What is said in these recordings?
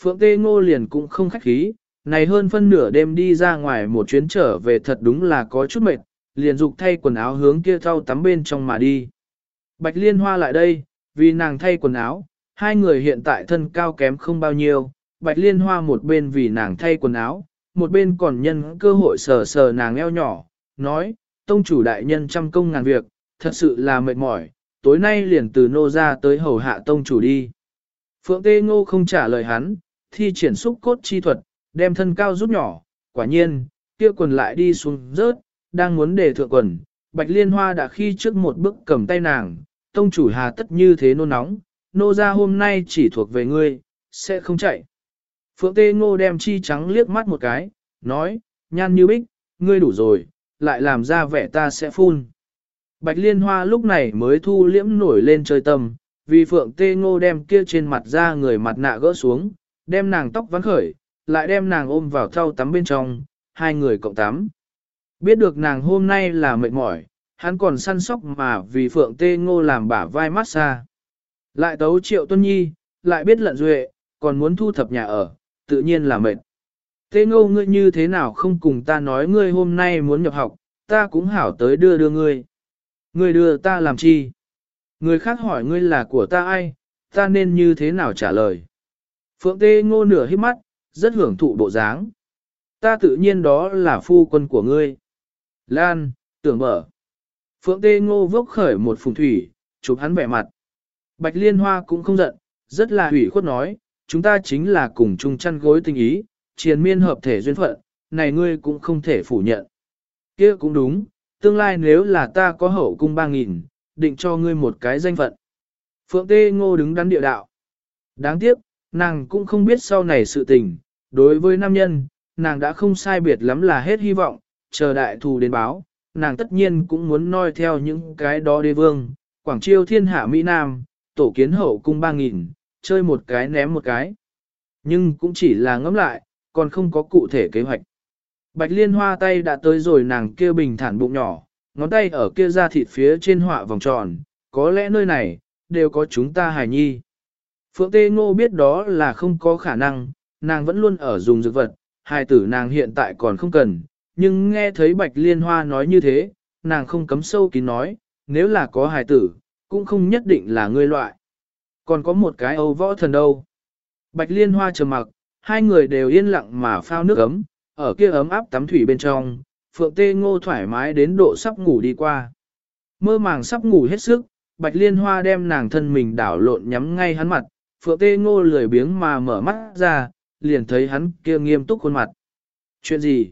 Phượng Tê Ngô liền cũng không khách khí, này hơn phân nửa đêm đi ra ngoài một chuyến trở về thật đúng là có chút mệt, liền dục thay quần áo hướng kia thau tắm bên trong mà đi. Bạch Liên Hoa lại đây, vì nàng thay quần áo, hai người hiện tại thân cao kém không bao nhiêu, Bạch Liên Hoa một bên vì nàng thay quần áo, một bên còn nhân cơ hội sờ sờ nàng eo nhỏ, nói, tông chủ đại nhân trăm công ngàn việc, thật sự là mệt mỏi, tối nay liền từ nô ra tới hầu hạ tông chủ đi. Phượng Tê Ngô không trả lời hắn, thi triển xúc cốt chi thuật, đem thân cao rút nhỏ, quả nhiên, kia quần lại đi xuống rớt, đang muốn để thượng quần, Bạch Liên Hoa đã khi trước một bước cầm tay nàng, tông chủ hà tất như thế nôn nóng, nô ra hôm nay chỉ thuộc về ngươi, sẽ không chạy. Phượng Tê Ngô đem chi trắng liếc mắt một cái, nói, nhan như bích, ngươi đủ rồi, lại làm ra vẻ ta sẽ phun. Bạch Liên Hoa lúc này mới thu liễm nổi lên chơi tâm, vì Phượng Tê Ngô đem kia trên mặt ra người mặt nạ gỡ xuống, đem nàng tóc vắn khởi, lại đem nàng ôm vào thau tắm bên trong, hai người cộng tắm. Biết được nàng hôm nay là mệt mỏi, hắn còn săn sóc mà vì Phượng Tê Ngô làm bả vai massage. Lại tấu Triệu Tuân Nhi, lại biết lận duệ, còn muốn thu thập nhà ở, tự nhiên là mệt. Tê Ngô ngươi như thế nào không cùng ta nói ngươi hôm nay muốn nhập học, ta cũng hảo tới đưa ngươi. Ngươi đưa ta làm chi? Người khác hỏi ngươi là của ta ai, ta nên như thế nào trả lời? Phượng Tê Ngô nửa hít mắt, rất hưởng thụ bộ dáng. Ta tự nhiên đó là phu quân của ngươi. Lan, tưởng mở. Phượng Tê Ngô vốc khởi một phùng thủy, chụp hắn vẻ mặt. Bạch Liên Hoa cũng không giận, rất là hủy khuất nói, chúng ta chính là cùng chung chăn gối tình ý, triền miên hợp thể duyên phận, này ngươi cũng không thể phủ nhận. Kia cũng đúng, tương lai nếu là ta có hậu cung 3.000, định cho ngươi một cái danh phận. Phượng Tê Ngô đứng đắn địa đạo. Đáng tiếc, nàng cũng không biết sau này sự tình, đối với nam nhân, nàng đã không sai biệt lắm là hết hy vọng, chờ đại thù đến báo, nàng tất nhiên cũng muốn noi theo những cái đó đế vương, quảng chiêu thiên hạ Mỹ Nam, tổ kiến hậu cung 3.000, chơi một cái ném một cái. Nhưng cũng chỉ là ngẫm lại, còn không có cụ thể kế hoạch. Bạch Liên Hoa tay đã tới rồi nàng kia bình thản bụng nhỏ, ngón tay ở kia da thịt phía trên họa vòng tròn, có lẽ nơi này, đều có chúng ta hài nhi. Phượng Tê Ngô biết đó là không có khả năng, nàng vẫn luôn ở dùng dược vật, hài tử nàng hiện tại còn không cần, nhưng nghe thấy Bạch Liên Hoa nói như thế, nàng không cấm sâu kín nói, nếu là có hài tử, cũng không nhất định là ngươi loại. Còn có một cái Âu võ thần đâu. Bạch Liên Hoa trầm mặc, hai người đều yên lặng mà phao nước ấm, ở kia ấm áp tắm thủy bên trong, Phượng Tê Ngô thoải mái đến độ sắp ngủ đi qua. Mơ màng sắp ngủ hết sức, Bạch Liên Hoa đem nàng thân mình đảo lộn nhắm ngay hắn mặt, Phượng Tê Ngô lười biếng mà mở mắt ra, liền thấy hắn kia nghiêm túc khuôn mặt. Chuyện gì?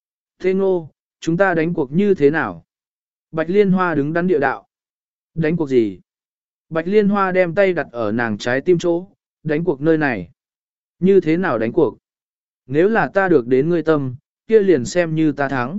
Tê Ngô, chúng ta đánh cuộc như thế nào? Bạch Liên Hoa đứng đắn địa đạo. Đánh cuộc gì? Bạch Liên Hoa đem tay đặt ở nàng trái tim chỗ, đánh cuộc nơi này. Như thế nào đánh cuộc? Nếu là ta được đến ngươi tâm, kia liền xem như ta thắng.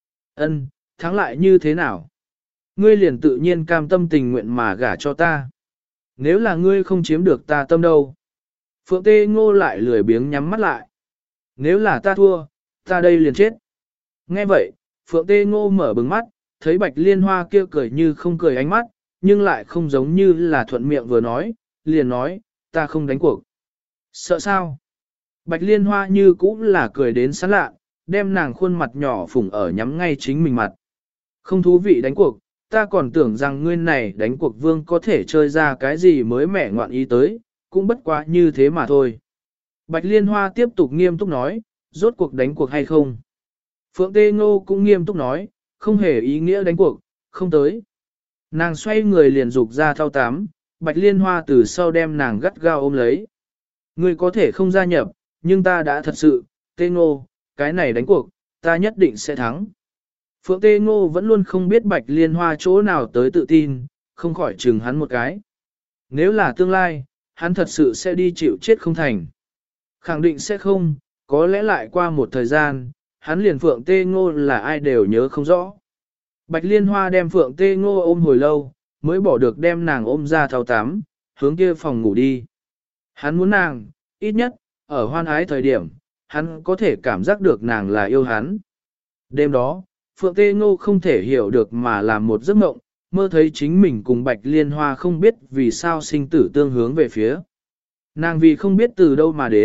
Ân, thắng lại như thế nào? Ngươi liền tự nhiên cam tâm tình nguyện mà gả cho ta. Nếu là ngươi không chiếm được ta tâm đâu? Phượng Tê Ngô lại lười biếng nhắm mắt lại. Nếu là ta thua, ta đây liền chết. Nghe vậy, Phượng Tê Ngô mở bừng mắt, thấy Bạch Liên Hoa kia cười như không cười ánh mắt, nhưng lại không giống như là thuận miệng vừa nói, liền nói, ta không đánh cuộc. Sợ sao? Bạch Liên Hoa như cũng là cười đến sán lạ, đem nàng khuôn mặt nhỏ phủng ở nhắm ngay chính mình mặt. Không thú vị đánh cuộc, ta còn tưởng rằng ngươi này đánh cuộc vương có thể chơi ra cái gì mới mẻ ngoạn ý tới, cũng bất quá như thế mà thôi. Bạch Liên Hoa tiếp tục nghiêm túc nói, rốt cuộc đánh cuộc hay không? Phượng Tê Ngô cũng nghiêm túc nói, không hề ý nghĩa đánh cuộc, không tới. Nàng xoay người liền dục ra thao tám, Bạch Liên Hoa từ sau đem nàng gắt gao ôm lấy. Ngươi có thể không gia nhập, nhưng ta đã thật sự, Tê Ngô, cái này đánh cuộc, ta nhất định sẽ thắng. Phượng Tê Ngô vẫn luôn không biết Bạch Liên Hoa chỗ nào tới tự tin, không khỏi chừng hắn một cái. Nếu là tương lai, hắn thật sự sẽ đi chịu chết không thành. Khẳng định sẽ không, có lẽ lại qua một thời gian, hắn liền Phượng Tê Ngô là ai đều nhớ không rõ. Bạch Liên Hoa đem Phượng Tê Ngô ôm hồi lâu, mới bỏ được đem nàng ôm ra thao tắm, hướng kia phòng ngủ đi. Hắn muốn nàng, ít nhất, ở hoan ái thời điểm, hắn có thể cảm giác được nàng là yêu hắn. Đêm đó, Phượng Tê Ngô không thể hiểu được mà làm một giấc mộng, mơ thấy chính mình cùng Bạch Liên Hoa không biết vì sao sinh tử tương hướng về phía. Nàng vì không biết từ đâu mà đến,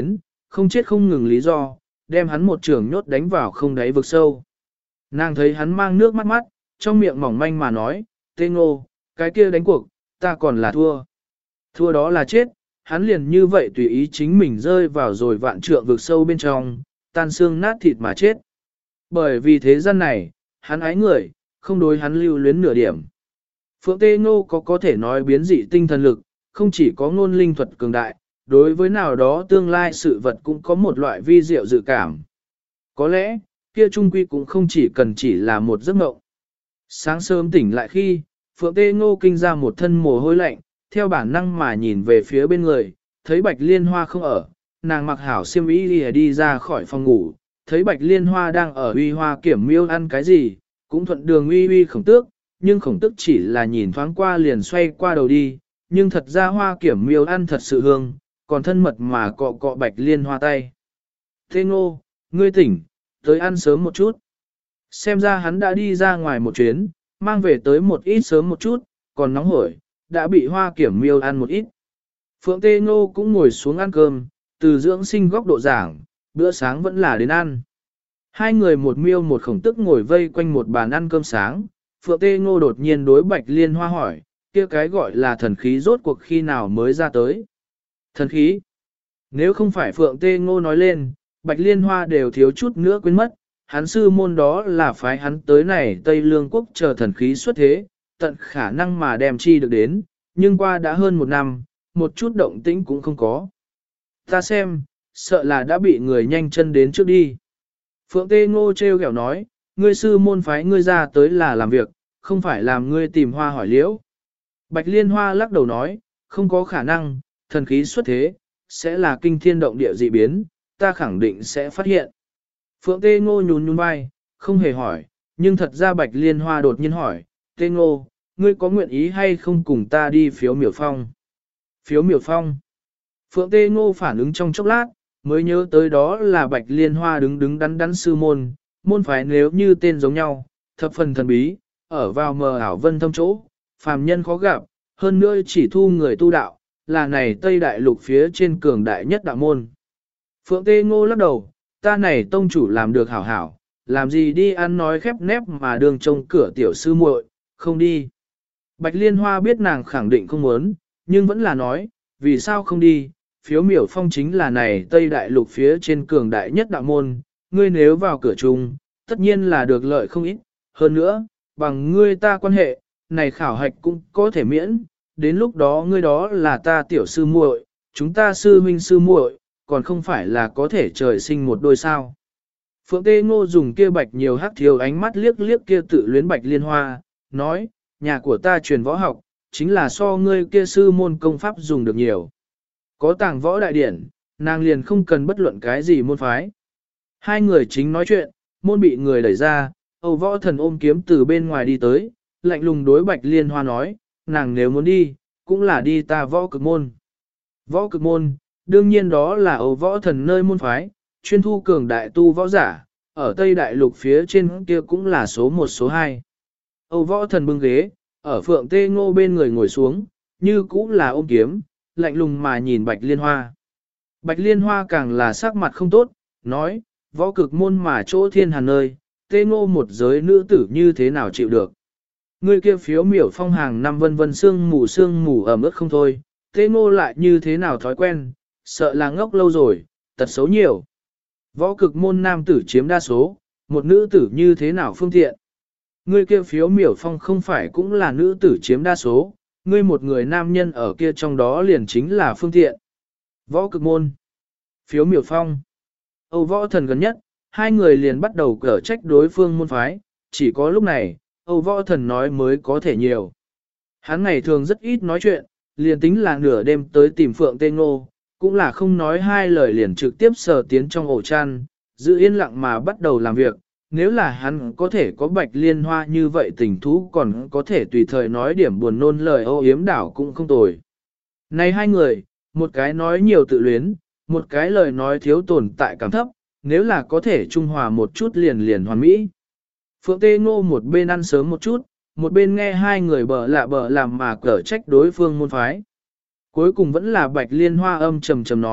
không chết không ngừng lý do, đem hắn một trường nhốt đánh vào không đáy vực sâu. Nàng thấy hắn mang nước mắt mắt, trong miệng mỏng manh mà nói, Tê Ngô, cái kia đánh cuộc, ta còn là thua. Thua đó là chết, hắn liền như vậy tùy ý chính mình rơi vào rồi vạn trượng vực sâu bên trong, tan xương nát thịt mà chết. Bởi vì thế gian này, hắn ái người, không đối hắn lưu luyến nửa điểm. Phượng Tê Ngô có thể nói biến dị tinh thần lực, không chỉ có ngôn linh thuật cường đại, đối với nào đó tương lai sự vật cũng có một loại vi diệu dự cảm. Có lẽ, kia trung quy cũng không chỉ cần chỉ là một giấc mộng. Sáng sớm tỉnh lại khi, Phượng Tê Ngô kinh ra một thân mồ hôi lạnh, theo bản năng mà nhìn về phía bên người, thấy Bạch Liên Hoa không ở, nàng mặc hảo xiêm y đi ra khỏi phòng ngủ, thấy Bạch Liên Hoa đang ở uy hoa kiểm miêu ăn cái gì, cũng thuận đường uy khổng tước, nhưng khổng tước chỉ là nhìn thoáng qua liền xoay qua đầu đi, nhưng thật ra hoa kiểm miêu ăn thật sự hương, còn thân mật mà cọ cọ Bạch Liên Hoa tay. Tê Ngô, ngươi tỉnh, tới ăn sớm một chút. Xem ra hắn đã đi ra ngoài một chuyến, mang về tới một ít sớm một chút, còn nóng hổi, đã bị hoa kiểm miêu ăn một ít. Phượng Tê Ngô cũng ngồi xuống ăn cơm, từ dưỡng sinh góc độ giảng, bữa sáng vẫn là đến ăn. Hai người một miêu một khổng tức ngồi vây quanh một bàn ăn cơm sáng, Phượng Tê Ngô đột nhiên đối Bạch Liên Hoa hỏi, kia cái gọi là thần khí rốt cuộc khi nào mới ra tới. Thần khí? Nếu không phải Phượng Tê Ngô nói lên, Bạch Liên Hoa đều thiếu chút nữa quên mất, hắn sư môn đó là phái hắn tới này Tây Lương Quốc chờ thần khí xuất thế, tận khả năng mà đem chi được đến, nhưng qua đã hơn một năm, một chút động tĩnh cũng không có. Ta xem, sợ là đã bị người nhanh chân đến trước đi. Phượng Tê Ngô treo kẹo nói, ngươi sư môn phái ngươi ra tới là làm việc, không phải làm ngươi tìm hoa hỏi liễu. Bạch Liên Hoa lắc đầu nói, không có khả năng, thần khí xuất thế, sẽ là kinh thiên động địa dị biến, ta khẳng định sẽ phát hiện. Phượng Tê Ngô nhún vai, không hề hỏi, nhưng thật ra Bạch Liên Hoa đột nhiên hỏi, Tê Ngô, ngươi có nguyện ý hay không cùng ta đi phiếu miểu phong? Phiếu miểu phong. Phượng Tê Ngô phản ứng trong chốc lát, mới nhớ tới đó là Bạch Liên Hoa đứng đắn đắn sư môn, môn phái nếu như tên giống nhau, thập phần thần bí, ở vào mờ ảo vân thâm chỗ, phàm nhân khó gặp, hơn nữa chỉ thu người tu đạo, là này Tây Đại Lục phía trên cường đại nhất đạo môn. Phượng Tê Ngô lắc đầu, ta này tông chủ làm được hảo hảo, làm gì đi ăn nói khép nép mà đường trông cửa tiểu sư muội, không đi. Bạch Liên Hoa biết nàng khẳng định không muốn, nhưng vẫn là nói, vì sao không đi, phiếu miểu phong chính là này Tây Đại Lục phía trên cường đại nhất đạo môn, ngươi nếu vào cửa chung, tất nhiên là được lợi không ít, hơn nữa, bằng ngươi ta quan hệ, này khảo hạch cũng có thể miễn, đến lúc đó ngươi đó là ta tiểu sư muội, chúng ta sư huynh sư muội, còn không phải là có thể trời sinh một đôi sao. Phượng Tê Ngô dùng kia bạch nhiều hắc thiếu ánh mắt liếc liếc kia tự luyến Bạch Liên Hoa, nói, nhà của ta truyền võ học, chính là so ngươi kia sư môn công pháp dùng được nhiều. Có tàng võ đại điển, nàng liền không cần bất luận cái gì môn phái. Hai người chính nói chuyện, môn bị người đẩy ra, Âu Võ Thần ôm kiếm từ bên ngoài đi tới, lạnh lùng đối Bạch Liên Hoa nói, nàng nếu muốn đi, cũng là đi ta võ cực môn. Võ cực môn, đương nhiên đó là Âu Võ Thần nơi môn phái, chuyên thu cường đại tu võ giả, ở Tây Đại Lục phía trên kia cũng là số 1 số 2. Âu Võ Thần bưng ghế, ở Phượng Tê Ngô bên người ngồi xuống, như cũng là ôm kiếm, lạnh lùng mà nhìn Bạch Liên Hoa. Bạch Liên Hoa càng là sắc mặt không tốt, nói, võ cực môn mà chỗ thiên hàn nơi, Tê Ngô một giới nữ tử như thế nào chịu được. Người kia phiếu miểu phong hàng năm vân vân sương mù ẩm ướt không thôi, Tê Ngô lại như thế nào thói quen, sợ là ngốc lâu rồi, tật xấu nhiều. Võ cực môn nam tử chiếm đa số, một nữ tử như thế nào phương tiện. Ngươi kia phiếu miểu phong không phải cũng là nữ tử chiếm đa số, ngươi một người nam nhân ở kia trong đó liền chính là phương tiện. Võ cực môn, phiếu miểu phong, Âu Võ Thần gần nhất, hai người liền bắt đầu cở trách đối phương môn phái, chỉ có lúc này, Âu Võ Thần nói mới có thể nhiều. Hắn ngày thường rất ít nói chuyện, liền tính là nửa đêm tới tìm Phượng Tê Ngô, cũng là không nói hai lời liền trực tiếp sờ tiến trong ổ chăn, giữ yên lặng mà bắt đầu làm việc. Nếu là hắn có thể có Bạch Liên Hoa như vậy tình thú còn có thể tùy thời nói điểm buồn nôn lời ô yếm đảo cũng không tồi. Này hai người, một cái nói nhiều tự luyến, một cái lời nói thiếu tồn tại cảm thấp, nếu là có thể trung hòa một chút liền liền hoàn mỹ. Phượng Tê Ngô một bên ăn sớm một chút, một bên nghe hai người bợ làm mà cở trách đối phương môn phái. Cuối cùng vẫn là Bạch Liên Hoa âm trầm trầm nói,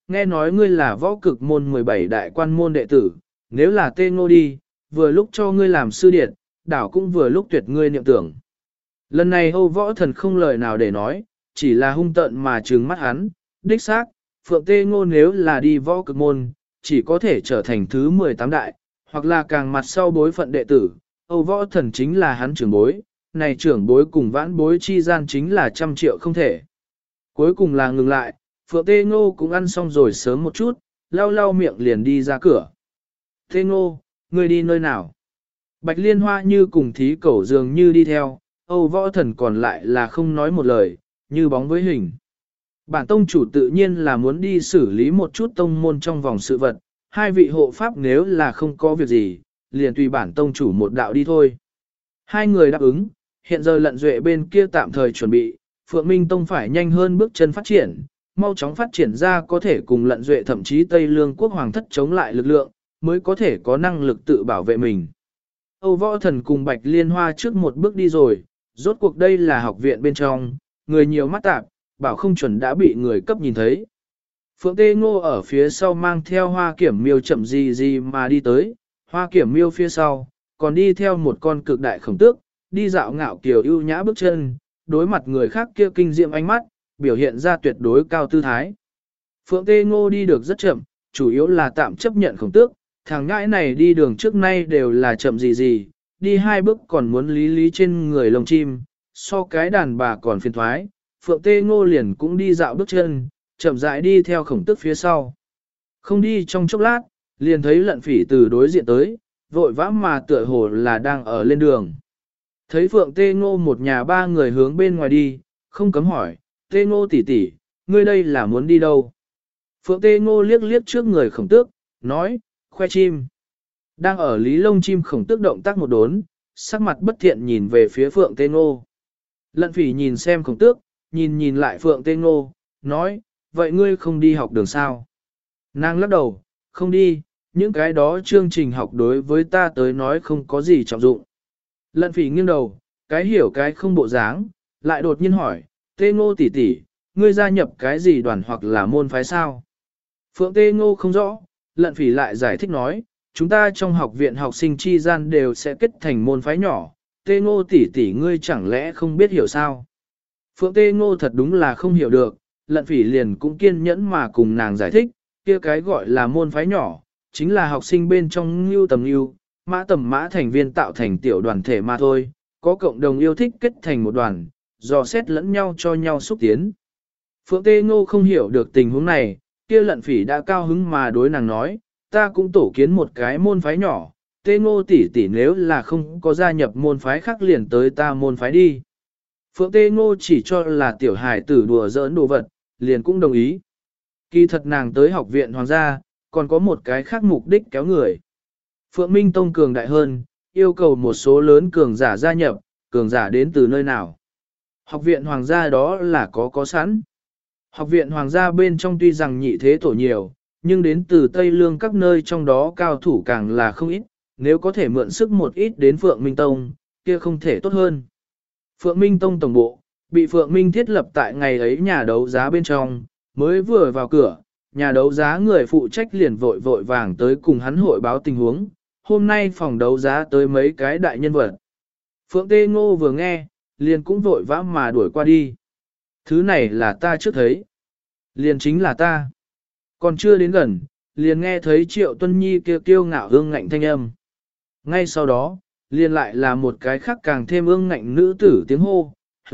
nghe nói ngươi là võ cực môn 17 đại quan môn đệ tử, nếu là Tê Ngô đi, vừa lúc cho ngươi làm sư điệt, đảo cũng vừa lúc tuyệt ngươi niệm tưởng. Lần này Âu Võ Thần không lời nào để nói, chỉ là hung tợn mà trừng mắt hắn, đích xác, Phượng Tê Ngô nếu là đi võ cực môn, chỉ có thể trở thành thứ 18 đại, hoặc là càng mặt sau bối phận đệ tử, Âu Võ Thần chính là hắn trưởng bối, này trưởng bối cùng vãn bối chi gian chính là 100 triệu không thể. Cuối cùng là ngừng lại, Phượng Tê Ngô cũng ăn xong rồi sớm một chút, lau lau miệng liền đi ra cửa. Tê Ngô, ngươi đi nơi nào? Bạch Liên Hoa như cùng thí cẩu dường như đi theo, Âu Võ Thần còn lại là không nói một lời, như bóng với hình. Bản tông chủ tự nhiên là muốn đi xử lý một chút tông môn trong vòng sự vật, hai vị hộ pháp nếu là không có việc gì, liền tùy bản tông chủ một đạo đi thôi. Hai người đáp ứng, hiện giờ Lận Duệ bên kia tạm thời chuẩn bị, Phượng Minh Tông phải nhanh hơn bước chân phát triển, mau chóng phát triển ra có thể cùng Lận Duệ thậm chí Tây Lương quốc hoàng thất chống lại lực lượng, mới có thể có năng lực tự bảo vệ mình. Âu Võ Thần cùng Bạch Liên Hoa trước một bước đi rồi, rốt cuộc đây là học viện bên trong, người nhiều mắt tạp, bảo không chuẩn đã bị người cấp nhìn thấy. Phượng Tê Ngô ở phía sau mang theo Hoa Kiểm Miêu chậm gì mà đi tới, Hoa Kiểm Miêu phía sau, còn đi theo một con cực đại khổng tước, đi dạo ngạo kiều ưu nhã bước chân, đối mặt người khác kia kinh diệm ánh mắt, biểu hiện ra tuyệt đối cao tư thái. Phượng Tê Ngô đi được rất chậm, chủ yếu là tạm chấp nhận khổng tước, thằng ngãi này đi đường trước nay đều là chậm gì, đi hai bước còn muốn lý trên người lồng chim, so cái đàn bà còn phiền thoái, Phượng Tê Ngô liền cũng đi dạo bước chân, chậm rãi đi theo khổng tước phía sau. Không đi trong chốc lát, liền thấy Lận Phỉ từ đối diện tới, vội vã mà tựa hồ là đang ở lên đường. Thấy Phượng Tê Ngô một nhà ba người hướng bên ngoài đi, không cấm hỏi, Tê Ngô tỷ tỷ, ngươi đây là muốn đi đâu? Phượng Tê Ngô liếc trước người khổng tước, nói, khoe chim. Đang ở Lý Lông chim khổng tước động tác một đốn, sắc mặt bất thiện nhìn về phía Phượng Tê Ngô. Lận Phỉ nhìn xem khổng tước, nhìn lại Phượng Tê Ngô, nói, vậy ngươi không đi học đường sao? Nàng lắc đầu, không đi, những cái đó chương trình học đối với ta tới nói không có gì trọng dụng. Lận Phỉ nghiêng đầu, cái hiểu cái không bộ dáng, lại đột nhiên hỏi, Tê Ngô tỷ tỷ, ngươi gia nhập cái gì đoàn hoặc là môn phái sao? Phượng Tê Ngô không rõ, Lận Phỉ lại giải thích nói, chúng ta trong học viện học sinh chi gian đều sẽ kết thành môn phái nhỏ, Tê Ngô tỷ tỷ ngươi chẳng lẽ không biết hiểu sao? Phượng Tê Ngô thật đúng là không hiểu được, Lận Phỉ liền cũng kiên nhẫn mà cùng nàng giải thích, kia cái gọi là môn phái nhỏ, chính là học sinh bên trong Ngưu tầm Ngưu, Mã tầm Mã thành viên tạo thành tiểu đoàn thể mà thôi, có cộng đồng yêu thích kết thành một đoàn, dò xét lẫn nhau cho nhau xúc tiến. Phượng Tê Ngô không hiểu được tình huống này, kia Lận Phỉ đã cao hứng mà đối nàng nói, ta cũng tổ kiến một cái môn phái nhỏ, Tê Ngô tỷ tỷ nếu là không có gia nhập môn phái khác liền tới ta môn phái đi. Phượng Tê Ngô chỉ cho là tiểu hài tử đùa giỡn đồ vật, liền cũng đồng ý. Kỳ thật nàng tới học viện hoàng gia, còn có một cái khác mục đích kéo người. Phượng Minh Tông cường đại hơn, yêu cầu một số lớn cường giả gia nhập, cường giả đến từ nơi nào. Học viện hoàng gia đó là có sẵn. Học viện hoàng gia bên trong tuy rằng nhị thế tổ nhiều, nhưng đến từ Tây Lương các nơi trong đó cao thủ càng là không ít, nếu có thể mượn sức một ít đến Phượng Minh Tông, kia không thể tốt hơn. Phượng Minh Tông tổng bộ, bị Phượng Minh thiết lập tại ngày ấy nhà đấu giá bên trong, mới vừa vào cửa, nhà đấu giá người phụ trách liền vội vàng tới cùng hắn hội báo tình huống, hôm nay phòng đấu giá tới mấy cái đại nhân vật. Phượng Tê Ngô vừa nghe, liền cũng vội vã mà đuổi qua đi. Thứ này là ta trước thấy. Liền chính là ta. Còn chưa đến gần, liền nghe thấy Triệu Tuân Nhi kêu kiêu ngạo ương ngạnh thanh âm. Ngay sau đó, liền lại là một cái khác càng thêm ương ngạnh nữ tử tiếng hô,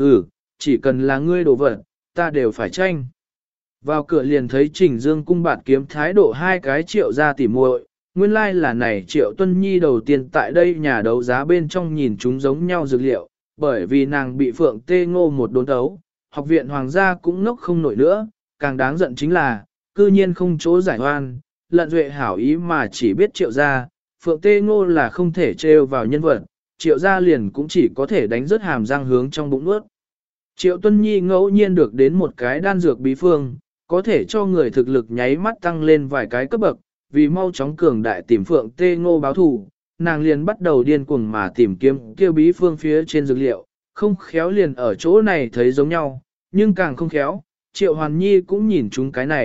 chỉ cần là ngươi đồ vật, ta đều phải tranh. Vào cửa liền thấy Trình Dương cung bạt kiếm thái độ hai cái Triệu ra tỉ muội, nguyên lai là này Triệu Tuân Nhi đầu tiên tại đây nhà đấu giá bên trong nhìn chúng giống nhau dược liệu, bởi vì nàng bị Phượng Tê Ngô một đốn đấu, học viện hoàng gia cũng ngốc không nổi nữa, càng đáng giận chính là, cư nhiên không chỗ giải oan, Lận Duệ hảo ý mà chỉ biết Triệu gia, Phượng Tê Ngô là không thể trêu vào nhân vật, Triệu gia liền cũng chỉ có thể đánh rớt hàm răng hướng trong bụng nuốt. Triệu Tuân Nhi ngẫu nhiên được đến một cái đan dược bí phương, có thể cho người thực lực nháy mắt tăng lên vài cái cấp bậc, vì mau chóng cường đại tìm Phượng Tê Ngô báo thù, nàng liền bắt đầu điên cuồng mà tìm kiếm kêu bí phương phía trên dược liệu, không khéo liền ở chỗ này thấy giống nhau, nhưng càng không khéo, Triệu Hoàn Nhi cũng nhìn chúng cái này,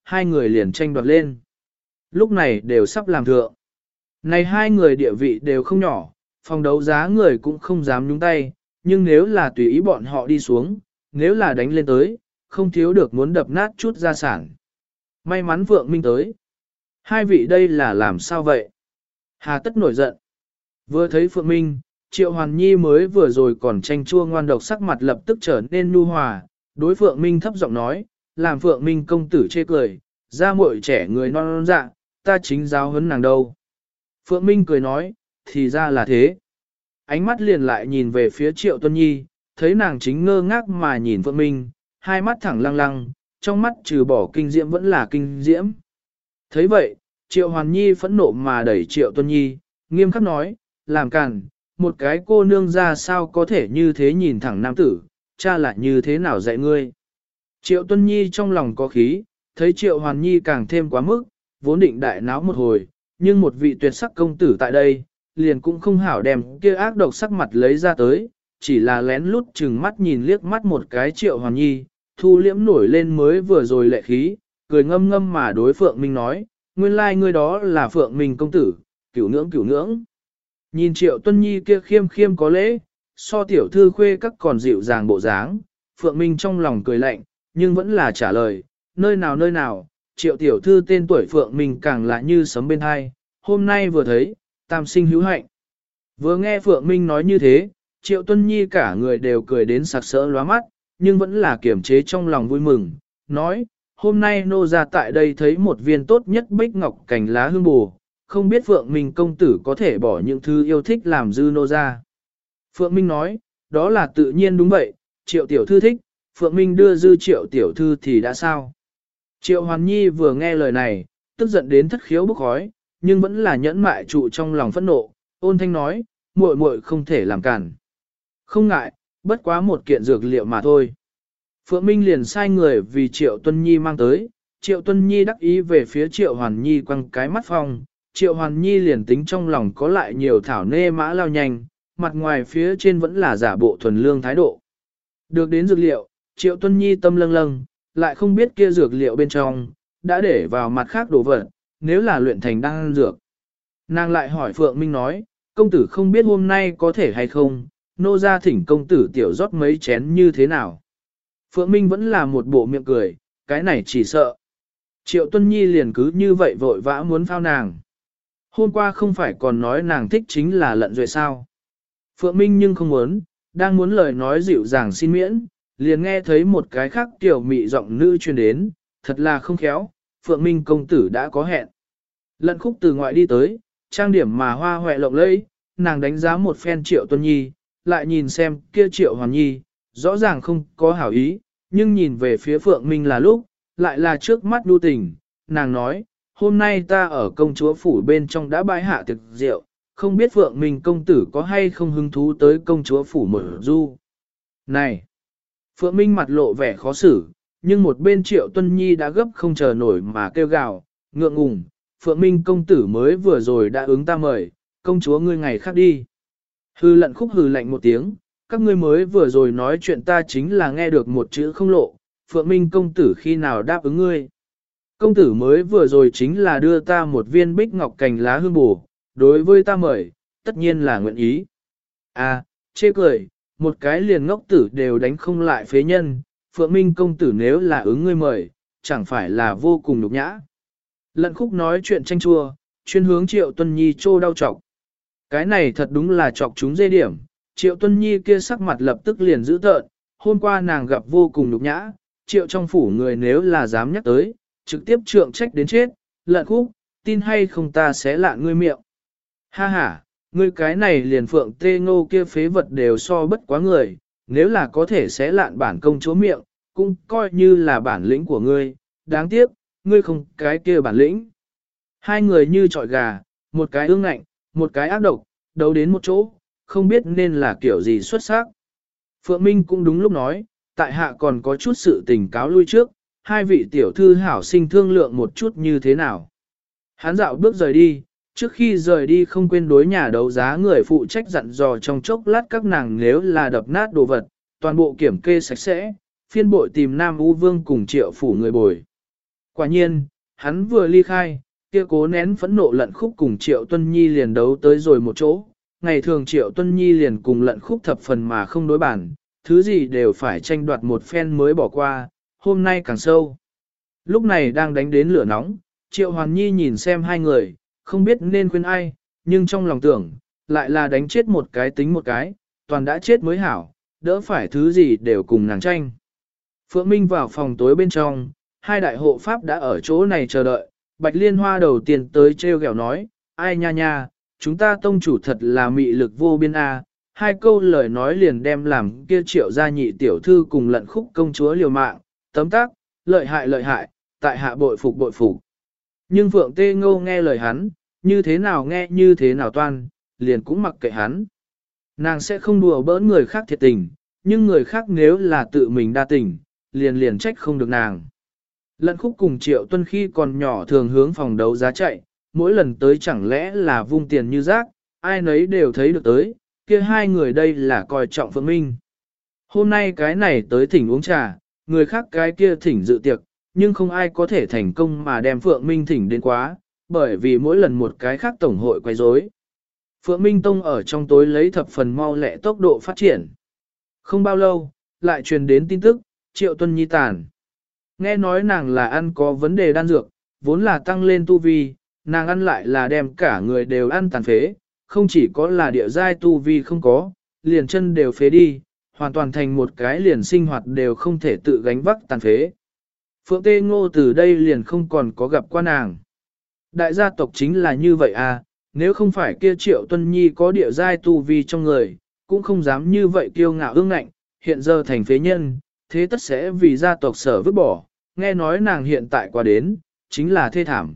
hai người liền tranh đoạt lên. Lúc này đều sắp làm thượng. Này hai người địa vị đều không nhỏ, phòng đấu giá người cũng không dám nhúng tay, nhưng nếu là tùy ý bọn họ đi xuống, nếu là đánh lên tới, không thiếu được muốn đập nát chút gia sản. May mắn Phượng Minh tới. Hai vị đây là làm sao vậy? Hà tất nổi giận. Vừa thấy Phượng Minh, Triệu Hoàn Nhi mới vừa rồi còn tranh chua ngoan độc sắc mặt lập tức trở nên nhu hòa, đối Phượng Minh thấp giọng nói, làm Phượng Minh công tử chê cười, ra muội trẻ người non dạ, ta chính giáo huấn nàng đâu. Phượng Minh cười nói, thì ra là thế. Ánh mắt liền lại nhìn về phía Triệu Tuân Nhi, thấy nàng chính ngơ ngác mà nhìn Phượng Minh, hai mắt thẳng lăng lăng, trong mắt trừ bỏ kinh diễm vẫn là kinh diễm. Thấy vậy, Triệu Hoàn Nhi phẫn nộ mà đẩy Triệu Tuân Nhi, nghiêm khắc nói, làm càn, một cái cô nương ra sao có thể như thế nhìn thẳng nam tử, cha lại như thế nào dạy ngươi. Triệu Tuân Nhi trong lòng có khí, thấy Triệu Hoàn Nhi càng thêm quá mức, vốn định đại náo một hồi, nhưng một vị tuyệt sắc công tử tại đây, liền cũng không hảo đem kia ác độc sắc mặt lấy ra tới, chỉ là lén lút chừng mắt nhìn liếc mắt một cái Triệu Hoàn Nhi, thu liễm nổi lên mới vừa rồi lệ khí, cười ngâm ngâm mà đối Phượng Minh nói, nguyên lai ngươi đó là Phượng Minh công tử, cửu ngưỡng. Nhìn Triệu Tuân Nhi kia khiêm khiêm có lễ, so tiểu thư khuê các còn dịu dàng bộ dáng, Phượng Minh trong lòng cười lạnh, nhưng vẫn là trả lời, nơi nào, Triệu tiểu thư tên tuổi Phượng Minh càng lạ như sấm bên hai, hôm nay vừa thấy, tam sinh hữu hạnh. Vừa nghe Phượng Minh nói như thế, Triệu Tuân Nhi cả người đều cười đến sặc sỡ lóa mắt, nhưng vẫn là kiềm chế trong lòng vui mừng, nói, hôm nay nô ra tại đây thấy một viên tốt nhất bích ngọc cành lá hương bù, không biết Phượng Minh công tử có thể bỏ những thứ yêu thích làm dư nô ra. Phượng Minh nói, đó là tự nhiên đúng vậy, Triệu tiểu thư thích, Phượng Minh đưa dư Triệu tiểu thư thì đã sao. Triệu Hoàn Nhi vừa nghe lời này, tức giận đến thất khiếu bốc khói, nhưng vẫn là nhẫn mại trụ trong lòng phẫn nộ, ôn thanh nói, muội muội không thể làm cản. Không ngại, bất quá một kiện dược liệu mà thôi. Phượng Minh liền sai người vì Triệu Tuân Nhi mang tới, Triệu Tuân Nhi đắc ý về phía Triệu Hoàn Nhi quăng cái mắt phong, Triệu Hoàn Nhi liền tính trong lòng có lại nhiều thảo nê mã lao nhanh, mặt ngoài phía trên vẫn là giả bộ thuần lương thái độ. Được đến dược liệu, Triệu Tuân Nhi tâm lâng lâng, lại không biết kia dược liệu bên trong, đã để vào mặt khác đồ vật, nếu là luyện thành đan dược. Nàng lại hỏi Phượng Minh nói, công tử không biết hôm nay có thể hay không, nô ra thỉnh công tử tiểu rót mấy chén như thế nào. Phượng Minh vẫn là một bộ miệng cười, cái này chỉ sợ. Triệu Tuân Nhi liền cứ như vậy vội vã muốn phao nàng. Hôm qua không phải còn nói nàng thích chính là lận duệ sao. Phượng Minh nhưng không muốn, đang muốn lời nói dịu dàng xin miễn, liền nghe thấy một cái khác tiểu mị giọng nữ truyền đến, thật là không khéo, Phượng Minh công tử đã có hẹn. Lận Khúc từ ngoại đi tới, trang điểm mà hoa hoẹ lộng lẫy, nàng đánh giá một phen Triệu Tuân Nhi, lại nhìn xem kia Triệu Hoàn Nhi, rõ ràng không có hảo ý, nhưng nhìn về phía Phượng Minh là lúc, lại là trước mắt đu tình, nàng nói, hôm nay ta ở công chúa phủ bên trong đã bãi hạ thực rượu, không biết Phượng Minh công tử có hay không hứng thú tới công chúa phủ mở du. Này! Phượng Minh mặt lộ vẻ khó xử, nhưng một bên Triệu Tuân Nhi đã gấp không chờ nổi mà kêu gào, ngượng ngùng, Phượng Minh công tử mới vừa rồi đã ứng ta mời, công chúa ngươi ngày khác đi. Hư Lận Khúc hừ lạnh một tiếng, các ngươi mới vừa rồi nói chuyện ta chính là nghe được một chữ không lộ, Phượng Minh công tử khi nào đáp ứng ngươi. Công tử mới vừa rồi chính là đưa ta một viên bích ngọc cành lá hương bù, đối với ta mời, tất nhiên là nguyện ý. À, chê cười, một cái liền ngốc tử đều đánh không lại phế nhân, Phượng Minh công tử nếu là ứng ngươi mời, chẳng phải là vô cùng nhục nhã. Lận Khúc nói chuyện tranh chua, chuyên hướng Triệu Tuân Nhi trô đau chọc. Cái này thật đúng là chọc chúng dê điểm, Triệu Tuân Nhi kia sắc mặt lập tức liền giữ tợn, hôm qua nàng gặp vô cùng nhục nhã, Triệu trong phủ người nếu là dám nhắc tới, trực tiếp trượng trách đến chết, Lận Khúc, tin hay không ta sẽ lạ ngươi miệng. Ha ha, ngươi cái này liền Phượng Tê Ngô kia phế vật đều so bất quá người, nếu là có thể sẽ lạn bản công chúa miệng, cũng coi như là bản lĩnh của ngươi, đáng tiếc, ngươi không cái kia bản lĩnh. Hai người như trọi gà, một cái ương ngạnh, một cái ác độc, đấu đến một chỗ, không biết nên là kiểu gì xuất sắc. Phượng Minh cũng đúng lúc nói, tại hạ còn có chút sự tình cáo lui trước, hai vị tiểu thư hảo sinh thương lượng một chút như thế nào. Hắn dạo bước rời đi, trước khi rời đi không quên đối nhà đấu giá người phụ trách dặn dò trong chốc lát các nàng nếu là đập nát đồ vật, toàn bộ kiểm kê sạch sẽ, phiên bội tìm Nam U Vương cùng Triệu phủ người bồi. Quả nhiên, hắn vừa ly khai, kia cố nén phẫn nộ Lận Khúc cùng Triệu Tuân Nhi liền đấu tới rồi một chỗ. Ngày thường Triệu Tuân Nhi liền cùng Lận Khúc thập phần mà không đối bản, thứ gì đều phải tranh đoạt một phen mới bỏ qua, hôm nay càng sâu. Lúc này đang đánh đến lửa nóng, Triệu Hoàn Nhi nhìn xem hai người, không biết nên khuyên ai, nhưng trong lòng tưởng, lại là đánh chết một cái tính một cái, toàn đã chết mới hảo, đỡ phải thứ gì đều cùng nàng tranh. Phượng Minh vào phòng tối bên trong, hai đại hộ pháp đã ở chỗ này chờ đợi, Bạch Liên Hoa đầu tiên tới treo gẹo nói, ai nha nha, chúng ta tông chủ thật là mị lực vô biên a. Hai câu lời nói liền đem làm kia Triệu gia nhị tiểu thư cùng Lận Khúc công chúa liều mạng, tấm tác, lợi hại, tại hạ bội phục bội phục. Nhưng Phượng Tê Ngô nghe lời hắn, như thế nào nghe như thế nào toan, liền cũng mặc kệ hắn. Nàng sẽ không đùa bỡn người khác thiệt tình, nhưng người khác nếu là tự mình đa tình, liền trách không được nàng. Lận Khúc cùng Triệu Tuân khi còn nhỏ thường hướng phòng đấu giá chạy, mỗi lần tới chẳng lẽ là vung tiền như rác, ai nấy đều thấy được tới, kia hai người đây là coi trọng Phượng Minh. Hôm nay cái này tới thỉnh uống trà, người khác cái kia thỉnh dự tiệc, nhưng không ai có thể thành công mà đem Phượng Minh thỉnh đến quá, bởi vì mỗi lần một cái khác tổng hội quay rối. Phượng Minh Tông ở trong tối lấy thập phần mau lẹ tốc độ phát triển. Không bao lâu, lại truyền đến tin tức, Triệu Tuân Nhi tàn. Nghe nói nàng là ăn có vấn đề đan dược, vốn là tăng lên tu vi, nàng ăn lại là đem cả người đều ăn tàn phế, không chỉ có là địa giai tu vi không có, liền chân đều phế đi, hoàn toàn thành một cái liền sinh hoạt đều không thể tự gánh vác tàn phế. Phượng Tê Ngô từ đây liền không còn có gặp qua nàng. Đại gia tộc chính là như vậy à, nếu không phải kia Triệu Tuân Nhi có địa giai tu vi trong người, cũng không dám như vậy kiêu ngạo ương ngạnh, hiện giờ thành phế nhân, thế tất sẽ vì gia tộc sở vứt bỏ, nghe nói nàng hiện tại qua đến, chính là thê thảm.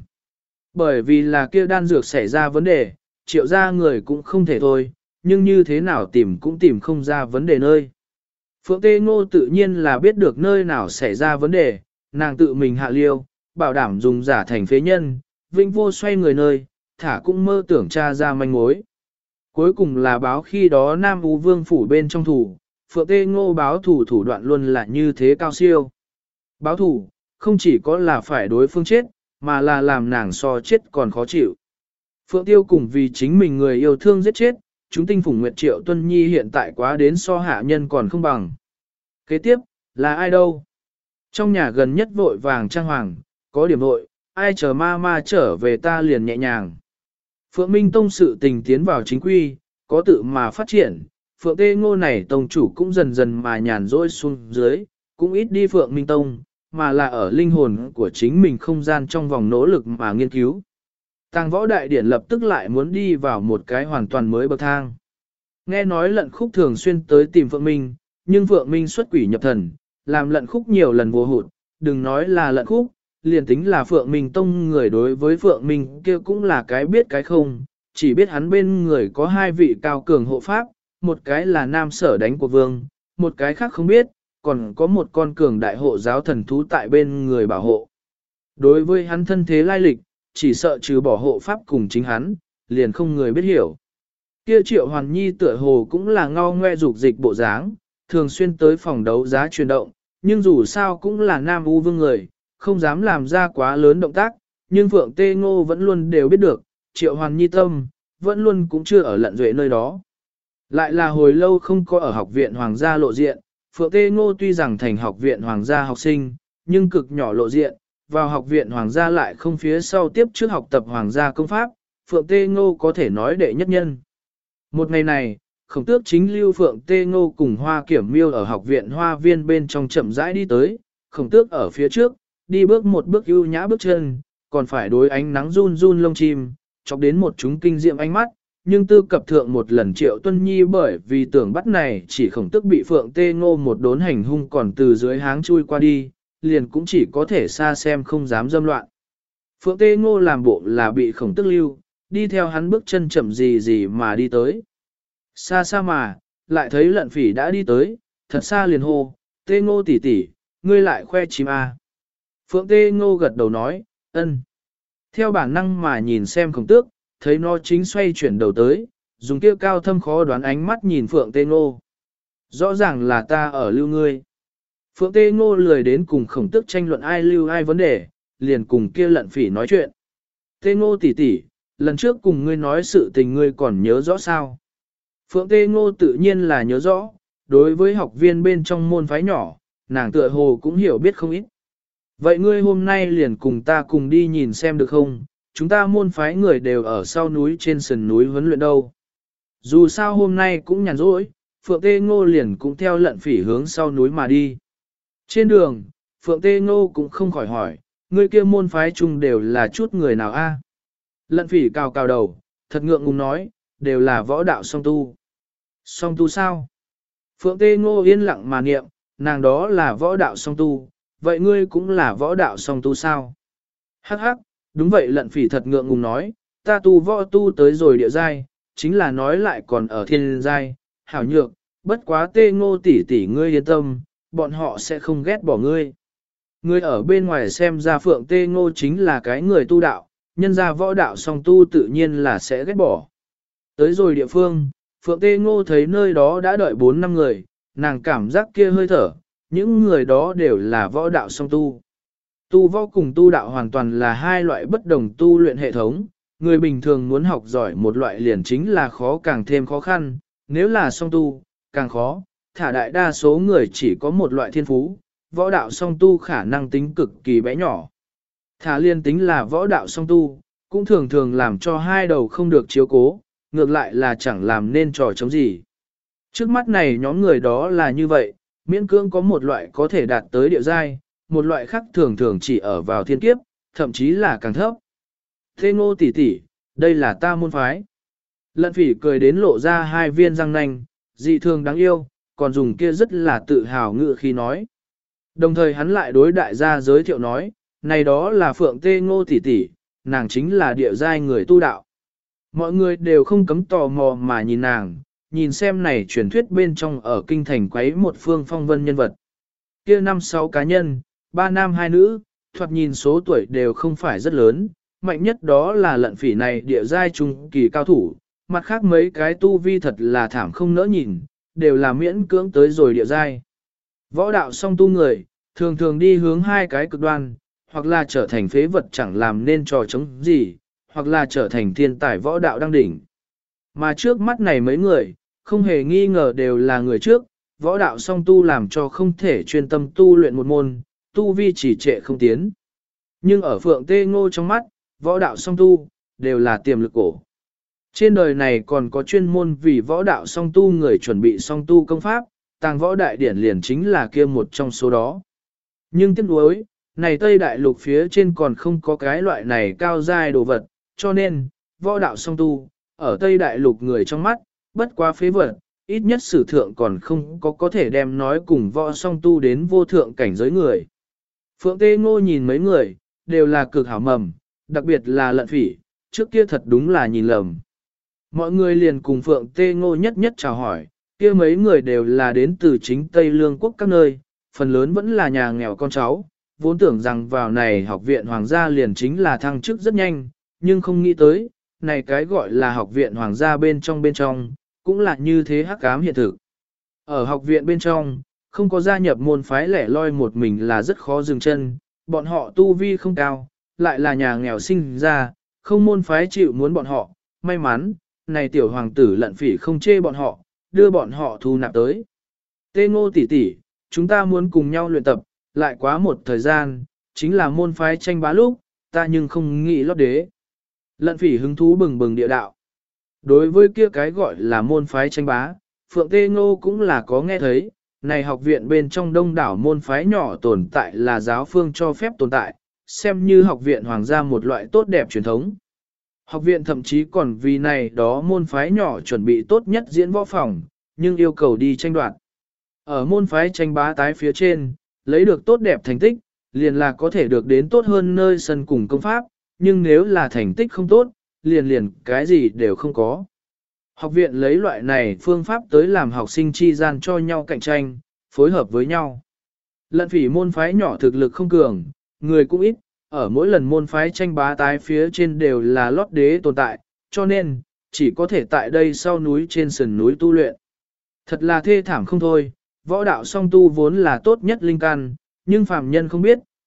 Bởi vì là kia đan dược xảy ra vấn đề, Triệu gia người cũng không thể thôi, nhưng như thế nào tìm cũng tìm không ra vấn đề nơi. Phượng Tê Ngô tự nhiên là biết được nơi nào xảy ra vấn đề, nàng tự mình hạ liêu, bảo đảm dùng giả thành phế nhân, vinh vô xoay người nơi, thả cũng mơ tưởng tra ra manh mối. Cuối cùng là báo khi đó Nam Ú Vương phủ bên trong thủ, Phượng Tê Ngô báo thủ thủ đoạn luôn là như thế cao siêu. Báo thủ, không chỉ có là phải đối phương chết, mà là làm nàng so chết còn khó chịu. Phượng Tiêu cùng vì chính mình người yêu thương giết chết, chúng tinh phủng Nguyệt Triệu Tuân Nhi hiện tại quá đến so hạ nhân còn không bằng. Kế tiếp, là ai đâu? Trong nhà gần nhất vội vàng trang hoàng, có điểm vội, ai chờ ma trở về ta liền nhẹ nhàng. Phượng Minh Tông sự tình tiến vào chính quy, có tự mà phát triển, Phượng Tê Ngô này tông chủ cũng dần dần mà nhàn rỗi xuống dưới, cũng ít đi Phượng Minh Tông, mà là ở linh hồn của chính mình không gian trong vòng nỗ lực mà nghiên cứu. Tàng võ đại điển lập tức lại muốn đi vào một cái hoàn toàn mới bậc thang. Nghe nói Lận Khúc thường xuyên tới tìm Phượng Minh, nhưng Phượng Minh xuất quỷ nhập thần, làm Lận Khúc nhiều lần vô hụt, đừng nói là Lận Khúc, liền tính là Phượng Minh Tông người đối với Phượng Minh kia cũng là cái biết cái không, chỉ biết hắn bên người có hai vị cao cường hộ pháp, một cái là nam sở đánh của vương, một cái khác không biết, còn có một con cường đại hộ giáo thần thú tại bên người bảo hộ. Đối với hắn thân thế lai lịch, chỉ sợ trừ bỏ hộ pháp cùng chính hắn, liền không người biết hiểu. Kia Triệu Hoàn Nhi tựa hồ cũng là ngao ngoe dục dịch bộ dáng, thường xuyên tới phòng đấu giá chuyển động, nhưng dù sao cũng là Nam U Vương người, không dám làm ra quá lớn động tác, nhưng Phượng Tê Ngô vẫn luôn đều biết được, Triệu Hoàn Nhi tâm, vẫn luôn cũng chưa ở Lận Duệ nơi đó. Lại là hồi lâu không có ở học viện Hoàng gia lộ diện, Phượng Tê Ngô tuy rằng thành học viện Hoàng gia học sinh, nhưng cực nhỏ lộ diện, vào học viện Hoàng gia lại không phía sau tiếp trước học tập Hoàng gia công pháp, Phượng Tê Ngô có thể nói đệ nhất nhân. Một ngày này, Khổng Tước chính lưu Phượng Tê Ngô cùng Hoa Kiểm Miêu ở học viện Hoa Viên bên trong chậm rãi đi tới, Khổng Tước ở phía trước, đi bước một bước ưu nhã bước chân, còn phải đối ánh nắng run run lông chim, chọc đến một chúng kinh diệm ánh mắt, nhưng tư cập thượng một lần Triệu Tuân Nhi bởi vì tưởng bắt này chỉ Khổng Tước bị Phượng Tê Ngô một đốn hành hung còn từ dưới háng chui qua đi, liền cũng chỉ có thể xa xem không dám dâm loạn. Phượng Tê Ngô làm bộ là bị Khổng Tước lưu, đi theo hắn bước chân chậm gì mà đi tới. Xa xa mà, lại thấy Lận Phỉ đã đi tới, thật xa liền hô, Tê Ngô tỷ tỷ, ngươi lại khoe chim à. Phượng Tê Ngô gật đầu nói, ân. Theo bản năng mà nhìn xem Khổng Tước, thấy nó chính xoay chuyển đầu tới, dùng kia cao thâm khó đoán ánh mắt nhìn Phượng Tê Ngô. Rõ ràng là ta ở lưu ngươi. Phượng Tê Ngô lười đến cùng Khổng Tước tranh luận ai lưu ai vấn đề, liền cùng kia lận phỉ nói chuyện. Tê Ngô tỷ tỷ, lần trước cùng ngươi nói sự tình ngươi còn nhớ rõ sao? Phượng Tê Ngô tự nhiên là nhớ rõ, đối với học viên bên trong môn phái nhỏ, nàng tựa hồ cũng hiểu biết không ít. Vậy ngươi hôm nay liền cùng ta cùng đi nhìn xem được không? Chúng ta môn phái người đều ở sau núi trên sườn núi huấn luyện đâu. Dù sao hôm nay cũng nhàn rỗi, Phượng Tê Ngô liền cũng theo lận phỉ hướng sau núi mà đi. Trên đường, Phượng Tê Ngô cũng không khỏi hỏi, ngươi kia môn phái chung đều là chút người nào a? Lận phỉ cào cào đầu, thật ngượng ngùng nói, đều là võ đạo song tu. Song tu sao? Phượng Tê Ngô yên lặng mà niệm, nàng đó là võ đạo song tu, vậy ngươi cũng là võ đạo song tu sao? Hắc hắc, đúng vậy lận phỉ thật ngượng ngùng nói, ta tu võ tu tới rồi địa giai, chính là nói lại còn ở thiên giai, hảo nhược, bất quá Tê Ngô tỷ tỷ ngươi yên tâm, bọn họ sẽ không ghét bỏ ngươi. Ngươi ở bên ngoài xem ra Phượng Tê Ngô chính là cái người tu đạo, nhân ra võ đạo song tu tự nhiên là sẽ ghét bỏ. Tới rồi địa phương, Phượng Tê Ngô thấy nơi đó đã đợi 4 năm người, nàng cảm giác kia hơi thở, những người đó đều là võ đạo song tu. Tu võ cùng tu đạo hoàn toàn là hai loại bất đồng tu luyện hệ thống, người bình thường muốn học giỏi một loại liền chính là khó càng thêm khó khăn, nếu là song tu, càng khó, thả đại đa số người chỉ có một loại thiên phú, võ đạo song tu khả năng tính cực kỳ bé nhỏ. Thả liên tính là võ đạo song tu, cũng thường thường làm cho hai đầu không được chiếu cố, ngược lại là chẳng làm nên trò chống gì. Trước mắt này nhóm người đó là như vậy, miễn cưỡng có một loại có thể đạt tới địa giai, một loại khác thường thường chỉ ở vào thiên kiếp, thậm chí là càng thấp. Thế Ngô tỷ tỷ, đây là ta môn phái. Lận phỉ cười đến lộ ra hai viên răng nanh, dị thường đáng yêu, còn dùng kia rất là tự hào ngữ khi nói. Đồng thời hắn lại đối đại gia giới thiệu nói, này đó là Phượng Tê Ngô tỷ tỷ, nàng chính là địa giai người tu đạo. Mọi người đều không cấm tò mò mà nhìn nàng, nhìn xem này truyền thuyết bên trong ở kinh thành quấy một phương phong vân nhân vật. Kia 5-6 cá nhân, 3 nam 2 nữ, thoạt nhìn số tuổi đều không phải rất lớn, mạnh nhất đó là lận phỉ này địa giai trung kỳ cao thủ, mặt khác mấy cái tu vi thật là thảm không nỡ nhìn, đều là miễn cưỡng tới rồi địa giai. Võ đạo song tu người, thường thường đi hướng hai cái cực đoan, hoặc là trở thành phế vật chẳng làm nên trò chống gì, hoặc là trở thành thiên tài võ đạo đăng đỉnh. Mà trước mắt này mấy người, không hề nghi ngờ đều là người trước, võ đạo song tu làm cho không thể chuyên tâm tu luyện một môn, tu vi chỉ trệ không tiến. Nhưng ở Phượng Tê Ngô trong mắt, võ đạo song tu, đều là tiềm lực cổ. Trên đời này còn có chuyên môn vì võ đạo song tu người chuẩn bị song tu công pháp, tàng võ đại điển liền chính là kia một trong số đó. Nhưng tiếc nuối, này Tây Đại Lục phía trên còn không có cái loại này cao giai đồ vật, cho nên, võ đạo song tu, ở Tây Đại Lục người trong mắt, bất quá phế vật, ít nhất sử thượng còn không có thể đem nói cùng võ song tu đến vô thượng cảnh giới người. Phượng Tê Ngô nhìn mấy người, đều là cực hảo mầm, đặc biệt là lận phỉ, trước kia thật đúng là nhìn lầm. Mọi người liền cùng Phượng Tê Ngô nhất nhất chào hỏi, kia mấy người đều là đến từ chính Tây Lương quốc các nơi, phần lớn vẫn là nhà nghèo con cháu, vốn tưởng rằng vào này học viện hoàng gia liền chính là thăng chức rất nhanh, nhưng không nghĩ tới, này cái gọi là học viện hoàng gia bên trong, cũng là như thế hắc ám hiện thực. Ở học viện bên trong, không có gia nhập môn phái lẻ loi một mình là rất khó dừng chân, bọn họ tu vi không cao, lại là nhà nghèo sinh ra, không môn phái chịu muốn bọn họ, may mắn, này tiểu hoàng tử lận phỉ không chê bọn họ, đưa bọn họ thu nạp tới. Tê Ngô tỷ tỷ, chúng ta muốn cùng nhau luyện tập, lại quá một thời gian, chính là môn phái tranh bá lúc, ta nhưng không nghĩ lót đế. Lận phỉ hứng thú bừng bừng địa đạo. Đối với kia cái gọi là môn phái tranh bá, Phượng Tê Ngô cũng là có nghe thấy, này học viện bên trong đông đảo môn phái nhỏ tồn tại là giáo phương cho phép tồn tại, xem như học viện hoàng gia một loại tốt đẹp truyền thống. Học viện thậm chí còn vì này đó môn phái nhỏ chuẩn bị tốt nhất diễn võ phòng, nhưng yêu cầu đi tranh đoạt. Ở môn phái tranh bá tái phía trên, lấy được tốt đẹp thành tích, liền là có thể được đến tốt hơn nơi sân cùng công pháp, nhưng nếu là thành tích không tốt, liền cái gì đều không có. Học viện lấy loại này phương pháp tới làm học sinh chi gian cho nhau cạnh tranh, phối hợp với nhau. Lận phỉ môn phái nhỏ thực lực không cường, người cũng ít, ở mỗi lần môn phái tranh bá tái phía trên đều là lót đế tồn tại, cho nên, chỉ có thể tại đây sau núi trên sườn núi tu luyện. Thật là thê thảm không thôi, võ đạo song tu vốn là tốt nhất linh căn, nhưng phàm nhân không biết,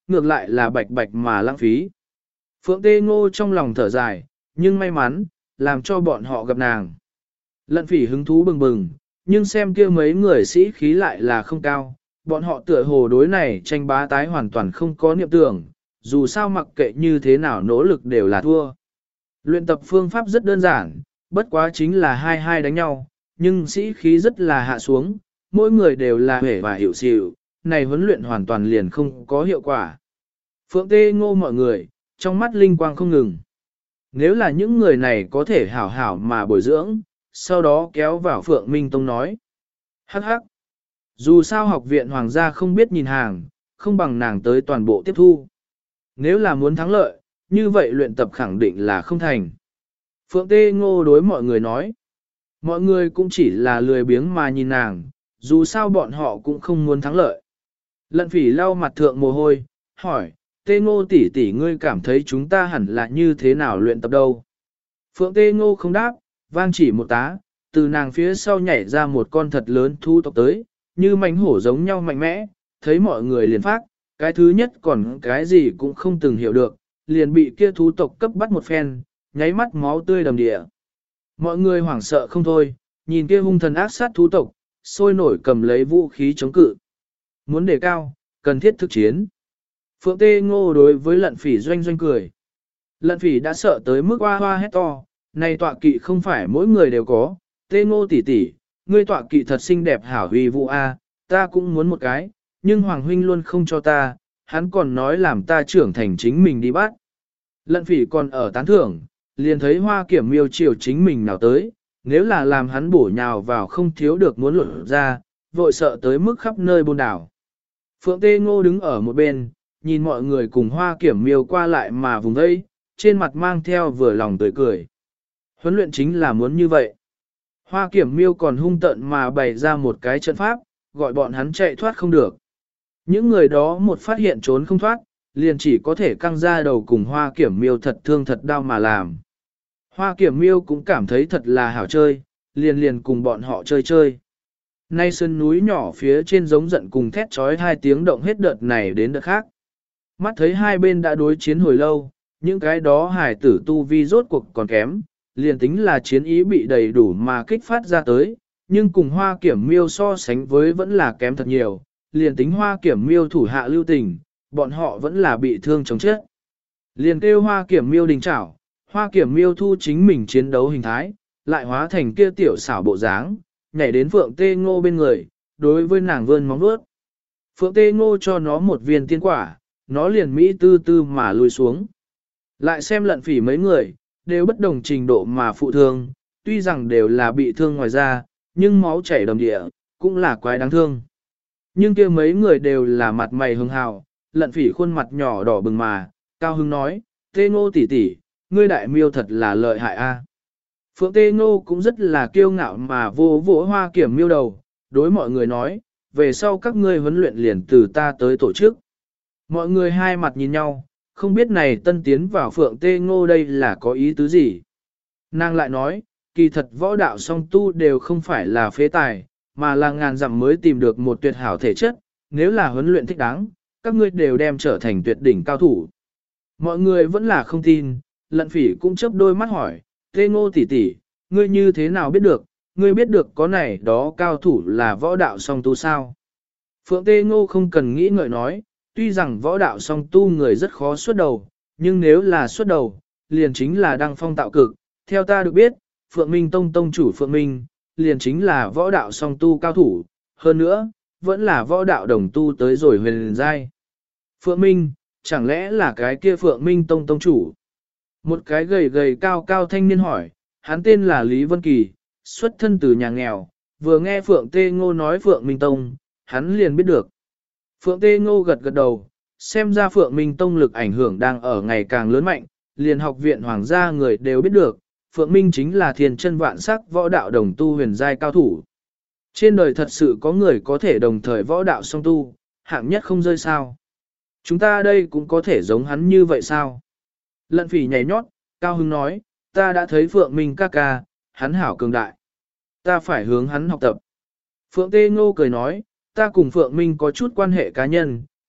ngược lại là bạch bạch mà lãng phí. Phượng Tê Ngô trong lòng thở dài, nhưng may mắn, làm cho bọn họ gặp nàng. Lận Phỉ hứng thú bừng bừng, nhưng xem kia mấy người sĩ khí lại là không cao, bọn họ tựa hồ đối này tranh bá tái hoàn toàn không có niệm tưởng, dù sao mặc kệ như thế nào nỗ lực đều là thua. Luyện tập phương pháp rất đơn giản, bất quá chính là hai hai đánh nhau, nhưng sĩ khí rất là hạ xuống, mỗi người đều là hể và hiểu xỉu, này huấn luyện hoàn toàn liền không có hiệu quả. Phượng Tê Ngô mọi người, trong mắt linh quang không ngừng. Nếu là những người này có thể hảo hảo mà bồi dưỡng, sau đó kéo vào Phượng Minh Tông nói. Hắc hắc. Dù sao học viện hoàng gia không biết nhìn hàng, không bằng nàng tới toàn bộ tiếp thu. Nếu là muốn thắng lợi, như vậy luyện tập khẳng định là không thành. Phượng Tê Ngô đối mọi người nói. Mọi người cũng chỉ là lười biếng mà nhìn nàng, dù sao bọn họ cũng không muốn thắng lợi. Lận Phỉ lau mặt thượng mồ hôi, hỏi, Tê Ngô tỷ tỷ ngươi cảm thấy chúng ta hẳn là như thế nào luyện tập đâu? Phượng Tê Ngô không đáp, vang chỉ một tá, từ nàng phía sau nhảy ra một con thật lớn thú tộc tới, như mãnh hổ giống nhau mạnh mẽ, thấy mọi người liền phát, cái thứ nhất còn cái gì cũng không từng hiểu được, liền bị kia thú tộc cấp bắt một phen, nháy mắt máu tươi đầm địa. Mọi người hoảng sợ không thôi, nhìn kia hung thần ác sát thú tộc, sôi nổi cầm lấy vũ khí chống cự. Muốn đề cao, cần thiết thực chiến. Phượng Tê Ngô đối với Lận Phỉ doanh doanh cười. Lận Phỉ đã sợ tới mức hoa hoa hét to, này tọa kỵ không phải mỗi người đều có, Tê Ngô tỷ tỷ, ngươi tọa kỵ thật xinh đẹp hảo huy vũ a, ta cũng muốn một cái, nhưng Hoàng huynh luôn không cho ta, hắn còn nói làm ta trưởng thành chính mình đi bắt. Lận Phỉ còn ở tán thưởng, liền thấy Hoa Kiểm Miêu chiều chính mình nào tới, nếu là làm hắn bổ nhào vào không thiếu được muốn luận ra, vội sợ tới mức khắp nơi bôn đảo. Phượng Tê Ngô đứng ở một bên, nhìn mọi người cùng Hoa Kiểm Miêu qua lại mà vùng đây, trên mặt mang theo vừa lòng tươi cười. Huấn luyện chính là muốn như vậy. Hoa Kiểm Miêu còn hung tợn mà bày ra một cái trận pháp, gọi bọn hắn chạy thoát không được. Những người đó một phát hiện trốn không thoát, liền chỉ có thể căng ra đầu cùng Hoa Kiểm Miêu thật thương thật đau mà làm. Hoa Kiểm Miêu cũng cảm thấy thật là hảo chơi, liền cùng bọn họ chơi chơi. Nay sân núi nhỏ phía trên giống giận cùng thét trói hai tiếng động hết đợt này đến đợt khác. Mắt thấy hai bên đã đối chiến hồi lâu, những cái đó hải tử tu vi rốt cuộc còn kém, liền tính là chiến ý bị đầy đủ mà kích phát ra tới, nhưng cùng Hoa Kiểm Miêu so sánh với vẫn là kém thật nhiều, liền tính Hoa Kiểm Miêu thủ hạ lưu tình, bọn họ vẫn là bị thương chống chết. Liền kêu Hoa Kiểm Miêu đình trảo, Hoa Kiểm Miêu thu chính mình chiến đấu hình thái, lại hóa thành kia tiểu xảo bộ dáng, nhảy đến Phượng Tê Ngô bên người, đối với nàng vươn móng vuốt. Phượng Tê Ngô cho nó một viên tiên quả, nó liền mỹ tư tư mà lùi xuống. Lại xem Lận Phỉ mấy người, đều bất đồng trình độ mà phụ thương, tuy rằng đều là bị thương ngoài da, nhưng máu chảy đầm địa, cũng là quái đáng thương. Nhưng kia mấy người đều là mặt mày hưng hào, Lận Phỉ khuôn mặt nhỏ đỏ bừng mà, cao hứng nói, Tê Ngô tỷ tỷ, ngươi đại miêu thật là lợi hại a. Phượng Tê Ngô cũng rất là kiêu ngạo mà vô vỗ Hoa Kiểm Miêu đầu, đối mọi người nói, về sau các ngươi huấn luyện liền từ ta tới tổ chức. Mọi người hai mặt nhìn nhau, không biết này tân tiến vào Phượng Tê Ngô đây là có ý tứ gì. Nàng lại nói, kỳ thật võ đạo song tu đều không phải là phế tài, mà là ngàn dặm mới tìm được một tuyệt hảo thể chất, nếu là huấn luyện thích đáng, các ngươi đều đem trở thành tuyệt đỉnh cao thủ. Mọi người vẫn là không tin, Lận Phỉ cũng chớp đôi mắt hỏi, Tê Ngô tỷ tỷ, ngươi như thế nào biết được, ngươi biết được có này đó cao thủ là võ đạo song tu sao? Phượng Tê Ngô không cần nghĩ ngợi nói, tuy rằng võ đạo song tu người rất khó xuất đầu, nhưng nếu là xuất đầu, liền chính là đăng phong tạo cực. Theo ta được biết, Phượng Minh Tông tông chủ Phượng Minh, liền chính là võ đạo song tu cao thủ, hơn nữa, vẫn là võ đạo đồng tu tới rồi huyền giai. Phượng Minh, chẳng lẽ là cái kia Phượng Minh Tông tông chủ? Một cái gầy gầy cao cao thanh niên hỏi, hắn tên là Lý Vân Kỳ, xuất thân từ nhà nghèo, vừa nghe Phượng Tê Ngô nói Phượng Minh Tông, hắn liền biết được. Phượng Tê Ngô gật gật đầu, xem ra Phượng Minh Tông lực ảnh hưởng đang ở ngày càng lớn mạnh, liền học viện hoàng gia người đều biết được, Phượng Minh chính là thiên chân vạn sắc võ đạo đồng tu huyền giai cao thủ. Trên đời thật sự có người có thể đồng thời võ đạo song tu, hạng nhất không rơi sao. Chúng ta đây cũng có thể giống hắn như vậy sao? Lận Phỉ nhảy nhót, cao hứng nói, ta đã thấy Phượng Minh ca ca, hắn hảo cường đại. Ta phải hướng hắn học tập. Phượng Tê Ngô cười nói, ta cùng Phượng Minh có chút quan hệ cá nhân,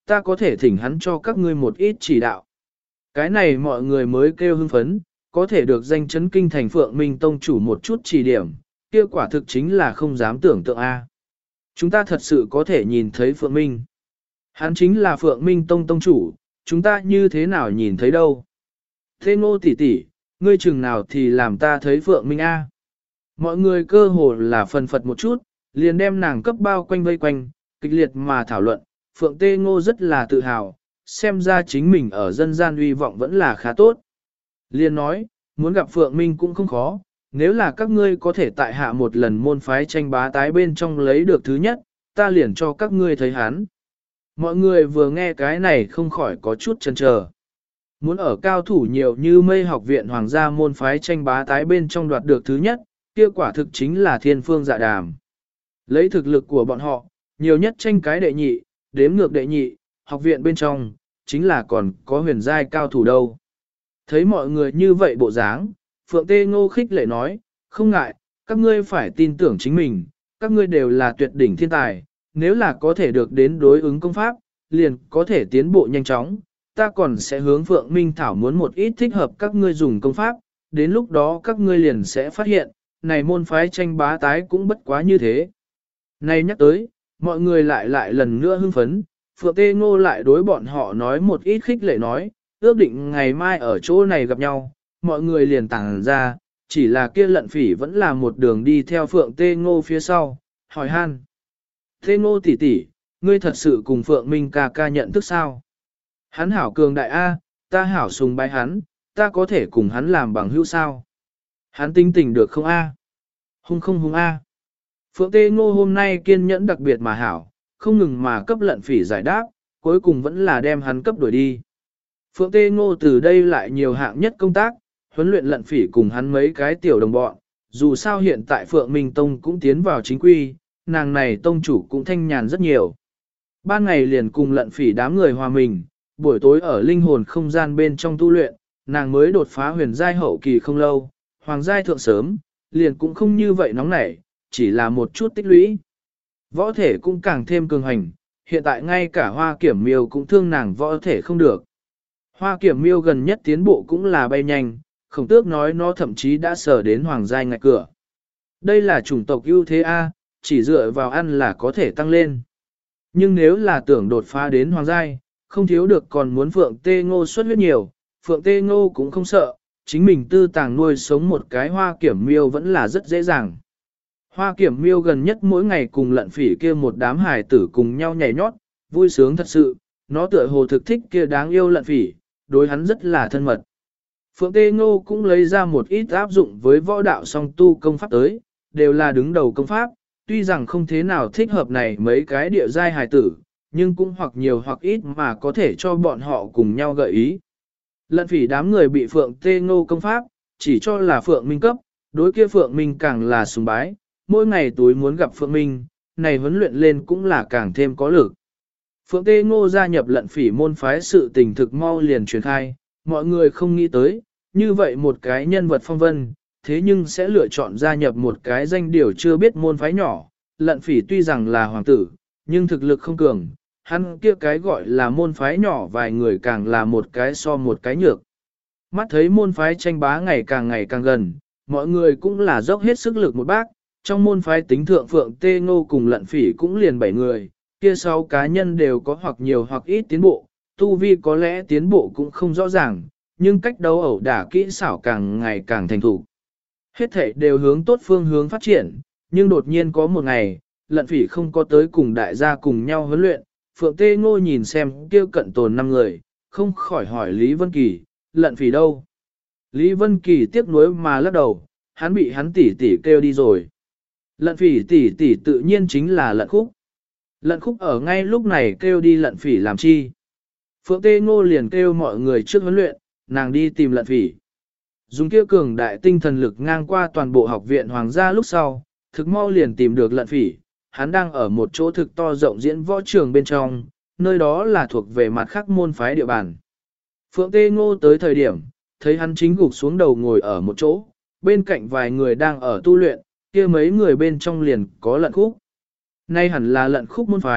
ta có thể thỉnh hắn cho các ngươi một ít chỉ đạo. Cái này mọi người mới kêu hưng phấn, có thể được danh chấn kinh thành Phượng Minh Tông chủ một chút chỉ điểm, kia quả thực chính là không dám tưởng tượng a. Chúng ta thật sự có thể nhìn thấy Phượng Minh. Hắn chính là Phượng Minh Tông tông chủ, chúng ta như thế nào nhìn thấy đâu. Thế Ngô tỷ tỷ, ngươi chừng nào thì làm ta thấy Phượng Minh a. Mọi người cơ hồ là phần phật một chút, liền đem nàng cấp bao quanh vây quanh, kịch liệt mà thảo luận. Phượng Tê Ngô rất là tự hào, xem ra chính mình ở dân gian uy vọng vẫn là khá tốt. Liền nói, muốn gặp Phượng Minh cũng không khó, nếu là các ngươi có thể tại hạ một lần môn phái tranh bá tái bên trong lấy được thứ nhất, ta liền cho các ngươi thấy hắn. Mọi người vừa nghe cái này không khỏi có chút chần chờ. Muốn ở cao thủ nhiều như Mây Học viện Hoàng gia môn phái tranh bá tái bên trong đoạt được thứ nhất, kia quả thực chính là thiên phương dạ đàm. Lấy thực lực của bọn họ, nhiều nhất tranh cái đệ nhị, đếm ngược đệ nhị, học viện bên trong, chính là còn có huyền giai cao thủ đâu. Thấy mọi người như vậy bộ dáng, Phượng Tê Ngô khích lệ nói, không ngại, các ngươi phải tin tưởng chính mình, các ngươi đều là tuyệt đỉnh thiên tài, nếu là có thể được đến đối ứng công pháp, liền có thể tiến bộ nhanh chóng, ta còn sẽ hướng Phượng Minh Thảo muốn một ít thích hợp các ngươi dùng công pháp, đến lúc đó các ngươi liền sẽ phát hiện, này môn phái tranh bá tái cũng bất quá như thế. Này nhắc tới, mọi người lại lần nữa hưng phấn, Phượng Tê Ngô lại đối bọn họ nói một ít khích lệ nói, ước định ngày mai ở chỗ này gặp nhau, mọi người liền tàng ra, chỉ là kia lận phỉ vẫn là một đường đi theo Phượng Tê Ngô phía sau, hỏi han. Tê Ngô tỷ tỷ, ngươi thật sự cùng Phượng Minh ca ca nhận thức sao? Hắn hảo cường đại A, ta hảo sùng bái hắn, ta có thể cùng hắn làm bằng hữu sao? Hắn tinh tình được không A? Hung không hung A? Phượng Tê Ngô hôm nay kiên nhẫn đặc biệt mà hảo, không ngừng mà cấp lận phỉ giải đáp, cuối cùng vẫn là đem hắn cấp đuổi đi. Phượng Tê Ngô từ đây lại nhiều hạng nhất công tác, huấn luyện lận phỉ cùng hắn mấy cái tiểu đồng bọn, dù sao hiện tại Phượng Minh Tông cũng tiến vào chính quy, nàng này tông chủ cũng thanh nhàn rất nhiều. Ban ngày liền cùng lận phỉ đám người hòa mình, buổi tối ở linh hồn không gian bên trong tu luyện, nàng mới đột phá huyền giai hậu kỳ không lâu, hoàng giai thượng sớm, liền cũng không như vậy nóng nảy, chỉ là một chút tích lũy. Võ thể cũng càng thêm cường hành, hiện tại ngay cả hoa kiểm miêu cũng thương nàng võ thể không được. Hoa kiểm miêu gần nhất tiến bộ cũng là bay nhanh, Khổng Tước nói nó thậm chí đã sở đến hoàng giai ngạch cửa. Đây là chủng tộc ưu thế A, chỉ dựa vào ăn là có thể tăng lên. Nhưng nếu là tưởng đột phá đến hoàng giai, không thiếu được còn muốn Phượng Tê Ngô xuất huyết nhiều, Phượng Tê Ngô cũng không sợ, chính mình tư tàng nuôi sống một cái hoa kiểm miêu vẫn là rất dễ dàng. Hoa kiểm miêu gần nhất mỗi ngày cùng lận phỉ kia một đám hài tử cùng nhau nhảy nhót, vui sướng thật sự, nó tựa hồ thực thích kia đáng yêu lận phỉ, đối hắn rất là thân mật. Phượng Tê Ngô cũng lấy ra một ít áp dụng với võ đạo song tu công pháp tới, đều là đứng đầu công pháp, tuy rằng không thế nào thích hợp này mấy cái địa giai hài tử, nhưng cũng hoặc nhiều hoặc ít mà có thể cho bọn họ cùng nhau gợi ý. Lận phỉ đám người bị Phượng Tê Ngô công pháp, chỉ cho là Phượng Minh cấp, đối kia Phượng Minh càng là sùng bái, mỗi ngày túi muốn gặp Phượng Minh, này huấn luyện lên cũng là càng thêm có lực. Phượng Tê Ngô gia nhập lận phỉ môn phái sự tình thực mau liền truyền khai, mọi người không nghĩ tới, như vậy một cái nhân vật phong vân, thế nhưng sẽ lựa chọn gia nhập một cái danh điều chưa biết môn phái nhỏ, lận phỉ tuy rằng là hoàng tử, nhưng thực lực không cường, hắn kia cái gọi là môn phái nhỏ vài người càng là một cái so một cái nhược. Mắt thấy môn phái tranh bá ngày càng gần, mọi người cũng là dốc hết sức lực một bác, trong môn phái tính thượng Phượng Tê Ngô cùng lận phỉ cũng liền 7 người, kia 6 cá nhân đều có hoặc nhiều hoặc ít tiến bộ, tu vi có lẽ tiến bộ cũng không rõ ràng, nhưng cách đấu ẩu đả kỹ xảo càng ngày càng thành thục. Hết thảy đều hướng tốt phương hướng phát triển, nhưng đột nhiên có một ngày, lận phỉ không có tới cùng đại gia cùng nhau huấn luyện, Phượng Tê Ngô nhìn xem kêu cận tồn 5 người, không khỏi hỏi Lý Vân Kỳ, lận phỉ đâu? Lý Vân Kỳ tiếc nuối mà lắc đầu, hắn bị hắn tỷ tỷ kêu đi rồi. Lận phỉ tỷ tỷ tự nhiên chính là lận khúc. Lận khúc ở ngay lúc này kêu đi lận phỉ làm chi? Phượng Tê Ngô liền kêu mọi người trước huấn luyện, nàng đi tìm lận phỉ. Dùng kia cường đại tinh thần lực ngang qua toàn bộ học viện hoàng gia lúc sau, thực mau liền tìm được lận phỉ. Hắn đang ở một chỗ thực to rộng diễn võ trường bên trong, nơi đó là thuộc về mặt khác môn phái địa bàn. Phượng Tê Ngô tới thời điểm, thấy hắn chính gục xuống đầu ngồi ở một chỗ, bên cạnh vài người đang ở tu luyện, kia mấy người bên trong liền có lận khúc. Nay hẳn là lận khúc môn phái,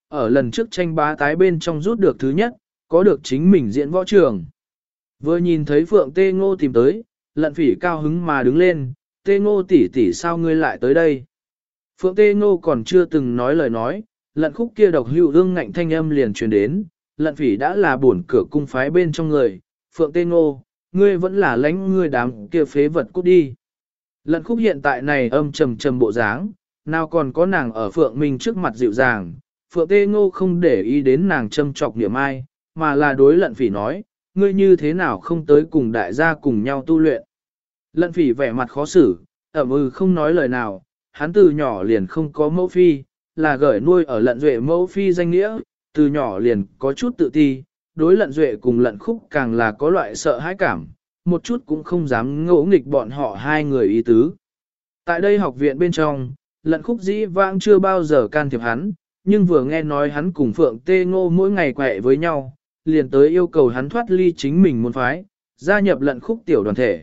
ở lần trước tranh bá tái bên trong rút được thứ nhất, có được chính mình diễn võ trường. Vừa nhìn thấy Phượng Tê Ngô tìm tới, Lận Phỉ cao hứng mà đứng lên, Tê Ngô tỷ tỷ sao ngươi lại tới đây? Phượng Tê Ngô còn chưa từng nói lời nói, Lận Khúc kia độc hữu ương ngạnh thanh âm liền truyền đến, Lận Phỉ đã là bổn cửa cung phái bên trong người, Phượng Tê Ngô, ngươi vẫn là lãnh ngươi đám kia phế vật cút đi. Lận Khúc hiện tại này âm trầm trầm bộ dáng, nào còn có nàng ở Phượng Minh trước mặt dịu dàng, Phượng Tê Ngô không để ý đến nàng châm chọc niệm ai, mà là đối Lận Phỉ nói, ngươi như thế nào không tới cùng đại gia cùng nhau tu luyện. Lận Phỉ vẻ mặt khó xử, không nói lời nào, hắn từ nhỏ liền không có mẫu phi, là gởi nuôi ở Lận Duệ mẫu phi danh nghĩa, từ nhỏ liền có chút tự ti, đối Lận Duệ cùng Lận Khúc càng là có loại sợ hãi cảm, một chút cũng không dám ngỗ nghịch bọn họ hai người ý tứ. Tại đây học viện bên trong, Lận Khúc dĩ vãng chưa bao giờ can thiệp hắn, nhưng vừa nghe nói hắn cùng Phượng Tê Ngô mỗi ngày quẹ với nhau, liền tới yêu cầu hắn thoát ly chính mình môn phái, gia nhập Lận Khúc tiểu đoàn thể.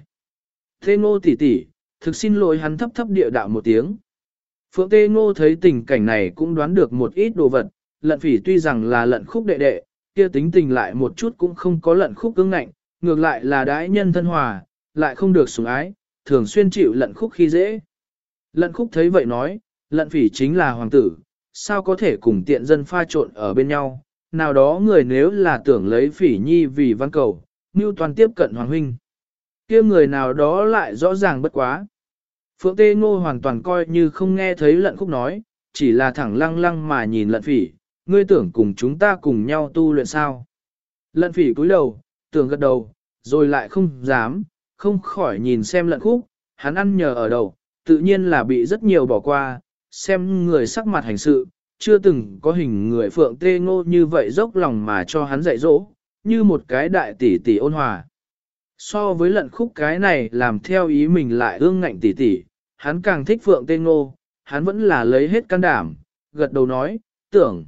Tê Ngô tỷ tỷ, thực xin lỗi, hắn thấp thấp địa đạo một tiếng. Phượng Tê Ngô thấy tình cảnh này cũng đoán được một ít đồ vật, Lận Phỉ tuy rằng là Lận Khúc đệ đệ, kia tính tình lại một chút cũng không có Lận Khúc cứng ngạnh, ngược lại là đãi nhân thân hòa, lại không được sủng ái, thường xuyên chịu Lận Khúc khi dễ. Lận Khúc thấy vậy nói, Lận Phỉ chính là hoàng tử, sao có thể cùng tiện dân pha trộn ở bên nhau, nào đó người nếu là tưởng lấy Phỉ nhi vì văn cầu, mưu toàn tiếp cận hoàng huynh. Kia người nào đó lại rõ ràng bất quá. Phượng Tê Ngô hoàn toàn coi như không nghe thấy Lận Khúc nói, chỉ là thẳng lăng lăng mà nhìn Lận Phỉ, ngươi tưởng cùng chúng ta cùng nhau tu luyện sao. Lận Phỉ cúi đầu, tưởng gật đầu, rồi lại không dám, không khỏi nhìn xem Lận Khúc, hắn ăn nhờ ở đầu, tự nhiên là bị rất nhiều bỏ qua, xem người sắc mặt hành sự, chưa từng có hình người Phượng Tê Ngô như vậy dốc lòng mà cho hắn dạy dỗ, như một cái đại tỷ tỷ ôn hòa. So với Lận Khúc cái này làm theo ý mình lại ương ngạnh tỷ tỷ, hắn càng thích Phượng Tê Ngô, hắn vẫn là lấy hết can đảm, gật đầu nói, tưởng.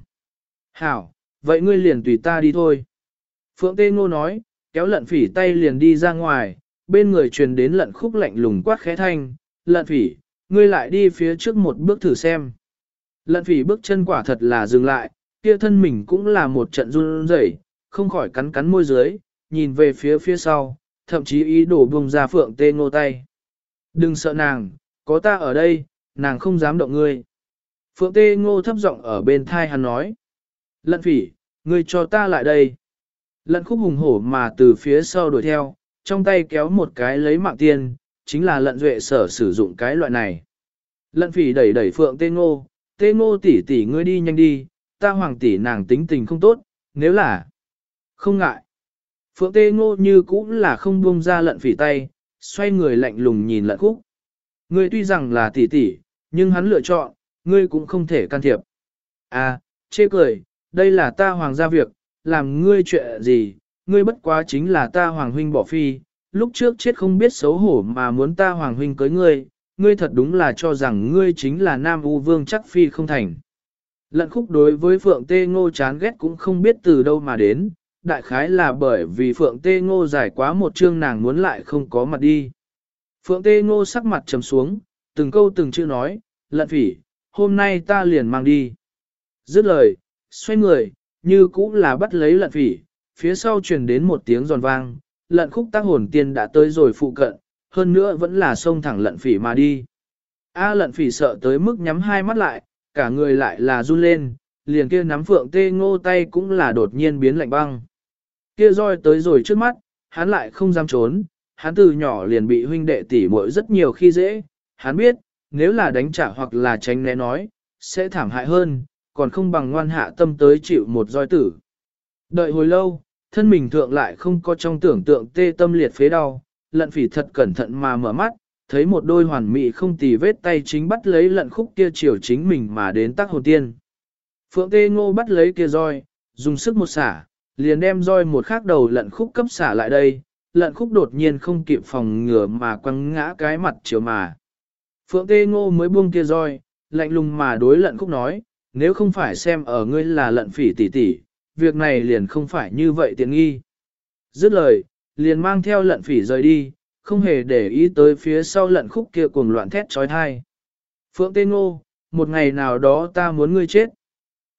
Hảo, vậy ngươi liền tùy ta đi thôi. Phượng Tê Ngô nói, kéo Lận Phỉ tay liền đi ra ngoài, bên người truyền đến Lận Khúc lạnh lùng quát khẽ thanh, Lận Phỉ, ngươi lại đi phía trước một bước thử xem. Lận Phỉ bước chân quả thật là dừng lại, kia thân mình cũng là một trận run rẩy, không khỏi cắn cắn môi dưới, nhìn về phía sau, thậm chí ý đồ buông ra Phượng Tê Ngô tay. Đừng sợ nàng, có ta ở đây, nàng không dám động ngươi. Phượng Tê Ngô thấp giọng ở bên thai hắn nói. Lận Phỉ, ngươi cho ta lại đây. Lận Khúc hùng hổ mà từ phía sau đuổi theo, trong tay kéo một cái lấy mạng tiên, chính là Lận Duệ sở sử dụng cái loại này. Lận Phỉ đẩy đẩy Phượng Tê Ngô tỷ tỷ ngươi đi nhanh đi, ta hoàng tỷ nàng tính tình không tốt, nếu là không ngại. Phượng Tê Ngô như cũng là không buông ra Lận Phỉ tay, xoay người lạnh lùng nhìn Lận Khúc. Ngươi tuy rằng là tỷ tỷ, nhưng hắn lựa chọn, ngươi cũng không thể can thiệp. À, chê cười, đây là ta hoàng gia việc, làm ngươi chuyện gì, ngươi bất quá chính là ta hoàng huynh bỏ phi, lúc trước chết không biết xấu hổ mà muốn ta hoàng huynh cưới ngươi, ngươi thật đúng là cho rằng ngươi chính là Nam U Vương chắc phi không thành. Lận Khúc đối với Phượng Tê Ngô chán ghét cũng không biết từ đâu mà đến, đại khái là bởi vì Phượng Tê Ngô giải quá một chương nàng muốn lại không có mặt đi. Phượng Tê Ngô sắc mặt trầm xuống, từng câu từng chữ nói, Lận Phỉ, hôm nay ta liền mang đi. Dứt lời, xoay người, như cũng là bắt lấy Lận Phỉ, phía sau truyền đến một tiếng giòn vang, Lận Khúc tác hồn tiên đã tới rồi phụ cận, hơn nữa vẫn là xông thẳng Lận Phỉ mà đi. Lận Phỉ sợ tới mức nhắm hai mắt lại, cả người lại là run lên, liền kia nắm Phượng Tê Ngô tay cũng là đột nhiên biến lạnh băng. Kia roi tới rồi trước mắt, hắn lại không dám trốn, hắn từ nhỏ liền bị huynh đệ tỷ muội rất nhiều khi dễ, hắn biết, nếu là đánh trả hoặc là tránh né nói, sẽ thảm hại hơn, còn không bằng ngoan hạ tâm tới chịu một roi tử. Đợi hồi lâu, thân mình thượng lại không có trong tưởng tượng tê tâm liệt phế đau, Lận Phỉ thật cẩn thận mà mở mắt, thấy một đôi hoàn mỹ không tì vết tay chính bắt lấy Lận Khúc kia chiều chính mình mà đến tác hồn tiên. Phượng Tê Ngô bắt lấy kia roi, dùng sức một xả, liền đem roi một khắc đầu Lận Khúc cấp xả lại đây, Lận Khúc đột nhiên không kịp phòng ngừa mà quăng ngã cái mặt chiều mà. Phượng Tê Ngô mới buông kia roi, lạnh lùng mà đối Lận Khúc nói, nếu không phải xem ở ngươi là Lận Phỉ tỷ tỷ, việc này liền không phải như vậy tiện nghi. Dứt lời, liền mang theo Lận Phỉ rời đi, không hề để ý tới phía sau Lận Khúc kia cuồng loạn thét trói thai. Phượng Tê Ngô, một ngày nào đó ta muốn ngươi chết.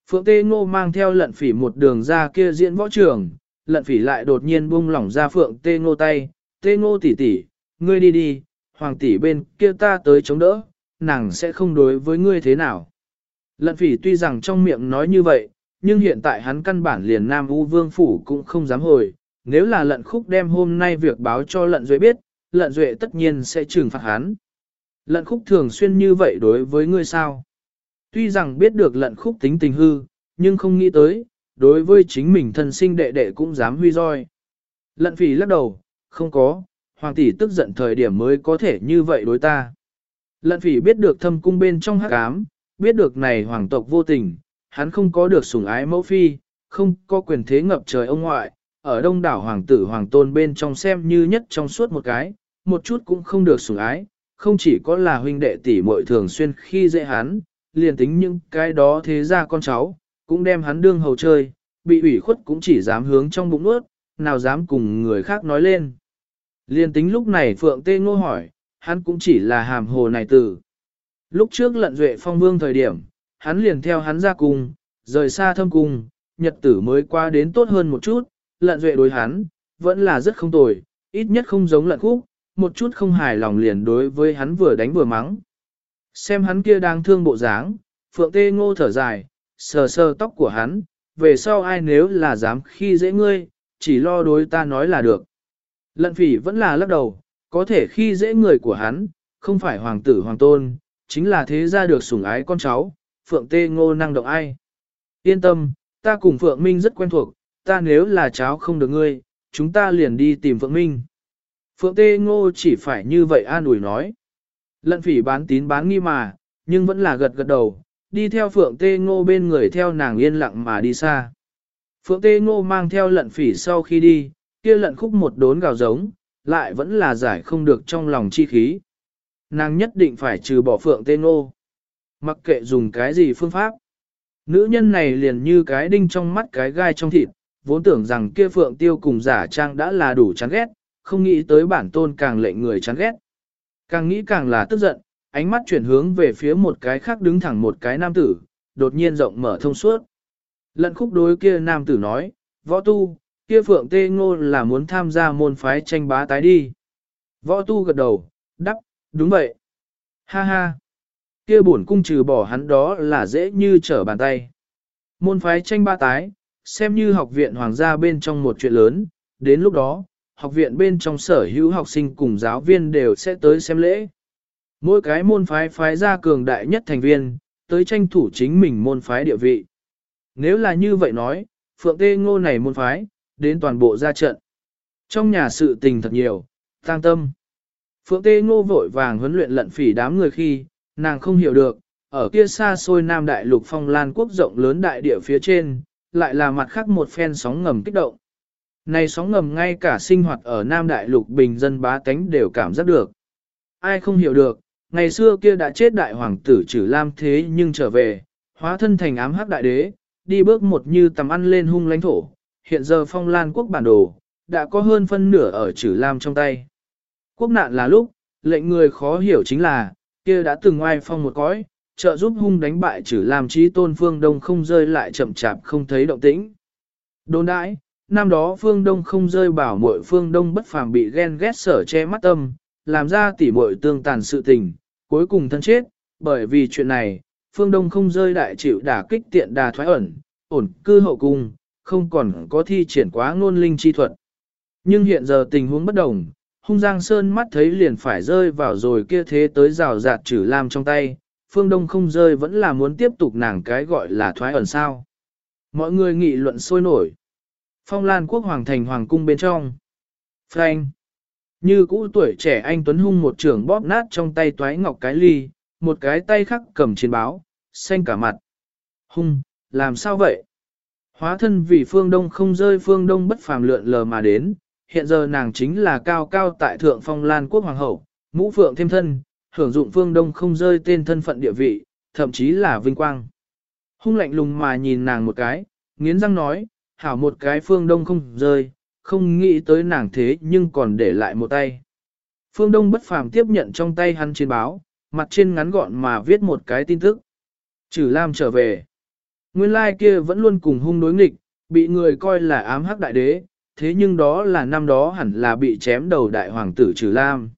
Phượng Tê Ngô mang theo Lận Phỉ một đường ra kia diễn võ trường, Lận Phỉ lại đột nhiên buông lỏng ra Phượng Tê Ngô tay, Tê Ngô tỷ tỷ, ngươi đi đi, hoàng tỷ bên kia ta tới chống đỡ, nàng sẽ không đối với ngươi thế nào. Lận Phỉ tuy rằng trong miệng nói như vậy, nhưng hiện tại hắn căn bản liền Nam U Vương Phủ cũng không dám hồi, nếu là Lận Khúc đem hôm nay việc báo cho Lận Duệ biết, Lận Duệ tất nhiên sẽ trừng phạt hắn. Lận Khúc thường xuyên như vậy đối với ngươi sao? Tuy rằng biết được Lận Khúc tính tình hư, nhưng không nghĩ tới, đối với chính mình thân sinh đệ đệ cũng dám huy roi. Lận Phỉ lắc đầu, không có, hoàng tỷ tức giận thời điểm mới có thể như vậy đối ta. Lận Phỉ biết được thâm cung bên trong hắc ám, biết được này hoàng tộc vô tình, hắn không có được sủng ái mẫu phi, không có quyền thế ngập trời ông ngoại, ở đông đảo hoàng tử hoàng tôn bên trong xem như nhất trong suốt một cái, một chút cũng không được sủng ái, không chỉ có là huynh đệ tỷ muội thường xuyên khi dễ hắn, liền tính những cái đó thế ra con cháu, cũng đem hắn đương hầu chơi, bị ủy khuất cũng chỉ dám hướng trong bụng nuốt, nào dám cùng người khác nói lên. Liền tính lúc này Phượng Tê Ngô hỏi, hắn cũng chỉ là hàm hồ này từ. Lúc trước Lận Duệ phong vương thời điểm, hắn liền theo hắn ra cùng, rời xa thâm cung, nhật tử mới qua đến tốt hơn một chút, Lận Duệ đối hắn, vẫn là rất không tồi, ít nhất không giống Lận Khúc, một chút không hài lòng liền đối với hắn vừa đánh vừa mắng. Xem hắn kia đang thương bộ dáng, Phượng Tê Ngô thở dài, sờ sờ tóc của hắn, về sau ai nếu là dám khi dễ ngươi, chỉ lo đối ta nói là được. Lận Phỉ vẫn là lắc đầu, có thể khi dễ người của hắn, không phải hoàng tử hoàng tôn, chính là thế gia được sủng ái con cháu, Phượng Tê Ngô năng động ai. Yên tâm, ta cùng Phượng Minh rất quen thuộc, ta nếu là cháu không được ngươi, chúng ta liền đi tìm Phượng Minh. Phượng Tê Ngô chỉ phải như vậy an ủi nói. Lận Phỉ bán tín bán nghi mà, nhưng vẫn là gật gật đầu, đi theo Phượng Tê Ngô bên người theo nàng yên lặng mà đi xa. Phượng Tê Ngô mang theo Lận Phỉ sau khi đi, kia Lận Khúc một đốn gào giống, lại vẫn là giải không được trong lòng chi khí. Nàng nhất định phải trừ bỏ Phượng Tê Ngô. Mặc kệ dùng cái gì phương pháp. Nữ nhân này liền như cái đinh trong mắt cái gai trong thịt, vốn tưởng rằng kia Phượng Tiêu cùng giả trang đã là đủ chán ghét, không nghĩ tới bản tôn càng lệnh người chán ghét. Càng nghĩ càng là tức giận, ánh mắt chuyển hướng về phía một cái khác đứng thẳng một cái nam tử, đột nhiên rộng mở thông suốt. Lận Khúc đối kia nam tử nói, võ tu, kia Phượng Tê Ngô là muốn tham gia môn phái tranh bá tái đi. Võ tu gật đầu, đắp, đúng vậy. Ha ha, kia bổn cung trừ bỏ hắn đó là dễ như trở bàn tay. Môn phái tranh bá tái, xem như học viện hoàng gia bên trong một chuyện lớn, đến lúc đó, học viện bên trong sở hữu học sinh cùng giáo viên đều sẽ tới xem lễ. Mỗi cái môn phái phái ra cường đại nhất thành viên, tới tranh thủ chính mình môn phái địa vị. Nếu là như vậy nói, Phượng Tê Ngô này môn phái, đến toàn bộ ra trận. Trong nhà sự tình thật nhiều, tang tâm. Phượng Tê Ngô vội vàng huấn luyện Lận Phỉ đám người khi, nàng không hiểu được, ở kia xa xôi Nam Đại Lục Phong Lan quốc rộng lớn đại địa phía trên, lại là mặt khác một phen sóng ngầm kích động. Này sóng ngầm ngay cả sinh hoạt ở Nam Đại Lục bình dân bá tánh đều cảm giác được. Ai không hiểu được, ngày xưa kia đã chết đại hoàng tử Trử Lam thế nhưng trở về, hóa thân thành ám hắc đại đế, đi bước một như tầm ăn lên hung lãnh thổ. Hiện giờ Phong Lan quốc bản đồ, đã có hơn phân nửa ở Trử Lam trong tay. Quốc nạn là lúc, lệnh người khó hiểu chính là, kia đã từng oai phong một cõi, trợ giúp hung đánh bại Trử Lam chí tôn Phương Đông không rơi lại chậm chạp không thấy động tĩnh. Đồn đãi, năm đó Phương Đông không rơi bảo muội Phương Đông bất phàm bị ghen ghét sở che mắt tâm, làm ra tỉ muội tương tàn sự tình, cuối cùng thân chết, bởi vì chuyện này, Phương Đông không rơi đại chịu đả kích tiện đà thoái ổn cư hậu cung, không còn có thi triển quá ngôn linh chi thuật. Nhưng hiện giờ tình huống bất đồng, hung giang sơn mắt thấy liền phải rơi vào rồi kia thế tới rào rạt Trử Lam trong tay, Phương Đông không rơi vẫn là muốn tiếp tục nàng cái gọi là thoái ẩn sao. Mọi người nghị luận sôi nổi. Phong Lan quốc hoàng thành hoàng cung bên trong. Frank. Như cũ tuổi trẻ anh Tuấn hung một trường bóp nát trong tay toái ngọc cái ly, một cái tay khác cầm chiến báo, xanh cả mặt. Hung, làm sao vậy? Hóa thân vì Phương Đông không rơi Phương Đông bất phàm lượn lờ mà đến, hiện giờ nàng chính là cao cao tại thượng Phong Lan quốc hoàng hậu, mũ phượng thêm thân, hưởng dụng Phương Đông không rơi tên thân phận địa vị, thậm chí là vinh quang. Hung lạnh lùng mà nhìn nàng một cái, nghiến răng nói, hảo một cái Phương Đông không rơi, không nghĩ tới nàng thế nhưng còn để lại một tay. Phương Đông bất phàm tiếp nhận trong tay hắn chiến báo, mặt trên ngắn gọn mà viết một cái tin tức. Trử Lam trở về. Nguyên lai kia vẫn luôn cùng hung đối nghịch, bị người coi là ám hắc đại đế, thế nhưng đó là năm đó hẳn là bị chém đầu đại hoàng tử Trừ Lam.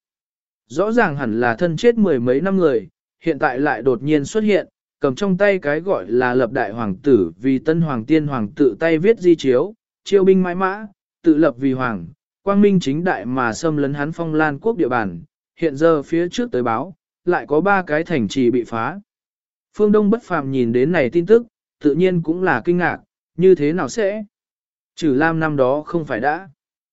Rõ ràng hẳn là thân chết mười mấy năm người, hiện tại lại đột nhiên xuất hiện, cầm trong tay cái gọi là lập đại hoàng tử vì tân hoàng tiên hoàng tự tay viết di chiếu, chiêu binh mãi mã, tự lập vì hoàng, quang minh chính đại mà xâm lấn hắn Phong Lan quốc địa bàn, hiện giờ phía trước tới báo, lại có 3 cái thành trì bị phá. Phương Đông Bất Phàm nhìn đến này tin tức, tự nhiên cũng là kinh ngạc, như thế nào sẽ? Trừ Lam năm đó không phải đã.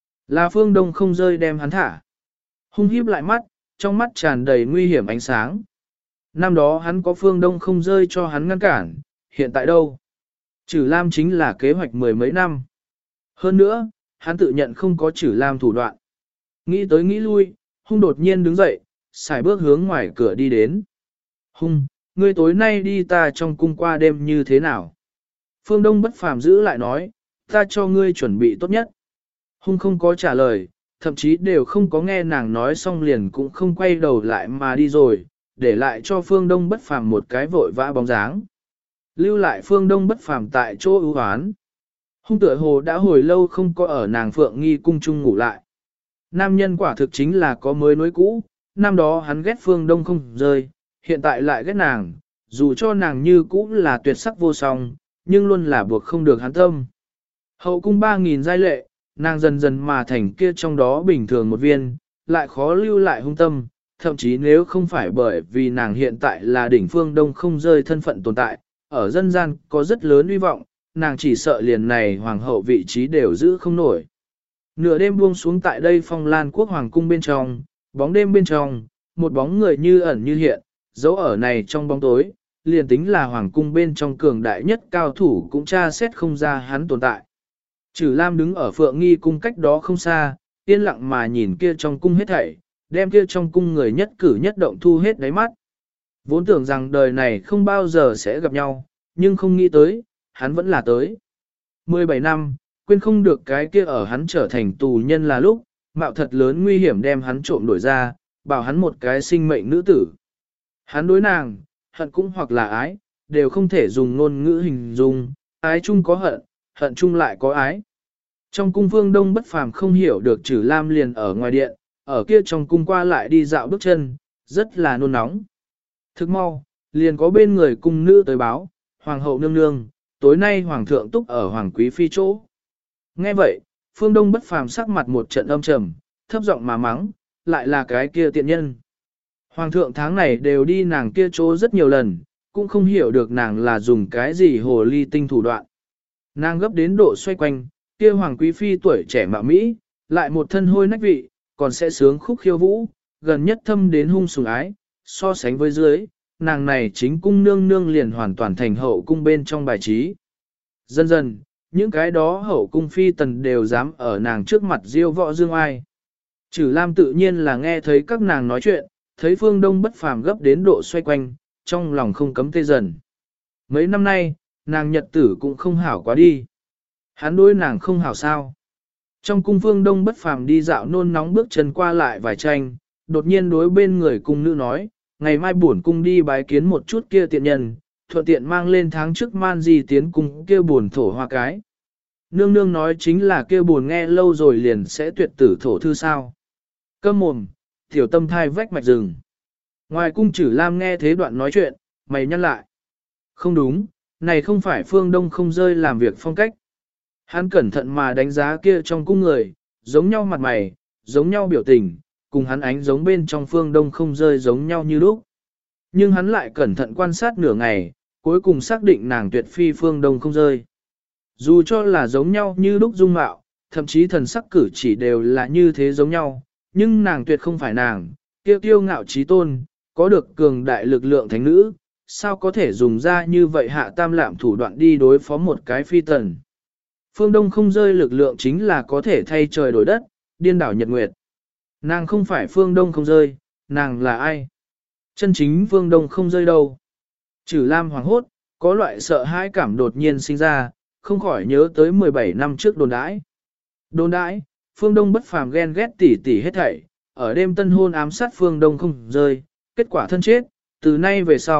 Là Phương Đông không rơi đem hắn thả. Hung híp lại mắt, trong mắt tràn đầy nguy hiểm ánh sáng. Năm đó hắn có Phương Đông không rơi cho hắn ngăn cản, hiện tại đâu? Trừ Lam chính là kế hoạch mười mấy năm. Hơn nữa, hắn tự nhận không có Trừ Lam thủ đoạn. Nghĩ tới nghĩ lui, Hung đột nhiên đứng dậy, xài bước hướng ngoài cửa đi đến. Hung, ngươi tối nay đi ta trong cung qua đêm như thế nào? Phương Đông Bất Phàm giữ lại nói, ta cho ngươi chuẩn bị tốt nhất. Hung không có trả lời, thậm chí đều không có nghe nàng nói xong liền cũng không quay đầu lại mà đi rồi, để lại cho Phương Đông Bất Phàm một cái vội vã bóng dáng. Lưu lại Phương Đông Bất Phàm tại chỗ ưu hoán. Hung tựa hồ đã hồi lâu không có ở nàng Phượng Nghi cung chung ngủ lại. Nam nhân quả thực chính là có mới nối cũ, năm đó hắn ghét Phương Đông không rơi, hiện tại lại ghét nàng, dù cho nàng như cũ là tuyệt sắc vô song, nhưng luôn là buộc không được hắn tâm. Hậu cung 3.000 giai lệ, nàng dần dần mà thành kia trong đó bình thường một viên, lại khó lưu lại hung tâm, thậm chí nếu không phải bởi vì nàng hiện tại là đỉnh Phương Đông không rơi thân phận tồn tại, ở dân gian có rất lớn uy vọng, nàng chỉ sợ liền này hoàng hậu vị trí đều giữ không nổi. Nửa đêm buông xuống tại đây Phong Lan quốc hoàng cung bên trong, bóng đêm bên trong, một bóng người như ẩn như hiện, dấu ở này trong bóng tối, liền tính là hoàng cung bên trong cường đại nhất cao thủ cũng tra xét không ra hắn tồn tại. Trừ Lam đứng ở Phượng Nghi cung cách đó không xa, yên lặng mà nhìn kia trong cung hết thảy, đem kia trong cung người nhất cử nhất động thu hết đáy mắt. Vốn tưởng rằng đời này không bao giờ sẽ gặp nhau, nhưng không nghĩ tới, hắn vẫn là tới. 17 năm, quên không được cái kia ở hắn trở thành tù nhân là lúc, mạo thật lớn nguy hiểm đem hắn trộm đổi ra, bảo hắn một cái sinh mệnh nữ tử. Hắn đối nàng, hận cũng hoặc là ái, đều không thể dùng ngôn ngữ hình dung, ái chung có hận, hận chung lại có ái. Trong cung Phương Đông Bất Phàm không hiểu được Trừ Lam liền ở ngoài điện, ở kia trong cung qua lại đi dạo bước chân, rất là nôn nóng. Thức mau, liền có bên người cung nữ tới báo, Hoàng hậu nương nương, tối nay Hoàng thượng túc ở Hoàng quý phi chỗ. Nghe vậy, Phương Đông Bất Phàm sắc mặt một trận âm trầm, thấp giọng mà mắng, lại là cái kia tiện nhân. Hoàng thượng tháng này đều đi nàng kia chỗ rất nhiều lần, cũng không hiểu được nàng là dùng cái gì hồ ly tinh thủ đoạn. Nàng gấp đến độ xoay quanh, kia Hoàng quý phi tuổi trẻ mạo Mỹ, lại một thân hôi nách vị, còn sẽ sướng khúc khiêu vũ, gần nhất thâm đến hung sủng ái, so sánh với dưới, nàng này chính cung nương nương liền hoàn toàn thành hậu cung bên trong bài trí. Dần dần, những cái đó hậu cung phi tần đều dám ở nàng trước mặt diêu võ dương ai. Trừ Lam tự nhiên là nghe thấy các nàng nói chuyện, thấy Phương Đông Bất Phàm gấp đến độ xoay quanh, trong lòng không cấm tê dần. Mấy năm nay, nàng nhật tử cũng không hảo quá đi. Hắn đối nàng không hảo sao. Trong cung Phương Đông Bất Phàm đi dạo nôn nóng bước chân qua lại vài tranh, đột nhiên đối bên người cung nữ nói, ngày mai bổn cung đi bái kiến một chút kia tiện nhân, thuận tiện mang lên tháng trước man di tiến cung kia buồn thổ hoa cái. Nương nương nói chính là kia buồn nghe lâu rồi liền sẽ tuyệt tử thổ thư sao. Câm mồm, tiểu tâm thai vách mạch rừng. Ngoài cung Trừ Lam nghe thế đoạn nói chuyện, mày nhăn lại. Không đúng, này không phải Phương Đông không rơi làm việc phong cách. Hắn cẩn thận mà đánh giá kia trong cung người, giống nhau mặt mày, giống nhau biểu tình, cùng hắn ánh giống bên trong Phương Đông không rơi giống nhau như lúc. Nhưng hắn lại cẩn thận quan sát nửa ngày, cuối cùng xác định nàng tuyệt phi Phương Đông không rơi. Dù cho là giống nhau như lúc dung mạo, thậm chí thần sắc cử chỉ đều là như thế giống nhau, nhưng nàng tuyệt không phải nàng, kiêu kiêu ngạo trí tôn, có được cường đại lực lượng thánh nữ, sao có thể dùng ra như vậy hạ tam lạm thủ đoạn đi đối phó một cái phi tần. Phương Đông không rơi lực lượng chính là có thể thay trời đổi đất, điên đảo nhật nguyệt. Nàng không phải Phương Đông không rơi, nàng là ai? Chân chính Phương Đông không rơi đâu. Trừ Lam hoàng hốt, có loại sợ hãi cảm đột nhiên sinh ra, không khỏi nhớ tới 17 năm trước đồn đãi. Đồn đãi, Phương Đông Bất Phàm ghen ghét tỉ tỉ hết thảy, ở đêm tân hôn ám sát Phương Đông không rơi, kết quả thân chết, từ nay về sau,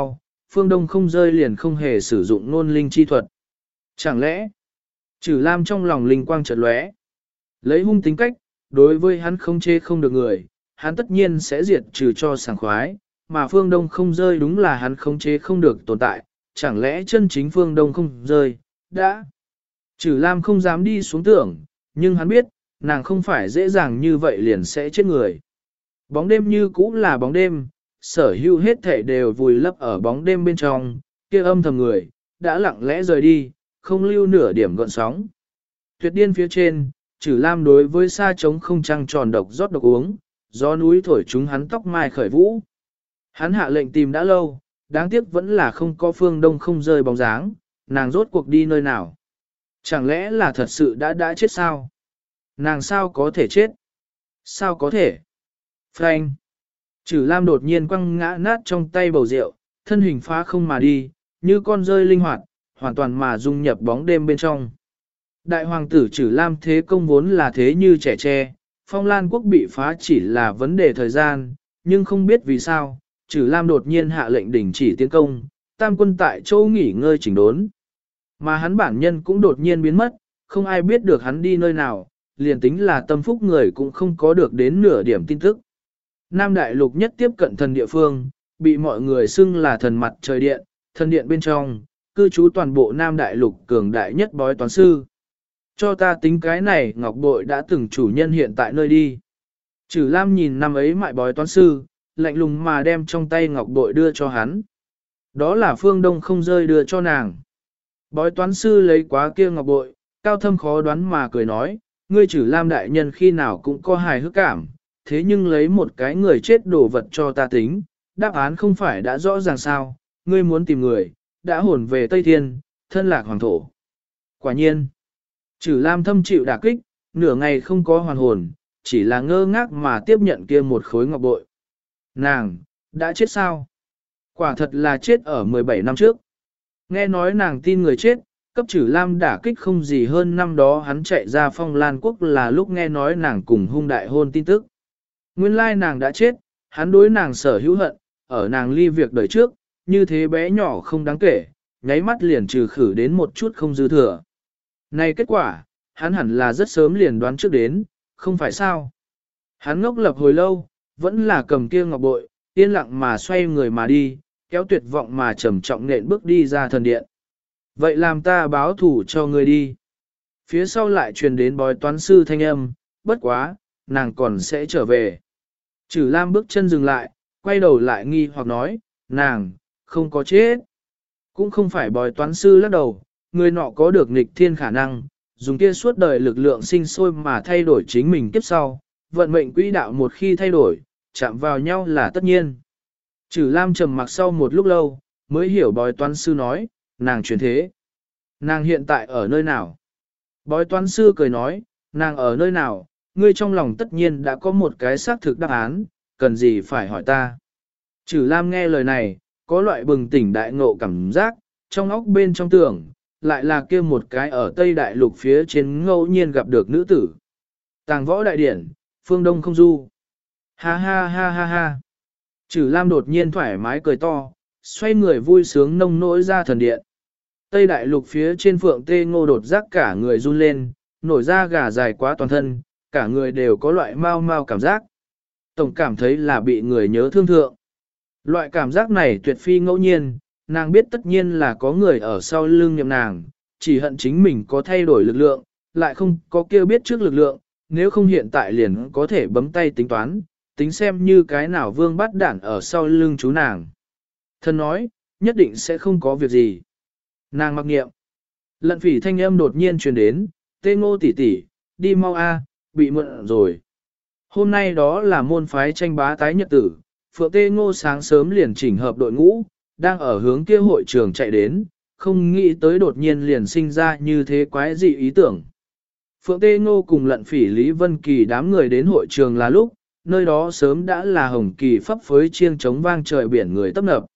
phương đông không rơi liền không hề sử dụng ngôn linh chi thuật. Chẳng lẽ, Trử Lam trong lòng linh quang chợt lóe, lấy hung tính cách, đối với hắn không chê không được người, hắn tất nhiên sẽ diệt trừ cho sảng khoái, mà phương đông không rơi đúng là hắn không chế không được tồn tại, chẳng lẽ chân chính phương đông không rơi, đã. Trử Lam không dám đi xuống tưởng, nhưng hắn biết, nàng không phải dễ dàng như vậy liền sẽ chết người. Bóng đêm như cũ là bóng đêm, sở hữu hết thể đều vùi lấp ở bóng đêm bên trong, kia âm thầm người, đã lặng lẽ rời đi, không lưu nửa điểm gợn sóng. Tuyệt điên phía trên, Trử Lam đối với sa trống không trăng tròn độc rót độc uống, gió núi thổi chúng hắn tóc mai khởi vũ. Hắn hạ lệnh tìm đã lâu, đáng tiếc vẫn là không có phương đông không rơi bóng dáng, nàng rốt cuộc đi nơi nào. Chẳng lẽ là thật sự đã chết sao? Nàng sao có thể chết? Sao có thể? Frank! Trử Lam đột nhiên quăng ngã nát trong tay bầu rượu, thân hình phá không mà đi, như con rơi linh hoạt, hoàn toàn mà dung nhập bóng đêm bên trong. Đại hoàng tử Trử Lam thế công vốn là thế như trẻ tre, Phong Lan quốc bị phá chỉ là vấn đề thời gian, nhưng không biết vì sao, Trử Lam đột nhiên hạ lệnh đình chỉ tiến công, tam quân tại chỗ nghỉ ngơi chỉnh đốn. Mà hắn bản nhân cũng đột nhiên biến mất, không ai biết được hắn đi nơi nào, liền tính là tâm phúc người cũng không có được đến nửa điểm tin tức. Nam Đại Lục nhất tiếp cận thần địa phương, bị mọi người xưng là thần mặt trời điện, thần điện bên trong, cư trú toàn bộ Nam Đại Lục cường đại nhất bói toán sư. Cho ta tính cái này ngọc bội đã từng chủ nhân hiện tại nơi đi. Trử Lam nhìn năm ấy mại bói toán sư, lạnh lùng mà đem trong tay ngọc bội đưa cho hắn. Đó là phương đông không rơi đưa cho nàng. Bói toán sư lấy quá kia ngọc bội, cao thâm khó đoán mà cười nói, ngươi Trử Lam đại nhân khi nào cũng có hài hước cảm, thế nhưng lấy một cái người chết đổ vật cho ta tính, đáp án không phải đã rõ ràng sao, ngươi muốn tìm người, đã hồn về Tây Thiên, thân lạc hoàng thổ. Quả nhiên, Trử Lam thâm chịu đả kích, nửa ngày không có hoàn hồn, chỉ là ngơ ngác mà tiếp nhận kia một khối ngọc bội. Nàng, đã chết sao? Quả thật là chết ở 17 năm trước. Nghe nói nàng tin người chết, cấp Trử Lam đả kích không gì hơn năm đó hắn chạy ra Phong Lan quốc là lúc nghe nói nàng cùng hung đại hôn tin tức. Nguyên lai nàng đã chết, hắn đối nàng sở hữu hận, ở nàng ly việc đời trước, như thế bé nhỏ không đáng kể, nháy mắt liền trừ khử đến một chút không dư thừa. Này kết quả, hắn hẳn là rất sớm liền đoán trước đến, không phải sao. Hắn ngốc lập hồi lâu, vẫn là cầm kia ngọc bội, yên lặng mà xoay người mà đi, kéo tuyệt vọng mà trầm trọng nện bước đi ra thần điện. Vậy làm ta báo thủ cho người đi. Phía sau lại truyền đến bói toán sư thanh âm, bất quá, nàng còn sẽ trở về. Trử Lam bước chân dừng lại, quay đầu lại nghi hoặc nói, nàng, không có chết. Cũng không phải bói toán sư lắc đầu, người nọ có được nghịch thiên khả năng, dùng kia suốt đời lực lượng sinh sôi mà thay đổi chính mình tiếp sau, vận mệnh quỹ đạo một khi thay đổi, chạm vào nhau là tất nhiên. Trử Lam trầm mặc sau một lúc lâu, mới hiểu bói toán sư nói, nàng chuyển thế. Nàng hiện tại ở nơi nào? Bói toán sư cười nói, nàng ở nơi nào, ngươi trong lòng tất nhiên đã có một cái xác thực đáp án, cần gì phải hỏi ta. Trử Lam nghe lời này, có loại bừng tỉnh đại ngộ cảm giác, trong óc bên trong tưởng, lại là kia một cái ở Tây Đại Lục phía trên ngẫu nhiên gặp được nữ tử. Tàng võ đại điển, phương đông không du. Ha ha ha ha ha. Trử Lam đột nhiên thoải mái cười to, xoay người vui sướng nông nỗi ra thần điện. Tây Đại Lục phía trên Phượng Tê Ngô đột giác cả người run lên, nổi da gà dài quá toàn thân, cả người đều có loại mau mau cảm giác. Tổng cảm thấy là bị người nhớ thương thượng. Loại cảm giác này tuyệt phi ngẫu nhiên, nàng biết tất nhiên là có người ở sau lưng nhậm nàng, chỉ hận chính mình có thay đổi lực lượng, lại không có kêu biết trước lực lượng, nếu không hiện tại liền có thể bấm tay tính toán, tính xem như cái nào vương bắt đản ở sau lưng chú nàng. Thân nói, nhất định sẽ không có việc gì. Nàng mặc niệm. Lận phỉ thanh âm đột nhiên truyền đến, Tê Ngô tỷ tỷ, đi mau a, bị mượn rồi. Hôm nay đó là môn phái tranh bá tái nhật tử, Phượng Tê Ngô sáng sớm liền chỉnh hợp đội ngũ, đang ở hướng kia hội trường chạy đến, không nghĩ tới đột nhiên liền sinh ra như thế quái dị ý tưởng. Phượng Tê Ngô cùng Lận phỉ Lý Vân Kỳ đám người đến hội trường là lúc, nơi đó sớm đã là hồng kỳ phấp phới chiêng trống vang trời biển người tấp nập.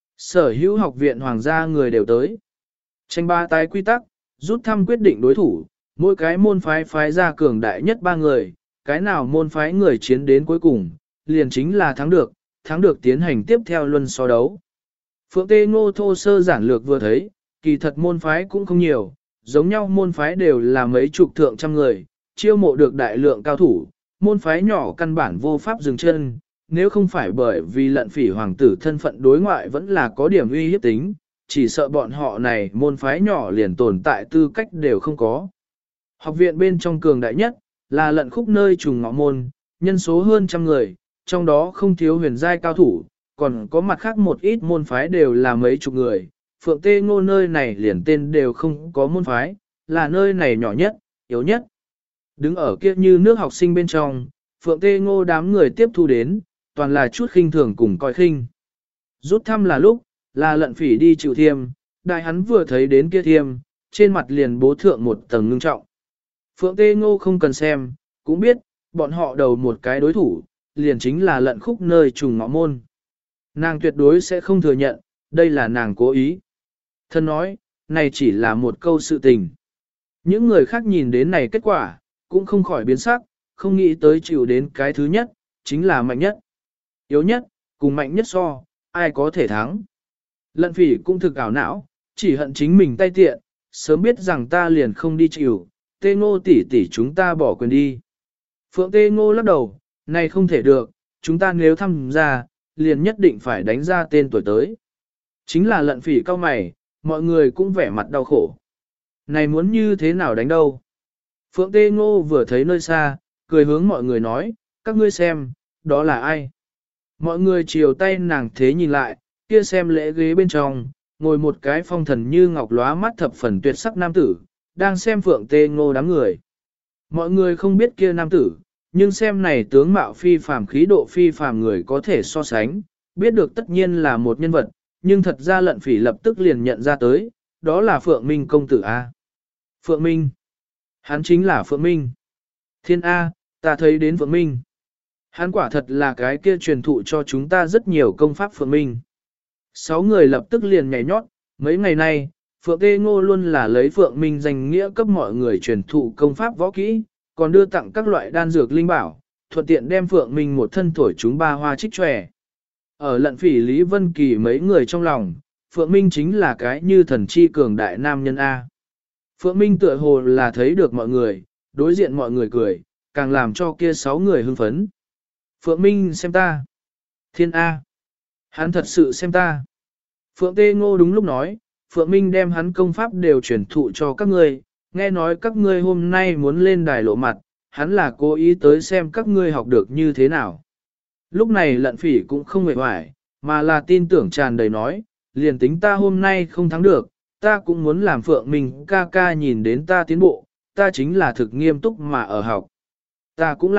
Sở hữu học viện hoàng gia người đều tới. Tranh ba tái quy tắc, rút thăm quyết định đối thủ, mỗi cái môn phái phái ra cường đại nhất 3 người, cái nào môn phái người chiến đến cuối cùng, liền chính là thắng được tiến hành tiếp theo luân so đấu. Phượng Tê Ngô thô sơ giản lược vừa thấy, kỳ thật môn phái cũng không nhiều, giống nhau môn phái đều là mấy chục thượng trăm người, chiêu mộ được đại lượng cao thủ, môn phái nhỏ căn bản vô pháp dừng chân, nếu không phải bởi vì lận phỉ hoàng tử thân phận đối ngoại vẫn là có điểm uy hiếp tính, chỉ sợ bọn họ này môn phái nhỏ liền tồn tại tư cách đều không có. Học viện bên trong cường đại nhất, là lận khúc nơi trùng ngọ môn, nhân số hơn trăm người, trong đó không thiếu huyền giai cao thủ, còn có mặt khác một ít môn phái đều là mấy chục người. Phượng Tê Ngô nơi này liền tên đều không có môn phái, là nơi này nhỏ nhất, yếu nhất. Đứng ở kia như nước học sinh bên trong, Phượng Tê Ngô đám người tiếp thu đến, toàn là chút khinh thường cùng coi khinh. Rút thăm là lúc, là lận phỉ đi chịu thiêm, đại hắn vừa thấy đến kia thiêm, trên mặt liền bố thượng một tầng ngưng trọng. Phượng Tê Ngô không cần xem, cũng biết, bọn họ đầu một cái đối thủ, liền chính là lận khúc nơi trùng ngọ môn. Nàng tuyệt đối sẽ không thừa nhận, đây là nàng cố ý. Thân nói, này chỉ là một câu sự tình. Những người khác nhìn đến này kết quả, cũng không khỏi biến sắc, không nghĩ tới chịu đến cái thứ nhất, chính là mạnh nhất. Yếu nhất, cùng mạnh nhất so, ai có thể thắng. Lận phỉ cũng thực ảo não, chỉ hận chính mình tay tiện, sớm biết rằng ta liền không đi chịu, Tê Ngô tỷ tỷ chúng ta bỏ quyền đi. Phượng Tê Ngô lắc đầu, này không thể được, chúng ta nếu tham gia, liền nhất định phải đánh ra tên tuổi tới. Chính là lận phỉ cao mày, mọi người cũng vẻ mặt đau khổ. Này muốn như thế nào đánh đâu? Phượng Tê Ngô vừa thấy nơi xa, cười hướng mọi người nói, các ngươi xem, đó là ai? Mọi người chiều tay nàng thế nhìn lại, kia xem lễ ghế bên trong, ngồi một cái phong thần như ngọc lóa mắt thập phần tuyệt sắc nam tử, đang xem Phượng Tê Ngô đám người. Mọi người không biết kia nam tử, nhưng xem này tướng mạo phi phàm khí độ phi phàm người có thể so sánh, biết được tất nhiên là một nhân vật, nhưng thật ra lận phỉ lập tức liền nhận ra tới, đó là Phượng Minh công tử A. Phượng Minh. Hắn chính là Phượng Minh. Thiên A, ta thấy đến Phượng Minh. Hắn quả thật là cái kia truyền thụ cho chúng ta rất nhiều công pháp Phượng Minh. 6 người lập tức liền nhảy nhót, mấy ngày nay, Phượng Tê Ngô luôn là lấy Phượng Minh danh nghĩa cấp mọi người truyền thụ công pháp võ kỹ, còn đưa tặng các loại đan dược linh bảo, thuận tiện đem Phượng Minh một thân thổi chúng ba hoa trích tròe. Ở lận phỉ Lý Vân Kỳ mấy người trong lòng, Phượng Minh chính là cái như thần chi cường đại nam nhân A. Phượng Minh tựa hồ là thấy được mọi người, đối diện mọi người cười, càng làm cho kia 6 người hưng phấn. Phượng Minh xem ta. Thiên A. Hắn thật sự xem ta. Phượng Tê Ngô đúng lúc nói, Phượng Minh đem hắn công pháp đều truyền thụ cho các ngươi, nghe nói các ngươi hôm nay muốn lên đài lộ mặt, hắn là cố ý tới xem các ngươi học được như thế nào. Lúc này lận phỉ cũng không mệt hoài, mà là tin tưởng tràn đầy nói, liền tính ta hôm nay không thắng được, ta cũng muốn làm Phượng Minh ca ca nhìn đến ta tiến bộ, ta chính là thực nghiêm túc mà ở học. Ta cũng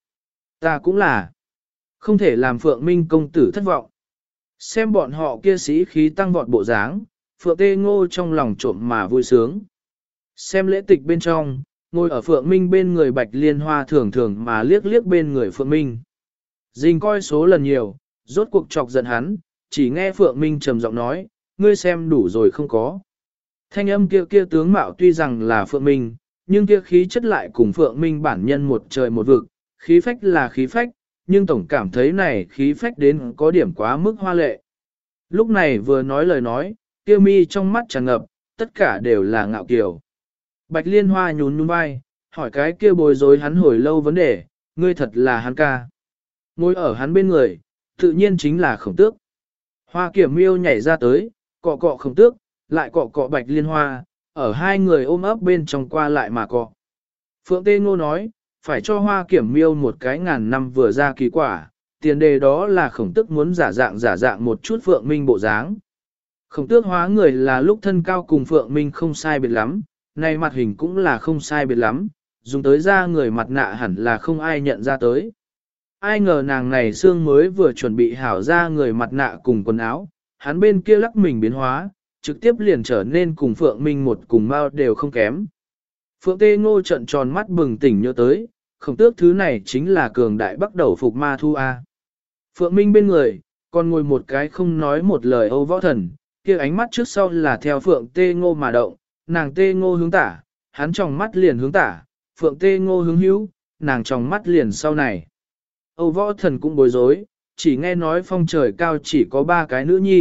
là, không thể làm Phượng Minh công tử thất vọng. Xem bọn họ kia sĩ khí tăng vọt bộ dáng, Phượng Tê Ngô trong lòng trộm mà vui sướng. Xem lễ tịch bên trong, ngồi ở Phượng Minh bên người Bạch Liên Hoa thường thường mà liếc liếc bên người Phượng Minh. Dình coi số lần nhiều, rốt cuộc chọc giận hắn, chỉ nghe Phượng Minh trầm giọng nói, ngươi xem đủ rồi không có. Thanh âm kia kia tướng mạo tuy rằng là Phượng Minh, nhưng kia khí chất lại cùng Phượng Minh bản nhân một trời một vực, khí phách là khí phách, nhưng tổng cảm thấy này khí phách đến có điểm quá mức hoa lệ. Lúc này vừa nói lời nói, kia mi trong mắt tràn ngập, tất cả đều là ngạo kiều. Bạch Liên Hoa nhún nhún vai, hỏi cái kia bối rối hắn hồi lâu vấn đề, ngươi thật là hắn ca. Ngồi ở hắn bên người, tự nhiên chính là Khổng Tước. Hoa Kiểm Miêu nhảy ra tới, cọ cọ Khổng Tước, lại cọ cọ Bạch Liên Hoa, ở hai người ôm ấp bên trong qua lại mà cọ. Phượng Tê Ngô nói, phải cho Hoa Kiểm Miêu một cái ngàn năm vừa ra kỳ quả, tiền đề đó là Khổng Tước muốn giả dạng một chút Phượng Minh bộ dáng. Khổng Tước hóa người là lúc thân cao cùng Phượng Minh không sai biệt lắm, này mặt hình cũng là không sai biệt lắm, dùng tới ra người mặt nạ hẳn là không ai nhận ra tới. Ai ngờ nàng này xương mới vừa chuẩn bị hảo ra người mặt nạ cùng quần áo, hắn bên kia lắc mình biến hóa, trực tiếp liền trở nên cùng Phượng Minh một cùng mau đều không kém. Phượng Tê Ngô trận tròn mắt bừng tỉnh nhớ tới, Khổng Tước thứ này chính là cường đại bắt đầu phục ma thu A. Phượng Minh bên người, còn ngồi một cái không nói một lời Âu Võ Thần, kia ánh mắt trước sau là theo Phượng Tê Ngô mà động, nàng Tê Ngô hướng tả, hắn tròng mắt liền hướng tả, Phượng Tê Ngô hướng hữu, nàng tròng mắt liền sau này. Âu Võ Thần cũng bối rối, chỉ nghe nói phong trời cao chỉ có 3 cái nữ nhi,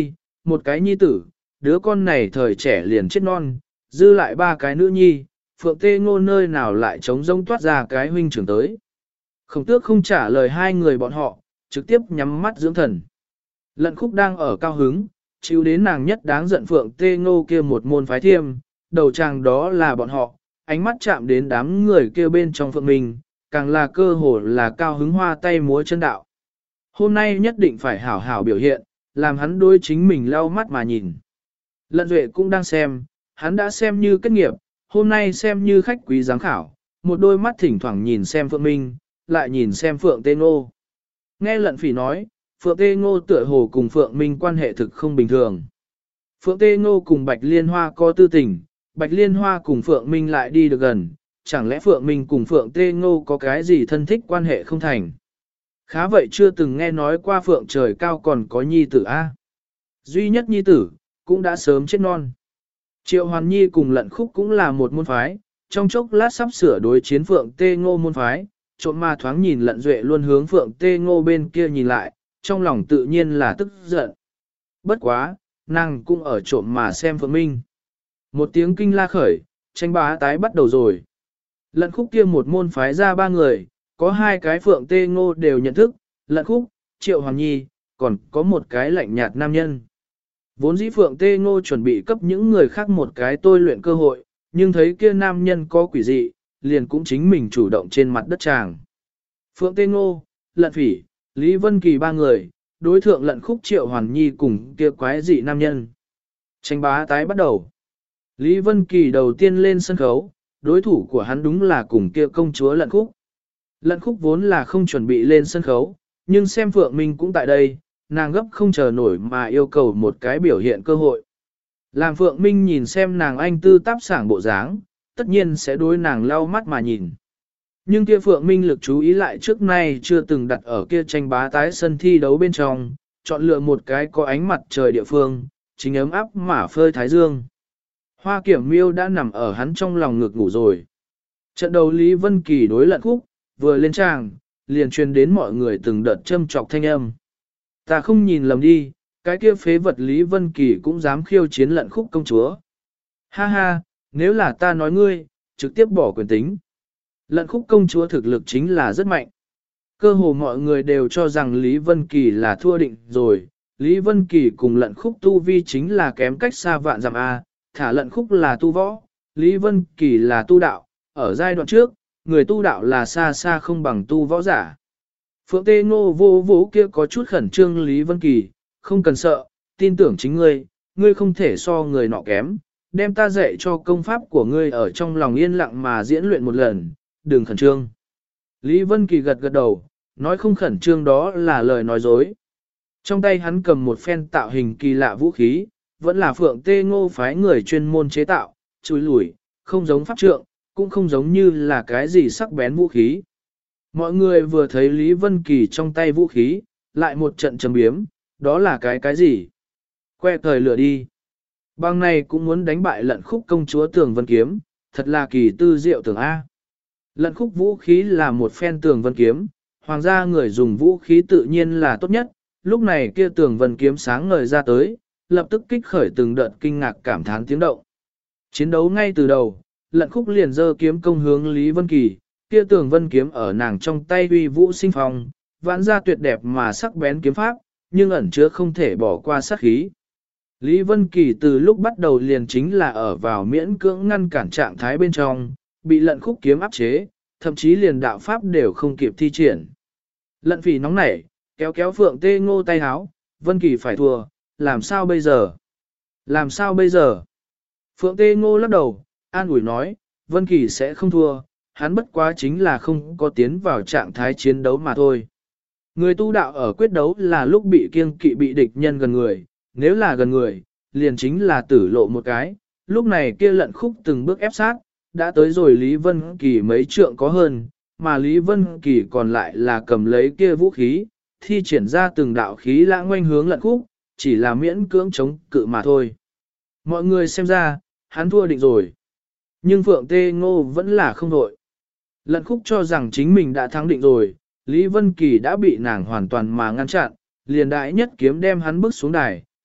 một cái nhi tử, đứa con này thời trẻ liền chết non, dư lại ba cái nữ nhi, Phượng Tê Ngô nơi nào lại trống rông toát ra cái huynh trưởng tới. Khổng tước không trả lời hai người bọn họ, trực tiếp nhắm mắt dưỡng thần. Lận Khúc đang ở cao hứng, chịu đến nàng nhất đáng giận Phượng Tê Ngô kia một môn phái thiêm, đầu chàng đó là bọn họ, ánh mắt chạm đến đám người kia bên trong Phượng mình, càng là cơ hồ là cao hứng hoa tay múa chân đạo. Hôm nay nhất định phải hảo hảo biểu hiện, làm hắn đối chính mình lau mắt mà nhìn. Lận Duệ cũng đang xem, hắn đã xem như kết nghiệp, hôm nay xem như khách quý giám khảo, một đôi mắt thỉnh thoảng nhìn xem Phượng Minh, lại nhìn xem Phượng Tê Ngô. Nghe Lận Phỉ nói, Phượng Tê Ngô tựa hồ cùng Phượng Minh quan hệ thực không bình thường. Phượng Tê Ngô cùng Bạch Liên Hoa có tư tình, Bạch Liên Hoa cùng Phượng Minh lại đi được gần, chẳng lẽ Phượng Minh cùng Phượng Tê Ngô có cái gì thân thích quan hệ không thành. Khá vậy chưa từng nghe nói qua Phượng trời cao còn có nhi tử A. Duy nhất nhi tử, cũng đã sớm chết non. Triệu Hoàn Nhi cùng Lận Khúc cũng là một môn phái, trong chốc lát sắp sửa đối chiến Phượng Tê Ngô môn phái, trộm ma thoáng nhìn Lận Duệ luôn hướng Phượng Tê Ngô bên kia nhìn lại, trong lòng tự nhiên là tức giận. Bất quá, nàng cũng ở trộm mà xem Phượng Minh. Một tiếng kinh la khởi, tranh bá tái bắt đầu rồi. Lận Khúc kia một môn phái ra ba người, có hai cái Phượng Tê Ngô đều nhận thức, Lận Khúc, Triệu Hoàng Nhi, còn có một cái lạnh nhạt nam nhân. Vốn dĩ Phượng Tê Ngô chuẩn bị cấp những người khác một cái tôi luyện cơ hội, nhưng thấy kia nam nhân có quỷ dị, liền cũng chính mình chủ động trên mặt đất tràng. Phượng Tê Ngô, Lận Phỉ, Lý Vân Kỳ ba người, đối thượng Lận Khúc, Triệu Hoàn Nhi cùng kia quái dị nam nhân. Tranh bá tái bắt đầu. Lý Vân Kỳ đầu tiên lên sân khấu, đối thủ của hắn đúng là cùng kia công chúa Lận Khúc. Lận Khúc vốn là không chuẩn bị lên sân khấu, nhưng xem Phượng Minh cũng tại đây, nàng gấp không chờ nổi mà yêu cầu một cái biểu hiện cơ hội. Làm Phượng Minh nhìn xem nàng anh tư táp sảng bộ dáng, tất nhiên sẽ đối nàng lau mắt mà nhìn. Nhưng kia Phượng Minh lực chú ý lại trước nay chưa từng đặt ở kia tranh bá tái sân thi đấu bên trong, chọn lựa một cái có ánh mặt trời địa phương, chính ấm áp mà phơi thái dương. Hoa Kiểm Miêu đã nằm ở hắn trong lòng ngực ngủ rồi. Trận đầu Lý Vân Kỳ đối Lận Khúc, vừa lên tràng, liền truyền đến mọi người từng đợt châm chọc thanh âm. Ta không nhìn lầm đi, cái kia phế vật Lý Vân Kỳ cũng dám khiêu chiến Lận Khúc công chúa. Ha ha, nếu là ta nói ngươi, trực tiếp bỏ quyền tính. Lận Khúc công chúa thực lực chính là rất mạnh. Cơ hồ mọi người đều cho rằng Lý Vân Kỳ là thua định rồi. Lý Vân Kỳ cùng Lận Khúc tu vi chính là kém cách xa vạn dặm A, thả Lận Khúc là tu võ, Lý Vân Kỳ là tu đạo. Ở giai đoạn trước, người tu đạo là xa xa không bằng tu võ giả. Phượng Tê Ngô vô vỗ kia có chút khẩn trương Lý Vân Kỳ, không cần sợ, tin tưởng chính ngươi không thể so người nọ kém, đem ta dạy cho công pháp của ngươi ở trong lòng yên lặng mà diễn luyện một lần, đừng khẩn trương. Lý Vân Kỳ gật gật đầu, nói không khẩn trương đó là lời nói dối. Trong tay hắn cầm một phen tạo hình kỳ lạ vũ khí, vẫn là Phượng Tê Ngô phái người chuyên môn chế tạo, chùi lủi, không giống pháp trượng, cũng không giống như là cái gì sắc bén vũ khí. Mọi người vừa thấy Lý Vân Kỳ trong tay vũ khí, lại một trận trầm biếm, đó là cái gì? Que thời lửa đi. Bằng này cũng muốn đánh bại Lận Khúc công chúa Tường Vân Kiếm, thật là kỳ tư diệu tưởng A. Lận Khúc vũ khí là một phen Tường Vân Kiếm, hoàng gia người dùng vũ khí tự nhiên là tốt nhất, lúc này kia Tường Vân Kiếm sáng ngời ra tới, lập tức kích khởi từng đợt kinh ngạc cảm thán tiếng động. Chiến đấu ngay từ đầu, Lận Khúc liền giơ kiếm công hướng Lý Vân Kỳ, kia Tường Vân Kiếm ở nàng trong tay uy vũ sinh phong, vãn ra tuyệt đẹp mà sắc bén kiếm pháp, nhưng ẩn chứa không thể bỏ qua sát khí. Lý Vân Kỳ từ lúc bắt đầu liền chính là ở vào miễn cưỡng ngăn cản trạng thái bên trong, bị Lận Khúc kiếm áp chế, thậm chí liền đạo pháp đều không kịp thi triển. Lận Phỉ nóng nảy, kéo kéo Phượng Tê Ngô tay háo, Vân Kỳ phải thua, làm sao bây giờ? Làm sao bây giờ? Phượng Tê Ngô lắc đầu, an ủi nói, Vân Kỳ sẽ không thua, hắn bất quá chính là không có tiến vào trạng thái chiến đấu mà thôi. Người tu đạo ở quyết đấu là lúc bị kiêng kỵ bị địch nhân gần người, nếu là gần người, liền chính là tử lộ một cái, lúc này kia Lận Khúc từng bước ép sát, đã tới rồi Lý Vân Kỳ mấy trượng có hơn, mà Lý Vân Kỳ còn lại là cầm lấy kia vũ khí, thi triển ra từng đạo khí lãng ngoanh hướng Lận Khúc, chỉ là miễn cưỡng chống cự mà thôi. Mọi người xem ra, hắn thua định rồi. Nhưng Phượng Tê Ngô vẫn là không đội. Lận Khúc cho rằng chính mình đã thắng định rồi, Lý Vân Kỳ đã bị nàng hoàn toàn mà ngăn chặn, liền đại nhất kiếm đem hắn bước xuống đài,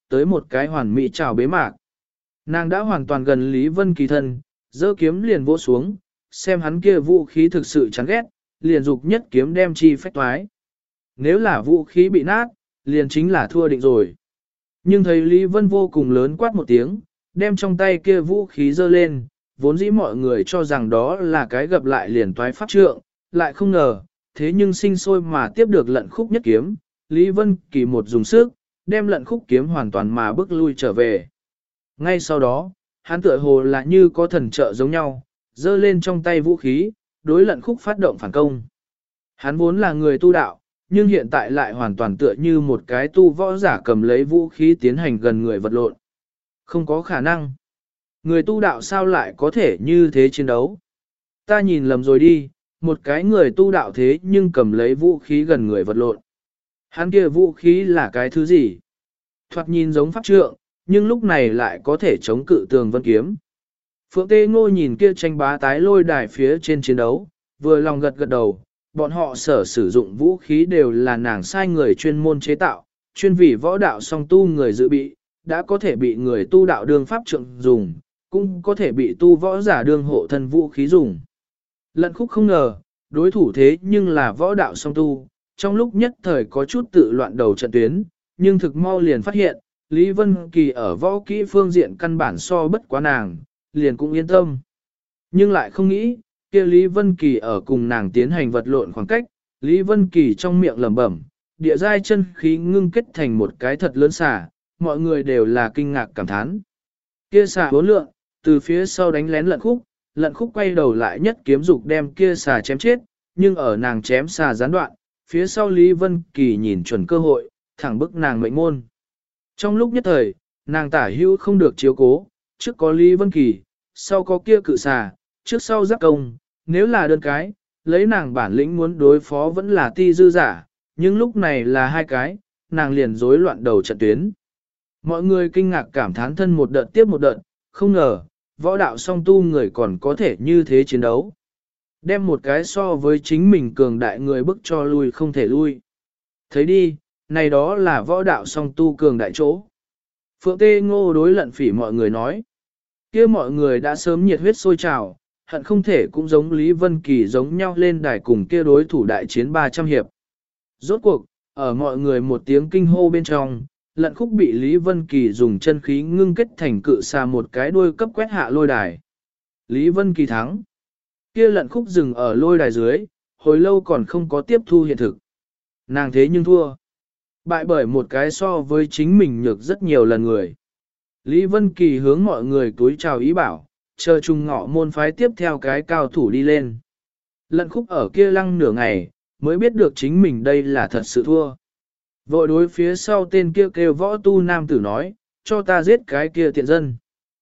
tới một cái hoàn mỹ chào bế mạc. Nàng đã hoàn toàn gần Lý Vân Kỳ thân, giơ kiếm liền vỗ xuống, xem hắn kia vũ khí thực sự chán ghét, liền dục nhất kiếm đem chi phách toái. Nếu là vũ khí bị nát, liền chính là thua định rồi. Nhưng thấy Lý Vân vô cùng lớn quát một tiếng, đem trong tay kia vũ khí giơ lên, vốn dĩ mọi người cho rằng đó là cái gặp lại liền toái pháp trượng, lại không ngờ, thế nhưng sinh sôi mà tiếp được lận khúc nhất kiếm, Lý Vân Kỳ một dùng sức, đem lận khúc kiếm hoàn toàn mà bước lui trở về. Ngay sau đó, hắn tựa hồ là như có thần trợ giống nhau, giơ lên trong tay vũ khí, đối lận khúc phát động phản công. Hắn vốn là người tu đạo, nhưng hiện tại lại hoàn toàn tựa như một cái tu võ giả cầm lấy vũ khí tiến hành gần người vật lộn. Không có khả năng. Người tu đạo sao lại có thể như thế chiến đấu? Ta nhìn lầm rồi đi, một cái người tu đạo thế nhưng cầm lấy vũ khí gần người vật lộn. Hắn kia vũ khí là cái thứ gì? Thoạt nhìn giống pháp trượng, nhưng lúc này lại có thể chống cự tường vân kiếm. Phượng Tê Ngô nhìn kia tranh bá tái lôi đài phía trên chiến đấu, vừa lòng gật gật đầu, bọn họ sử dụng vũ khí đều là nàng sai người chuyên môn chế tạo, chuyên vì võ đạo song tu người dự bị, đã có thể bị người tu đạo đương pháp trượng dùng, cũng có thể bị tu võ giả đương hộ thân vũ khí dùng. Lận khúc không ngờ, đối thủ thế nhưng là võ đạo song tu, trong lúc nhất thời có chút tự loạn đầu trận tuyến, nhưng thực mau liền phát hiện, Lý Vân Kỳ ở võ kỹ phương diện căn bản so bất quá nàng, liền cũng yên tâm. Nhưng lại không nghĩ, kia Lý Vân Kỳ ở cùng nàng tiến hành vật lộn khoảng cách, Lý Vân Kỳ trong miệng lẩm bẩm, địa giai chân khí ngưng kết thành một cái thật lớn xà, mọi người đều là kinh ngạc cảm thán. Kia xà bốn lượng, từ phía sau đánh lén lận khúc quay đầu lại nhất kiếm dục đem kia xà chém chết, nhưng ở nàng chém xà gián đoạn, phía sau Lý Vân Kỳ nhìn chuẩn cơ hội, thẳng bức nàng mệnh môn. Trong lúc nhất thời, nàng tả hữu không được chiếu cố, trước có Lý Vân Kỳ, sau có kia cự xà, trước sau giáp công, nếu là đơn cái, lấy nàng bản lĩnh muốn đối phó vẫn là ti dư giả, nhưng lúc này là hai cái, nàng liền rối loạn đầu trận tuyến. Mọi người kinh ngạc cảm thán thân một đợt tiếp một đợt, không ngờ, võ đạo song tu người còn có thể như thế chiến đấu. Đem một cái so với chính mình cường đại người bức cho lui không thể lui. Thấy đi, này đó là võ đạo song tu cường đại chỗ. Phượng Tê Ngô đối Lận Phỉ mọi người nói. Kia mọi người đã sớm nhiệt huyết sôi trào, hận không thể cũng giống Lý Vân Kỳ giống nhau lên đài cùng kia đối thủ đại chiến 300 hiệp. Rốt cuộc, ở mọi người một tiếng kinh hô bên trong, Lận khúc bị Lý Vân Kỳ dùng chân khí ngưng kết thành cự xà một cái đuôi cấp quét hạ lôi đài. Lý Vân Kỳ thắng. Kia Lận khúc dừng ở lôi đài dưới, hồi lâu còn không có tiếp thu hiện thực. Nàng thế nhưng thua. Bại bởi một cái so với chính mình nhược rất nhiều lần người. Lý Vân Kỳ hướng mọi người túi chào ý bảo, chờ chung ngọ môn phái tiếp theo cái cao thủ đi lên. Lận khúc ở kia lăng nửa ngày, mới biết được chính mình đây là thật sự thua. Vội đối phía sau tên kia kêu võ tu nam tử nói, cho ta giết cái kia tiện dân.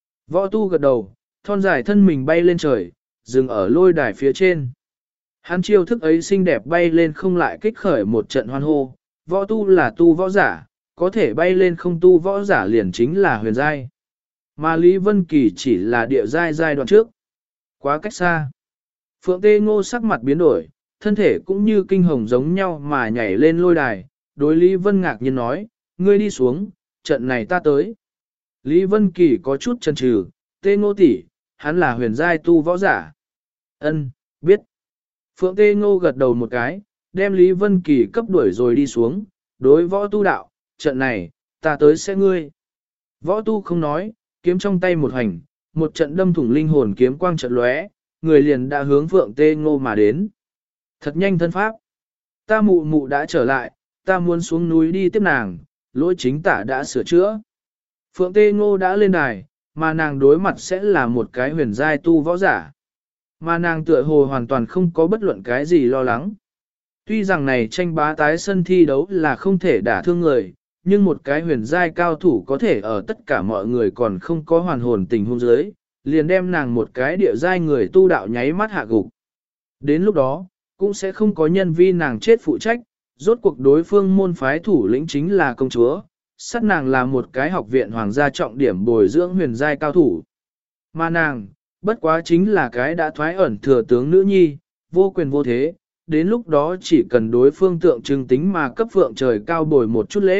Võ tu gật đầu, thon dài thân mình bay lên trời, dừng ở lôi đài phía trên. Hắn chiêu thức ấy xinh đẹp bay lên không lại kích khởi một trận hoan hô, võ tu là tu võ giả, có thể bay lên không tu võ giả liền chính là huyền giai. Mà Lý Vân Kỳ chỉ là địa giai giai đoạn trước. Quá cách xa. Phượng Tê Ngô sắc mặt biến đổi, thân thể cũng như kinh hồng giống nhau mà nhảy lên lôi đài, đối Lý Vân ngạc nhiên nói, ngươi đi xuống, trận này ta tới. Lý Vân Kỳ có chút chần chừ, Tê Ngô tỷ, hắn là huyền giai tu võ giả. Ân, biết. Phượng Tê Ngô gật đầu một cái, đem Lý Vân Kỳ cấp đuổi rồi đi xuống, đối võ tu đạo, trận này, ta tới sẽ ngươi. Võ tu không nói, kiếm trong tay một hành, một trận đâm thủng linh hồn kiếm quang trận lóe, người liền đã hướng Phượng Tê Ngô mà đến. Thật nhanh thân pháp. Ta mụ mụ đã trở lại, ta muốn xuống núi đi tiếp nàng, lỗi chính tả đã sửa chữa. Phượng Tê Ngô đã lên đài, mà nàng đối mặt sẽ là một cái huyền giai tu võ giả. Mà nàng tựa hồ hoàn toàn không có bất luận cái gì lo lắng. Tuy rằng này tranh bá tái sân thi đấu là không thể đả thương người, nhưng một cái huyền giai cao thủ có thể ở tất cả mọi người còn không có hoàn hồn tình huống dưới, liền đem nàng một cái địa giai người tu đạo nháy mắt hạ gục. Đến lúc đó, cũng sẽ không có nhân vi nàng chết phụ trách, rốt cuộc đối phương môn phái thủ lĩnh chính là công chúa, sát nàng là một cái học viện hoàng gia trọng điểm bồi dưỡng huyền giai cao thủ. Mà nàng, bất quá chính là cái đã thoái ẩn thừa tướng nữ nhi, vô quyền vô thế, đến lúc đó chỉ cần đối phương tượng trưng tính mà cấp phượng trời cao bồi một chút lễ,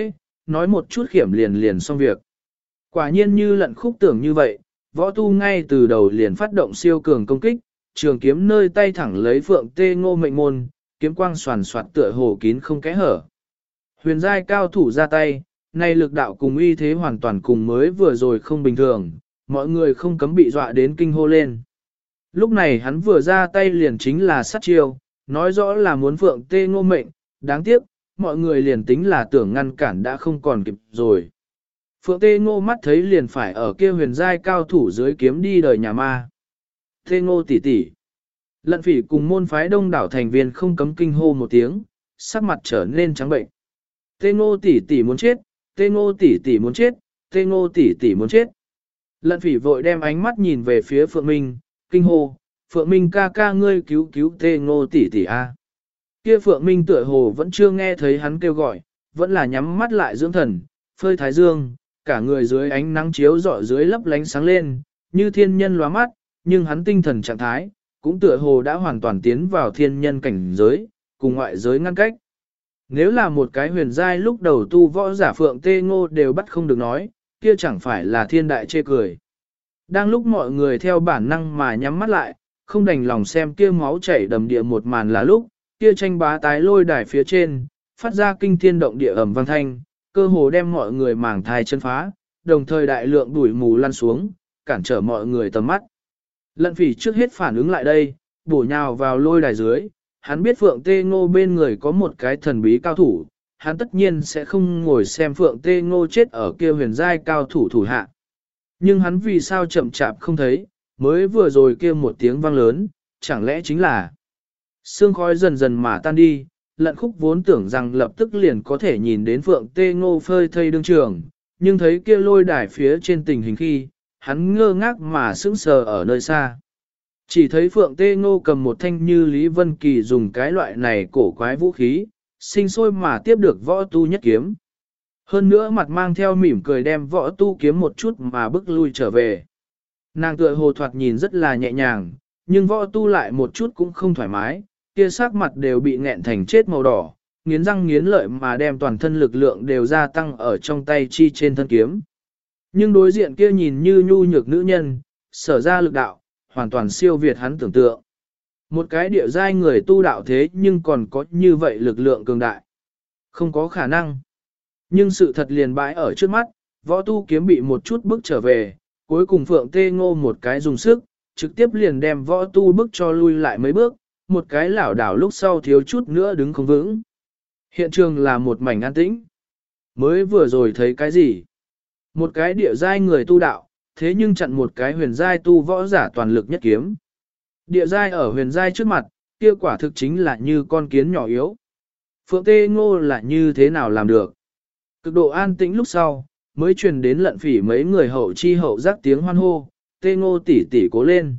nói một chút khiểm liền liền xong việc. Quả nhiên như Lận Khúc tưởng như vậy, võ tu ngay từ đầu liền phát động siêu cường công kích, trường kiếm nơi tay thẳng lấy Phượng Tê Ngô mệnh môn, kiếm quang xoàn xoạt tựa hồ kín không kẽ hở. Huyền giai cao thủ ra tay, nay lực đạo cùng uy thế hoàn toàn cùng mới vừa rồi không bình thường, mọi người không cấm bị dọa đến kinh hô lên. Lúc này hắn vừa ra tay liền chính là sát chiêu, nói rõ là muốn Phượng Tê Ngô mệnh, đáng tiếc, mọi người liền tính là tưởng ngăn cản đã không còn kịp rồi. Phượng Tê Ngô mắt thấy liền phải ở kia huyền giai cao thủ dưới kiếm đi đời nhà ma. Tê Ngô tỷ tỷ. Lận Phỉ cùng môn phái đông đảo thành viên không cấm kinh hô một tiếng, sắc mặt trở nên trắng bệnh. Tê Ngô tỷ tỷ muốn chết, Tê Ngô tỷ tỷ muốn chết, Tê Ngô tỷ tỷ muốn chết. Lận Phỉ vội đem ánh mắt nhìn về phía Phượng Minh, kinh hô, Phượng Minh ca ca ngươi cứu cứu Tê Ngô tỷ tỷ a. Kia Phượng Minh tựa hồ vẫn chưa nghe thấy hắn kêu gọi, vẫn là nhắm mắt lại dưỡng thần, phơi thái dương, cả người dưới ánh nắng chiếu rọi dưới lấp lánh sáng lên, như thiên nhân lóa mắt, nhưng hắn tinh thần trạng thái, cũng tựa hồ đã hoàn toàn tiến vào thiên nhân cảnh giới, cùng ngoại giới ngăn cách. Nếu là một cái huyền giai lúc đầu tu võ giả Phượng Tê Ngô đều bắt không được nói, kia chẳng phải là thiên đại chê cười. Đang lúc mọi người theo bản năng mà nhắm mắt lại, không đành lòng xem kia máu chảy đầm địa một màn là lúc, kia tranh bá tái lôi đài phía trên, phát ra kinh thiên động địa ầm vang thanh, cơ hồ đem mọi người màng thai chân phá, đồng thời đại lượng bụi mù lăn xuống, cản trở mọi người tầm mắt. Lận Phỉ trước hết phản ứng lại đây, bổ nhào vào lôi đài dưới, hắn biết Phượng Tê Ngô bên người có một cái thần bí cao thủ, hắn tất nhiên sẽ không ngồi xem Phượng Tê Ngô chết ở kia huyền giai cao thủ thủ hạ. Nhưng hắn vì sao chậm chạp không thấy, mới vừa rồi kia một tiếng vang lớn, chẳng lẽ chính là sương khói dần dần mà tan đi, Lận Khúc vốn tưởng rằng lập tức liền có thể nhìn đến Phượng Tê Ngô phơi thây đương trường, nhưng thấy kia lôi đài phía trên tình hình khi, hắn ngơ ngác mà sững sờ ở nơi xa. Chỉ thấy Phượng Tê Ngô cầm một thanh như Lý Vân Kỳ dùng cái loại này cổ quái vũ khí, sinh sôi mà tiếp được võ tu nhất kiếm. Hơn nữa mặt mang theo mỉm cười đem võ tu kiếm một chút mà bước lui trở về. Nàng tựa hồ thoạt nhìn rất là nhẹ nhàng, nhưng võ tu lại một chút cũng không thoải mái, kia sắc mặt đều bị nghẹn thành chết màu đỏ, nghiến răng nghiến lợi mà đem toàn thân lực lượng đều gia tăng ở trong tay chi trên thân kiếm. Nhưng đối diện kia nhìn như nhu nhược nữ nhân, sở ra lực đạo, hoàn toàn siêu việt hắn tưởng tượng. Một cái địa giai người tu đạo thế nhưng còn có như vậy lực lượng cường đại. Không có khả năng. Nhưng sự thật liền bãi ở trước mắt, võ tu kiếm bị một chút bước trở về, cuối cùng Phượng Tê Ngô một cái dùng sức, trực tiếp liền đem võ tu bước cho lui lại mấy bước, một cái lảo đảo lúc sau thiếu chút nữa đứng không vững. Hiện trường là một mảnh an tĩnh. Mới vừa rồi thấy cái gì? Một cái địa giai người tu đạo, thế nhưng chặn một cái huyền giai tu võ giả toàn lực nhất kiếm. Địa giai ở huyền giai trước mặt, kia quả thực chính là như con kiến nhỏ yếu. Phượng Tê Ngô là như thế nào làm được? Cực độ an tĩnh lúc sau, mới truyền đến Lận Phỉ mấy người hậu chi hậu giác tiếng hoan hô, Tê Ngô tỷ tỷ cố lên.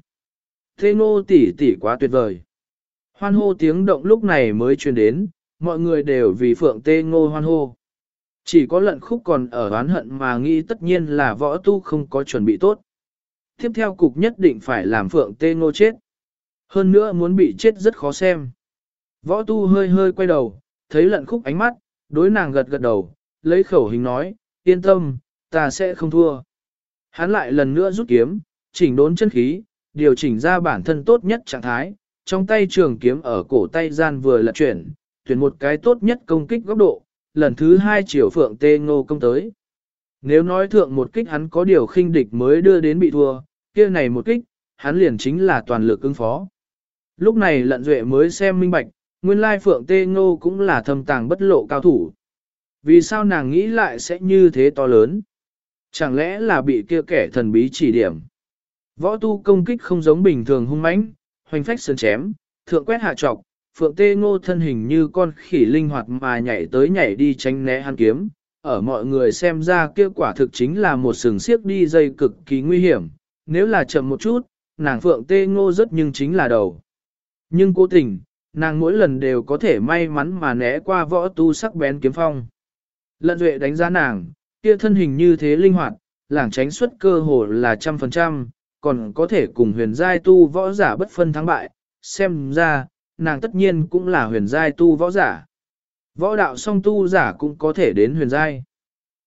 Tê Ngô tỷ tỷ quá tuyệt vời. Hoan hô tiếng động lúc này mới truyền đến, mọi người đều vì Phượng Tê Ngô hoan hô. Chỉ có Lận Khúc còn ở oán hận mà nghĩ tất nhiên là võ tu không có chuẩn bị tốt. Tiếp theo cục nhất định phải làm Phượng Tê Ngô chết. Hơn nữa muốn bị chết rất khó xem. Võ tu hơi hơi quay đầu, thấy Lận Khúc ánh mắt, đối nàng gật gật đầu, lấy khẩu hình nói, yên tâm, ta sẽ không thua. Hắn lại lần nữa rút kiếm, chỉnh đốn chân khí, điều chỉnh ra bản thân tốt nhất trạng thái, trong tay trường kiếm ở cổ tay gian vừa lật chuyển, tuyển một cái tốt nhất công kích góc độ, lần thứ hai chiều Phượng Tê Ngô công tới. Nếu nói thượng một kích hắn có điều khinh địch mới đưa đến bị thua, kia này một kích, hắn liền chính là toàn lực ứng phó. Lúc này Lận Duệ mới xem minh bạch, nguyên lai Phượng Tê Ngô cũng là thâm tàng bất lộ cao thủ. Vì sao nàng nghĩ lại sẽ như thế to lớn? Chẳng lẽ là bị kia kẻ thần bí chỉ điểm? Võ tu công kích không giống bình thường hung mãnh, hoành phách sơn chém, thượng quét hạ trọc, Phượng Tê Ngô thân hình như con khỉ linh hoạt mà nhảy tới nhảy đi tránh né hắn kiếm. Ở mọi người xem ra kia quả thực chính là một sừng siếc đi dây cực kỳ nguy hiểm, nếu là chậm một chút, nàng Phượng Tê Ngô rất nhưng chính là đầu. Nhưng cố tình, nàng mỗi lần đều có thể may mắn mà né qua võ tu sắc bén kiếm phong. Lận Duệ đánh giá nàng, kia thân hình như thế linh hoạt, lảng tránh xuất cơ hồ là 100%, còn có thể cùng huyền giai tu võ giả bất phân thắng bại, xem ra, nàng tất nhiên cũng là huyền giai tu võ giả. Võ đạo song tu giả cũng có thể đến huyền giai.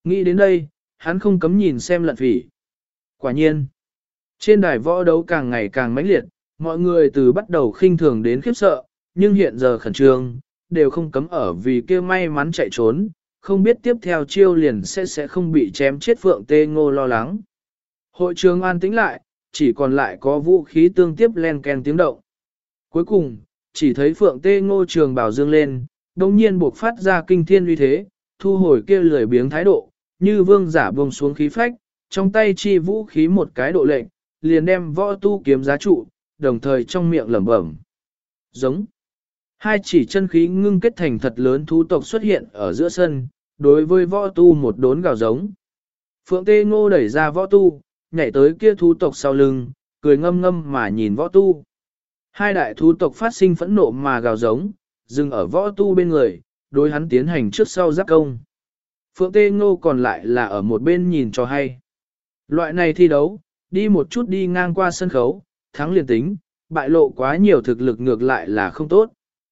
Nghĩ đến đây, hắn không cấm nhìn xem Lận Phỉ. Quả nhiên, trên đài võ đấu càng ngày càng mãnh liệt, mọi người từ bắt đầu khinh thường đến khiếp sợ, nhưng hiện giờ khẩn trương, đều không cấm ở vì kia may mắn chạy trốn, không biết tiếp theo chiêu liền sẽ không bị chém chết Phượng Tê Ngô lo lắng. Hội trường an tĩnh lại, chỉ còn lại có vũ khí tương tiếp len ken tiếng động. Cuối cùng, chỉ thấy Phượng Tê Ngô trường bào dương lên, đồng nhiên buộc phát ra kinh thiên uy thế, thu hồi kia lười biếng thái độ, như vương giả buông xuống khí phách, trong tay chi vũ khí một cái độ lệnh, liền đem võ tu kiếm giá trụ, đồng thời trong miệng lẩm bẩm. Giống. Hai chỉ chân khí ngưng kết thành thật lớn thú tộc xuất hiện ở giữa sân, đối với võ tu một đốn gào giống. Phượng Tê Ngô đẩy ra võ tu, nhảy tới kia thú tộc sau lưng, cười ngâm ngâm mà nhìn võ tu. Hai đại thú tộc phát sinh phẫn nộ mà gào giống, dừng ở võ tu bên người, đối hắn tiến hành trước sau giáp công. Phượng Tê Ngô còn lại là ở một bên nhìn cho hay. Loại này thi đấu, đi một chút đi ngang qua sân khấu, thắng liền tính, bại lộ quá nhiều thực lực ngược lại là không tốt.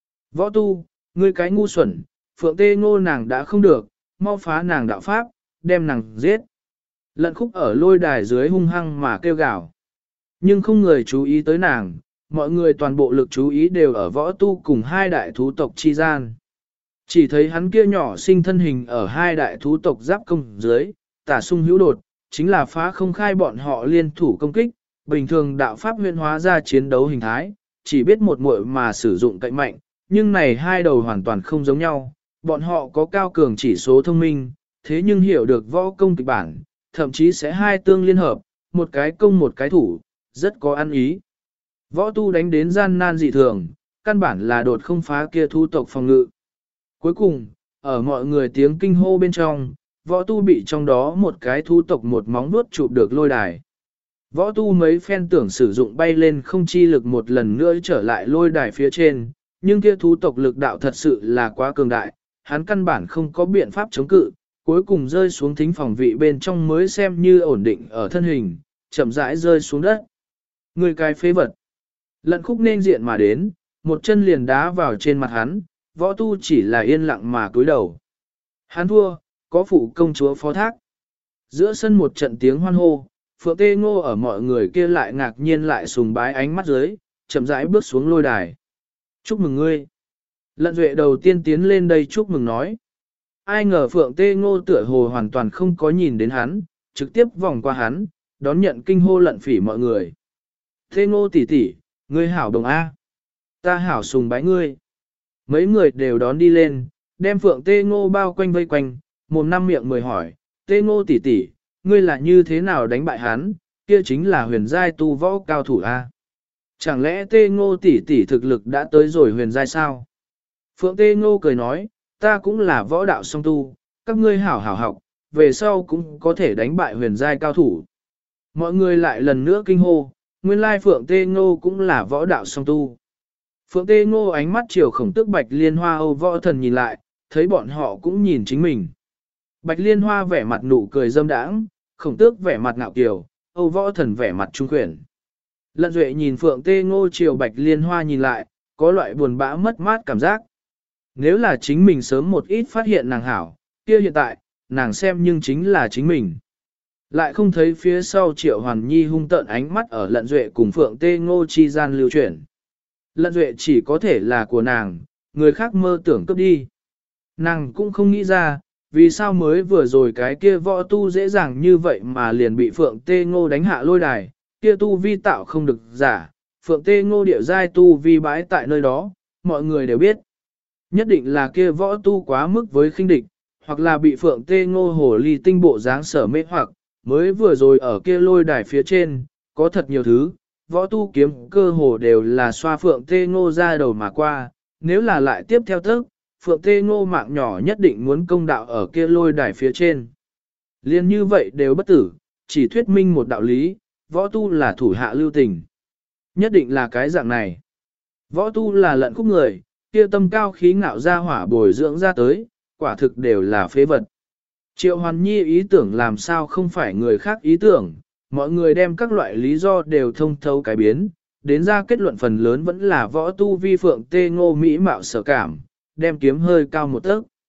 Võ tu, ngươi cái ngu xuẩn, Phượng Tê Ngô nàng đã không được, mau phá nàng đạo pháp, đem nàng giết. Lận Khúc ở lôi đài dưới hung hăng mà kêu gào. Nhưng không người chú ý tới nàng, mọi người toàn bộ lực chú ý đều ở võ tu cùng hai đại thú tộc chi gian. Chỉ thấy hắn kia nhỏ sinh thân hình ở hai đại thú tộc giáp công dưới, tả sung hữu đột, chính là phá không khai bọn họ liên thủ công kích, bình thường đạo pháp huyễn hóa ra chiến đấu hình thái, chỉ biết một muội mà sử dụng cậy mạnh, nhưng này hai đầu hoàn toàn không giống nhau, bọn họ có cao cường chỉ số thông minh, thế nhưng hiểu được võ công kịch bản, thậm chí sẽ hai tương liên hợp, một cái công một cái thủ, rất có ăn ý. Võ tu đánh đến gian nan dị thường, căn bản là đột không phá kia thu tộc phòng ngự. Cuối cùng, ở mọi người tiếng kinh hô bên trong, võ tu bị trong đó một cái thu tộc một móng vuốt chụp được lôi đài. Võ tu mấy phen tưởng sử dụng bay lên không chi lực một lần nữa trở lại lôi đài phía trên, nhưng kia thú tộc lực đạo thật sự là quá cường đại, hắn căn bản không có biện pháp chống cự, cuối cùng rơi xuống thính phòng vị bên trong mới xem như ổn định ở thân hình, chậm rãi rơi xuống đất. Người cái phế vật. Lận Khúc nên diện mà đến, một chân liền đá vào trên mặt hắn, võ tu chỉ là yên lặng mà cúi đầu. Hắn thua, có phụ công chúa phó thác. Giữa sân một trận tiếng hoan hô, Phượng Tê Ngô ở mọi người kia lại ngạc nhiên lại sùng bái ánh mắt dưới, chậm rãi bước xuống lôi đài. Chúc mừng ngươi. Lận Duệ đầu tiên tiến lên đây chúc mừng nói. Ai ngờ Phượng Tê Ngô tựa hồ hoàn toàn không có nhìn đến hắn, trực tiếp vòng qua hắn, đón nhận kinh hô Lận Phỉ mọi người. Tê Ngô tỷ tỷ, ngươi hảo đồng A. Ta hảo sùng bái ngươi. Mấy người đều đón đi lên, đem Phượng Tê Ngô bao quanh vây quanh, mồm năm miệng mười hỏi, Tê Ngô tỷ tỷ, ngươi là như thế nào đánh bại hắn, kia chính là huyền giai tu võ cao thủ A. Chẳng lẽ Tê Ngô tỷ tỷ thực lực đã tới rồi huyền giai sao? Phượng Tê Ngô cười nói, ta cũng là võ đạo song tu, các ngươi hảo hảo học, về sau cũng có thể đánh bại huyền giai cao thủ. Mọi người lại lần nữa kinh hô, nguyên lai Phượng Tê Ngô cũng là võ đạo song tu. Phượng Tê Ngô ánh mắt chiều Khổng Tước Bạch Liên Hoa Âu Võ Thần nhìn lại, thấy bọn họ cũng nhìn chính mình. Bạch Liên Hoa vẻ mặt nụ cười dâm đãng, Khổng Tước vẻ mặt ngạo kiều, Âu Võ Thần vẻ mặt trung quyển. Lận Duệ nhìn Phượng Tê Ngô chiều Bạch Liên Hoa nhìn lại, có loại buồn bã mất mát cảm giác. Nếu là chính mình sớm một ít phát hiện nàng hảo, kia hiện tại, nàng xem nhưng chính là chính mình. Lại không thấy phía sau Triệu Hoàn Nhi hung tợn ánh mắt ở Lận Duệ cùng Phượng Tê Ngô chi gian lưu chuyển. Lận Duệ chỉ có thể là của nàng, người khác mơ tưởng cướp đi. Nàng cũng không nghĩ ra, vì sao mới vừa rồi cái kia võ tu dễ dàng như vậy mà liền bị Phượng Tê Ngô đánh hạ lôi đài, kia tu vi tạo không được giả, Phượng Tê Ngô địa giai tu vi bãi tại nơi đó, mọi người đều biết. Nhất định là kia võ tu quá mức với khinh địch, hoặc là bị Phượng Tê Ngô hồ ly tinh bộ dáng sở mê hoặc, mới vừa rồi ở kia lôi đài phía trên, có thật nhiều thứ, võ tu kiếm cơ hồ đều là xoa Phượng Tê Ngô ra đầu mà qua, nếu là lại tiếp theo tức, Phượng Tê Ngô mạng nhỏ nhất định muốn công đạo ở kia lôi đài phía trên. Liên như vậy đều bất tử, chỉ thuyết minh một đạo lý, võ tu là thủ hạ lưu tình. Nhất định là cái dạng này. Võ tu là Lận Khúc người, kia tâm cao khí ngạo ra hỏa bồi dưỡng ra tới, quả thực đều là phế vật. Triệu Hoàn Nhi ý tưởng làm sao không phải người khác ý tưởng, mọi người đem các loại lý do đều thông thấu cái biến, đến ra kết luận phần lớn vẫn là võ tu vi Phượng Tê Ngô mỹ mạo sở cảm, đem kiếm hơi cao một tấc.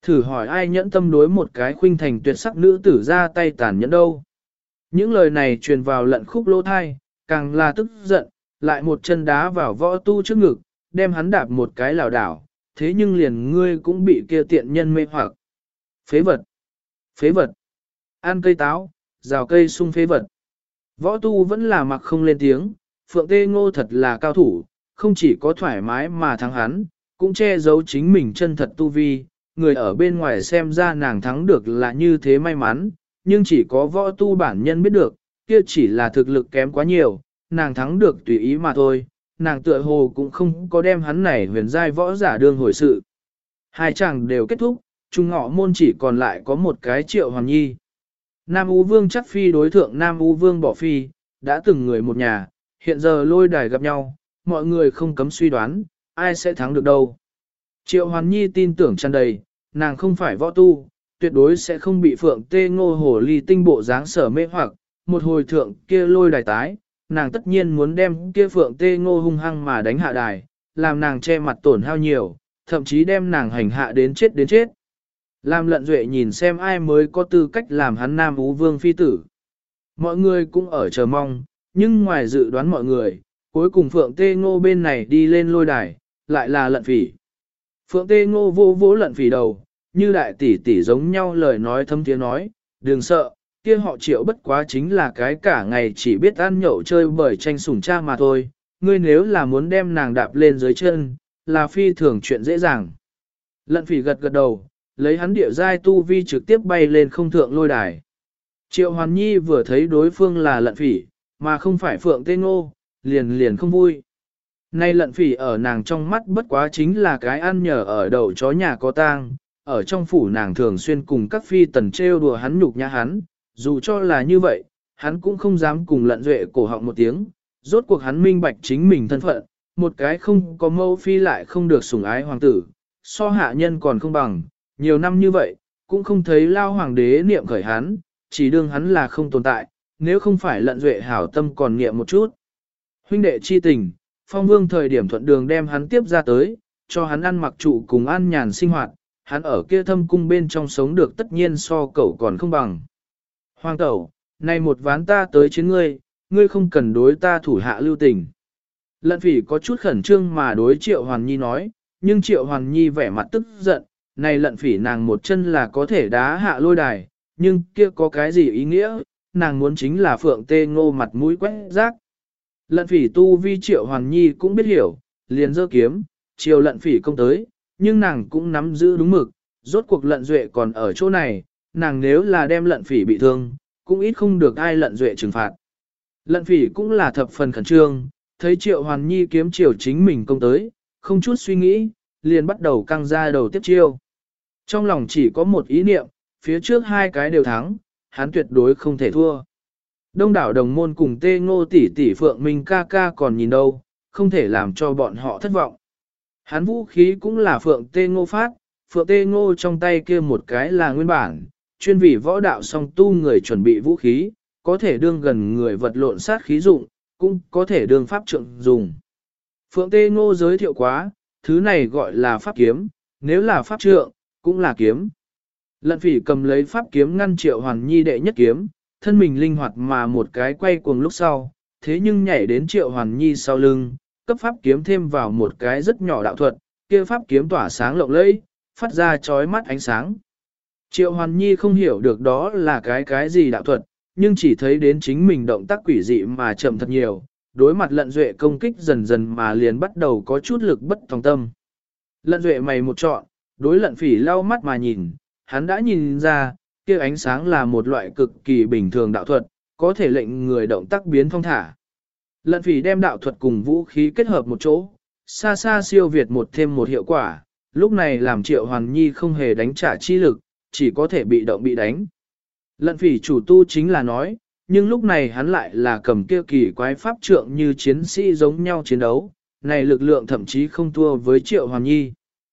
Thử hỏi ai nhẫn tâm đối một cái khuynh thành tuyệt sắc nữ tử ra tay tàn nhẫn đâu. Những lời này truyền vào lận khúc lỗ thai, càng là tức giận, lại một chân đá vào võ tu trước ngực, đem hắn đạp một cái lảo đảo, thế nhưng liền ngươi cũng bị kia tiện nhân mê hoặc. Phế vật! Phế vật! Ăn cây táo, rào cây sung phế vật. Võ tu vẫn là mặc không lên tiếng, Phượng Tê Ngô thật là cao thủ, không chỉ có thoải mái mà thắng hắn, cũng che giấu chính mình chân thật tu vi. Người ở bên ngoài xem ra nàng thắng được là như thế may mắn, nhưng chỉ có võ tu bản nhân biết được, kia chỉ là thực lực kém quá nhiều, nàng thắng được tùy ý mà thôi, nàng tựa hồ cũng không có đem hắn này huyền giai võ giả đương hồi sự. Hai chàng đều kết thúc, trung ngọ môn chỉ còn lại có một cái Triệu Hoàn Nhi. Nam U Vương chắc phi đối thượng Nam U Vương bỏ phi, đã từng người một nhà, hiện giờ lôi đài gặp nhau, mọi người không cấm suy đoán, ai sẽ thắng được đâu. Triệu Hoàn Nhi tin tưởng tràn đầy, nàng không phải võ tu, tuyệt đối sẽ không bị Phượng Tê Ngô hồ ly tinh bộ dáng sở mê hoặc, một hồi thượng kia lôi đài tái, nàng tất nhiên muốn đem kia Phượng Tê Ngô hung hăng mà đánh hạ đài, làm nàng che mặt tổn hao nhiều, thậm chí đem nàng hành hạ đến chết đến chết. Làm Lận Duệ nhìn xem ai mới có tư cách làm hắn Nam Ú Vương phi tử. Mọi người cũng ở chờ mong, nhưng ngoài dự đoán mọi người, cuối cùng Phượng Tê Ngô bên này đi lên lôi đài, lại là Lận Phỉ. Phượng Tê Ngô vô vỗ Lận Phỉ đầu, như đại tỷ tỷ giống nhau lời nói thâm tiếng nói, đừng sợ, kia họ Triệu bất quá chính là cái cả ngày chỉ biết ăn nhậu chơi bởi tranh sủng cha mà thôi, ngươi nếu là muốn đem nàng đạp lên dưới chân, là phi thường chuyện dễ dàng. Lận Phỉ gật gật đầu, lấy hắn địa giai tu vi trực tiếp bay lên không thượng lôi đài. Triệu Hoàn Nhi vừa thấy đối phương là Lận Phỉ, mà không phải Phượng Tê Ngô, liền không vui. Nay Lận Phỉ ở nàng trong mắt bất quá chính là cái ăn nhờ ở đậu chó nhà có tang, ở trong phủ nàng thường xuyên cùng các phi tần trêu đùa hắn nhục nhã hắn, dù cho là như vậy, hắn cũng không dám cùng Lận Duệ cổ họng một tiếng, rốt cuộc hắn minh bạch chính mình thân phận, một cái không có mâu phi lại không được sủng ái hoàng tử, so hạ nhân còn không bằng, nhiều năm như vậy, cũng không thấy lao hoàng đế niệm khởi hắn, chỉ đương hắn là không tồn tại, nếu không phải Lận Duệ hảo tâm còn niệm một chút. Huynh đệ chi tình, Phong Vương thời điểm thuận đường đem hắn tiếp ra tới, cho hắn ăn mặc trụ cùng ăn nhàn sinh hoạt, hắn ở kia thâm cung bên trong sống được tất nhiên so cậu còn không bằng. Hoàng tẩu, này một ván ta tới chiến ngươi, ngươi không cần đối ta thủ hạ lưu tình. Lận Phỉ có chút khẩn trương mà đối Triệu Hoàn Nhi nói, nhưng Triệu Hoàn Nhi vẻ mặt tức giận, này Lận Phỉ nàng một chân là có thể đá hạ lôi đài, nhưng kia có cái gì ý nghĩa, nàng muốn chính là Phượng Tê Ngô mặt mũi quét rác. Lận Phỉ tu vi Triệu Hoàn Nhi cũng biết hiểu, liền giơ kiếm, chiều Lận Phỉ công tới, nhưng nàng cũng nắm giữ đúng mực, rốt cuộc Lận Duệ còn ở chỗ này, nàng nếu là đem Lận Phỉ bị thương, cũng ít không được ai Lận Duệ trừng phạt. Lận Phỉ cũng là thập phần khẩn trương, thấy Triệu Hoàn Nhi kiếm chiều chính mình công tới, không chút suy nghĩ, liền bắt đầu căng ra đầu tiếp chiêu. Trong lòng chỉ có một ý niệm, phía trước hai cái đều thắng, hắn tuyệt đối không thể thua. Đông đảo đồng môn cùng Tê Ngô tỷ tỷ Phượng Minh ca ca còn nhìn đâu, không thể làm cho bọn họ thất vọng. Hắn vũ khí cũng là Phượng Tê Ngô phát, Phượng Tê Ngô trong tay kia một cái là nguyên bản, chuyên vì võ đạo song tu người chuẩn bị vũ khí, có thể đương gần người vật lộn sát khí dụng, cũng có thể đương pháp trượng dùng. Phượng Tê Ngô giới thiệu quá, thứ này gọi là pháp kiếm, nếu là pháp trượng, cũng là kiếm. Lận Phỉ cầm lấy pháp kiếm ngăn Triệu Hoàn Nhi đệ nhất kiếm, thân mình linh hoạt mà một cái quay cuồng lúc sau, thế nhưng nhảy đến Triệu Hoàn Nhi sau lưng, cấp pháp kiếm thêm vào một cái rất nhỏ đạo thuật, kia pháp kiếm tỏa sáng lộng lẫy, phát ra chói mắt ánh sáng. Triệu Hoàn Nhi không hiểu được đó là cái gì đạo thuật, nhưng chỉ thấy đến chính mình động tác quỷ dị mà chậm thật nhiều, đối mặt Lận Duệ công kích dần dần mà liền bắt đầu có chút lực bất tòng tâm. Lận Duệ mày một trọn, đối Lận Phỉ lau mắt mà nhìn, hắn đã nhìn ra, kia ánh sáng là một loại cực kỳ bình thường đạo thuật, có thể lệnh người động tác biến thong thả. Lận Phỉ đem đạo thuật cùng vũ khí kết hợp một chỗ, xa xa siêu việt một thêm một hiệu quả, lúc này làm Triệu Hoàn Nhi không hề đánh trả chi lực, chỉ có thể bị động bị đánh. Lận Phỉ chủ tu chính là nói, nhưng lúc này hắn lại là cầm kia kỳ quái pháp trượng như chiến sĩ giống nhau chiến đấu, này lực lượng thậm chí không thua với Triệu Hoàn Nhi.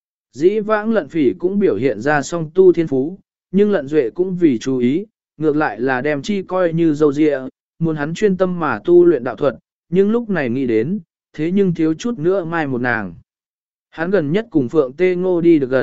Dĩ vãng Lận Phỉ cũng biểu hiện ra song tu thiên phú, nhưng Lận Duệ cũng vì chú ý, ngược lại là đem chi coi như dâu dịa, muốn hắn chuyên tâm mà tu luyện đạo thuật, nhưng lúc này nghĩ đến, thế nhưng thiếu chút nữa mai một nàng. Hắn gần nhất cùng Phượng Tê Ngô đi được gần,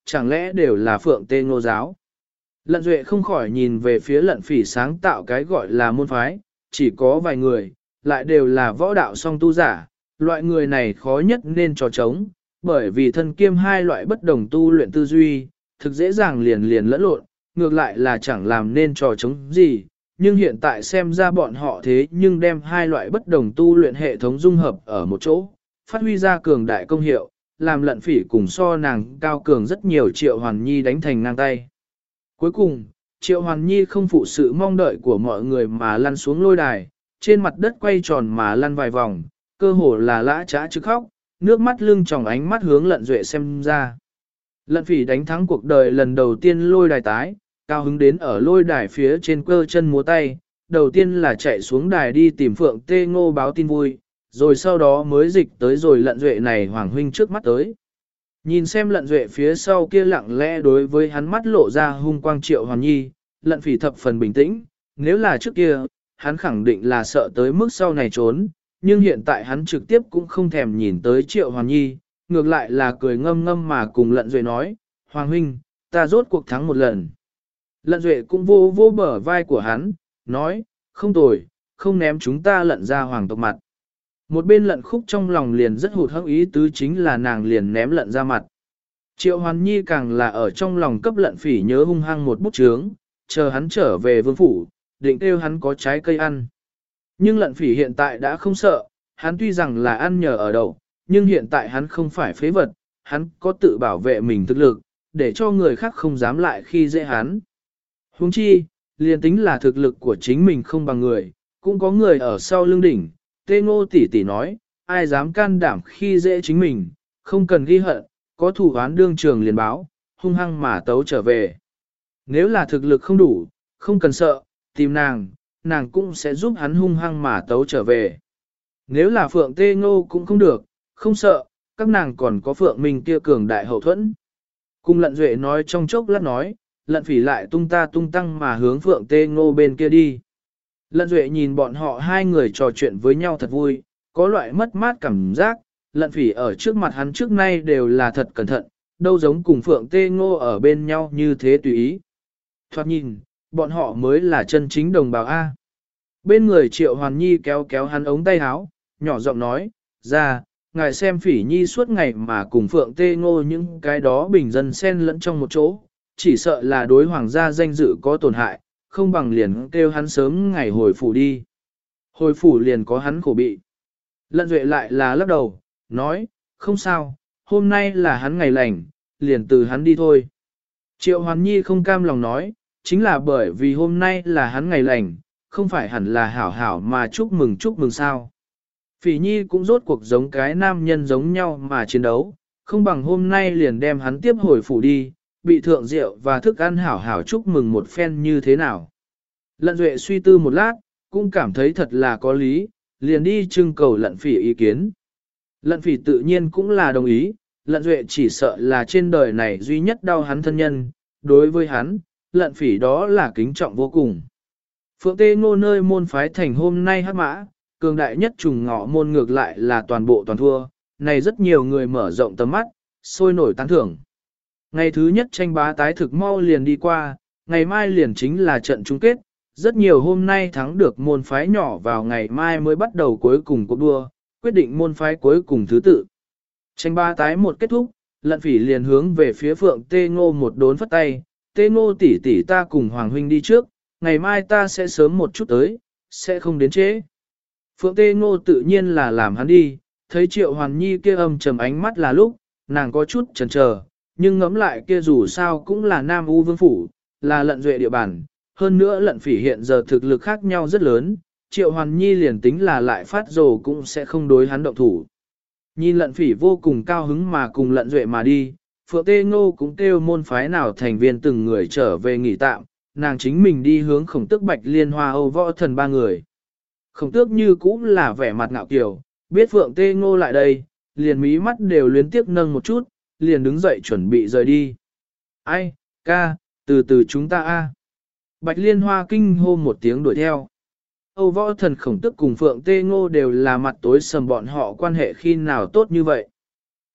chẳng lẽ đều là Phượng Tê Ngô giáo. Lận Duệ không khỏi nhìn về phía Lận Phỉ sáng tạo cái gọi là môn phái, chỉ có vài người, lại đều là võ đạo song tu giả, loại người này khó nhất nên trò trống, bởi vì thân kiêm hai loại bất đồng tu luyện tư duy, thực dễ dàng liền lẫn lộn, ngược lại là chẳng làm nên trò trống gì, nhưng hiện tại xem ra bọn họ thế nhưng đem hai loại bất đồng tu luyện hệ thống dung hợp ở một chỗ, phát huy ra cường đại công hiệu, làm Lận Phỉ cùng so nàng cao cường rất nhiều Triệu Hoàn Nhi đánh thành ngang tay. Cuối cùng, Triệu Hoàn Nhi không phụ sự mong đợi của mọi người mà lăn xuống lôi đài, trên mặt đất quay tròn mà lăn vài vòng, cơ hồ là lã trá chứ khóc, nước mắt lưng tròng ánh mắt hướng Lận Duệ xem ra. Lận Phỉ đánh thắng cuộc đời lần đầu tiên lôi đài tái, cao hứng đến ở lôi đài phía trên cơ chân múa tay, đầu tiên là chạy xuống đài đi tìm Phượng Tê Ngô báo tin vui, rồi sau đó mới dịch tới rồi Lận Duệ này Hoàng huynh trước mắt tới. Nhìn xem Lận Duệ phía sau kia lặng lẽ đối với hắn mắt lộ ra hung quang Triệu Hoàn Nhi, Lận Phỉ thập phần bình tĩnh, nếu là trước kia, hắn khẳng định là sợ tới mức sau này trốn, nhưng hiện tại hắn trực tiếp cũng không thèm nhìn tới Triệu Hoàn Nhi, ngược lại là cười ngâm ngâm mà cùng Lận Duệ nói, Hoàng huynh, ta rốt cuộc thắng một lần. Lận Duệ cũng vô bờ vai của hắn, nói, không tồi, không ném chúng ta Lận ra hoàng tộc mặt. Một bên Lận Khúc trong lòng liền rất hụt hẫng ý tứ chính là nàng liền ném Lận ra mặt. Triệu Hoàn Nhi càng là ở trong lòng cấp Lận Phỉ nhớ hung hăng một bút chướng, chờ hắn trở về vương phủ, định kêu hắn có trái cây ăn. Nhưng Lận Phỉ hiện tại đã không sợ, hắn tuy rằng là ăn nhờ ở đậu, nhưng hiện tại hắn không phải phế vật, hắn có tự bảo vệ mình thực lực, để cho người khác không dám lại khi dễ hắn. Huống chi, liền tính là thực lực của chính mình không bằng người, cũng có người ở sau lưng đỉnh. Tê Ngô tỷ tỷ nói, ai dám can đảm khi dễ chính mình, không cần ghi hận, có thủ án đương trường liền báo, hung hăng mà tấu trở về. Nếu là thực lực không đủ, không cần sợ, tìm nàng, nàng cũng sẽ giúp hắn hung hăng mà tấu trở về. Nếu là Phượng Tê Ngô cũng không được, không sợ, các nàng còn có Phượng Minh kia cường đại hậu thuẫn. Cùng Lận Duệ nói trong chốc lát nói, Lận Phỉ lại tung ta tung tăng mà hướng Phượng Tê Ngô bên kia đi. Lận Duệ nhìn bọn họ hai người trò chuyện với nhau thật vui, có loại mất mát cảm giác, Lận Phỉ ở trước mặt hắn trước nay đều là thật cẩn thận, đâu giống cùng Phượng Tê Ngô ở bên nhau như thế tùy ý. Thoạt nhìn, bọn họ mới là chân chính đồng bào A. Bên người Triệu Hoàn Nhi kéo kéo hắn ống tay áo, nhỏ giọng nói, ra, ngài xem Phỉ Nhi suốt ngày mà cùng Phượng Tê Ngô những cái đó bình dân xen lẫn trong một chỗ, chỉ sợ là đối hoàng gia danh dự có tổn hại, không bằng liền kêu hắn sớm ngày hồi phủ đi. Hồi phủ liền có hắn khổ bị. Lận Duệ lại là lắc đầu, nói, không sao, hôm nay là hắn ngày lành, liền từ hắn đi thôi. Triệu Hoàn Nhi không cam lòng nói, chính là bởi vì hôm nay là hắn ngày lành, không phải hẳn là hảo hảo mà chúc mừng sao. Phỉ Nhi cũng rốt cuộc giống cái nam nhân giống nhau mà chiến đấu, không bằng hôm nay liền đem hắn tiếp hồi phủ đi, bị thượng rượu và thức ăn hảo hảo chúc mừng một phen như thế nào. Lận Duệ suy tư một lát, cũng cảm thấy thật là có lý, liền đi trưng cầu Lận Phỉ ý kiến. Lận Phỉ tự nhiên cũng là đồng ý, Lận Duệ chỉ sợ là trên đời này duy nhất đau hắn thân nhân, đối với hắn, Lận Phỉ đó là kính trọng vô cùng. Phượng Tê Ngô nơi môn phái thành hôm nay hắc mã, cường đại nhất trùng ngọ môn ngược lại là toàn bộ toàn thua, này rất nhiều người mở rộng tầm mắt, sôi nổi tán thưởng. Ngày thứ nhất tranh bá tái thực mau liền đi qua, ngày mai liền chính là trận chung kết, rất nhiều hôm nay thắng được môn phái nhỏ vào ngày mai mới bắt đầu cuối cùng cuộc đua, quyết định môn phái cuối cùng thứ tự. Tranh bá tái một kết thúc, Lận Phỉ liền hướng về phía Phượng Tê Ngô một đốn phất tay, Tê Ngô tỷ tỷ ta cùng Hoàng huynh đi trước, ngày mai ta sẽ sớm một chút tới, sẽ không đến trễ. Phượng Tê Ngô tự nhiên là làm hắn đi, thấy Triệu Hoàn Nhi kia âm trầm ánh mắt là lúc, nàng có chút chần chờ, nhưng ngẫm lại kia dù sao cũng là Nam U Vương Phủ, là Lận Duệ địa bàn, hơn nữa Lận Phỉ hiện giờ thực lực khác nhau rất lớn, Triệu Hoàn Nhi liền tính là lại phát rồ cũng sẽ không đối hắn động thủ. Nhìn Lận Phỉ vô cùng cao hứng mà cùng Lận Duệ mà đi, Phượng Tê Ngô cũng kêu môn phái nào thành viên từng người trở về nghỉ tạm, nàng chính mình đi hướng Khổng Tước Bạch Liên Hoa Âu Võ Thần ba người. Khổng Tước như cũ là vẻ mặt ngạo kiều, biết Phượng Tê Ngô lại đây, liền mí mắt đều luyến tiếc nâng một chút, liền đứng dậy chuẩn bị rời đi. Ai, ca, từ từ chúng ta a. Bạch Liên Hoa kinh hô một tiếng đuổi theo. Âu Võ Thần Khổng Tước cùng Phượng Tê Ngô đều là mặt tối sầm bọn họ quan hệ khi nào tốt như vậy.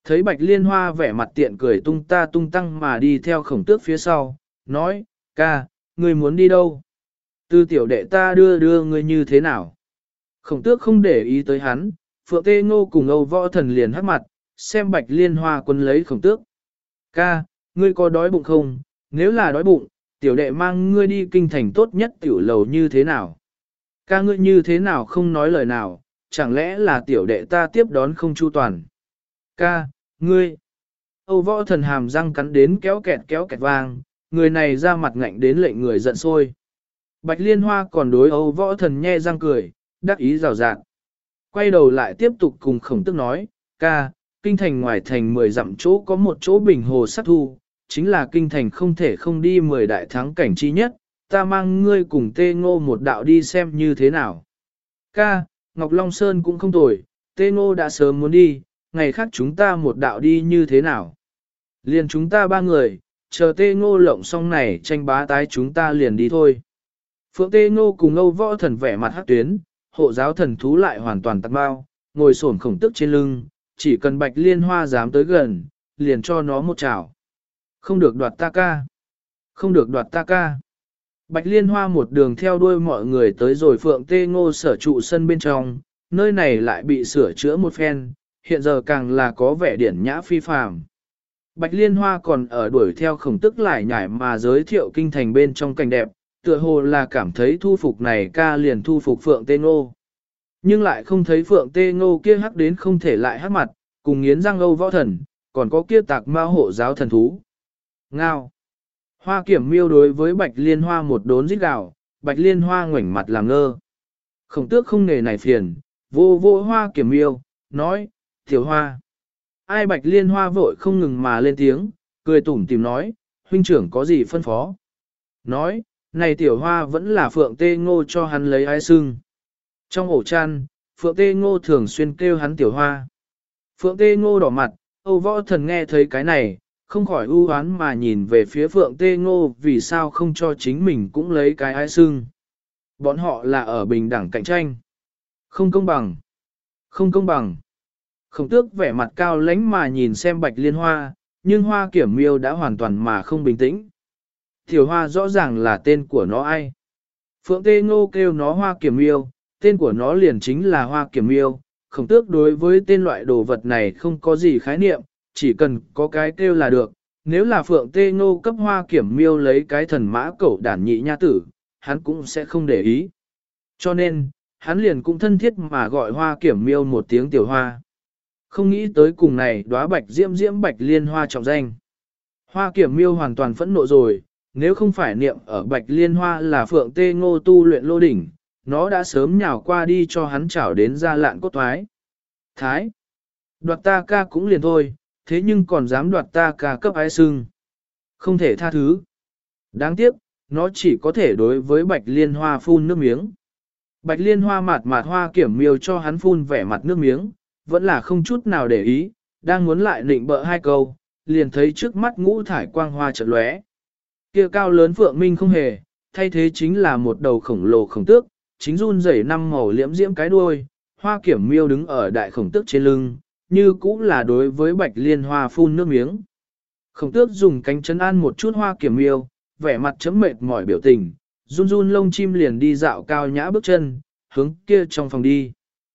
Thấy Bạch Liên Hoa vẻ mặt tiện cười tung ta tung tăng mà đi theo khổng tước phía sau, nói, ca, ngươi muốn đi đâu? Từ tiểu đệ ta đưa ngươi như thế nào? Khổng tước không để ý tới hắn, Phượng Tê Ngô cùng Âu Võ Thần liền hắc mặt, xem Bạch Liên Hoa quân lấy khổng tước. Ca, ngươi có đói bụng không? Nếu là đói bụng, tiểu đệ mang ngươi đi kinh thành tốt nhất tiểu lầu như thế nào? Ca ngươi như thế nào không nói lời nào, chẳng lẽ là tiểu đệ ta tiếp đón không chu toàn? Ca, ngươi! Âu Võ Thần hàm răng cắn đến kéo kẹt vang, người này ra mặt ngạnh đến lệnh người giận sôi. Bạch Liên Hoa còn đối Âu Võ Thần nhe răng cười, đắc ý rào rạt. Quay đầu lại tiếp tục cùng khổng tức nói, ca, kinh thành ngoài thành 10 dặm chỗ có một chỗ bình hồ sát thu, chính là kinh thành không thể không đi 10 đại thắng cảnh chi nhất, ta mang ngươi cùng Tê Ngô một đạo đi xem như thế nào. Ca, Ngọc Long Sơn cũng không tồi, Tê Ngô đã sớm muốn đi, ngày khác chúng ta một đạo đi như thế nào. Liền chúng ta 3 người, chờ Tê Ngô lộng xong này tranh bá tái chúng ta liền đi thôi. Phượng Tê Ngô cùng Âu Võ Thần vẻ mặt hắc tuyến, hộ giáo thần thú lại hoàn toàn tắt bao, ngồi xổm khổng tức trên lưng, chỉ cần Bạch Liên Hoa dám tới gần, liền cho nó một chảo. Không được đoạt ta ca. Không được đoạt ta ca. Bạch Liên Hoa một đường theo đuôi mọi người tới rồi Phượng Tê Ngô sở trụ sân bên trong, nơi này lại bị sửa chữa một phen, hiện giờ càng là có vẻ điển nhã phi phàm. Bạch Liên Hoa còn ở đuổi theo khổng tức lại nhảy mà giới thiệu kinh thành bên trong cảnh đẹp, tựa hồ là cảm thấy thu phục này ca liền thu phục Phượng Tê Ngô. Nhưng lại không thấy Phượng Tê Ngô kia hắc đến không thể lại hắc mặt, cùng nghiến răng Âu Võ Thần, còn có kia tạc ma hộ giáo thần thú. Ngao. Hoa Kiểm Miêu đối với Bạch Liên Hoa một đốn rít gào, Bạch Liên Hoa ngoảnh mặt làm ngơ. Khổng tước không nề này phiền, vô vô Hoa Kiểm Miêu, nói, tiểu hoa. Ai Bạch Liên Hoa vội không ngừng mà lên tiếng, cười tủm tìm nói, huynh trưởng có gì phân phó. Nói, này tiểu hoa vẫn là Phượng Tê Ngô cho hắn lấy ai sưng. Trong ổ chăn, Phượng Tê Ngô thường xuyên kêu hắn tiểu hoa. Phượng Tê Ngô đỏ mặt, Âu Võ Thần nghe thấy cái này, không khỏi ưu oán mà nhìn về phía Phượng Tê Ngô vì sao không cho chính mình cũng lấy cái ai sưng. Bọn họ là ở bình đẳng cạnh tranh. Không công bằng. Không công bằng. Khổng tước vẻ mặt cao lãnh mà nhìn xem Bạch Liên Hoa, nhưng Hoa Kiểm Miêu đã hoàn toàn mà không bình tĩnh. Tiểu Hoa rõ ràng là tên của nó ai. Phượng Tê Ngô kêu nó Hoa Kiểm Miêu, tên của nó liền chính là Hoa Kiểm Miêu. Khổng tước đối với tên loại đồ vật này không có gì khái niệm, chỉ cần có cái kêu là được. Nếu là Phượng Tê Ngô cấp Hoa Kiểm Miêu lấy cái thần mã cẩu đản nhị nha tử, hắn cũng sẽ không để ý. Cho nên, hắn liền cũng thân thiết mà gọi Hoa Kiểm Miêu một tiếng tiểu hoa. Không nghĩ tới cùng này đóa bạch diễm Bạch Liên Hoa trọng danh. Hoa Kiểm Miêu hoàn toàn phẫn nộ rồi, nếu không phải niệm ở Bạch Liên Hoa là Phượng Tê Ngô tu luyện lô đỉnh, nó đã sớm nhào qua đi cho hắn chảo đến ra lạn cốt thoái. Thái! Đoạt ta ca cũng liền thôi, thế nhưng còn dám đoạt ta ca cấp ái sưng. Không thể tha thứ. Đáng tiếc, nó chỉ có thể đối với Bạch Liên Hoa phun nước miếng. Bạch Liên Hoa mạt Hoa Kiểm Miêu cho hắn phun vẻ mặt nước miếng, vẫn là không chút nào để ý, đang muốn lại nịnh bợ hai câu, liền thấy trước mắt ngũ thải quang hoa chợt lóe. Kia cao lớn Phượng Minh không hề, thay thế chính là một đầu khổng lồ khổng tước, chính run rẩy năm màu liễm diễm cái đuôi, Hoa Kiểm Miêu đứng ở đại khổng tước trên lưng, như cũng là đối với Bạch Liên Hoa phun nước miếng. Khổng tước dùng cánh chấn an một chút Hoa Kiểm Miêu, vẻ mặt chấm mệt mỏi biểu tình, run run lông chim liền đi dạo cao nhã bước chân, hướng kia trong phòng đi.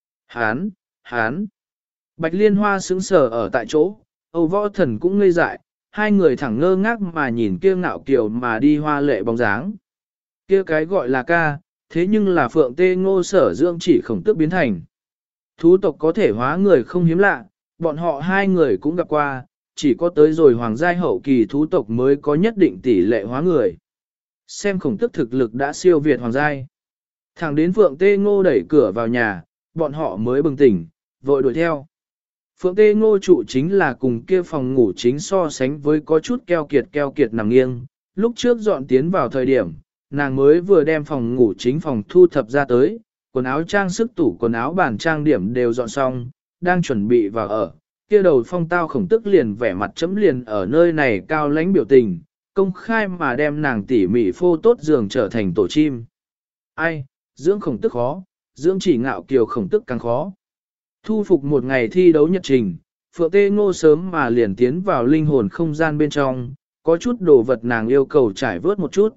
Hán! Bạch Liên Hoa sững sờ ở tại chỗ, Âu Võ Thần cũng ngây dại, hai người thẳng ngơ ngác mà nhìn kia ngạo kiều mà đi hoa lệ bóng dáng. Kia cái gọi là ca, thế nhưng là Phượng Tê Ngô sở dưỡng chỉ khổng tước biến thành. Thú tộc có thể hóa người không hiếm lạ, bọn họ hai người cũng gặp qua, chỉ có tới rồi hoàng giai hậu kỳ thú tộc mới có nhất định tỷ lệ hóa người. Xem khổng tước thực lực đã siêu việt hoàng giai. Thẳng đến Phượng Tê Ngô đẩy cửa vào nhà, bọn họ mới bừng tỉnh, vội đuổi theo. Phượng Tê Ngô trụ chính là cùng kia phòng ngủ chính so sánh với có chút keo kiệt nằm nghiêng. Lúc trước dọn tiến vào thời điểm, nàng mới vừa đem phòng ngủ chính phòng thu thập ra tới, quần áo trang sức tủ quần áo bàn trang điểm đều dọn xong, đang chuẩn bị vào ở. Kia đầu phong tao khổng tức liền vẻ mặt chấm liền ở nơi này cao lãnh biểu tình, công khai mà đem nàng tỉ mỉ phô tốt giường trở thành tổ chim. Ai, dưỡng khổng tức khó, dưỡng chỉ ngạo kiều khổng tức càng khó. Thu phục một ngày thi đấu nhật trình, Phượng Tê Ngô sớm mà liền tiến vào linh hồn không gian bên trong, có chút đồ vật nàng yêu cầu trải vớt một chút.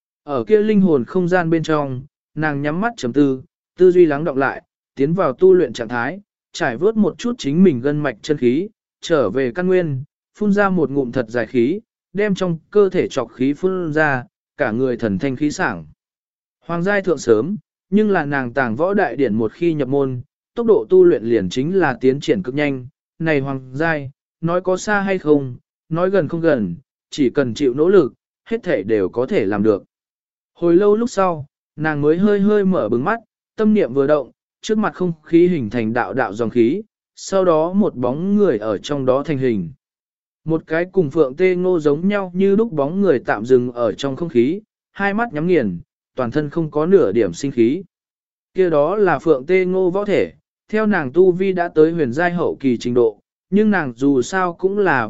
Ở kia linh hồn không gian bên trong, nàng nhắm mắt chấm tư duy lắng đọng lại, tiến vào tu luyện trạng thái, trải vớt một chút chính mình gân mạch chân khí, trở về căn nguyên, phun ra một ngụm thật dài khí, đem trong cơ thể trọc khí phun ra, cả người thần thanh khí sảng. Hoàng giai thượng sớm, nhưng là nàng tàng võ đại điển một khi nhập môn, tốc độ tu luyện liền chính là tiến triển cực nhanh. Này hoàng giai, nói có xa hay không, nói gần không gần, chỉ cần chịu nỗ lực, hết thể đều có thể làm được. Hồi lâu lúc sau, nàng mới hơi hơi mở bừng mắt, tâm niệm vừa động, trước mặt không khí hình thành đạo đạo dòng khí, sau đó một bóng người ở trong đó thành hình. Một cái cùng Phượng Tê Ngô giống nhau như lúc bóng người tạm dừng ở trong không khí, hai mắt nhắm nghiền, toàn thân không có nửa điểm sinh khí. Kia đó là Phượng Tê Ngô võ thể, theo nàng tu vi đã tới huyền giai hậu kỳ trình độ, nhưng nàng dù sao cũng là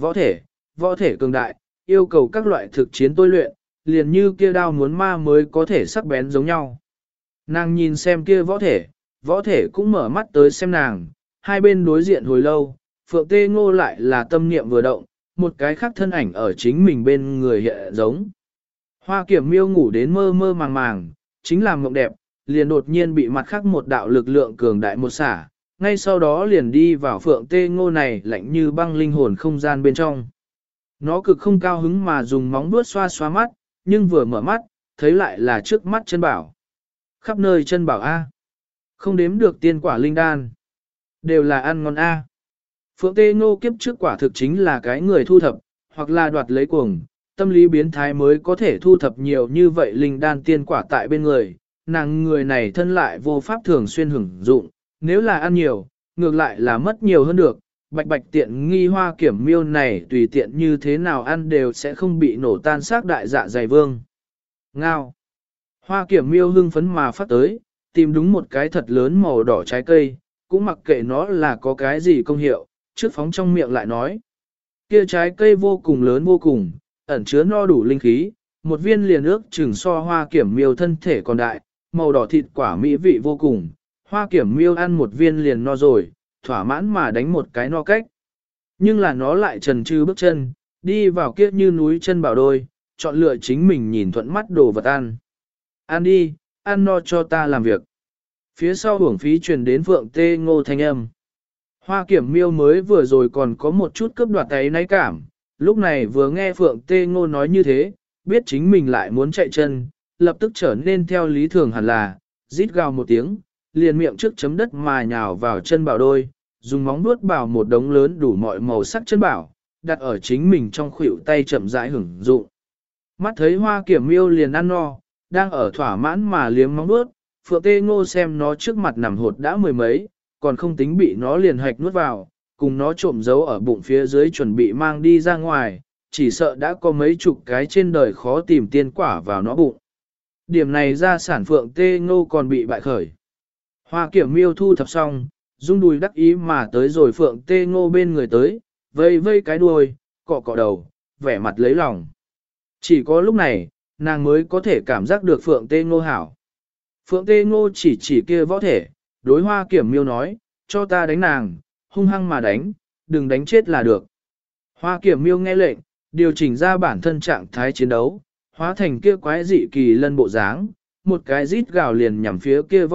võ thể cường đại, yêu cầu các loại thực chiến tôi luyện, liền như kia đao muốn ma mới có thể sắc bén giống nhau. Nàng nhìn xem kia võ thể cũng mở mắt tới xem nàng, hai bên đối diện hồi lâu, Phượng Tê Ngô lại là tâm niệm vừa động, một cái khác thân ảnh ở chính mình bên người hiện giống. Hoa Kiểm Miêu ngủ đến mơ mơ màng màng, chính là mộng đẹp, liền đột nhiên bị mặt khác một đạo lực lượng cường đại một xả, ngay sau đó liền đi vào Phượng Tê Ngô này lạnh như băng linh hồn không gian bên trong. Nó cực không cao hứng mà dùng móng vuốt xoa xoa mắt, nhưng vừa mở mắt, thấy lại là trước mắt chân bảo. Khắp nơi chân bảo A. Không đếm được tiên quả linh đan. Đều là ăn ngon A. Phượng Tê Ngô kiếp trước quả thực chính là cái người thu thập, hoặc là đoạt lấy cuồng, tâm lý biến thái mới có thể thu thập nhiều như vậy linh đan tiên quả tại bên người. Nàng người này thân lại vô pháp thường xuyên hưởng dụng, nếu là ăn nhiều, ngược lại là mất nhiều hơn được. Bạch bạch tiện nghi Hoa Kiểm Miêu này tùy tiện như thế nào ăn đều sẽ không bị nổ tan xác đại dạ dày vương. Ngao. Hoa Kiểm Miêu hưng phấn mà phát tới, tìm đúng một cái thật lớn màu đỏ trái cây, cũng mặc kệ nó là có cái gì công hiệu, trước phóng trong miệng lại nói. Kia trái cây vô cùng lớn vô cùng, ẩn chứa no đủ linh khí, một viên liền ước chừng so Hoa Kiểm Miêu thân thể còn đại, màu đỏ thịt quả mỹ vị vô cùng. Hoa Kiểm Miêu ăn một viên liền no rồi, thỏa mãn mà đánh một cái no cách. Nhưng là nó lại trần trừ bước chân, đi vào kia như núi chân bảo đôi, chọn lựa chính mình nhìn thuận mắt đồ vật ăn. Ăn đi, ăn no cho ta làm việc. Phía sau hưởng phí truyền đến Phượng Tê Ngô thanh âm. Hoa Kiểm Miêu mới vừa rồi còn có một chút cướp đoạt tay náy cảm, lúc này vừa nghe Phượng Tê Ngô nói như thế, biết chính mình lại muốn chạy chân, lập tức trở nên theo lý thường hẳn là, rít gào một tiếng, liền miệng trước chấm đất mà nhào vào chân bảo đôi, dùng móng vuốt bảo một đống lớn đủ mọi màu sắc chân bảo, đặt ở chính mình trong khuỷu tay chậm rãi hưởng dụng. Mắt thấy Hoa Kiểm Miêu liền ăn no, đang ở thỏa mãn mà liếm móng vuốt, Phượng Tê Ngô xem nó trước mặt nằm hột đã mười mấy, còn không tính bị nó liền hạch nuốt vào, cùng nó trộm giấu ở bụng phía dưới chuẩn bị mang đi ra ngoài, chỉ sợ đã có mấy chục cái trên đời khó tìm tiên quả vào nó bụng. Điểm này ra sản Phượng Tê Ngô còn bị bại khởi. Hoa Kiểm Miêu thu thập xong, rung đùi đắc ý mà tới rồi Phượng Tê Ngô bên người tới, vây vây cái đuôi, cọ cọ đầu, vẻ mặt lấy lòng. Chỉ có lúc này, nàng mới có thể cảm giác được Phượng Tê Ngô hảo. Phượng Tê Ngô chỉ kia võ thể, đối Hoa Kiểm Miêu nói, cho ta đánh nàng, hung hăng mà đánh, đừng đánh chết là được. Hoa Kiểm Miêu nghe lệnh, điều chỉnh ra bản thân trạng thái chiến đấu, hóa thành kia quái dị kỳ lân bộ dáng, một cái rít gào liền nhằm phía kia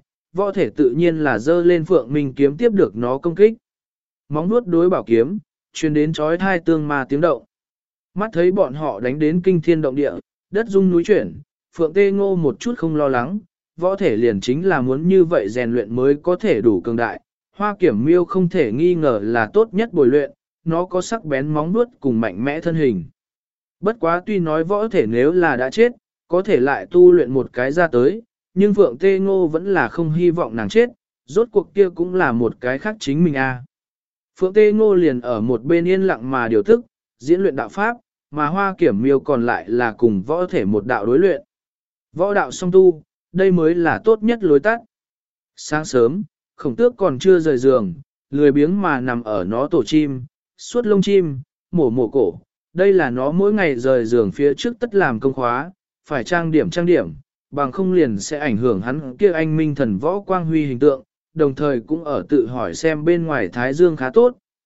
võ thể tự nhiên là dơ lên Phượng Minh kiếm tiếp được nó công kích. Móng nuốt đối bảo kiếm, truyền đến chói thai tương ma tiếng động. Mắt thấy bọn họ đánh đến kinh thiên động địa, đất rung núi chuyển, Phượng Tê Ngô một chút không lo lắng, võ thể liền chính là muốn như vậy rèn luyện mới có thể đủ cường đại. Hoa Kiểm Miêu không thể nghi ngờ là tốt nhất bồi luyện, nó có sắc bén móng nuốt cùng mạnh mẽ thân hình. Bất quá tuy nói võ thể nếu là đã chết, có thể lại tu luyện một cái ra tới, nhưng Phượng Tê Ngô vẫn là không hy vọng nàng chết, rốt cuộc kia cũng là một cái khác chính mình a. Phượng Tê Ngô liền ở một bên yên lặng mà điều tức, diễn luyện đạo pháp, mà Hoa Kiểm Miêu còn lại là cùng võ thể một đạo đối luyện. Võ đạo song tu, đây mới là tốt nhất lối tắt. Sáng sớm, Khổng Tước còn chưa rời giường, lười biếng mà nằm ở nó tổ chim, suốt lông chim, mổ cổ. Đây là nó mỗi ngày rời giường phía trước tất làm công khóa, phải trang điểm, bằng không liền sẽ ảnh hưởng hắn kia anh minh thần võ quang huy hình tượng, đồng thời cũng ở tự hỏi xem bên ngoài Thái Dương khá tốt,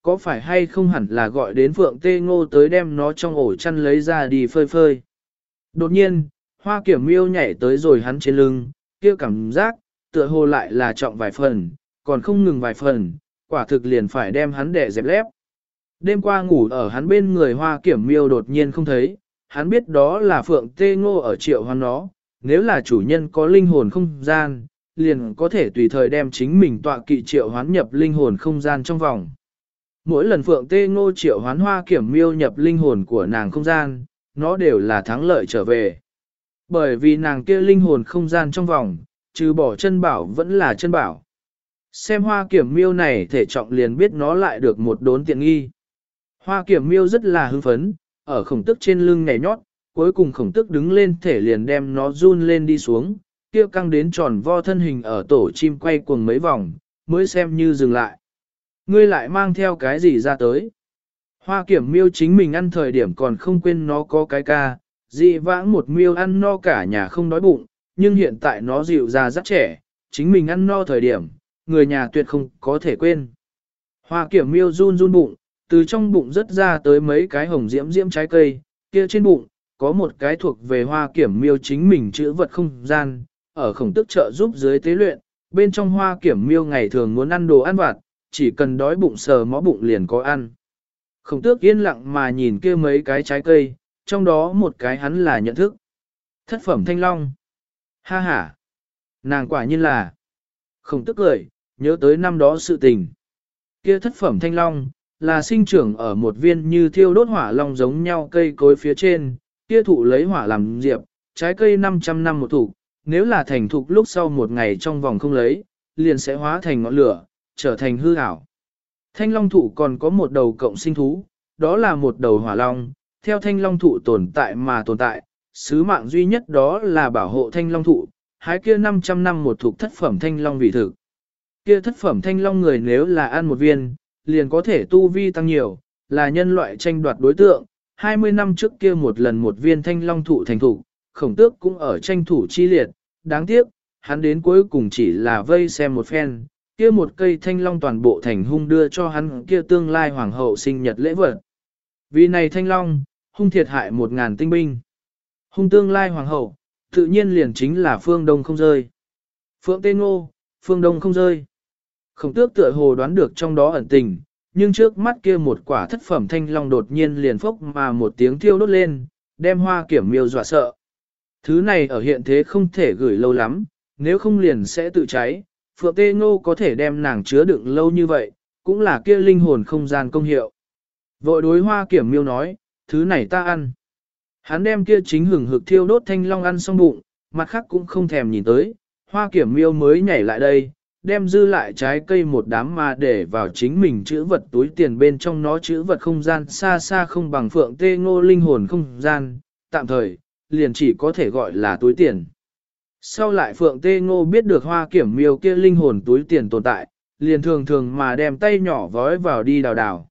có phải hay không hẳn là gọi đến Phượng Tê Ngô tới đem nó trong ổ chăn lấy ra đi phơi phơi. Đột nhiên, Hoa Kiểm Miêu nhảy tới rồi hắn trên lưng, kia cảm giác, tựa hồ lại là trọng vài phần, còn không ngừng vài phần, quả thực liền phải đem hắn đè dẹp lép. Đêm qua ngủ ở hắn bên người Hoa Kiểm Miêu đột nhiên không thấy, hắn biết đó là Phượng Tê Ngô ở triệu hoán nó, nếu là chủ nhân có linh hồn không gian, liền có thể tùy thời đem chính mình tọa kỵ triệu hoán nhập linh hồn không gian trong vòng. Mỗi lần Phượng Tê Ngô triệu hoán Hoa Kiểm Miêu nhập linh hồn của nàng không gian, nó đều là thắng lợi trở về. Bởi vì nàng kia linh hồn không gian trong vòng, trừ bỏ chân bảo vẫn là chân bảo. Xem Hoa Kiểm Miêu này thể trọng liền biết nó lại được một đốn tiện nghi. Hoa Kiểm Miêu rất là hưng phấn, ở khổng tức trên lưng nhảy nhót, cuối cùng khổng tức đứng lên thể liền đem nó run lên đi xuống, kia căng đến tròn vo thân hình ở tổ chim quay cuồng mấy vòng, mới xem như dừng lại. Ngươi lại mang theo cái gì ra tới? Hoa Kiểm Miêu chính mình ăn thời điểm còn không quên nó có cái ca, dị vãng một miêu ăn no cả nhà không đói bụng, nhưng hiện tại nó dịu ra rất trẻ, chính mình ăn no thời điểm, người nhà tuyệt không có thể quên. Hoa Kiểm Miêu run run bụng, từ trong bụng rớt ra tới mấy cái hồng diễm diễm trái cây, kia trên bụng, có một cái thuộc về Hoa Kiểm Miêu chính mình chữ vật không gian, ở khổng tức trợ giúp dưới tế luyện, bên trong Hoa Kiểm Miêu ngày thường muốn ăn đồ ăn vặt, chỉ cần đói bụng sờ mó bụng liền có ăn. Khổng tước yên lặng mà nhìn kia mấy cái trái cây, trong đó một cái hắn là nhận thức. Thất phẩm thanh long. Ha ha. Nàng quả nhiên là. Khổng tước cười, nhớ tới năm đó sự tình. Kia thất phẩm thanh long, là sinh trưởng ở một viên như thiêu đốt hỏa long giống nhau cây cối phía trên, kia thụ lấy hỏa làm diệp, trái cây 500 năm một thụ, nếu là thành thục lúc sau một ngày trong vòng không lấy, liền sẽ hóa thành ngọn lửa, trở thành hư ảo. Thanh long thụ còn có một đầu cộng sinh thú, đó là một đầu hỏa long, theo thanh long thụ tồn tại mà tồn tại, sứ mạng duy nhất đó là bảo hộ thanh long thụ, hái kia 500 năm một thục thất phẩm thanh long vị thực. Kia thất phẩm thanh long người nếu là ăn một viên, liền có thể tu vi tăng nhiều, là nhân loại tranh đoạt đối tượng. 20 năm trước kia một lần một viên thanh long thụ thành thục, khổng tước cũng ở tranh thủ chi liệt, đáng tiếc, hắn đến cuối cùng chỉ là vây xem một phen, kia một cây thanh long toàn bộ thành hung đưa cho hắn kia tương lai hoàng hậu sinh nhật lễ vật. Vì này thanh long, hung thiệt hại 1000 tinh binh. Hung tương lai hoàng hậu, tự nhiên liền chính là phương đông không rơi. Phượng Tê Ngô, phương đông không rơi. Khổng tước tựa hồ đoán được trong đó ẩn tình, nhưng trước mắt kia một quả thất phẩm thanh long đột nhiên liền phốc mà một tiếng thiêu đốt lên, đem Hoa Kiểm Miêu dọa sợ. Thứ này ở hiện thế không thể gửi lâu lắm, nếu không liền sẽ tự cháy. Phượng Tê Ngô có thể đem nàng chứa đựng lâu như vậy, cũng là kia linh hồn không gian công hiệu. Vội đối Hoa Kiểm Miêu nói, thứ này ta ăn. Hắn đem kia chính hừng hực thiêu đốt thanh long ăn xong bụng, mặt khác cũng không thèm nhìn tới, Hoa Kiểm Miêu mới nhảy lại đây, đem dư lại trái cây một đám mà để vào chính mình chữ vật túi tiền bên trong nó chữ vật không gian xa xa không bằng Phượng Tê Ngô linh hồn không gian, tạm thời, liền chỉ có thể gọi là túi tiền. Sau lại Phượng Tê Ngô biết được Hoa Kiểm Miêu kia linh hồn túi tiền tồn tại, liền thường thường mà đem tay nhỏ vói vào đi đào đào.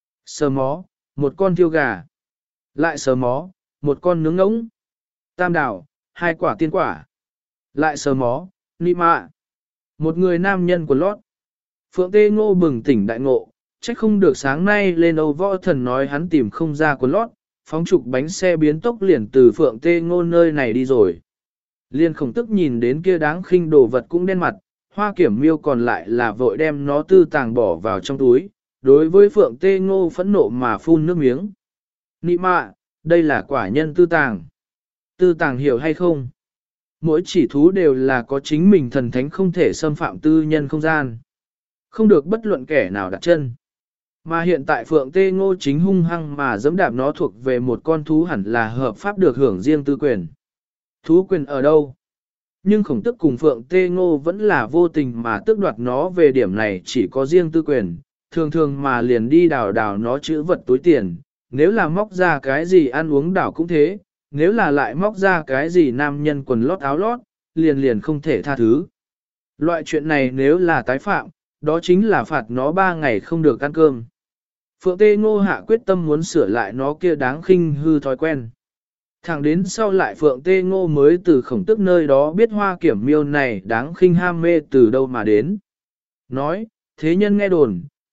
Sờ mó, một con thiêu gà. Lại sờ mó, một con nướng ngỗng. Tam đào, 2 quả tiên quả. Lại sờ mó, nị mạ. Một người nam nhân của lót. Phượng Tê Ngô bừng tỉnh đại ngộ, trách không được sáng nay lên Âu Võ Thần nói hắn tìm không ra của lót, phóng trục bánh xe biến tốc liền từ Phượng Tê Ngô nơi này đi rồi. Liên Khổng tức nhìn đến kia đáng khinh đồ vật cũng đen mặt, Hoa Kiểm Miêu còn lại là vội đem nó tư tàng bỏ vào trong túi, đối với Phượng Tê Ngô phẫn nộ mà phun nước miếng. Nị mạ, đây là quả nhân tư tàng. Tư tàng hiểu hay không? Mỗi chỉ thú đều là có chính mình thần thánh không thể xâm phạm tư nhân không gian. Không được bất luận kẻ nào đặt chân. Mà hiện tại Phượng Tê Ngô chính hung hăng mà dẫm đạp nó thuộc về một con thú hẳn là hợp pháp được hưởng riêng tư quyền. Thú quyền ở đâu? Nhưng Khổng tức cùng Phượng Tê Ngô vẫn là vô tình mà tước đoạt nó về điểm này chỉ có riêng tư quyền, thường thường mà liền đi đào đào nó chữ vật túi tiền, nếu là móc ra cái gì ăn uống đảo cũng thế, nếu là lại móc ra cái gì nam nhân quần lót áo lót, liền liền không thể tha thứ. Loại chuyện này nếu là tái phạm, đó chính là phạt nó 3 ngày không được ăn cơm. Phượng Tê Ngô hạ quyết tâm muốn sửa lại nó kia đáng khinh hư thói quen. Thẳng đến sau lại Phượng Tê Ngô mới từ Khổng tức nơi đó biết Hoa Kiểm Miêu này đáng khinh ham mê từ đâu mà đến. Nói, thế nhân nghe đồn,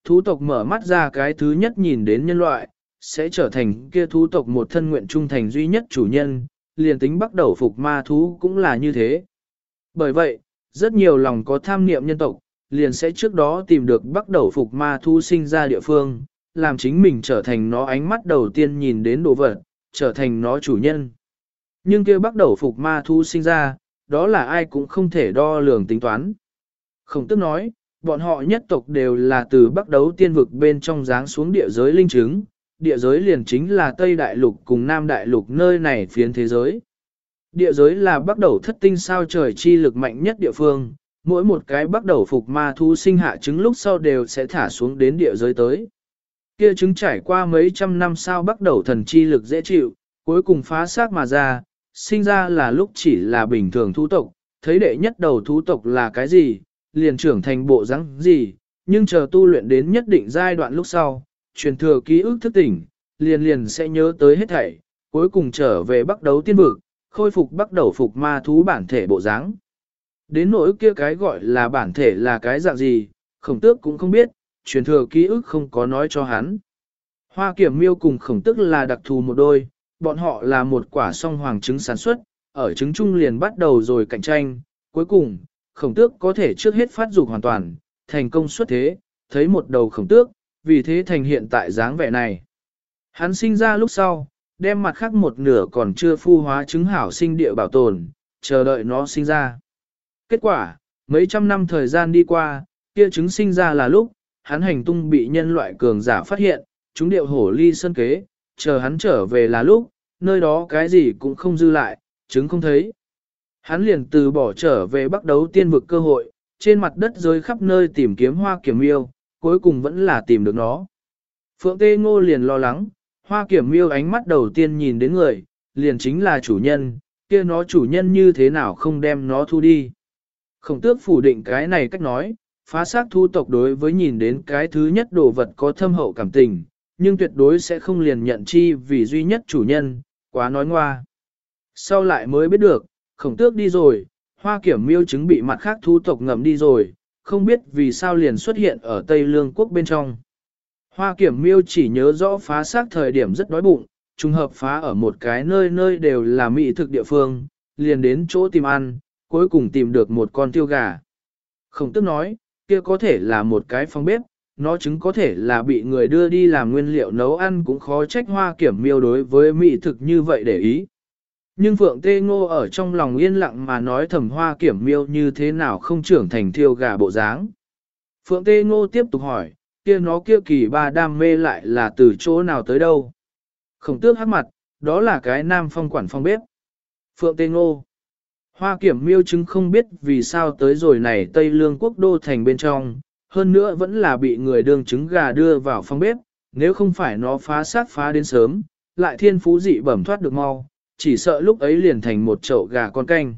thú tộc mở mắt ra cái thứ nhất nhìn đến nhân loại, sẽ trở thành kia thú tộc một thân nguyện trung thành duy nhất chủ nhân, liền tính bắt đầu phục ma thú cũng là như thế. Bởi vậy, rất nhiều lòng có tham niệm nhân tộc, liền sẽ trước đó tìm được bắt đầu phục ma thú sinh ra địa phương, làm chính mình trở thành nó ánh mắt đầu tiên nhìn đến đồ vật, trở thành nó chủ nhân. Nhưng kia bắt đầu phục ma thú sinh ra, đó là ai cũng không thể đo lường tính toán. Khổng Tước nói, bọn họ nhất tộc đều là từ bắt đầu tiên vực bên trong giáng xuống địa giới linh chứng, địa giới liền chính là Tây Đại Lục cùng Nam Đại Lục nơi này phiến thế giới. Địa giới là bắt đầu thất tinh sao trời chi lực mạnh nhất địa phương, mỗi một cái bắt đầu phục ma thú sinh hạ trứng lúc sau đều sẽ thả xuống đến địa giới tới. Kia trứng trải qua mấy trăm năm sao bắt đầu thần chi lực dễ chịu, cuối cùng phá xác mà ra, sinh ra là lúc chỉ là bình thường thú tộc, thấy đệ nhất đầu thú tộc là cái gì, liền trưởng thành bộ dáng gì, nhưng chờ tu luyện đến nhất định giai đoạn lúc sau, truyền thừa ký ức thức tỉnh, liền sẽ nhớ tới hết thảy, cuối cùng trở về bắt đầu tiên vực, khôi phục bắt đầu phục ma thú bản thể bộ dáng. Đến nỗi kia cái gọi là bản thể là cái dạng gì, Khổng Tước cũng không biết, truyền thừa ký ức không có nói cho hắn. Hoa Kiểm Miêu cùng Khổng Tước là đặc thù một đôi, bọn họ là một quả song hoàng trứng sản xuất, ở trứng chung liền bắt đầu rồi cạnh tranh, cuối cùng, Khổng Tước có thể trước hết phát dục hoàn toàn, thành công xuất thế, thấy một đầu Khổng Tước, vì thế thành hiện tại dáng vẻ này. Hắn sinh ra lúc sau, đem mặt khác một nửa còn chưa phu hóa trứng hảo sinh địa bảo tồn, chờ đợi nó sinh ra. Kết quả, mấy trăm năm thời gian đi qua, kia trứng sinh ra là lúc, hắn hành tung bị nhân loại cường giả phát hiện, chúng điệu hổ ly sơn kế, chờ hắn trở về là lúc, nơi đó cái gì cũng không dư lại, trứng không thấy. Hắn liền từ bỏ trở về bắt đầu tiên vực cơ hội, trên mặt đất rơi khắp nơi tìm kiếm Hoa Kiểm Miêu, cuối cùng vẫn là tìm được nó. Phượng Tê Ngô liền lo lắng, Hoa Kiểm Miêu ánh mắt đầu tiên nhìn đến người, liền chính là chủ nhân, kia nó chủ nhân như thế nào không đem nó thu đi. Khổng Tước phủ định cái này cách nói, phá xác thu tộc đối với nhìn đến cái thứ nhất đồ vật có thâm hậu cảm tình, nhưng tuyệt đối sẽ không liền nhận chi vì duy nhất chủ nhân, quá nói ngoa. Sau lại mới biết được, Khổng Tước đi rồi, Hoa Kiểm Miêu trứng bị mặt khác thu tộc ngầm đi rồi, không biết vì sao liền xuất hiện ở Tây Lương quốc bên trong. Hoa Kiểm Miêu chỉ nhớ rõ phá xác thời điểm rất đói bụng, trùng hợp phá ở một cái nơi nơi đều là mỹ thực địa phương, liền đến chỗ tìm ăn, cuối cùng tìm được một con tiêu gà. Khổng Tước nói, kia có thể là một cái phòng bếp, nó trứng có thể là bị người đưa đi làm nguyên liệu nấu ăn, cũng khó trách Hoa Kiểm Miêu đối với mỹ thực như vậy để ý. Nhưng Phượng Tê Ngô ở trong lòng yên lặng mà nói thầm Hoa Kiểm Miêu như thế nào không trưởng thành thiêu gà bộ dáng. Phượng Tê Ngô tiếp tục hỏi, kia nó kia kỳ ba đam mê lại là từ chỗ nào tới đâu? Khổng Tước hắc mặt, đó là cái nam phong quản phong bếp. Phượng Tê Ngô, Hoa Kiểm Miêu chứng không biết vì sao tới rồi này Tây Lương quốc đô thành bên trong, hơn nữa vẫn là bị người đương trứng gà đưa vào phong bếp, nếu không phải nó phá sát phá đến sớm, lại thiên phú dị bẩm thoát được mau, chỉ sợ lúc ấy liền thành một chậu gà con canh.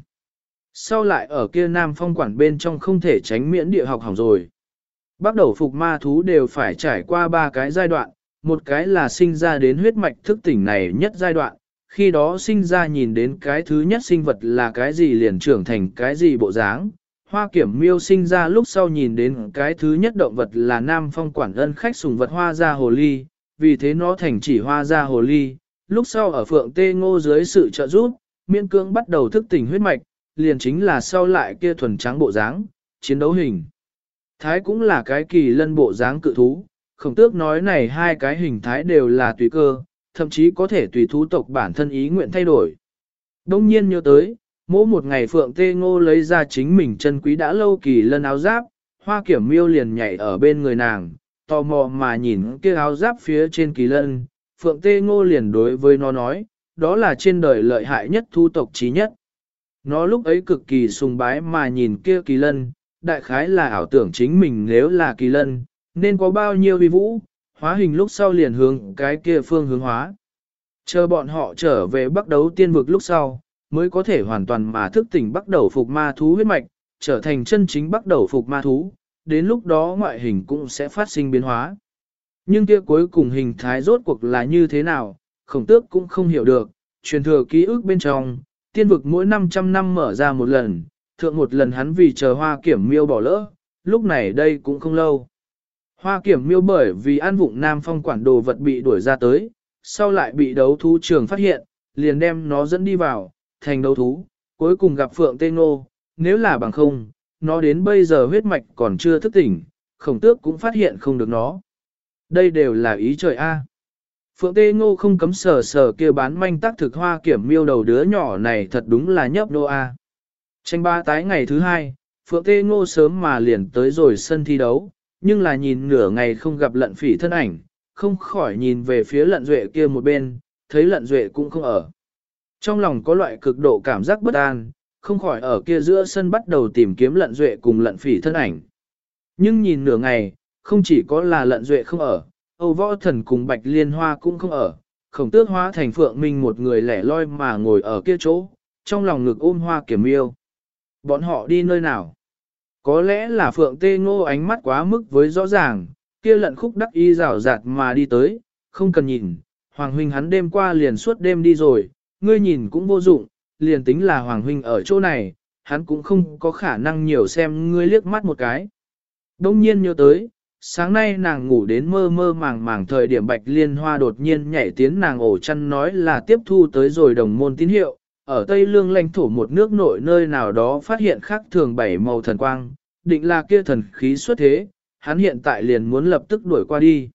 Sau lại ở kia nam phong quản bên trong không thể tránh miễn địa học hỏng rồi. Bắt đầu phục ma thú đều phải trải qua 3 cái giai đoạn, một cái là sinh ra đến huyết mạch thức tỉnh này nhất giai đoạn, khi đó sinh ra nhìn đến cái thứ nhất sinh vật là cái gì liền trưởng thành cái gì bộ dáng. Hoa Kiểm Miêu sinh ra lúc sau nhìn đến cái thứ nhất động vật là nam phong quản ân khách sùng vật hoa gia hồ ly, vì thế nó thành chỉ hoa gia hồ ly. Lúc sau ở Phượng Tê Ngô dưới sự trợ giúp, miễn cưỡng bắt đầu thức tỉnh huyết mạch, liền chính là sau lại kia thuần trắng bộ dáng, chiến đấu hình. Thái cũng là cái kỳ lân bộ dáng cự thú, Khổng Tước nói này hai cái hình thái đều là tùy cơ, thậm chí có thể tùy thú tộc bản thân ý nguyện thay đổi. Đông nhiên nhớ tới, mỗi một ngày Phượng Tê Ngô lấy ra chính mình chân quý đã lâu kỳ lân áo giáp, Hoa Kiểm Miêu liền nhảy ở bên người nàng, tò mò mà nhìn kia áo giáp phía trên kỳ lân, Phượng Tê Ngô liền đối với nó nói, đó là trên đời lợi hại nhất thu tộc trí nhất. Nó lúc ấy cực kỳ sùng bái mà nhìn kia kỳ lân, đại khái là ảo tưởng chính mình nếu là kỳ lân, nên có bao nhiêu uy vũ, hóa hình lúc sau liền hướng cái kia phương hướng hóa. Chờ bọn họ trở về bắt đầu tiên vực lúc sau, mới có thể hoàn toàn mà thức tỉnh bắt đầu phục ma thú huyết mạch, trở thành chân chính bắt đầu phục ma thú, đến lúc đó ngoại hình cũng sẽ phát sinh biến hóa. Nhưng kia cuối cùng hình thái rốt cuộc là như thế nào, Khổng Tước cũng không hiểu được, truyền thừa ký ức bên trong, tiên vực mỗi 500 năm mở ra một lần, thượng một lần hắn vì chờ Hoa Kiểm Miêu bỏ lỡ, lúc này đây cũng không lâu. Hoa Kiểm Miêu bởi vì ăn vụng Nam Phong quản đồ vật bị đuổi ra tới, sau lại bị đấu thú trường phát hiện, liền đem nó dẫn đi vào, thành đấu thú, cuối cùng gặp Phượng Tê Ngô, nếu là bằng không, nó đến bây giờ huyết mạch còn chưa thức tỉnh, Khổng Tước cũng phát hiện không được nó. Đây đều là ý trời a. Phượng Tê Ngô không cấm sờ sờ kia bán manh tác thực Hoa Kiểm Miêu đầu đứa nhỏ này thật đúng là nhấp nô a. Tranh ba tái ngày thứ hai, Phượng Tê Ngô sớm mà liền tới rồi sân thi đấu, nhưng là nhìn nửa ngày không gặp Lận Phỉ thân ảnh, không khỏi nhìn về phía Lận Duệ kia một bên, thấy Lận Duệ cũng không ở. Trong lòng có loại cực độ cảm giác bất an, không khỏi ở kia giữa sân bắt đầu tìm kiếm Lận Duệ cùng Lận Phỉ thân ảnh. Nhưng nhìn nửa ngày, không chỉ có là Lận Duệ không ở, Âu Võ Thần cùng Bạch Liên Hoa cũng không ở, Khổng Tước hóa thành Phượng Minh một người lẻ loi mà ngồi ở kia chỗ, trong lòng ngực ôm Hoa Kiểm Miêu. Bọn họ đi nơi nào? Có lẽ là Phượng Tê Ngô ánh mắt quá mức với rõ ràng, kia Lận Khúc đắc y rảo rạt mà đi tới, không cần nhìn, Hoàng huynh hắn đêm qua liền suốt đêm đi rồi, ngươi nhìn cũng vô dụng, liền tính là Hoàng huynh ở chỗ này, hắn cũng không có khả năng nhiều xem ngươi liếc mắt một cái. Đông nhiên nhớ tới, sáng nay nàng ngủ đến mơ mơ màng màng thời điểm Bạch Liên Hoa đột nhiên nhảy tiến nàng ổ chăn nói là tiếp thu tới rồi đồng môn tín hiệu, ở Tây Lương lãnh thổ một nước nội nơi nào đó phát hiện khác thường bảy màu thần quang, định là kia thần khí xuất thế, hắn hiện tại liền muốn lập tức đuổi qua đi.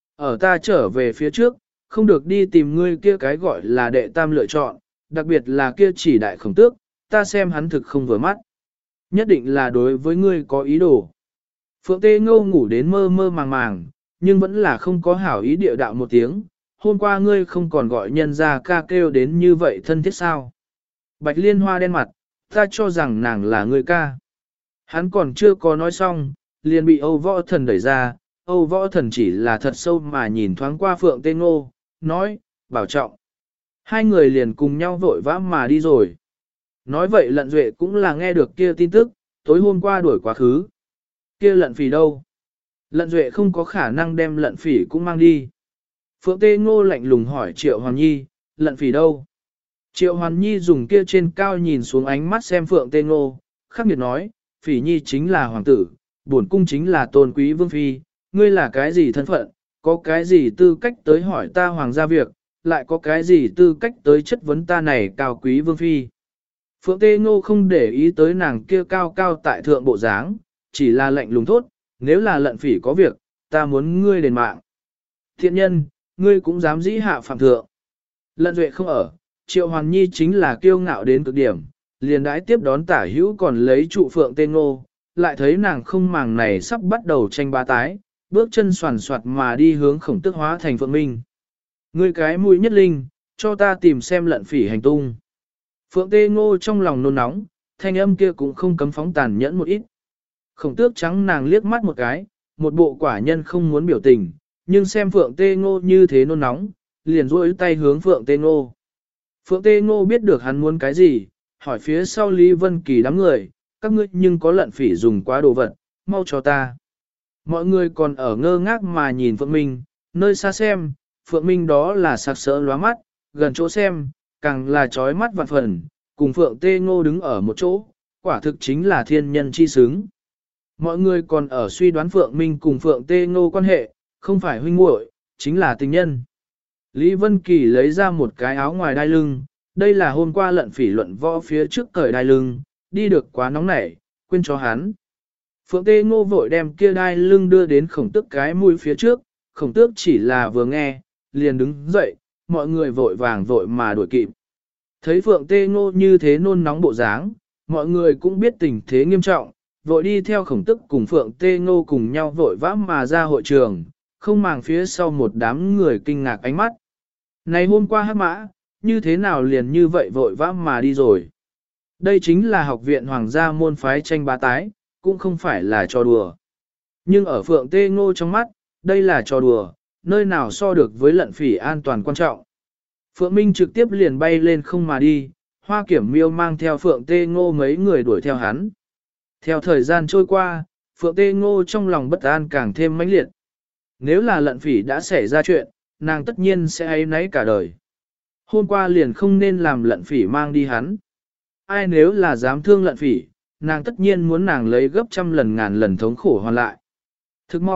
Ở ta trở về phía trước, không được đi tìm ngươi kia cái gọi là đệ tam lựa chọn, đặc biệt là kia chỉ đại Khổng Tước, ta xem hắn thực không vừa mắt. Nhất định là đối với ngươi có ý đồ. Phượng Tê Ngô ngủ đến mơ mơ màng màng, nhưng vẫn là không có hảo ý địa đạo một tiếng, hôm qua ngươi không còn gọi nhân ra ca kêu đến như vậy thân thiết sao. Bạch Liên Hoa đen mặt, ta cho rằng nàng là ngươi ca. Hắn còn chưa có nói xong, liền bị Âu Võ Thần đẩy ra, Âu Võ Thần chỉ là thật sâu mà nhìn thoáng qua Phượng Tê Ngô, nói, bảo trọng. Hai người liền cùng nhau vội vã mà đi rồi. Nói vậy Lận Duệ cũng là nghe được kia tin tức, tối hôm qua đuổi quá khứ. Kia Lận Phỉ đâu? Lận Duệ không có khả năng đem Lận Phỉ cũng mang đi. Phượng Tê Ngô lạnh lùng hỏi Triệu Hoàn Nhi, Lận Phỉ đâu? Triệu Hoàn Nhi dùng kia trên cao nhìn xuống ánh mắt xem Phượng Tê Ngô, khắc nghiệt nói, Phỉ Nhi chính là hoàng tử, bổn cung chính là tôn quý vương phi, ngươi là cái gì thân phận, có cái gì tư cách tới hỏi ta hoàng gia việc, lại có cái gì tư cách tới chất vấn ta này cao quý vương phi. Phượng Tê Ngô không để ý tới nàng kia cao cao tại thượng bộ dáng, chỉ là lệnh lùng thốt, nếu là Lận Phỉ có việc, ta muốn ngươi đền mạng. Thiện nhân, ngươi cũng dám dĩ hạ phạm thượng. Lận Duệ không ở, Triệu Hoàn Nhi chính là kiêu ngạo đến cực điểm, liền đãi tiếp đón tả hữu còn lấy trụ Phượng Tê Ngô, lại thấy nàng không màng này sắp bắt đầu tranh bá tái, bước chân soàn soạt mà đi hướng Khổng Tước hóa thành Phượng Minh. Ngươi cái mũi nhất linh, cho ta tìm xem Lận Phỉ hành tung. Phượng Tê Ngô trong lòng nôn nóng, thanh âm kia cũng không cấm phóng tàn nhẫn một ít. Khổng Tước trắng nàng liếc mắt một cái, một bộ quả nhân không muốn biểu tình, nhưng xem Phượng Tê Ngô như thế nôn nóng, liền duỗi tay hướng Phượng Tê Ngô. Phượng Tê Ngô biết được hắn muốn cái gì, hỏi phía sau Lý Vân Kỳ đám người, các ngươi nhưng có Lận Phỉ dùng quá đồ vật, mau cho ta. Mọi người còn ở ngơ ngác mà nhìn Phượng Minh, nơi xa xem, Phượng Minh đó là sặc sỡ lóa mắt, gần chỗ xem, càng là chói mắt vạn phần, cùng Phượng Tê Ngô đứng ở một chỗ, quả thực chính là thiên nhân chi xứng. Mọi người còn ở suy đoán Phượng Minh cùng Phượng Tê Ngô quan hệ, không phải huynh muội, chính là tình nhân. Lý Vân Kỳ lấy ra một cái áo ngoài đai lưng, đây là hôm qua Lận Phỉ luận võ phía trước cởi đai lưng, đi được quá nóng nảy, quên cho hắn. Phượng Tê Ngô vội đem kia đai lưng đưa đến Khổng Tước cái mũi phía trước, Khổng Tước chỉ là vừa nghe, liền đứng dậy, mọi người vội vàng vội mà đuổi kịp. Thấy Phượng Tê Ngô như thế nôn nóng bộ dáng, mọi người cũng biết tình thế nghiêm trọng, vội đi theo Khổng Tước cùng Phượng Tê Ngô cùng nhau vội vã mà ra hội trường, không màng phía sau một đám người kinh ngạc ánh mắt. Này hôm qua hắc mã, như thế nào liền như vậy vội vã mà đi rồi. Đây chính là học viện hoàng gia môn phái tranh bá tái, cũng không phải là trò đùa. Nhưng ở Phượng Tê Ngô trong mắt, đây là trò đùa, nơi nào so được với Lận Phỉ an toàn quan trọng. Phượng Minh trực tiếp liền bay lên không mà đi, Hoa Kiểm Miêu mang theo Phượng Tê Ngô mấy người đuổi theo hắn. Theo thời gian trôi qua, Phượng Tê Ngô trong lòng bất an càng thêm mãnh liệt. Nếu là Lận Phỉ đã xảy ra chuyện, nàng tất nhiên sẽ áy náy cả đời. Hôm qua liền không nên làm Lận Phỉ mang đi hắn. Ai nếu là dám thương Lận Phỉ, nàng tất nhiên muốn nàng lấy gấp trăm lần ngàn lần thống khổ hoàn lại. Thức mau,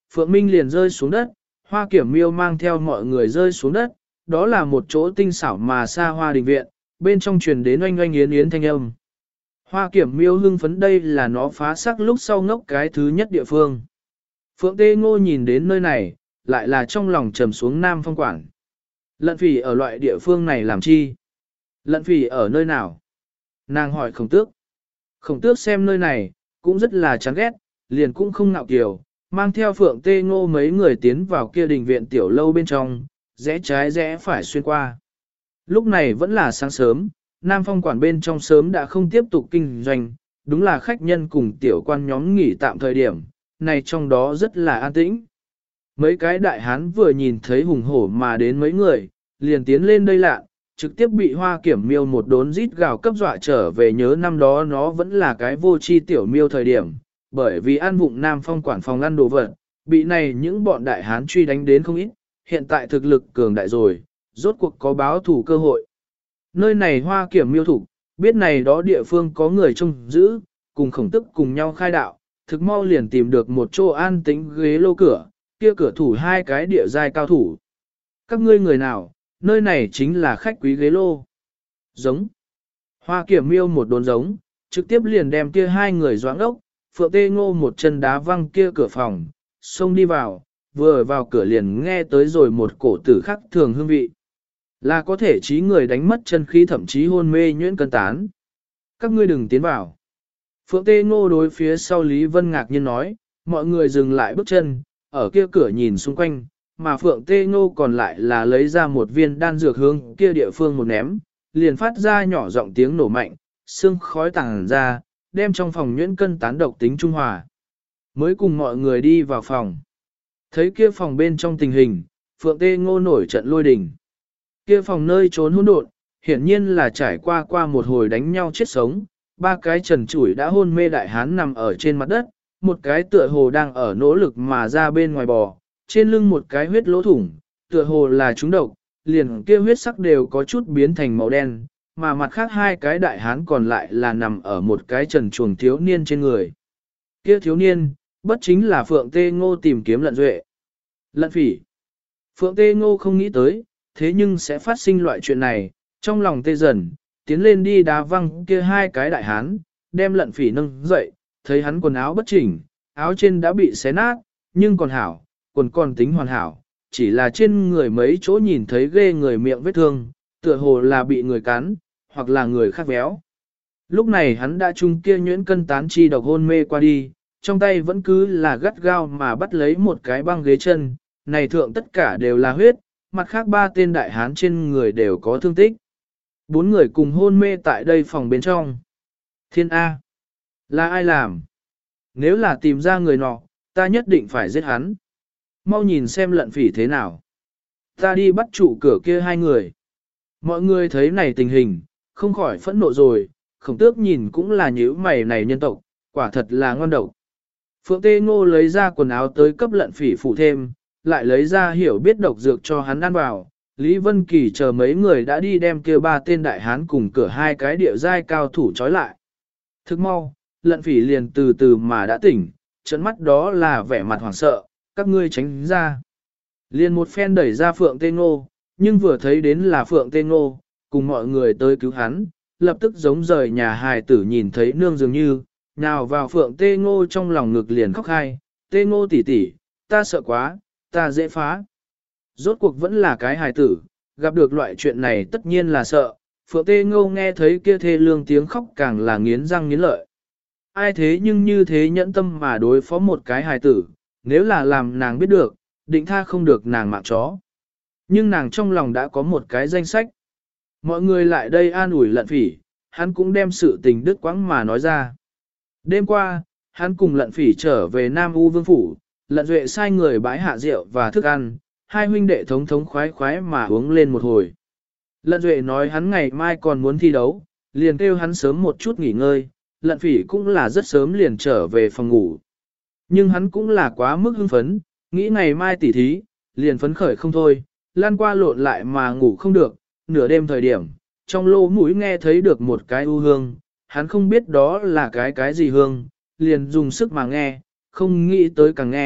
Phượng Minh liền rơi xuống đất, Hoa Kiểm Miêu mang theo mọi người rơi xuống đất, đó là một chỗ tinh xảo mà xa hoa đình viện, bên trong truyền đến oanh oanh yến yến thanh âm. Hoa Kiểm Miêu hưng phấn, đây là nó phá sắc lúc sau ngốc cái thứ nhất địa phương. Phượng Tê Ngô nhìn đến nơi này, lại là trong lòng trầm xuống Nam Phong Quảng. Lận Phỉ ở loại địa phương này làm chi? Lận Phỉ ở nơi nào? Nàng hỏi Khổng Tước. Khổng Tước xem nơi này, cũng rất là chán ghét, liền cũng không ngạo kiều, mang theo Phượng Tê Ngô mấy người tiến vào kia đình viện tiểu lâu bên trong, rẽ trái rẽ phải xuyên qua. Lúc này vẫn là sáng sớm, Nam Phong Quản bên trong sớm đã không tiếp tục kinh doanh, đúng là khách nhân cùng tiểu quan nhóm nghỉ tạm thời điểm, này trong đó rất là an tĩnh. Mấy cái đại hán vừa nhìn thấy hùng hổ mà đến mấy người, liền tiến lên đây lạ, trực tiếp bị Hoa Kiểm Miêu một đốn rít gào cấp dọa trở về, nhớ năm đó nó vẫn là cái vô tri tiểu miêu thời điểm, bởi vì ăn vụng Nam Phong Quản phòng ăn đồ vật, bị này những bọn đại hán truy đánh đến không ít, hiện tại thực lực cường đại rồi, rốt cuộc có báo thủ cơ hội. Nơi này Hoa Kiểm Miêu thủ, biết này đó địa phương có người trông giữ, cùng Khổng Tức cùng nhau khai đạo, thực mau liền tìm được một chỗ an tĩnh ghế lô cửa, kia cửa thủ hai cái địa giai cao thủ. Các ngươi người nào, nơi này chính là khách quý ghế lô. Giống. Hoa Kiểm Miêu một đốn giống, trực tiếp liền đem kia hai người doãn ốc, Phượng Tê Ngô một chân đá văng kia cửa phòng, xông đi vào, vừa vào cửa liền nghe tới rồi một cổ tử khắc thường hương vị. Là có thể trí người đánh mất chân khí, thậm chí hôn mê nhuyễn cân tán. Các ngươi đừng tiến vào. Phượng Tê Ngô đối phía sau Lý Vân ngạc nhiên nói, mọi người dừng lại bước chân, ở kia cửa nhìn xung quanh, mà Phượng Tê Ngô còn lại là lấy ra một viên đan dược hướng kia địa phương một ném, liền phát ra nhỏ giọng tiếng nổ mạnh, sương khói tàng ra, đem trong phòng nhuyễn cân tán độc tính trung hòa. Mới cùng mọi người đi vào phòng. Thấy kia phòng bên trong tình hình, Phượng Tê Ngô nổi trận lôi đình. Kia phòng nơi trốn hỗn độn, hiển nhiên là trải qua một hồi đánh nhau chết sống, ba cái trần trụi đã hôn mê đại hán nằm ở trên mặt đất, một cái tựa hồ đang ở nỗ lực mà ra bên ngoài bò, trên lưng một cái huyết lỗ thủng, tựa hồ là trúng độc, liền kia huyết sắc đều có chút biến thành màu đen, mà mặt khác hai cái đại hán còn lại là nằm ở một cái trần chuồng thiếu niên trên người. Kia thiếu niên, bất chính là Phượng Tê Ngô tìm kiếm Lận Duệ. Lận Phỉ. Phượng Tê Ngô không nghĩ tới, thế nhưng sẽ phát sinh loại chuyện này, trong lòng tê dần, tiến lên đi đá văng kia hai cái đại hán, đem Lận Phỉ nâng dậy, thấy hắn quần áo bất chỉnh, áo trên đã bị xé nát, nhưng còn hảo, quần còn tính hoàn hảo, chỉ là trên người mấy chỗ nhìn thấy ghê người miệng vết thương, tựa hồ là bị người cắn, hoặc là người khác véo. Lúc này hắn đã chung kia nhuyễn cân tán chi độc hôn mê qua đi, trong tay vẫn cứ là gắt gao mà bắt lấy một cái băng ghế chân, này thượng tất cả đều là huyết, mặt khác ba tên đại hán trên người đều có thương tích. Bốn người cùng hôn mê tại đây phòng bên trong. Thiên A. Là ai làm? Nếu là tìm ra người nọ, ta nhất định phải giết hắn. Mau nhìn xem Lận Phỉ thế nào. Ta đi bắt trụ cửa kia hai người. Mọi người thấy này tình hình, không khỏi phẫn nộ rồi, Khổng Tước nhìn cũng là nhíu mày, này nhân tộc, quả thật là ngon độc. Phượng Tê Ngô lấy ra quần áo tới cấp Lận Phỉ phụ thêm, lại lấy ra hiểu biết độc dược cho hắn ăn vào. Lý Vân Kỳ chờ mấy người đã đi đem kia ba tên đại hán cùng cửa hai cái địa giai cao thủ trói lại. Thức mau, Lận Phỉ liền từ từ mà đã tỉnh, trợn mắt đó là vẻ mặt hoảng sợ, các ngươi tránh ra. Liền một phen đẩy ra Phượng Tê Ngô, nhưng vừa thấy đến là Phượng Tê Ngô, cùng mọi người tới cứu hắn, lập tức giống rời nhà hài tử nhìn thấy nương dường như, nào vào Phượng Tê Ngô trong lòng ngực liền khóc hai, Tê Ngô tỷ tỷ, ta sợ quá, ta dễ phá. Rốt cuộc vẫn là cái hài tử, gặp được loại chuyện này tất nhiên là sợ, Phượng Tê Ngô nghe thấy kia thê lương tiếng khóc càng là nghiến răng nghiến lợi. Ai thế nhưng như thế nhẫn tâm mà đối phó một cái hài tử, nếu là làm nàng biết được, định tha không được nàng mạng chó. Nhưng nàng trong lòng đã có một cái danh sách. Mọi người lại đây an ủi Lận Phỉ, hắn cũng đem sự tình đứt quãng mà nói ra. Đêm qua, hắn cùng Lận Phỉ trở về Nam U Vương Phủ, Lận Duệ sai người bãi hạ rượu và thức ăn, hai huynh đệ thống thống khoái khoái mà uống lên một hồi. Lận Duệ nói hắn ngày mai còn muốn thi đấu, liền kêu hắn sớm một chút nghỉ ngơi, Lận Phỉ cũng là rất sớm liền trở về phòng ngủ. Nhưng hắn cũng là quá mức hưng phấn, nghĩ ngày mai tỉ thí, liền phấn khởi không thôi, lan qua lộn lại mà ngủ không được, nửa đêm thời điểm, trong lỗ mũi nghe thấy được một cái u hương, hắn không biết đó là cái gì hương, liền dùng sức mà nghe, không nghĩ tới càng nghe,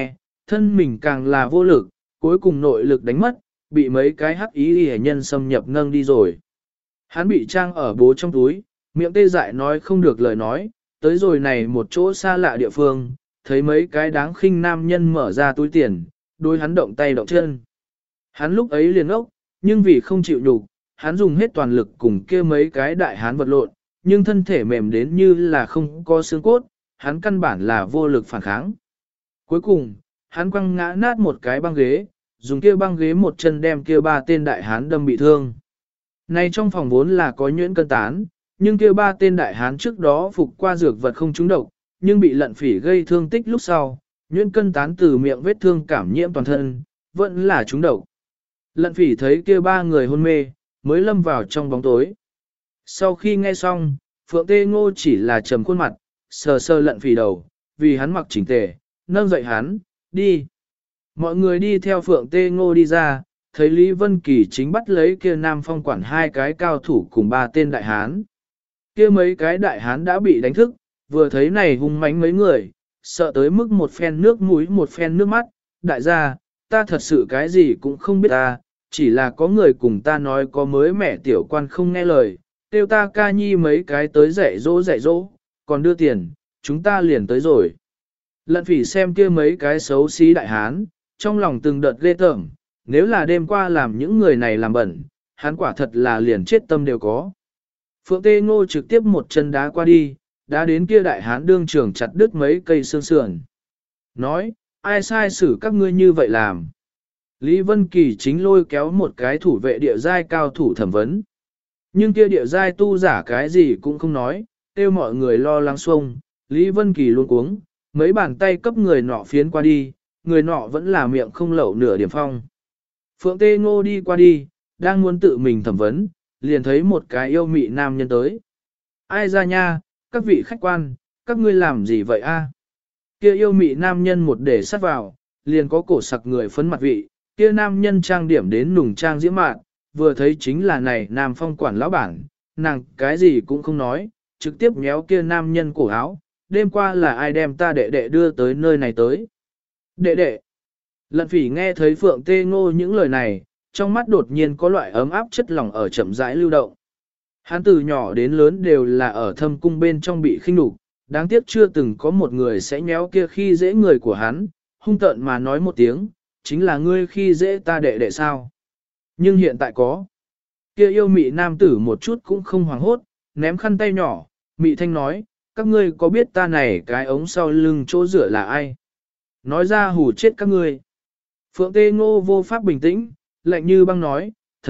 thân mình càng là vô lực, cuối cùng nội lực đánh mất, bị mấy cái hắc ý hệ nhân xâm nhập nâng đi rồi. Hắn bị trang ở bố trong túi, miệng tê dại nói không được lời nói, tới rồi này một chỗ xa lạ địa phương, thấy mấy cái đáng khinh nam nhân mở ra túi tiền, đối hắn động tay động chân. Hắn lúc ấy liền ốc, nhưng vì không chịu nhục, hắn dùng hết toàn lực cùng kia mấy cái đại hán vật lộn, nhưng thân thể mềm đến như là không có xương cốt, hắn căn bản là vô lực phản kháng. Cuối cùng, hắn quăng ngã nát một cái băng ghế, dùng kia băng ghế một chân đem kia ba tên đại hán đâm bị thương. Này trong phòng vốn là có nhuyễn cân tán, nhưng kia ba tên đại hán trước đó phục qua dược vật không trúng độc, nhưng bị lận phỉ gây thương tích lúc sau, nhuyễn cân tán từ miệng vết thương cảm nhiễm toàn thân, vẫn là trúng độc. Lận phỉ thấy kia ba người hôn mê, mới lâm vào trong bóng tối. Sau khi nghe xong, Phượng Tê Ngô chỉ là trầm khuôn mặt, sờ sờ lận phỉ đầu, vì hắn mặc chỉnh tề, nâng dậy hắn, đi. Mọi người đi theo Phượng Tê Ngô đi ra, thấy Lý Vân Kỳ chính bắt lấy kia Nam Phong quản hai cái cao thủ cùng ba tên đại hán. Kia mấy cái đại hán đã bị đánh thức, vừa thấy này hung mãnh mấy người, sợ tới mức một phen nước mũi một phen nước mắt, đại gia, ta thật sự cái gì cũng không biết ta, chỉ là có người cùng ta nói có mới mẹ tiểu quan không nghe lời, tiêu ta ca nhi mấy cái tới dạy dỗ, còn đưa tiền, chúng ta liền tới rồi. Lận phỉ xem kia mấy cái xấu xí đại hán, trong lòng từng đợt ghê tởm, nếu là đêm qua làm những người này làm bẩn, hắn quả thật là liền chết tâm đều có. Phượng Tê Ngô trực tiếp một chân đá qua đi, đá đến kia đại hán đương trường chặt đứt mấy cây xương sườn. Nói, ai sai xử các ngươi như vậy làm. Lý Vân Kỳ chính lôi kéo một cái thủ vệ địa giai cao thủ thẩm vấn. Nhưng kia địa giai tu giả cái gì cũng không nói, kêu mọi người lo lắng xuông, Lý Vân Kỳ luôn cuống, mấy bàn tay cấp người nọ phiến qua đi, người nọ vẫn là miệng không lẩu nửa điểm phong. Phượng Tê Ngô đi qua đi, đang muốn tự mình thẩm vấn, liền thấy một cái yêu mị nam nhân tới. Ai ra nha, các vị khách quan, các ngươi làm gì vậy a? Kia yêu mị nam nhân một để sát vào, liền có cổ sặc người phấn mặt vị, kia nam nhân trang điểm đến nùng trang diễm mạn, vừa thấy chính là này Nam Phong quản lão bản, nàng cái gì cũng không nói, trực tiếp nhéo kia nam nhân cổ áo, đêm qua là ai đem ta đệ đệ đưa tới nơi này tới. Đệ đệ. Lận phỉ nghe thấy Phượng Tê Ngô những lời này, trong mắt đột nhiên có loại ấm áp chất lỏng ở chậm rãi lưu động. Hắn từ nhỏ đến lớn đều là ở thâm cung bên trong bị khinh nhục, đáng tiếc chưa từng có một người sẽ nhéo kia khi dễ người của hắn, hung tợn mà nói một tiếng, chính là ngươi khi dễ ta đệ đệ sao. Nhưng hiện tại có. Kia yêu mị nam tử một chút cũng không hoảng hốt, ném khăn tay nhỏ, mị thanh nói, các ngươi có biết ta này cái ống sau lưng chỗ rửa là ai? Nói ra hù chết các ngươi. Phượng Tê Ngô vô pháp bình tĩnh, lạnh như băng nói,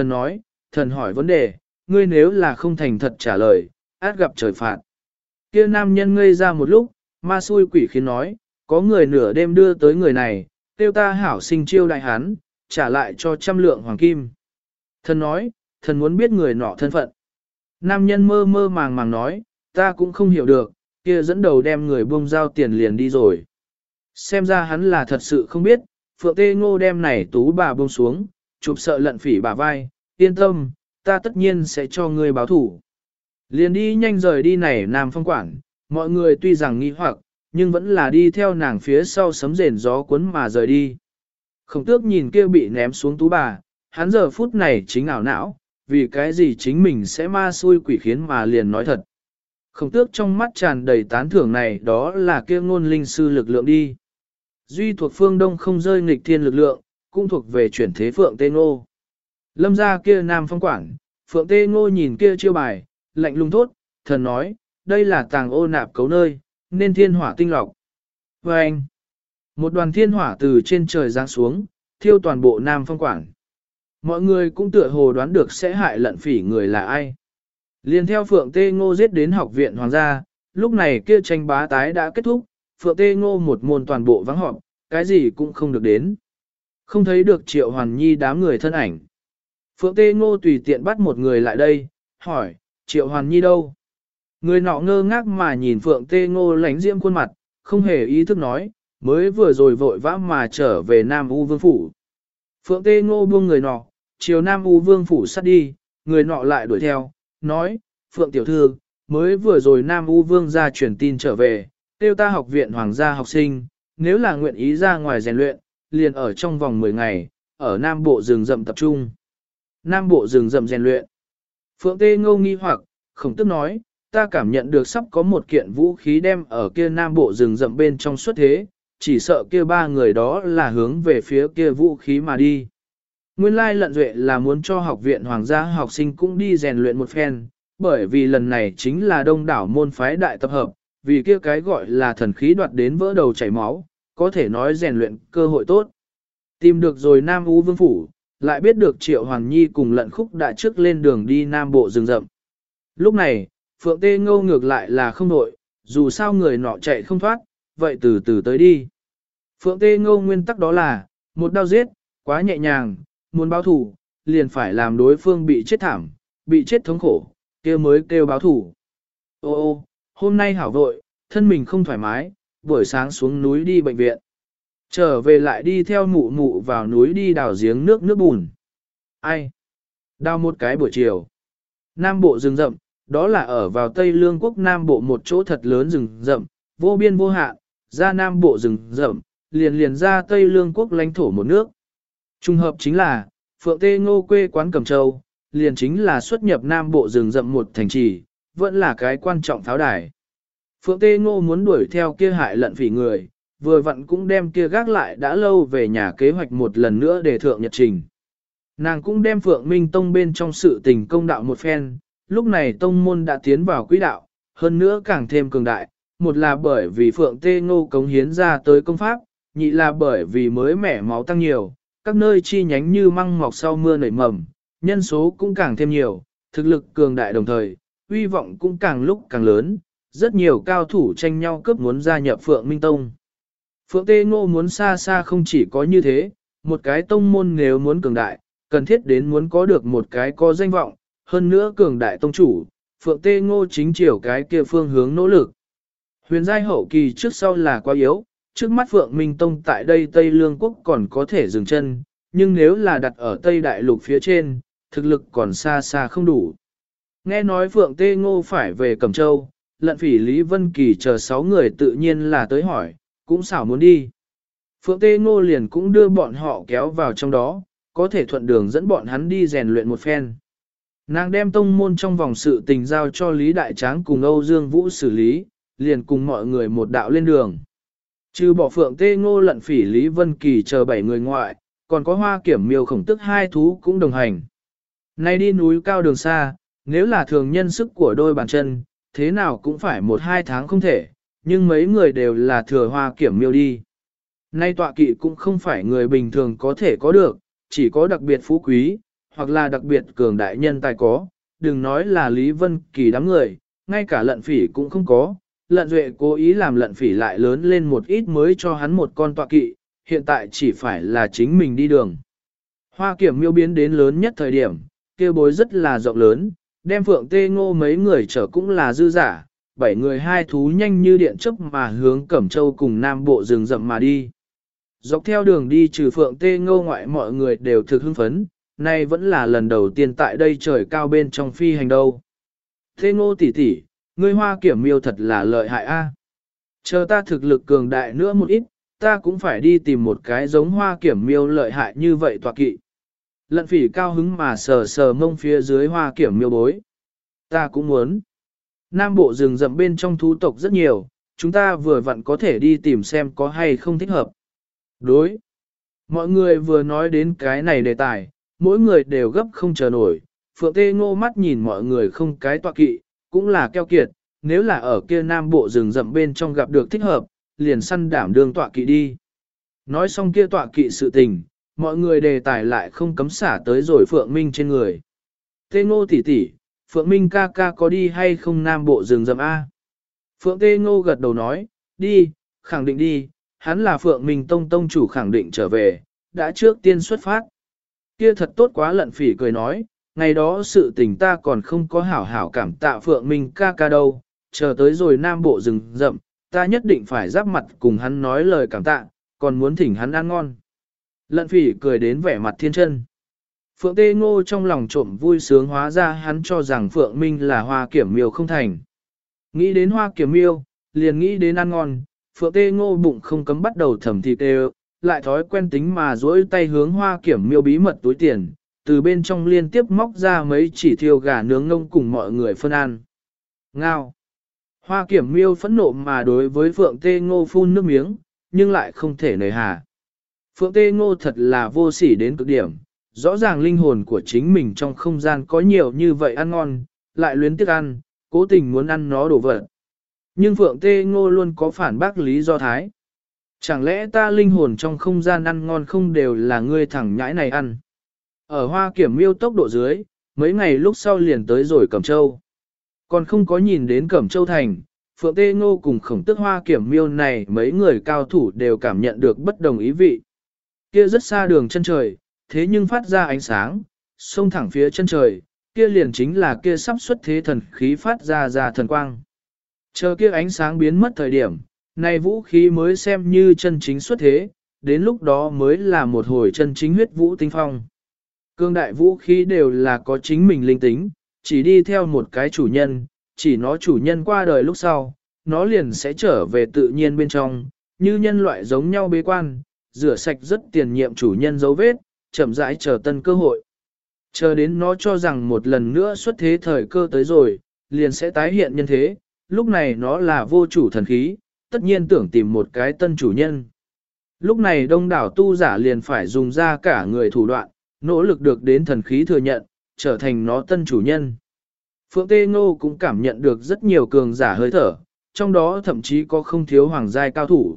thần hỏi vấn đề, ngươi nếu là không thành thật trả lời, át gặp trời phạt. Kia nam nhân ngây ra một lúc, ma xui quỷ khiến nói, có người nửa đêm đưa tới người này, tiêu ta hảo sinh chiêu đại hắn, trả lại cho 100 lượng hoàng kim. Thần nói, thần muốn biết người nọ thân phận. Nam nhân mơ mơ màng màng nói, ta cũng không hiểu được, kia dẫn đầu đem người buông giao tiền liền đi rồi. Xem ra hắn là thật sự không biết, Phượng Tê Ngô đem này tú bà buông xuống, chụp sợ lận phỉ bà vai, yên tâm, ta tất nhiên sẽ cho ngươi báo thủ. Liền đi nhanh rời đi này Nam Phong quản, mọi người tuy rằng nghi hoặc, nhưng vẫn là đi theo nàng phía sau sấm rền gió cuốn mà rời đi. Khổng tước nhìn kia bị ném xuống tú bà, hắn giờ phút này chính ảo não, vì cái gì chính mình sẽ ma xui quỷ khiến mà liền nói thật. Khổng tước trong mắt tràn đầy tán thưởng này đó là kia ngôn linh sư lực lượng đi. Duy thuộc phương đông không rơi nghịch thiên lực lượng, cũng thuộc về chuyển thế Phượng Tê Ngô. Lâm ra kia Nam Phong quản, Phượng Tê Ngô nhìn kia chiêu bài, lạnh lùng thốt, thần nói, đây là tàng ô nạp cấu nơi, nên thiên hỏa tinh lọc. Và anh, một đoàn thiên hỏa từ trên trời giáng xuống, thiêu toàn bộ Nam Phong quản. Mọi người cũng tựa hồ đoán được sẽ hại lận phỉ người là ai. Liên theo Phượng Tê Ngô giết đến học viện hoàng gia, lúc này kia tranh bá tái đã kết thúc, Phượng Tê Ngô một môn toàn bộ vắng họp, cái gì cũng không được đến. Không thấy được Triệu Hoàn Nhi đám người thân ảnh. Phượng Tê Ngô tùy tiện bắt một người lại đây, hỏi, Triệu Hoàn Nhi đâu? Người nọ ngơ ngác mà nhìn Phượng Tê Ngô lánh diễm khuôn mặt, không hề ý thức nói, mới vừa rồi vội vã mà trở về Nam U Vương Phủ. Phượng Tê Ngô buông người nọ, chiều Nam U Vương Phủ sát đi, người nọ lại đuổi theo, nói, Phượng Tiểu Thư, mới vừa rồi Nam U Vương ra truyền tin trở về, tiêu ta học viện hoàng gia học sinh, nếu là nguyện ý ra ngoài rèn luyện, liền ở trong vòng 10 ngày, ở Nam Bộ rừng rậm tập trung. Nam Bộ rừng rậm rèn luyện. Phượng Tê Ngô nghi hoặc, Khổng Tước nói, ta cảm nhận được sắp có một kiện vũ khí đem ở kia Nam Bộ rừng rậm bên trong xuất thế, chỉ sợ kia ba người đó là hướng về phía kia vũ khí mà đi. Nguyên lai Lận Duệ là muốn cho học viện hoàng gia học sinh cũng đi rèn luyện một phen, bởi vì lần này chính là đông đảo môn phái đại tập hợp, vì kia cái gọi là thần khí đoạt đến vỡ đầu chảy máu, có thể nói rèn luyện cơ hội tốt. Tìm được rồi Nam U Vương Phủ, lại biết được Triệu Hoàn Nhi cùng Lận Khúc đã trước lên đường đi Nam Bộ rừng rậm. Lúc này, Phượng Tê Ngô ngược lại là không đội, dù sao người nọ chạy không thoát, vậy từ từ tới đi. Phượng Tê Ngô nguyên tắc đó là, một đao giết, quá nhẹ nhàng, muốn báo thủ, liền phải làm đối phương bị chết thảm, bị chết thống khổ, kia mới kêu báo thủ. Ô ô, hôm nay hảo vội, thân mình không thoải mái, buổi sáng xuống núi đi bệnh viện. Trở về lại đi theo mụ mụ vào núi đi đào giếng nước bùn. Ai? Đào một cái buổi chiều. Nam Bộ rừng rậm, đó là ở vào Tây Lương quốc Nam Bộ một chỗ thật lớn rừng rậm, vô biên vô hạn, ra Nam Bộ rừng rậm, liền ra Tây Lương quốc lãnh thổ một nước. Trùng hợp chính là, Phượng Tê Ngô quê quán Cẩm Châu, liền chính là xuất nhập Nam Bộ rừng rậm một thành trì, vẫn là cái quan trọng pháo đài. Phượng Tê Ngô muốn đuổi theo kia hại Lận Phỉ người, vừa vặn cũng đem kia gác lại đã lâu về nhà kế hoạch một lần nữa để thượng nhật trình. Nàng cũng đem Phượng Minh Tông bên trong sự tình công đạo một phen, lúc này tông môn đã tiến vào quỹ đạo, hơn nữa càng thêm cường đại, một là bởi vì Phượng Tê Ngô cống hiến ra tới công pháp, nhị là bởi vì mới mẻ máu tăng nhiều, các nơi chi nhánh như măng mọc sau mưa nảy mầm, nhân số cũng càng thêm nhiều, thực lực cường đại đồng thời, uy vọng cũng càng lúc càng lớn, rất nhiều cao thủ tranh nhau cướp muốn gia nhập Phượng Minh Tông. Phượng Tê Ngô muốn xa xa không chỉ có như thế, một cái tông môn nếu muốn cường đại, cần thiết đến muốn có được một cái có danh vọng, hơn nữa cường đại tông chủ, Phượng Tê Ngô chính chiều cái kia phương hướng nỗ lực. Huyền giai hậu kỳ trước sau là quá yếu, trước mắt Phượng Minh Tông tại đây Tây Lương Quốc còn có thể dừng chân, nhưng nếu là đặt ở Tây Đại Lục phía trên, thực lực còn xa xa không đủ. Nghe nói Phượng Tê Ngô phải về Cẩm Châu, Lận Phỉ Lý Vân Kỳ chờ 6 người tự nhiên là tới hỏi, cũng xảo muốn đi. Phượng Tê Ngô liền cũng đưa bọn họ kéo vào trong đó, có thể thuận đường dẫn bọn hắn đi rèn luyện một phen. Nàng đem tông môn trong vòng sự tình giao cho Lý Đại Tráng cùng Âu Dương Vũ xử lý, liền cùng mọi người một đạo lên đường. Trừ bỏ Phượng Tê Ngô Lận Phỉ Lý Vân Kỳ chờ 7 người ngoại, còn có Hoa Kiểm Miêu Khổng Tức 2 thú cũng đồng hành. Nay đi núi cao đường xa, nếu là thường nhân sức của đôi bàn chân, thế nào cũng phải 1-2 tháng không thể, nhưng mấy người đều là thừa Hoa Kiểm Miêu đi. Nay tọa kỵ cũng không phải người bình thường có thể có được, chỉ có đặc biệt phú quý, hoặc là đặc biệt cường đại nhân tài có, đừng nói là Lý Vân Kỳ đám người, ngay cả Lận Phỉ cũng không có. Lận Duệ cố ý làm Lận Phỉ lại lớn lên một ít mới cho hắn một con tọa kỵ, hiện tại chỉ phải là chính mình đi đường. Hoa Kiểm Miêu biến đến lớn nhất thời điểm, kia bối rất là rộng lớn, đem Phượng Tê Ngô mấy người chở cũng là dư giả, 7 người 2 thú nhanh như điện chớp mà hướng Cẩm Châu cùng Nam Bộ rừng rậm mà đi. Dọc theo đường đi trừ Phượng Tê Ngô ngoại mọi người đều thực hưng phấn, nay vẫn là lần đầu tiên tại đây trời cao bên trong phi hành đâu. Tê Ngô tỷ tỷ, ngươi Hoa Kiểm Miêu thật là lợi hại a. Chờ ta thực lực cường đại nữa một ít, ta cũng phải đi tìm một cái giống Hoa Kiểm Miêu lợi hại như vậy tọa kỵ. Lận Phỉ cao hứng mà sờ sờ mông phía dưới Hoa Kiểm Miêu bối. Ta cũng muốn. Nam Bộ rừng rậm bên trong thú tộc rất nhiều, chúng ta vừa vặn có thể đi tìm xem có hay không thích hợp. Đối. Mọi người vừa nói đến cái này đề tài, mỗi người đều gấp không chờ nổi. Phượng Tê Ngô mắt nhìn mọi người không cái tọa kỵ, cũng là keo kiệt, nếu là ở kia Nam Bộ rừng rậm bên trong gặp được thích hợp, liền săn đảm đương tọa kỵ đi. Nói xong kia tọa kỵ sự tình, mọi người đề tài lại không cấm xả tới rồi Phượng Minh trên người. Tê Ngô tỷ tỷ, Phượng Minh ca ca có đi hay không Nam Bộ rừng rậm A? Phượng Tê Ngô gật đầu nói, đi, khẳng định đi, hắn là Phượng Minh Tông tông chủ khẳng định trở về, đã trước tiên xuất phát. Kia thật tốt quá. Lận Phỉ cười nói, ngày đó sự tình ta còn không có hảo hảo cảm tạ Phượng Minh ca ca đâu, chờ tới rồi Nam Bộ rừng rậm, ta nhất định phải giáp mặt cùng hắn nói lời cảm tạ, còn muốn thỉnh hắn ăn ngon. Lận Phỉ cười đến vẻ mặt thiên chân. Phượng Tê Ngô trong lòng trộm vui sướng, hóa ra hắn cho rằng Phượng Minh là Hoa Kiểm Miêu không thành. Nghĩ đến Hoa Kiểm Miêu, liền nghĩ đến ăn ngon, Phượng Tê Ngô bụng không cấm bắt đầu thầm thì kêu, lại thói quen tính mà duỗi tay hướng Hoa Kiểm Miêu bí mật túi tiền, từ bên trong liên tiếp móc ra mấy chỉ thiêu gà nướng ngông cùng mọi người phân ăn. Ngao! Hoa Kiểm Miêu phẫn nộ mà đối với Phượng Tê Ngô phun nước miếng, nhưng lại không thể nời hà. Phượng Tê Ngô thật là vô sỉ đến cực điểm, rõ ràng linh hồn của chính mình trong không gian có nhiều như vậy ăn ngon, lại luyến tiếc ăn, cố tình muốn ăn nó đổ vật. Nhưng Phượng Tê Ngô luôn có phản bác lý do thái. Chẳng lẽ ta linh hồn trong không gian ăn ngon không đều là ngươi thẳng nhãi này ăn? Ở Hoa Kiểm Miêu tốc độ dưới, mấy ngày lúc sau liền tới rồi Cẩm Châu. Còn không có nhìn đến Cẩm Châu thành, Phượng Tê Ngô cùng Khổng Tước Hoa Kiểm Miêu này mấy người cao thủ đều cảm nhận được bất đồng ý vị. Kia rất xa đường chân trời, thế nhưng phát ra ánh sáng, xông thẳng phía chân trời, kia liền chính là kia sắp xuất thế thần khí phát ra thần quang. Chờ kia ánh sáng biến mất thời điểm, này vũ khí mới xem như chân chính xuất thế, đến lúc đó mới là một hồi chân chính huyết vũ tinh phong. Cương đại vũ khí đều là có chính mình linh tính, chỉ đi theo một cái chủ nhân, chỉ nó chủ nhân qua đời lúc sau, nó liền sẽ trở về tự nhiên bên trong, như nhân loại giống nhau bế quan, rửa sạch rất tiền nhiệm chủ nhân dấu vết, chậm rãi chờ tân cơ hội. Chờ đến nó cho rằng một lần nữa xuất thế thời cơ tới rồi, liền sẽ tái hiện nhân thế, lúc này nó là vô chủ thần khí, tất nhiên tưởng tìm một cái tân chủ nhân. Lúc này đông đảo tu giả liền phải dùng ra cả người thủ đoạn, nỗ lực được đến thần khí thừa nhận, trở thành nó tân chủ nhân. Phượng Tê Ngô cũng cảm nhận được rất nhiều cường giả hơi thở, trong đó thậm chí có không thiếu hoàng giai cao thủ.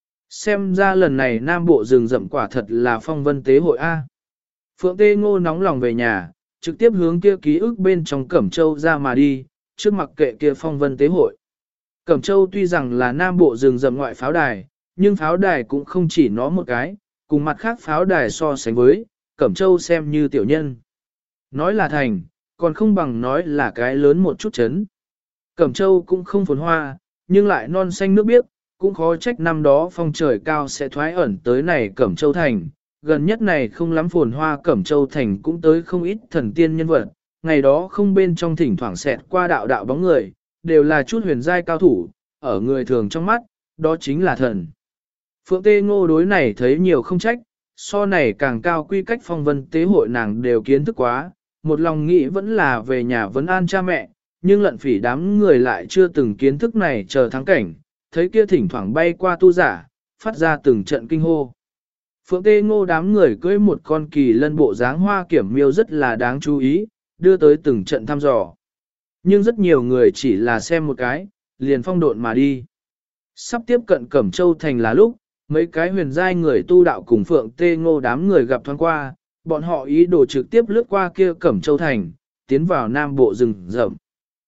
Xem ra lần này Nam Bộ rừng rậm quả thật là phong vân tế hội A. Phượng Tê Ngô nóng lòng về nhà, trực tiếp hướng kia ký ức bên trong Cẩm Châu ra mà đi, trước mặc kệ kia phong vân tế hội. Cẩm Châu tuy rằng là Nam Bộ rừng rậm ngoại pháo đài, nhưng pháo đài cũng không chỉ nó một cái, cùng mặt khác pháo đài so sánh với, Cẩm Châu xem như tiểu nhân. Nói là thành, còn không bằng nói là cái lớn một chút chấn. Cẩm Châu cũng không phồn hoa, nhưng lại non xanh nước biếc, cũng khó trách năm đó phong trời cao sẽ thoái ẩn tới này Cẩm Châu thành. Gần nhất này không lắm phồn hoa Cẩm Châu thành cũng tới không ít thần tiên nhân vật, ngày đó không bên trong thỉnh thoảng xẹt qua đạo đạo bóng người, đều là chút huyền giai cao thủ, ở người thường trong mắt, đó chính là thần. Phượng Tê Ngô đối này thấy nhiều không trách, so này càng cao quy cách phong vân tế hội nàng đều kiến thức quá, một lòng nghĩ vẫn là về nhà vấn an cha mẹ, nhưng lận phỉ đám người lại chưa từng kiến thức này chờ thắng cảnh, thấy kia thỉnh thoảng bay qua tu giả, phát ra từng trận kinh hô. Phượng Tê Ngô đám người cưỡi một con kỳ lân bộ dáng Hoa Kiểm Miêu rất là đáng chú ý, đưa tới từng trận thăm dò. Nhưng rất nhiều người chỉ là xem một cái, liền phong độn mà đi. Sắp tiếp cận Cẩm Châu thành là lúc, mấy cái huyền giai người tu đạo cùng Phượng Tê Ngô đám người gặp thoáng qua, bọn họ ý đồ trực tiếp lướt qua kia Cẩm Châu thành, tiến vào Nam Bộ rừng rậm.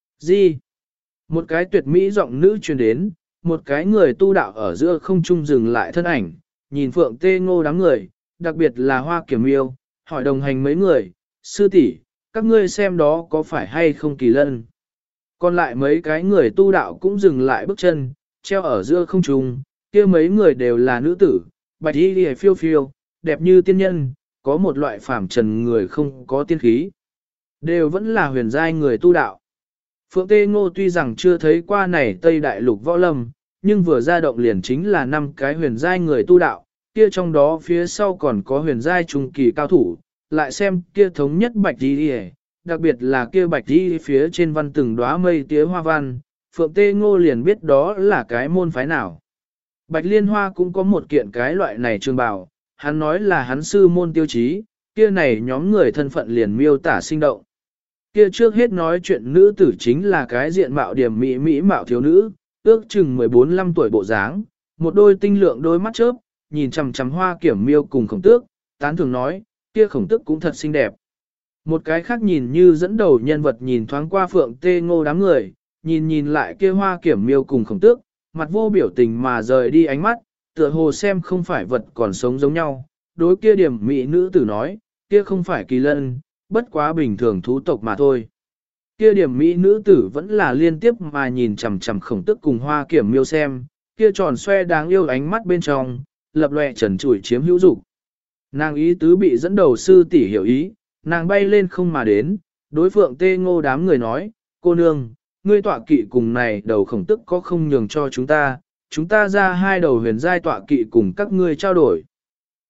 Gì? Một cái tuyệt mỹ giọng nữ truyền đến, một cái người tu đạo ở giữa không trung dừng lại thân ảnh, nhìn Phượng Tê Ngô đám người, đặc biệt là Hoa Kiểm Miêu, hỏi đồng hành mấy người, sư tỷ, các ngươi xem đó có phải hay không kỳ lân. Còn lại mấy cái người tu đạo cũng dừng lại bước chân, treo ở giữa không trung, kia mấy người đều là nữ tử, bạch y liễu phiêu phiêu, đẹp như tiên nhân, có một loại phàm trần người không có tiên khí. Đều vẫn là huyền giai người tu đạo. Phượng Tê Ngô tuy rằng chưa thấy qua này Tây Đại Lục võ lâm, nhưng vừa ra động liền chính là 5 cái huyền giai người tu đạo, kia trong đó phía sau còn có huyền giai trung kỳ cao thủ, lại xem kia thống nhất bạch y, đặc biệt là kia bạch y phía trên văn từng đóa mây tía hoa văn, Phượng Tê Ngô liền biết đó là cái môn phái nào. Bạch Liên Hoa cũng có một kiện cái loại này trường bào, hắn nói là hắn sư môn tiêu chí, kia này nhóm người thân phận liền miêu tả sinh động. Kia trước hết nói chuyện nữ tử chính là cái diện mạo điểm mỹ mạo thiếu nữ, ước chừng 14-15 tuổi bộ dáng, một đôi tinh lượng đôi mắt chớp, nhìn chằm chằm Hoa Kiểm Miêu cùng Khổng Tước, tán thường nói, kia Khổng Tước cũng thật xinh đẹp. Một cái khác nhìn như dẫn đầu nhân vật nhìn thoáng qua Phượng Tê Ngô đám người, nhìn lại kia Hoa Kiểm Miêu cùng Khổng Tước, mặt vô biểu tình mà rời đi ánh mắt, tựa hồ xem không phải vật còn sống giống nhau. Đối kia điểm mỹ nữ tử nói, kia không phải kỳ lân, bất quá bình thường thú tộc mà thôi. Kia điểm mỹ nữ tử vẫn là liên tiếp mà nhìn chằm chằm Khổng Tước cùng Hoa Kiểm Miêu xem, kia tròn xoe đáng yêu ánh mắt bên trong, lập lòe trần trụi chiếm hữu dục. Nàng ý tứ bị dẫn đầu sư tỷ hiểu ý, nàng bay lên không mà đến, đối Phượng Tê Ngô đám người nói, cô nương, ngươi tọa kỵ cùng này đầu Khổng Tước có không nhường cho chúng ta ra 2 đầu huyền giai tọa kỵ cùng các ngươi trao đổi.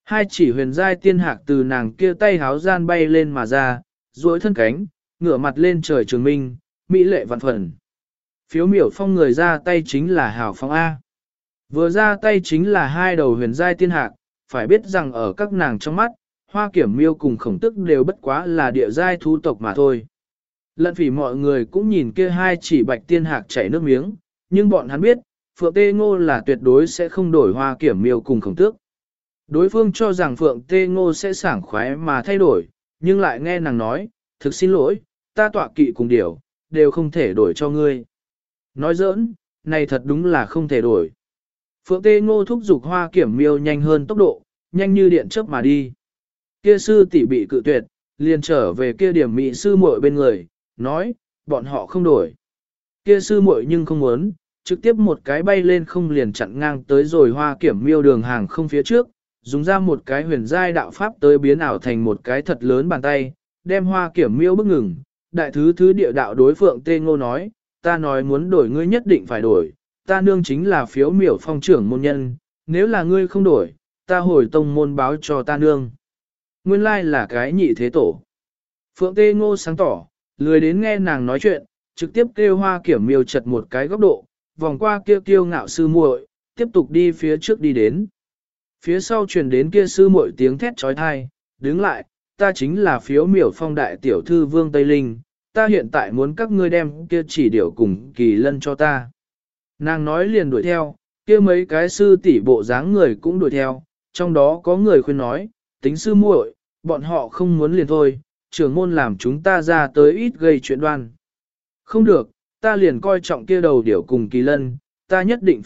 Hai chỉ huyền giai tiên hạc từ nàng kia tay háo gian bay lên mà ra, duỗi thân cánh, ngửa mặt lên trời trường minh, mỹ lệ vạn phần. Phiếu miểu phong người ra tay chính là hào phong A. Vừa ra tay chính là hai đầu huyền giai tiên hạc, phải biết rằng ở các nàng trong mắt, hoa kiểm miêu cùng khổng tức đều bất quá là địa giai thú tộc mà thôi. Lận phỉ mọi người cũng nhìn kia hai chỉ bạch tiên hạc chảy nước miếng, nhưng bọn hắn biết, Phượng Tê Ngô là tuyệt đối sẽ không đổi hoa kiểm miêu cùng khổng tước. Đối phương cho rằng Phượng Tê Ngô sẽ sảng khoái mà thay đổi, nhưng lại nghe nàng nói, thực xin lỗi, ta tọa kỵ cùng điểu, đều không thể đổi cho ngươi. Nói giỡn, này thật đúng là không thể đổi. Phượng Tê Ngô thúc giục hoa kiểm miêu nhanh hơn tốc độ, nhanh như điện chớp mà đi. Kia sư tỷ bị cự tuyệt, liền trở về kia điểm mị sư muội bên người, nói, bọn họ không đổi. Kia sư muội nhưng không muốn, trực tiếp một cái bay lên không liền chặn ngang tới rồi hoa kiểm miêu đường hàng không phía trước, dùng ra một cái huyền giai đạo pháp tới biến ảo thành một cái thật lớn bàn tay, đem hoa kiểm miêu bức ngừng. Đại thứ địa đạo đối Phượng Tê Ngô nói, ta nói muốn đổi ngươi nhất định phải đổi, ta nương chính là phiếu miểu phong trưởng môn nhân, nếu là ngươi không đổi, ta hồi tông môn báo cho ta nương. Nguyên lai là cái nhị thế tổ. Phượng Tê Ngô sáng tỏ, lười đến nghe nàng nói chuyện, trực tiếp kêu hoa kiểm miêu chật một cái góc độ, vòng qua kia kiêu ngạo sư muội, tiếp tục đi phía trước đi đến. Phía sau truyền đến kia sư muội tiếng thét trói thai, đứng lại, ta chính là phiếu miểu phong đại tiểu thư Vương Tây Linh, ta hiện tại muốn các ngươi đem kia chỉ điểu cùng kỳ lân cho ta. Nàng nói liền đuổi theo, kia mấy cái sư tỷ bộ dáng người cũng đuổi theo, trong đó có người khuyên nói, tính sư muội, bọn họ không muốn liền thôi, trưởng môn làm chúng ta ra tới ít gây chuyện đoan. Không được, ta liền coi trọng kia đầu điểu cùng kỳ lân, ta nhất định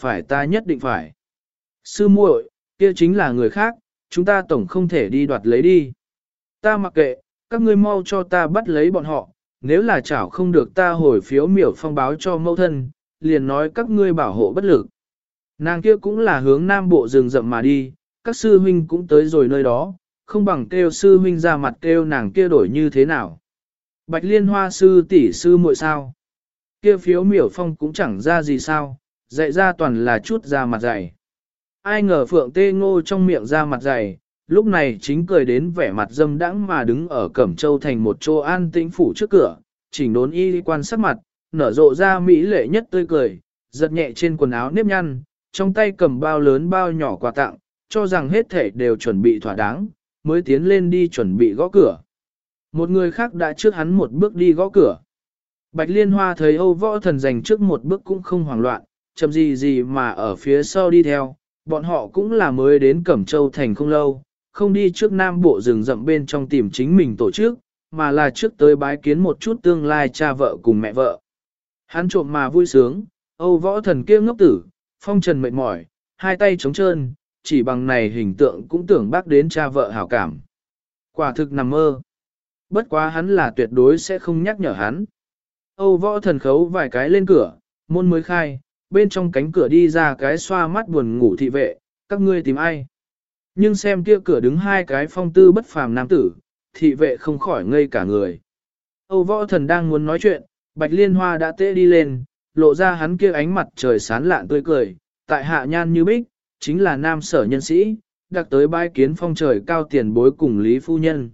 phải. Sư muội, kia chính là người khác, chúng ta tổng không thể đi đoạt lấy đi. Ta mặc kệ, các ngươi mau cho ta bắt lấy bọn họ, nếu là chảo không được ta hồi phiếu miểu phong báo cho mẫu thân, liền nói các ngươi bảo hộ bất lực. Nàng kia cũng là hướng nam bộ rừng rậm mà đi, các sư huynh cũng tới rồi nơi đó, không bằng kêu sư huynh ra mặt kêu nàng kia đổi như thế nào. Bạch Liên Hoa sư tỷ sư muội sao? Kia phiếu miểu phong cũng chẳng ra gì sao, dạy ra toàn là chút ra mặt dày. Ai ngờ Phượng Tê Ngô trong miệng ra mặt dày, lúc này chính cười đến vẻ mặt dâm đãng mà đứng ở Cẩm Châu thành một chỗ an tĩnh phủ trước cửa, chỉnh đốn y quan sắc mặt, nở rộ ra mỹ lệ nhất tươi cười, giật nhẹ trên quần áo nếp nhăn, trong tay cầm bao lớn bao nhỏ quà tặng, cho rằng hết thể đều chuẩn bị thỏa đáng, mới tiến lên đi chuẩn bị gõ cửa. Một người khác đã trước hắn một bước đi gõ cửa. Bạch Liên Hoa thấy Âu Võ Thần dành trước một bước cũng không hoảng loạn, chậm gì mà ở phía sau đi theo, bọn họ cũng là mới đến Cẩm Châu thành không lâu, không đi trước nam bộ rừng rậm bên trong tìm chính mình tổ chức, mà là trước tới bái kiến một chút tương lai cha vợ cùng mẹ vợ. Hắn trộm mà vui sướng, Âu Võ Thần kia ngốc tử, phong trần mệt mỏi, hai tay trống trơn, chỉ bằng này hình tượng cũng tưởng bác đến cha vợ hảo cảm. Quả thực nằm mơ. Bất quá hắn là tuyệt đối sẽ không nhắc nhở hắn. Âu Võ Thần khấu vài cái lên cửa, môn mới khai, bên trong cánh cửa đi ra cái xoa mắt buồn ngủ thị vệ, các ngươi tìm ai? Nhưng xem kia cửa đứng hai cái phong tư bất phàm nam tử, thị vệ không khỏi ngây cả người. Âu Võ Thần đang muốn nói chuyện, Bạch Liên Hoa đã tễ đi lên, lộ ra hắn kia ánh mặt trời sán lạn tươi cười, tại hạ nhan như bích, chính là nam sở nhân sĩ, đặc tới bái kiến phong trời cao tiền bối cùng Lý Phu Nhân.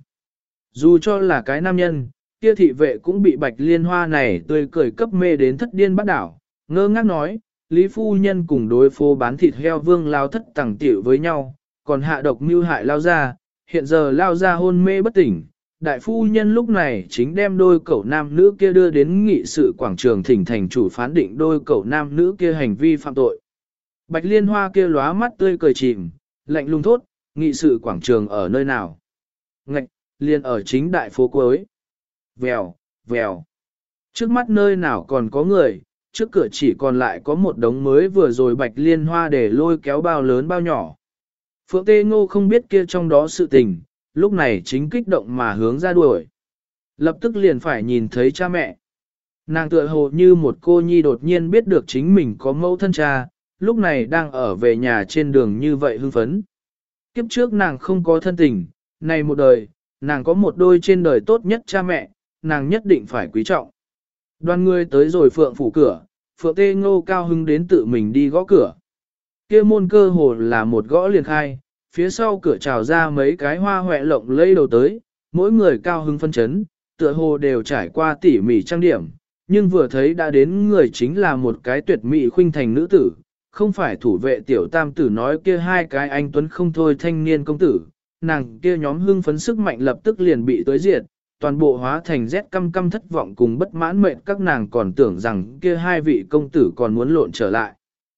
Dù cho là cái nam nhân, kia thị vệ cũng bị Bạch Liên Hoa này tươi cười cấp mê đến thất điên bắt đảo, ngơ ngác nói, Lý Phu Nhân cùng đối phố bán thịt heo Vương Lao thất tẳng tiểu với nhau, còn hạ độc mưu hại Lao ra, hiện giờ Lao ra hôn mê bất tỉnh. Đại Phu Nhân lúc này chính đem đôi cậu nam nữ kia đưa đến nghị sự quảng trường thỉnh thành chủ phán định đôi cậu nam nữ kia hành vi phạm tội. Bạch Liên Hoa kia lóa mắt tươi cười chìm, lạnh lùng thốt, nghị sự quảng trường ở nơi nào? Ngạch, liền ở chính đại phố cuối. Vèo, vèo. Trước mắt nơi nào còn có người, trước cửa chỉ còn lại có một đống mới vừa rồi Bạch Liên Hoa để lôi kéo bao lớn bao nhỏ. Phượng Tê Ngô không biết kia trong đó sự tình, lúc này chính kích động mà hướng ra đuổi. Lập tức liền phải nhìn thấy cha mẹ. Nàng tựa hồ như một cô nhi đột nhiên biết được chính mình có mẫu thân cha, lúc này đang ở về nhà trên đường như vậy hưng phấn. Kiếp trước nàng không có thân tình, này một đời, nàng có một đôi trên đời tốt nhất cha mẹ, nàng nhất định phải quý trọng. Đoàn người tới rồi Phượng phủ cửa, Phượng Tê Ngô cao hứng đến tự mình đi gõ cửa. Kia môn cơ hồ là một gõ liền khai, phía sau cửa trào ra mấy cái hoa hoẹ lộng lây đầu tới, mỗi người cao hứng phân chấn, tựa hồ đều trải qua tỉ mỉ trang điểm, nhưng vừa thấy đã đến người chính là một cái tuyệt mỹ khuynh thành nữ tử, không phải thủ vệ tiểu tam tử nói kia hai cái anh tuấn không thôi thanh niên công tử, nàng kia nhóm hưng phấn sức mạnh lập tức liền bị tới diệt, toàn bộ hóa thành rét căm căm thất vọng cùng bất mãn mệnh, các nàng còn tưởng rằng kia hai vị công tử còn muốn lộn trở lại.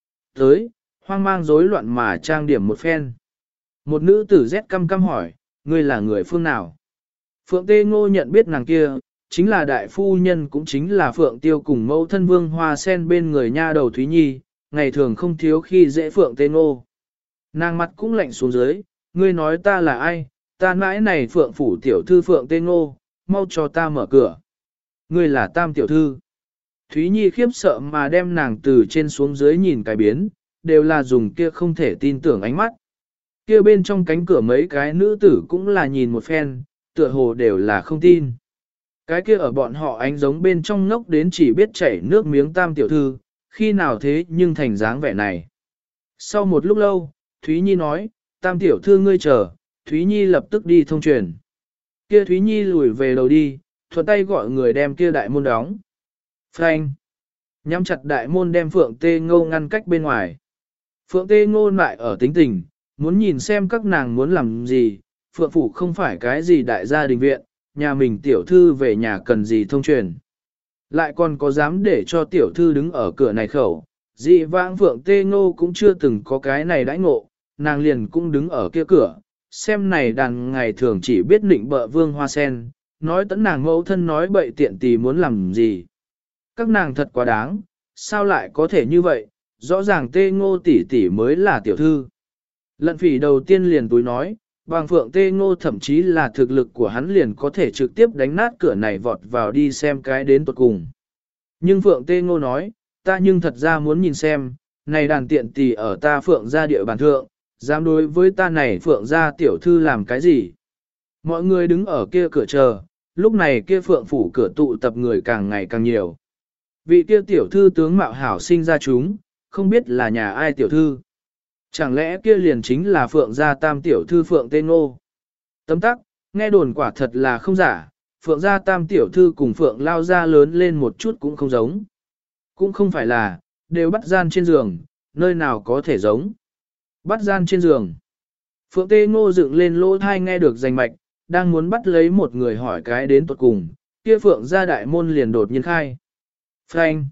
Tới, hoang mang rối loạn mà trang điểm một phen. Một nữ tử rét căm căm hỏi, ngươi là người phương nào? Phượng Tê Ngô nhận biết nàng kia, chính là đại phu nhân cũng chính là Phượng Tiêu cùng mẫu thân Vương Hoa Sen bên người nha đầu Thúy Nhi, ngày thường không thiếu khi dễ Phượng Tê Ngô. Nàng mặt cũng lạnh xuống dưới, ngươi nói ta là ai, ta mãi này Phượng phủ tiểu thư Phượng Tê Ngô, mau cho ta mở cửa. Ngươi là tam tiểu thư. Thúy Nhi khiếp sợ mà đem nàng từ trên xuống dưới nhìn cái biến, đều là dùng kia không thể tin tưởng ánh mắt. Kia bên trong cánh cửa mấy cái nữ tử cũng là nhìn một phen, tựa hồ đều là không tin. Cái kia ở bọn họ ánh giống bên trong ngốc đến chỉ biết chảy nước miếng tam tiểu thư, khi nào thế nhưng thành dáng vẻ này. Sau một lúc lâu, Thúy Nhi nói, tam tiểu thư ngươi chờ, Thúy Nhi lập tức đi thông truyền. Kia Thúy Nhi lùi về đầu đi, thuận tay gọi người đem kia đại môn đóng. Phanh! Nhắm chặt đại môn đem Phượng Tê Ngô ngăn cách bên ngoài. Phượng Tê Ngô lại ở tính tình, muốn nhìn xem các nàng muốn làm gì, Phượng Phủ không phải cái gì đại gia đình viện, nhà mình tiểu thư về nhà cần gì thông truyền. Lại còn có dám để cho tiểu thư đứng ở cửa này khẩu, dị vãng Phượng Tê Ngô cũng chưa từng có cái này đãi ngộ, nàng liền cũng đứng ở kia cửa, xem này đàn ngày thường chỉ biết nịnh bợ Vương Hoa Sen, nói tẫn nàng mẫu thân nói bậy tiện tì muốn làm gì. Các nàng thật quá đáng, sao lại có thể như vậy, rõ ràng Tê Ngô tỷ tỷ mới là tiểu thư. Lận Phỉ đầu tiên liền túi nói, bằng Phượng Tê Ngô thậm chí là thực lực của hắn liền có thể trực tiếp đánh nát cửa này vọt vào đi xem cái đến tuột cùng. Nhưng Phượng Tê Ngô nói, ta nhưng thật ra muốn nhìn xem, này đàn tiện tỷ ở ta Phượng gia địa bàn thượng, dám đối với ta này Phượng gia tiểu thư làm cái gì. Mọi người đứng ở kia cửa chờ, lúc này kia Phượng phủ cửa tụ tập người càng ngày càng nhiều. Vị kia tiểu thư tướng mạo hảo sinh ra chúng, không biết là nhà ai tiểu thư. Chẳng lẽ kia liền chính là Phượng gia tam tiểu thư Phượng Tê Ngô. Tấm tắc, nghe đồn quả thật là không giả, Phượng gia tam tiểu thư cùng Phượng lao gia lớn lên một chút cũng không giống. Cũng không phải là, đều bắt gian trên giường, nơi nào có thể giống. Bắt gian trên giường. Phượng Tê Ngô dựng lên lỗ thai nghe được danh mạch, đang muốn bắt lấy một người hỏi cái đến tuột cùng, kia Phượng gia đại môn liền đột nhiên khai. Phanh.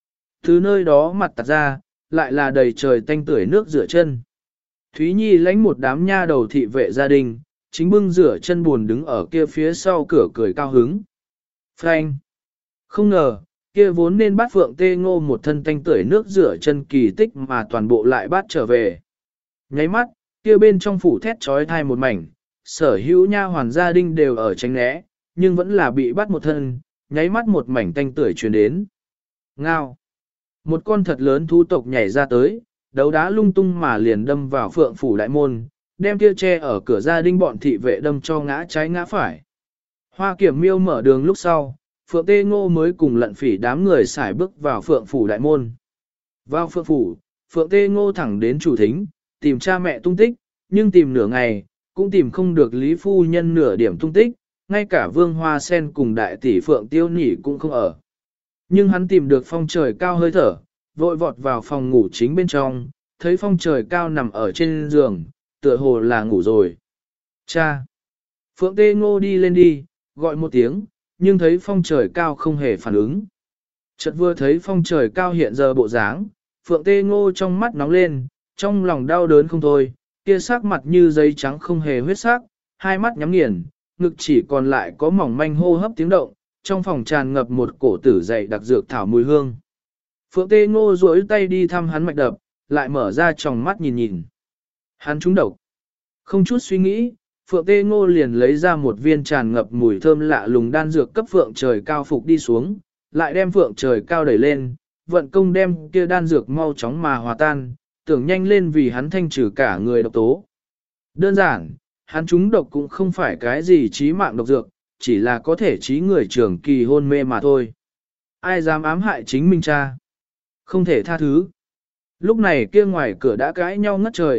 Từ nơi đó mặt tạt ra, lại là đầy trời tanh tưởi nước rửa chân. Thúy Nhi lãnh một đám nha đầu thị vệ gia đình, chính bưng rửa chân buồn đứng ở kia phía sau cửa cười cao hứng. Phanh. Không ngờ, kia vốn nên bắt Phượng Tê Ngô một thân tanh tưởi nước rửa chân kỳ tích mà toàn bộ lại bắt trở về. Nháy mắt, kia bên trong phủ thét trói thai một mảnh, sở hữu nha hoàn gia đình đều ở tránh né, nhưng vẫn là bị bắt một thân, nháy mắt một mảnh tanh tưởi truyền đến. Ngao. Một con thật lớn thú tộc nhảy ra tới, đấu đá lung tung mà liền đâm vào Phượng phủ đại môn, đem kia tre ở cửa gia đình bọn thị vệ đâm cho ngã trái ngã phải. Hoa Kiểm Miêu mở đường lúc sau, Phượng Tê Ngô mới cùng Lận Phỉ đám người xài bước vào Phượng phủ đại môn. Vào Phượng phủ, Phượng Tê Ngô thẳng đến chủ thính, tìm cha mẹ tung tích, nhưng tìm nửa ngày, cũng tìm không được Lý Phu Nhân nửa điểm tung tích, ngay cả Vương Hoa Sen cùng đại tỷ Phượng Tiêu Nhị cũng không ở. Nhưng hắn tìm được Phong Trời Cao hơi thở, vội vọt vào phòng ngủ chính bên trong, thấy Phong Trời Cao nằm ở trên giường, tựa hồ là ngủ rồi. Cha! Phượng Tê Ngô đi lên đi, gọi một tiếng, nhưng thấy Phong Trời Cao không hề phản ứng. Chợt vừa thấy Phong Trời Cao hiện giờ bộ dáng, Phượng Tê Ngô trong mắt nóng lên, trong lòng đau đớn không thôi, kia sắc mặt như giấy trắng không hề huyết sắc, hai mắt nhắm nghiền, ngực chỉ còn lại có mỏng manh hô hấp tiếng động, trong phòng tràn ngập một cổ tử dày đặc dược thảo mùi hương. Phượng Tê Ngô duỗi tay đi thăm hắn mạch đập, lại mở ra tròng mắt nhìn nhìn. Hắn trúng độc. Không chút suy nghĩ, Phượng Tê Ngô liền lấy ra một viên tràn ngập mùi thơm lạ lùng đan dược cấp Phượng Trời Cao phục đi xuống, lại đem Phượng Trời Cao đẩy lên, vận công đem kia đan dược mau chóng mà hòa tan, tưởng nhanh lên vì hắn thanh trừ cả người độc tố. Đơn giản, hắn trúng độc cũng không phải cái gì chí mạng độc dược, chỉ là có thể trí người trưởng kỳ hôn mê mà thôi. Ai dám ám hại chính mình cha? Không thể tha thứ. Lúc này kia ngoài cửa đã cãi nhau ngất trời,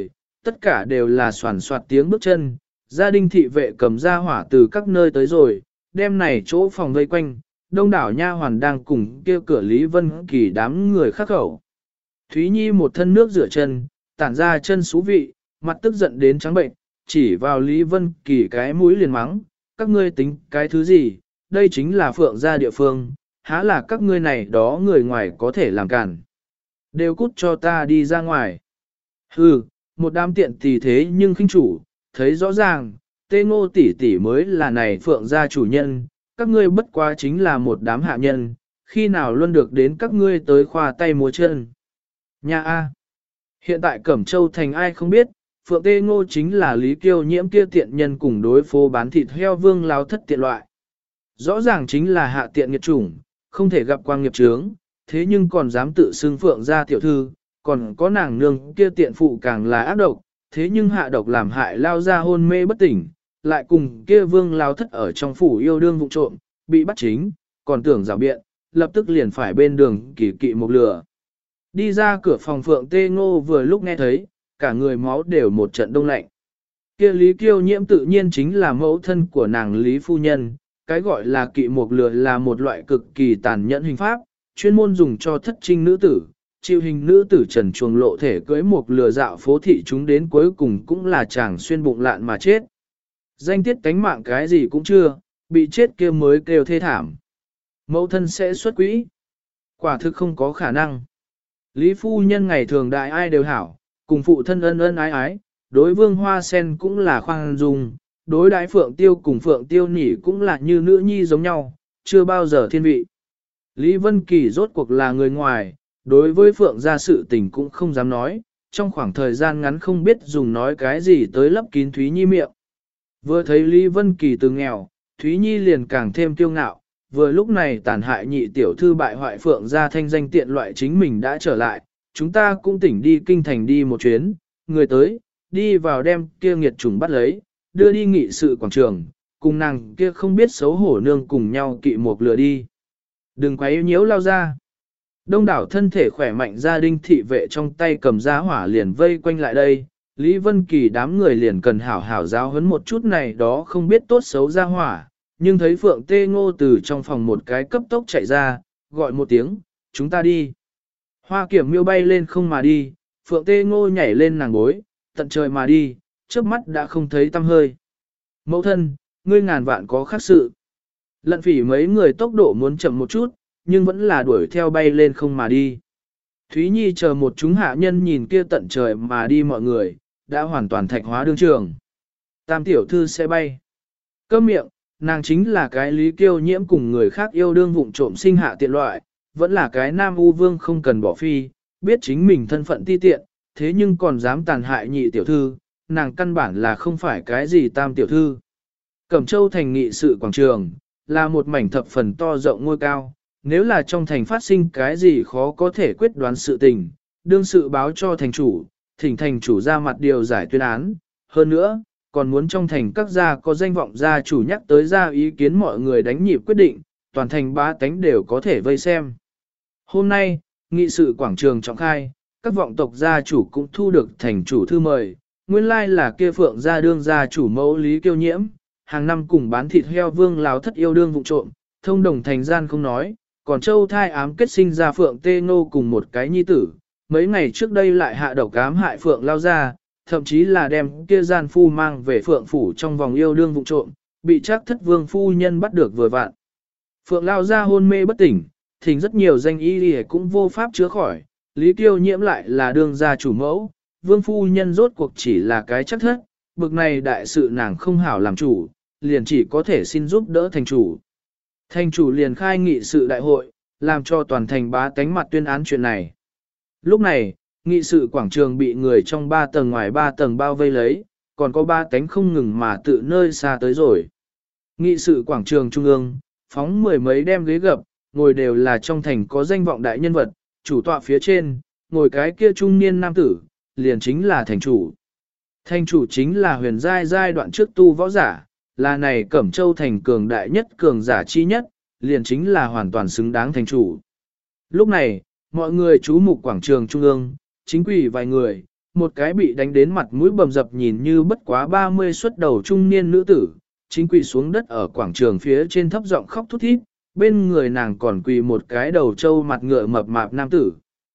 tất cả đều là soàn soạt tiếng bước chân, gia đình thị vệ cầm ra hỏa từ các nơi tới rồi, đem này chỗ phòng vây quanh, đông đảo nha hoàn đang cùng kia cửa Lý Vân Kỳ đám người khắc khẩu. Thúy Nhi một thân nước rửa chân, tản ra chân xú vị, mặt tức giận đến trắng bệnh, chỉ vào Lý Vân Kỳ cái mũi liền mắng, các ngươi tính cái thứ gì, đây chính là Phượng gia địa phương, há là các ngươi này đó người ngoài có thể làm cản. Đều cút cho ta đi ra ngoài. Hừ, một đám tiện tỷ thế nhưng khinh chủ, thấy rõ ràng, Tê Ngô tỷ tỷ mới là này Phượng gia chủ nhân, các ngươi bất quá chính là một đám hạ nhân, khi nào luôn được đến các ngươi tới khoa tay múa chân. Nha A. Hiện tại Cẩm Châu thành ai không biết, Phượng Tê Ngô chính là Lý Kiêu Nhiễm kia tiện nhân cùng đối phố bán thịt heo vương lao thất tiện loại. Rõ ràng chính là hạ tiện nghiệt chủng, không thể gặp quang nghiệp chướng, thế nhưng còn dám tự xưng Phượng gia tiểu thư, còn có nàng nương kia tiện phụ càng là ác độc, thế nhưng hạ độc làm hại lao ra hôn mê bất tỉnh, lại cùng kia vương lao thất ở trong phủ yêu đương vụ trộm, bị bắt chính, còn tưởng rào biện, lập tức liền phải bên đường kỳ kỵ một lửa. Đi ra cửa phòng Phượng Tê Ngô vừa lúc nghe thấy, cả người máu đều một trận đông lạnh. Kia Lý Kiêu Nhiễm tự nhiên chính là mẫu thân của nàng Lý Phu Nhân, cái gọi là kỵ một lửa là một loại cực kỳ tàn nhẫn hình pháp, chuyên môn dùng cho thất trinh nữ tử, chịu hình nữ tử trần chuồng lộ thể cưới một lửa dạo phố thị chúng đến cuối cùng cũng là chàng xuyên bụng lạn mà chết. Danh tiết cánh mạng cái gì cũng chưa, bị chết kia mới kêu thê thảm. Mẫu thân sẽ xuất quỹ. Quả thực không có khả năng. Lý Phu Nhân ngày thường đại ai đều hảo, cùng phụ thân ân ân ái ái, đối Vương Hoa Sen cũng là khoan dung, đối đái Phượng Tiêu cùng Phượng Tiêu Nỉ cũng là như nữ nhi giống nhau, chưa bao giờ thiên vị. Lý Vân Kỳ rốt cuộc là người ngoài, đối với Phượng gia sự tình cũng không dám nói, trong khoảng thời gian ngắn không biết dùng nói cái gì tới lấp kín Thúy Nhi miệng. Vừa thấy Lý Vân Kỳ từ nghèo, Thúy Nhi liền càng thêm kiêu ngạo, vừa lúc này tàn hại nhị tiểu thư bại hoại Phượng gia thanh danh tiện loại chính mình đã trở lại, chúng ta cũng tỉnh đi kinh thành đi một chuyến, người tới, đi vào đem kia nghiệt chủng bắt lấy, đưa đi nghị sự quảng trường, cùng nàng kia không biết xấu hổ nương cùng nhau kỵ một lửa đi. Đừng quấy nhiễu lao ra. Đông đảo thân thể khỏe mạnh gia đình thị vệ trong tay cầm giá hỏa liền vây quanh lại đây, Lý Vân Kỳ đám người liền cần hảo hảo giáo huấn một chút này đó không biết tốt xấu ra hỏa, nhưng thấy Phượng Tê Ngô từ trong phòng một cái cấp tốc chạy ra, gọi một tiếng, chúng ta đi. Hoa Kiểm Miêu bay lên không mà đi, Phượng Tê Ngô nhảy lên nàng bối, tận trời mà đi, trước mắt đã không thấy tăm hơi. Mẫu thân, ngươi ngàn vạn có khác sự. Lận Phỉ mấy người tốc độ muốn chậm một chút, nhưng vẫn là đuổi theo bay lên không mà đi. Thúy Nhi chờ một chúng hạ nhân nhìn kia tận trời mà đi mọi người, đã hoàn toàn thạch hóa đương trường. Tam tiểu thư sẽ bay. Câm miệng, nàng chính là cái Lý Kiêu Nhiễm cùng người khác yêu đương vụng trộm sinh hạ tiện loại, vẫn là cái nam u vương không cần bỏ phi, biết chính mình thân phận ti tiện, thế nhưng còn dám tàn hại nhị tiểu thư, nàng căn bản là không phải cái gì tam tiểu thư. Cẩm Châu thành nghị sự quảng trường, là một mảnh thập phần to rộng ngôi cao, nếu là trong thành phát sinh cái gì khó có thể quyết đoán sự tình, đương sự báo cho thành chủ, thỉnh thành chủ ra mặt điều giải tuyên án, hơn nữa, còn muốn trong thành các gia có danh vọng gia chủ nhắc tới ra ý kiến mọi người đánh nhịp quyết định, toàn thành bá tánh đều có thể vây xem. Hôm nay, nghị sự quảng trường trọng khai, các vọng tộc gia chủ cũng thu được thành chủ thư mời, nguyên lai là kia Phượng gia đương gia chủ mẫu Lý Kiêu Nhiễm, hàng năm cùng bán thịt heo vương láo thất yêu đương vụ trộm, thông đồng thành gian không nói, còn châu thai ám kết sinh ra Phượng Tê Ngô cùng một cái nhi tử, mấy ngày trước đây lại hạ độc ám hại Phượng lao ra, thậm chí là đem kia gian phu mang về Phượng phủ trong vòng yêu đương vụ trộm, bị chắc thất vương phu nhân bắt được vừa vặn. Phượng lao ra hôn mê bất tỉnh, thỉnh rất nhiều danh y cũng vô pháp chữa khỏi, Lý Kiêu Nhiễm lại là đương gia chủ mẫu, vương phu nhân rốt cuộc chỉ là cái chắc thất, bực này đại sự nàng không hảo làm chủ, liền chỉ có thể xin giúp đỡ thành chủ. Thành chủ liền khai nghị sự đại hội, làm cho toàn thành bá tánh mặt tuyên án chuyện này. Lúc này, nghị sự quảng trường bị người trong 3 tầng ngoài 3 tầng bao vây lấy, còn có 3 tánh không ngừng mà tự nơi xa tới rồi. Nghị sự quảng trường trung ương, phóng mười mấy đem ghế gập, ngồi đều là trong thành có danh vọng đại nhân vật, chủ tọa phía trên, ngồi cái kia trung niên nam tử, liền chính là thành chủ. Thành chủ chính là huyền giai đoạn trước tu võ giả, là này Cẩm Châu thành cường đại nhất cường giả chi nhất, liền chính là hoàn toàn xứng đáng thành chủ. Lúc này, mọi người chú mục quảng trường trung ương, chính quỷ vài người, một cái bị đánh đến mặt mũi bầm dập nhìn như bất quá 30 xuất đầu trung niên nữ tử, chính quỳ xuống đất ở quảng trường phía trên thấp giọng khóc thút thít, bên người nàng còn quỳ một cái đầu trâu mặt ngựa mập mạp nam tử.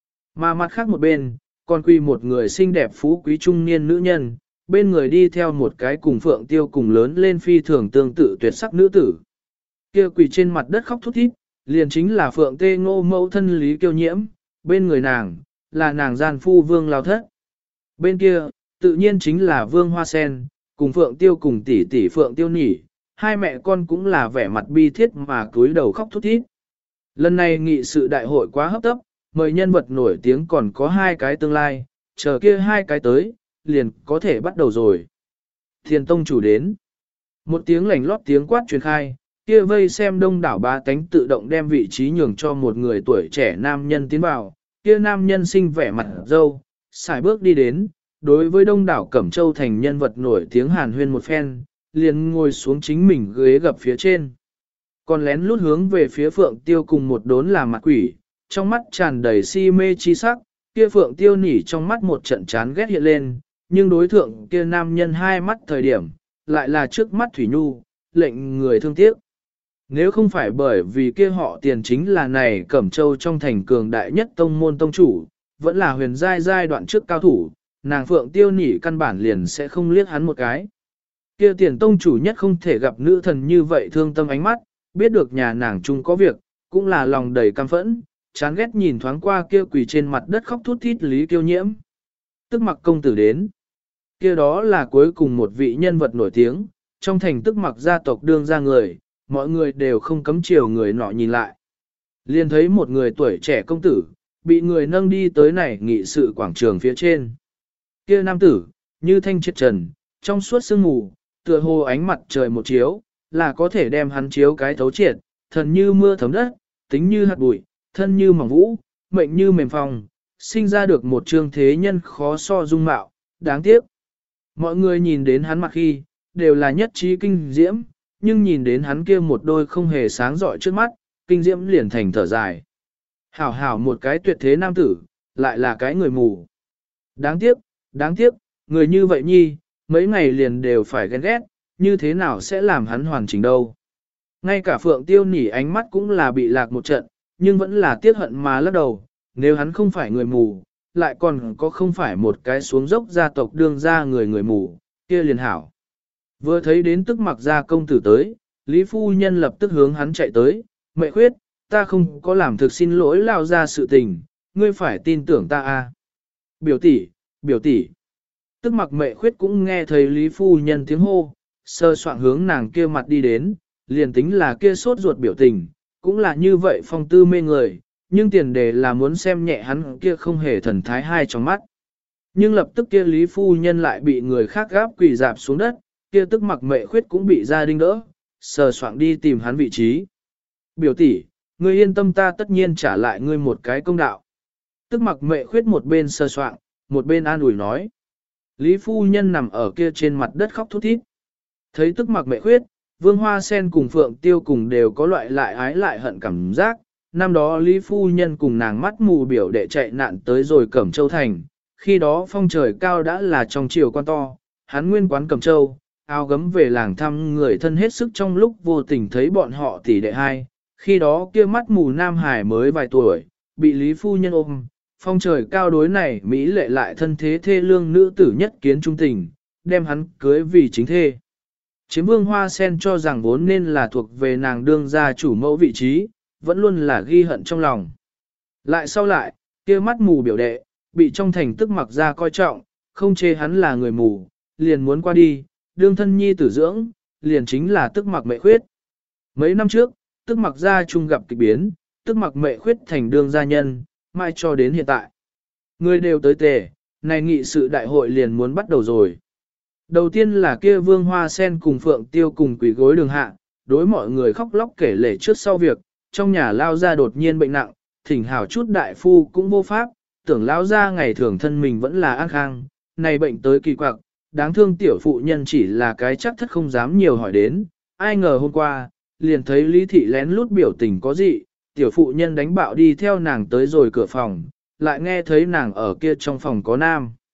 Mà mặt khác một bên, còn quỳ một người xinh đẹp phú quý trung niên nữ nhân, bên người đi theo một cái cùng Phượng Tiêu cùng lớn lên phi thường tương tự tuyệt sắc nữ tử. Kia quỳ trên mặt đất khóc thút thít, liền chính là Phượng Tê Ngô mẫu thân Lý Kiêu Nhiễm, bên người nàng, là nàng gian phu Vương Lao Thất. Bên kia, tự nhiên chính là Vương Hoa Sen, cùng Phượng Tiêu cùng tỷ tỷ Phượng Tiêu Nỉ, hai mẹ con cũng là vẻ mặt bi thiết mà cúi đầu khóc thút thít. Lần này nghị sự đại hội quá hấp tấp, mời nhân vật nổi tiếng còn có hai cái tương lai, chờ kia hai cái tới, liền có thể bắt đầu rồi. Thiền tông chủ đến. Một tiếng lảnh lót tiếng quát truyền khai, kia vây xem đông đảo ba tánh tự động đem vị trí nhường cho một người tuổi trẻ nam nhân tiến vào, kia nam nhân sinh vẻ mặt dâu, xài bước đi đến, đối với đông đảo Cẩm Châu thành nhân vật nổi tiếng hàn huyên một phen, liền ngồi xuống chính mình ghế gập phía trên. Còn lén lút hướng về phía Phượng Tiêu cùng một đốn là mặt quỷ, trong mắt tràn đầy si mê chi sắc, kia Phượng Tiêu Nỉ trong mắt một trận chán ghét hiện lên, nhưng đối thượng kia nam nhân hai mắt thời điểm, lại là trước mắt Thủy Nhu, lệnh người thương tiếc. Nếu không phải bởi vì kia họ Tiền chính là này Cẩm Châu trong thành cường đại nhất tông môn tông chủ, vẫn là huyền giai đoạn trước cao thủ, nàng Phượng Tiêu Nỉ căn bản liền sẽ không liếc hắn một cái. Kia Tiền tông chủ nhất không thể gặp nữ thần như vậy thương tâm ánh mắt, biết được nhà nàng chung có việc, cũng là lòng đầy căm phẫn, chán ghét nhìn thoáng qua kia quỳ trên mặt đất khóc thút thít Lý Kiêu Nhiễm. Tức mặc công tử đến. Kia đó là cuối cùng một vị nhân vật nổi tiếng, trong thành tức mặc gia tộc đương ra người, mọi người đều không cấm chiều người nọ nhìn lại. Liền thấy một người tuổi trẻ công tử, bị người nâng đi tới này nghị sự quảng trường phía trên. Kia nam tử, như thanh triệt trần, trong suốt sương mù, tựa hồ ánh mặt trời một chiếu, là có thể đem hắn chiếu cái thấu triệt, thần như mưa thấm đất, tính như hạt bụi, thân như mỏng vũ, mệnh như mềm phòng, sinh ra được một trương thế nhân khó so dung mạo, đáng tiếc. Mọi người nhìn đến hắn mặt khi, đều là nhất trí kinh diễm, nhưng nhìn đến hắn kia một đôi không hề sáng rọi trước mắt, kinh diễm liền thành thở dài. Hảo hảo một cái tuyệt thế nam tử, lại là cái người mù. Đáng tiếc, người như vậy nhi, mấy ngày liền đều phải ghen ghét, như thế nào sẽ làm hắn hoàn chỉnh đâu. Ngay cả Phượng Tiêu Nỉ ánh mắt cũng là bị lạc một trận, nhưng vẫn là tiếc hận mà lắc đầu, nếu hắn không phải người mù, lại còn có không phải một cái xuống dốc gia tộc đương ra người mù, kia liền hảo. Vừa thấy đến tức mặc gia công tử tới, Lý Phu Nhân lập tức hướng hắn chạy tới, mẹ khuyết, ta không có làm thực xin lỗi lao ra sự tình, ngươi phải tin tưởng ta a. Biểu tỷ. Tức mặc mẹ khuyết cũng nghe thấy Lý Phu Nhân tiếng hô, sơ soạn hướng nàng kia mặt đi đến, liền tính là kia sốt ruột biểu tình, cũng là như vậy phong tư mê người, nhưng tiền đề là muốn xem nhẹ hắn kia không hề thần thái hai trong mắt. Nhưng lập tức kia Lý Phu Nhân lại bị người khác gáp quỳ dạp xuống đất, kia tức mặc mẹ khuyết cũng bị gia đình đỡ, sờ soạng đi tìm hắn vị trí. Biểu tỷ, ngươi yên tâm ta tất nhiên trả lại ngươi một cái công đạo. Tức mặc mẹ khuyết một bên sờ soạng, một bên an ủi nói. Lý Phu Nhân nằm ở kia trên mặt đất khóc thút thít. Thấy tức mặc mẹ khuyết, Vương Hoa Sen cùng Phượng Tiêu cùng đều có loại lại ái lại hận cảm giác. Năm đó Lý Phu Nhân cùng nàng mắt mù biểu đệ chạy nạn tới rồi Cẩm Châu Thành. Khi đó phong trời cao đã là trong chiều quan to, hắn nguyên quán Cẩm Châu, áo gấm về làng thăm người thân hết sức trong lúc vô tình thấy bọn họ tỷ đệ hai. Khi đó kia mắt mù Nam Hải mới vài tuổi, bị Lý Phu Nhân ôm, phong trời cao đối này Mỹ lệ lại thân thế thê lương nữ tử nhất kiến trung tình, đem hắn cưới vì chính thê. Chiếm Vương Hoa Sen cho rằng vốn nên là thuộc về nàng đương gia chủ mẫu vị trí, vẫn luôn là ghi hận trong lòng. Lại sau lại, kia mắt mù biểu đệ, bị trong thành tức mặc ra coi trọng, không chê hắn là người mù, liền muốn qua đi, đương thân nhi tử dưỡng, liền chính là tức mặc mẹ khuyết. Mấy năm trước, tức mặc gia chung gặp kịch biến, tức mặc mẹ khuyết thành đương gia nhân, mai cho đến hiện tại. Người đều tới tề, này nghị sự đại hội liền muốn bắt đầu rồi. Đầu tiên là kia Vương Hoa Sen cùng Phượng Tiêu cùng quỳ gối đường hạ, đối mọi người khóc lóc kể lể trước sau việc, trong nhà lao ra đột nhiên bệnh nặng, thỉnh hảo chút đại phu cũng vô pháp, tưởng lao ra ngày thường thân mình vẫn là an khang, này bệnh tới kỳ quặc, đáng thương tiểu phụ nhân chỉ là cái chắc thất không dám nhiều hỏi đến, ai ngờ hôm qua, liền thấy Lý Thị lén lút biểu tình có gì, tiểu phụ nhân đánh bạo đi theo nàng tới rồi cửa phòng, lại nghe thấy nàng ở kia trong phòng có nam.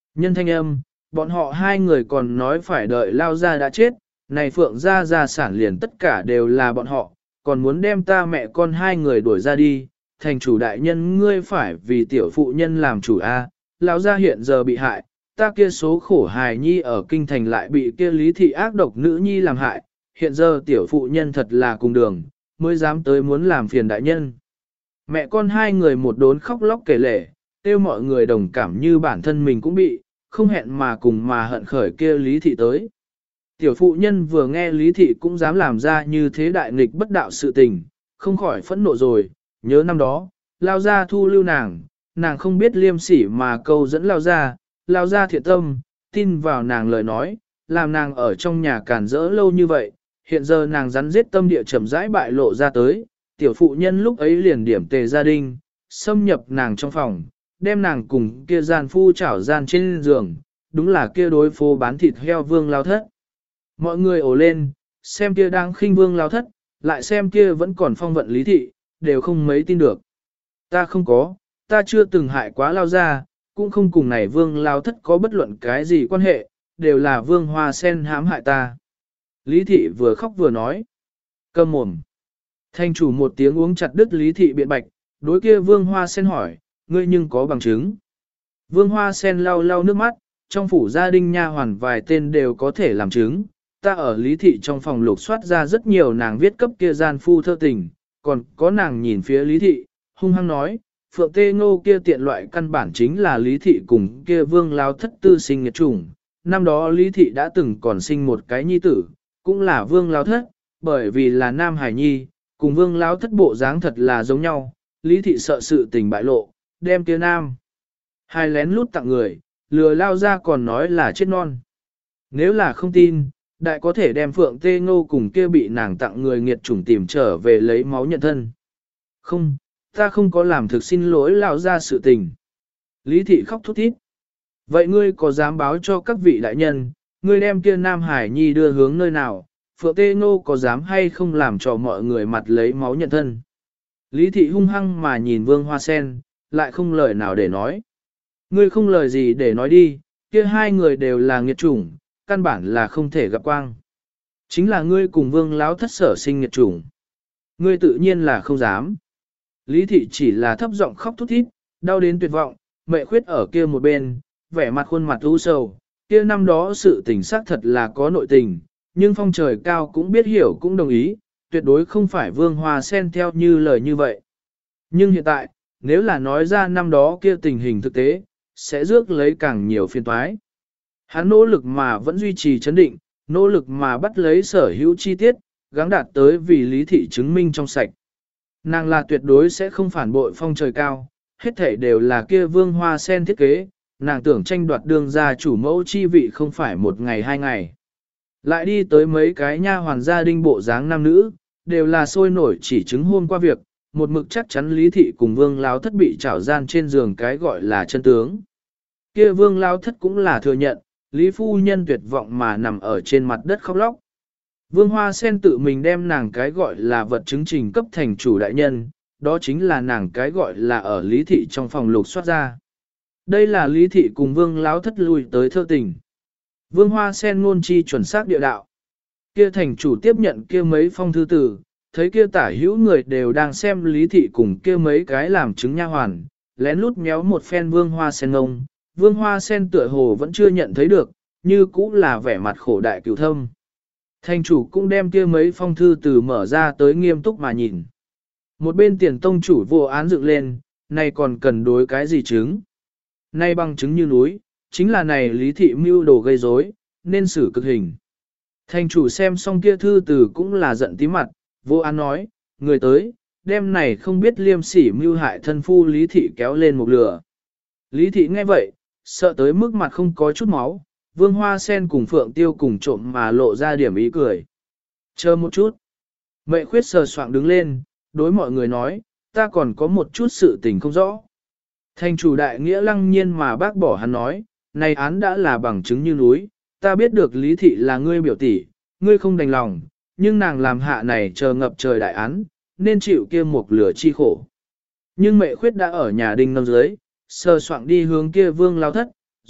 Nhân thanh âm, bọn họ hai người còn nói phải đợi lao gia đã chết, này phượng gia sản liền tất cả đều là bọn họ, còn muốn đem ta mẹ con hai người đuổi ra đi, thành chủ đại nhân ngươi phải vì tiểu phụ nhân làm chủ a, lão gia hiện giờ bị hại, ta kia số khổ hài nhi ở kinh thành lại bị kia lý thị ác độc nữ nhi làm hại, hiện giờ tiểu phụ nhân thật là cùng đường, mới dám tới muốn làm phiền đại nhân. Mẹ con hai người một đốn khóc lóc kể lể, kêu mọi người đồng cảm như bản thân mình cũng bị, không hẹn mà cùng mà hận khởi kia lý thị tới. Tiểu phụ nhân vừa nghe lý thị cũng dám làm ra như thế đại nghịch bất đạo sự tình, không khỏi phẫn nộ rồi, nhớ năm đó, lao ra thu lưu nàng không biết liêm sỉ mà câu dẫn lao ra thiện tâm, tin vào nàng lời nói, làm nàng ở trong nhà cản rỡ lâu như vậy, hiện giờ nàng rắn giết tâm địa chậm rãi bại lộ ra tới, tiểu phụ nhân lúc ấy liền điểm tề gia đình, xâm nhập nàng trong phòng, đem nàng cùng kia gian phu chảo gian trên giường, đúng là kia đối phố bán thịt heo vương lao thất. Mọi người ồ lên, xem kia đang khinh vương lao thất, lại xem kia vẫn còn phong vận lý thị, đều không mấy tin được. Ta không có, ta chưa từng hại quá lao ra, cũng không cùng này vương lao thất có bất luận cái gì quan hệ, đều là vương hoa sen hãm hại ta. Lý thị vừa khóc vừa nói. Câm mồm. Thanh chủ một tiếng uống chặt đứt lý thị biện bạch, đối kia vương hoa sen hỏi, ngươi nhưng có bằng chứng. Vương hoa sen lau lau nước mắt, trong phủ gia đình nha hoàn vài tên đều có thể làm chứng. Ta ở lý thị trong phòng lục soát ra rất nhiều nàng viết cấp kia gian phu thơ tình, còn có nàng nhìn phía lý thị, hung hăng nói, phượng tê ngô kia tiện loại căn bản chính là lý thị cùng kia vương lao thất tư sinh nghiệt chủng. Năm đó lý thị đã từng còn sinh một cái nhi tử, cũng là vương lao thất, bởi vì là nam hải nhi, cùng vương lao thất bộ dáng thật là giống nhau, lý thị sợ sự tình bại lộ, đem kia nam. Hai lén lút tặng người, lừa lao ra còn nói là chết non. Nếu là không tin, đại có thể đem phượng tê ngô cùng kia bị nàng tặng người nghiệt chủng tìm trở về lấy máu nhận thân. Không, ta không có làm thực xin lỗi lao ra sự tình. Lý thị khóc thút thít. Vậy ngươi có dám báo cho các vị đại nhân, ngươi đem kia nam hải nhi đưa hướng nơi nào, phượng tê ngô có dám hay không làm cho mọi người mặt lấy máu nhận thân. Lý thị hung hăng mà nhìn vương hoa sen, lại không lời nào để nói. Ngươi không lời gì để nói đi, kia hai người đều là nghiệt chủng, căn bản là không thể gặp quang. Chính là ngươi cùng vương láo thất sở sinh nghiệt chủng. Ngươi tự nhiên là không dám. Lý thị chỉ là thấp giọng khóc thút thít, đau đến tuyệt vọng, mẹ khuyết ở kia một bên, vẻ mặt khuôn mặt u sầu, kia năm đó sự tình xác thật là có nội tình, nhưng phong trời cao cũng biết hiểu cũng đồng ý, tuyệt đối không phải vương hoa sen theo như lời như vậy. Nhưng hiện tại, nếu là nói ra năm đó kia tình hình thực tế, sẽ rước lấy càng nhiều phiền toái. Hắn nỗ lực mà vẫn duy trì chấn định, nỗ lực mà bắt lấy sở hữu chi tiết, gắng đạt tới vì lý thị chứng minh trong sạch. Nàng là tuyệt đối sẽ không phản bội phong trời cao, hết thể đều là kia vương hoa sen thiết kế, nàng tưởng tranh đoạt đương gia chủ mẫu chi vị không phải một ngày hai ngày. Lại đi tới mấy cái nha hoàn gia đình bộ dáng nam nữ, đều là sôi nổi chỉ chứng hôm qua việc, một mực chắc chắn lý thị cùng vương lao thất bị trảo gian trên giường cái gọi là chân tướng. Kia vương lao thất cũng là thừa nhận, lý phu nhân tuyệt vọng mà nằm ở trên mặt đất khóc lóc. Vương hoa sen tự mình đem nàng cái gọi là vật chứng trình cấp thành chủ đại nhân, đó chính là nàng cái gọi là ở lý thị trong phòng lục soát ra. Đây là lý thị cùng vương láo thất lui tới thơ tình. Vương hoa sen ngôn chi chuẩn xác địa đạo. Kia thành chủ tiếp nhận kia mấy phong thư tử, thấy kia tả hữu người đều đang xem lý thị cùng kia mấy cái làm chứng nha hoàn, lén lút méo một phen vương hoa sen ngông. Vương hoa sen tựa hồ vẫn chưa nhận thấy được, như cũ là vẻ mặt khổ đại cửu thâm. Thành chủ cũng đem kia mấy phong thư từ mở ra tới nghiêm túc mà nhìn. Một bên tiền tông chủ vô án dựng lên, này còn cần đối cái gì chứng? Nay bằng chứng như núi, chính là này lý thị mưu đồ gây rối, nên xử cực hình. Thành chủ xem xong kia thư từ cũng là giận tí mặt, vô án nói, người tới, đem này không biết liêm sỉ mưu hại thân phu lý thị kéo lên một lửa. Lý thị nghe vậy, sợ tới mức mặt không có chút máu, vương hoa sen cùng phượng tiêu cùng trộm mà lộ ra điểm ý cười. Chờ một chút. Mẹ khuyết sờ soạng đứng lên, đối mọi người nói, ta còn có một chút sự tình không rõ. Thành chủ đại nghĩa lăng nhiên mà bác bỏ hắn nói, này án đã là bằng chứng như núi, ta biết được lý thị là ngươi biểu tỷ, ngươi không đành lòng, nhưng nàng làm hạ này chờ ngập trời đại án, nên chịu kia một lửa chi khổ. Nhưng mẹ khuyết đã ở nhà đinh năm dưới, sờ soạng đi hướng kia vương lao thất,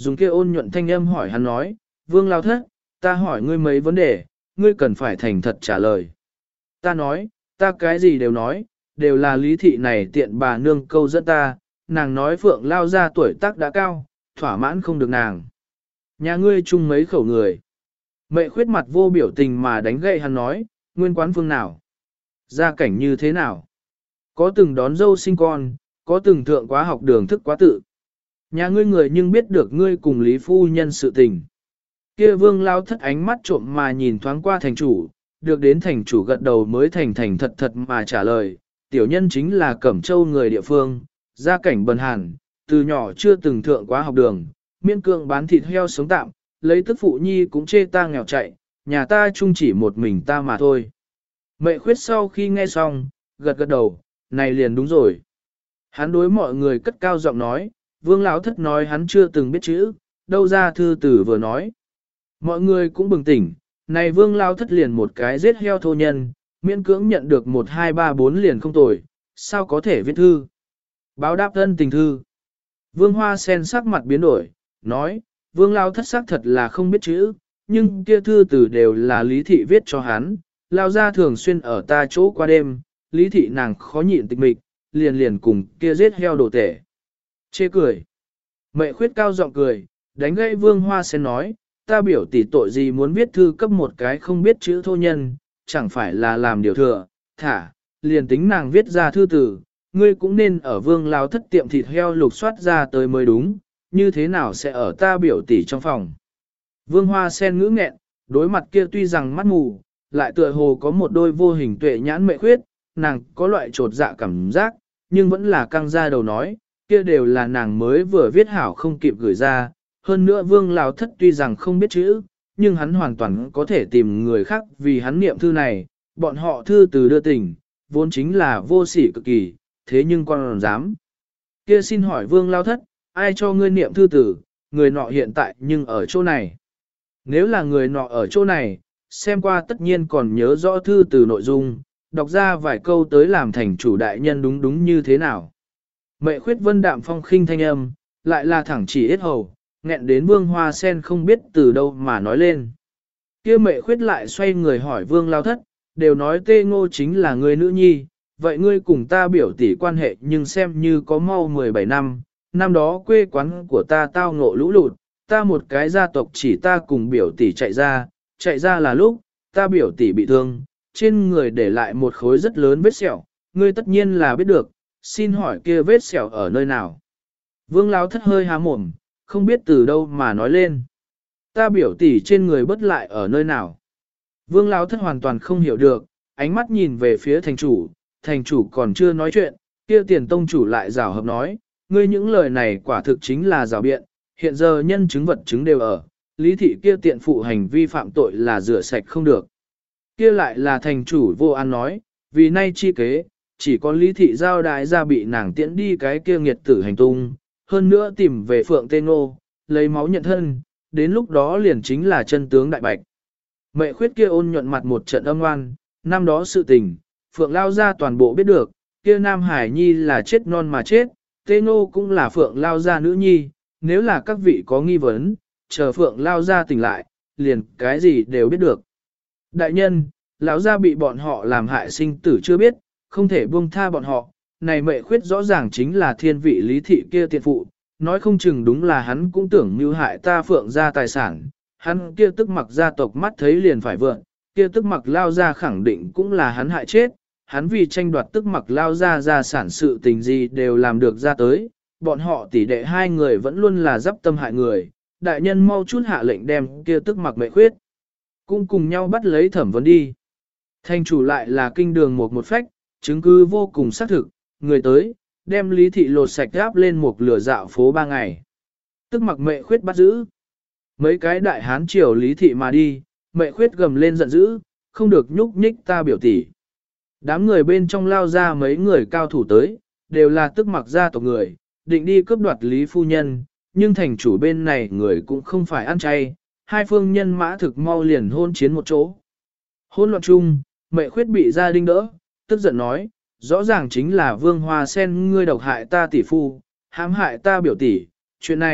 dùng kia ôn nhuận thanh âm hỏi hắn nói, Vương Lao Thất, ta hỏi ngươi mấy vấn đề, ngươi cần phải thành thật trả lời. Ta nói, ta cái gì đều nói, đều là lý thị này tiện bà nương câu dẫn ta, nàng nói Phượng Lao ra tuổi tác đã cao, thỏa mãn không được nàng. Nhà ngươi chung mấy khẩu người. Mẹ khuyết mặt vô biểu tình mà đánh gậy hắn nói, nguyên quán phương nào? Gia cảnh như thế nào? Có từng đón dâu sinh con, có từng thượng quá học đường thức quá tự. Nhà ngươi người nhưng biết được ngươi cùng Lý Phu Nhân sự tình. Kia Vương Lao Thất ánh mắt trộm mà nhìn thoáng qua thành chủ, được đến thành chủ gật đầu mới thành thành thật thật mà trả lời. Tiểu nhân chính là Cẩm Châu người địa phương, gia cảnh bần hàn, từ nhỏ chưa từng thượng quá học đường, miễn cưỡng bán thịt heo sống tạm, lấy tức phụ nhi cũng chê ta nghèo chạy, nhà ta chung chỉ một mình ta mà thôi. Mẹ khuyết sau khi nghe xong, gật gật đầu, này liền đúng rồi. Hắn đối mọi người cất cao giọng nói, Vương Lão Thất nói hắn chưa từng biết chữ, đâu ra thư tử vừa nói. Mọi người cũng bừng tỉnh, này Vương Lão Thất liền một cái giết heo thô nhân, miễn cưỡng nhận được 1 2 3 4 liền không tồi, sao có thể viết thư. Báo đáp thân tình thư. Vương Hoa Sen sắc mặt biến đổi, nói, Vương Lão Thất xác thật là không biết chữ, nhưng kia thư tử đều là Lý Thị viết cho hắn, Lao ra thường xuyên ở ta chỗ qua đêm, Lý Thị nàng khó nhịn tịch mịch, liền liền cùng kia giết heo đồ tể. Chê cười. Mẹ khuyết cao giọng cười, đánh gãy Vương Hoa Sen nói, ta biểu tỷ tội gì muốn viết thư cấp một cái không biết chữ thô nhân, chẳng phải là làm điều thừa, thả, liền tính nàng viết ra thư tử, ngươi cũng nên ở Vương Lao Thất tiệm thịt heo lục soát ra tới mới đúng, như thế nào sẽ ở ta biểu tỷ trong phòng. Vương Hoa Sen ngữ nghẹn, đối mặt kia tuy rằng mắt mù, lại tựa hồ có một đôi vô hình tuệ nhãn mẹ khuyết, nàng có loại trột dạ cảm giác, nhưng vẫn là căng ra đầu nói, kia đều là nàng mới vừa viết hảo không kịp gửi ra, hơn nữa Vương Lão Thất tuy rằng không biết chữ, nhưng hắn hoàn toàn có thể tìm người khác vì hắn niệm thư này, bọn họ thư từ đưa tình, vốn chính là vô sỉ cực kỳ, thế nhưng còn dám. Kia xin hỏi Vương Lão Thất, ai cho ngươi niệm thư tử, người nọ hiện tại nhưng ở chỗ này. Nếu là người nọ ở chỗ này, xem qua tất nhiên còn nhớ rõ thư từ nội dung, đọc ra vài câu tới làm thành chủ đại nhân đúng đúng như thế nào. Mẹ khuyết vân đạm phong khinh thanh âm, lại là thẳng chỉ ít hầu, nghẹn đến Vương Hoa Sen không biết từ đâu mà nói lên. Kia mẹ khuyết lại xoay người hỏi Vương Lao Thất, đều nói Tê Ngô chính là người nữ nhi, vậy ngươi cùng ta biểu tỷ quan hệ nhưng xem như có mau 17 năm, năm đó quê quán của ta tao ngộ lũ lụt, ta một cái gia tộc chỉ ta cùng biểu tỷ chạy ra là lúc, ta biểu tỷ bị thương, trên người để lại một khối rất lớn vết sẹo, ngươi tất nhiên là biết được, xin hỏi kia vết sẹo ở nơi nào. Vương Lão Thất hơi há mồm, không biết từ đâu mà nói lên. Ta biểu tỷ trên người bất lại ở nơi nào. Vương Lão Thất hoàn toàn không hiểu được, ánh mắt nhìn về phía thành chủ còn chưa nói chuyện, kia tiền tông chủ lại rào hợp nói, ngươi những lời này quả thực chính là rào biện, hiện giờ nhân chứng vật chứng đều ở, lý thị kia tiện phụ hành vi phạm tội là rửa sạch không được. Kia lại là thành chủ vô an nói, vì nay chi kế, chỉ có lý thị giao đại ra bị nàng tiễn đi cái kia nghiệt tử hành tung, hơn nữa tìm về Phượng Tê Ngô, lấy máu nhận thân, đến lúc đó liền chính là chân tướng đại bạch. Mẹ khuyết kia ôn nhuận mặt một trận âm ngoan, năm đó sự tình, Phượng Lao ra toàn bộ biết được, kia Nam Hải Nhi là chết non mà chết, Tê Ngô cũng là Phượng Lao ra nữ nhi, nếu là các vị có nghi vấn, chờ Phượng Lao ra tỉnh lại, liền cái gì đều biết được. Đại nhân, lão gia bị bọn họ làm hại sinh tử chưa biết, không thể buông tha bọn họ, này mẹ khuyết rõ ràng chính là thiên vị lý thị kia tiện phụ, nói không chừng đúng là hắn cũng tưởng mưu hại ta Phượng gia tài sản, hắn kia tức mặc gia tộc mắt thấy liền phải vượng, kia tức mặc Lao ra khẳng định cũng là hắn hại chết, hắn vì tranh đoạt tức mặc Lao ra gia sản sự tình gì đều làm được ra tới, bọn họ tỷ đệ hai người vẫn luôn là dắp tâm hại người, đại nhân mau chút hạ lệnh đem kia tức mặc mẹ khuyết, cũng cùng nhau bắt lấy thẩm vấn đi. Thành chủ lại là kinh đường một phách, chứng cứ vô cùng xác thực, người tới, đem lý thị lột sạch gáp lên một lửa dạo phố 3 ngày. Tức mặc mẹ khuyết bắt giữ. Mấy cái đại hán triều lý thị mà đi, mẹ khuyết gầm lên giận dữ, không được nhúc nhích ta biểu tỷ. Đám người bên trong lao ra mấy người cao thủ tới, đều là tức mặc gia tộc người, định đi cướp đoạt lý phu nhân, nhưng thành chủ bên này người cũng không phải ăn chay, hai phương nhân mã thực mau liền hôn chiến một chỗ. Hôn loạn chung, mẹ khuyết bị gia đình đỡ, tức giận nói, rõ ràng chính là Vương Hoa Sen ngươi độc hại ta tỷ phu, hãm hại ta biểu tỷ, chuyện này,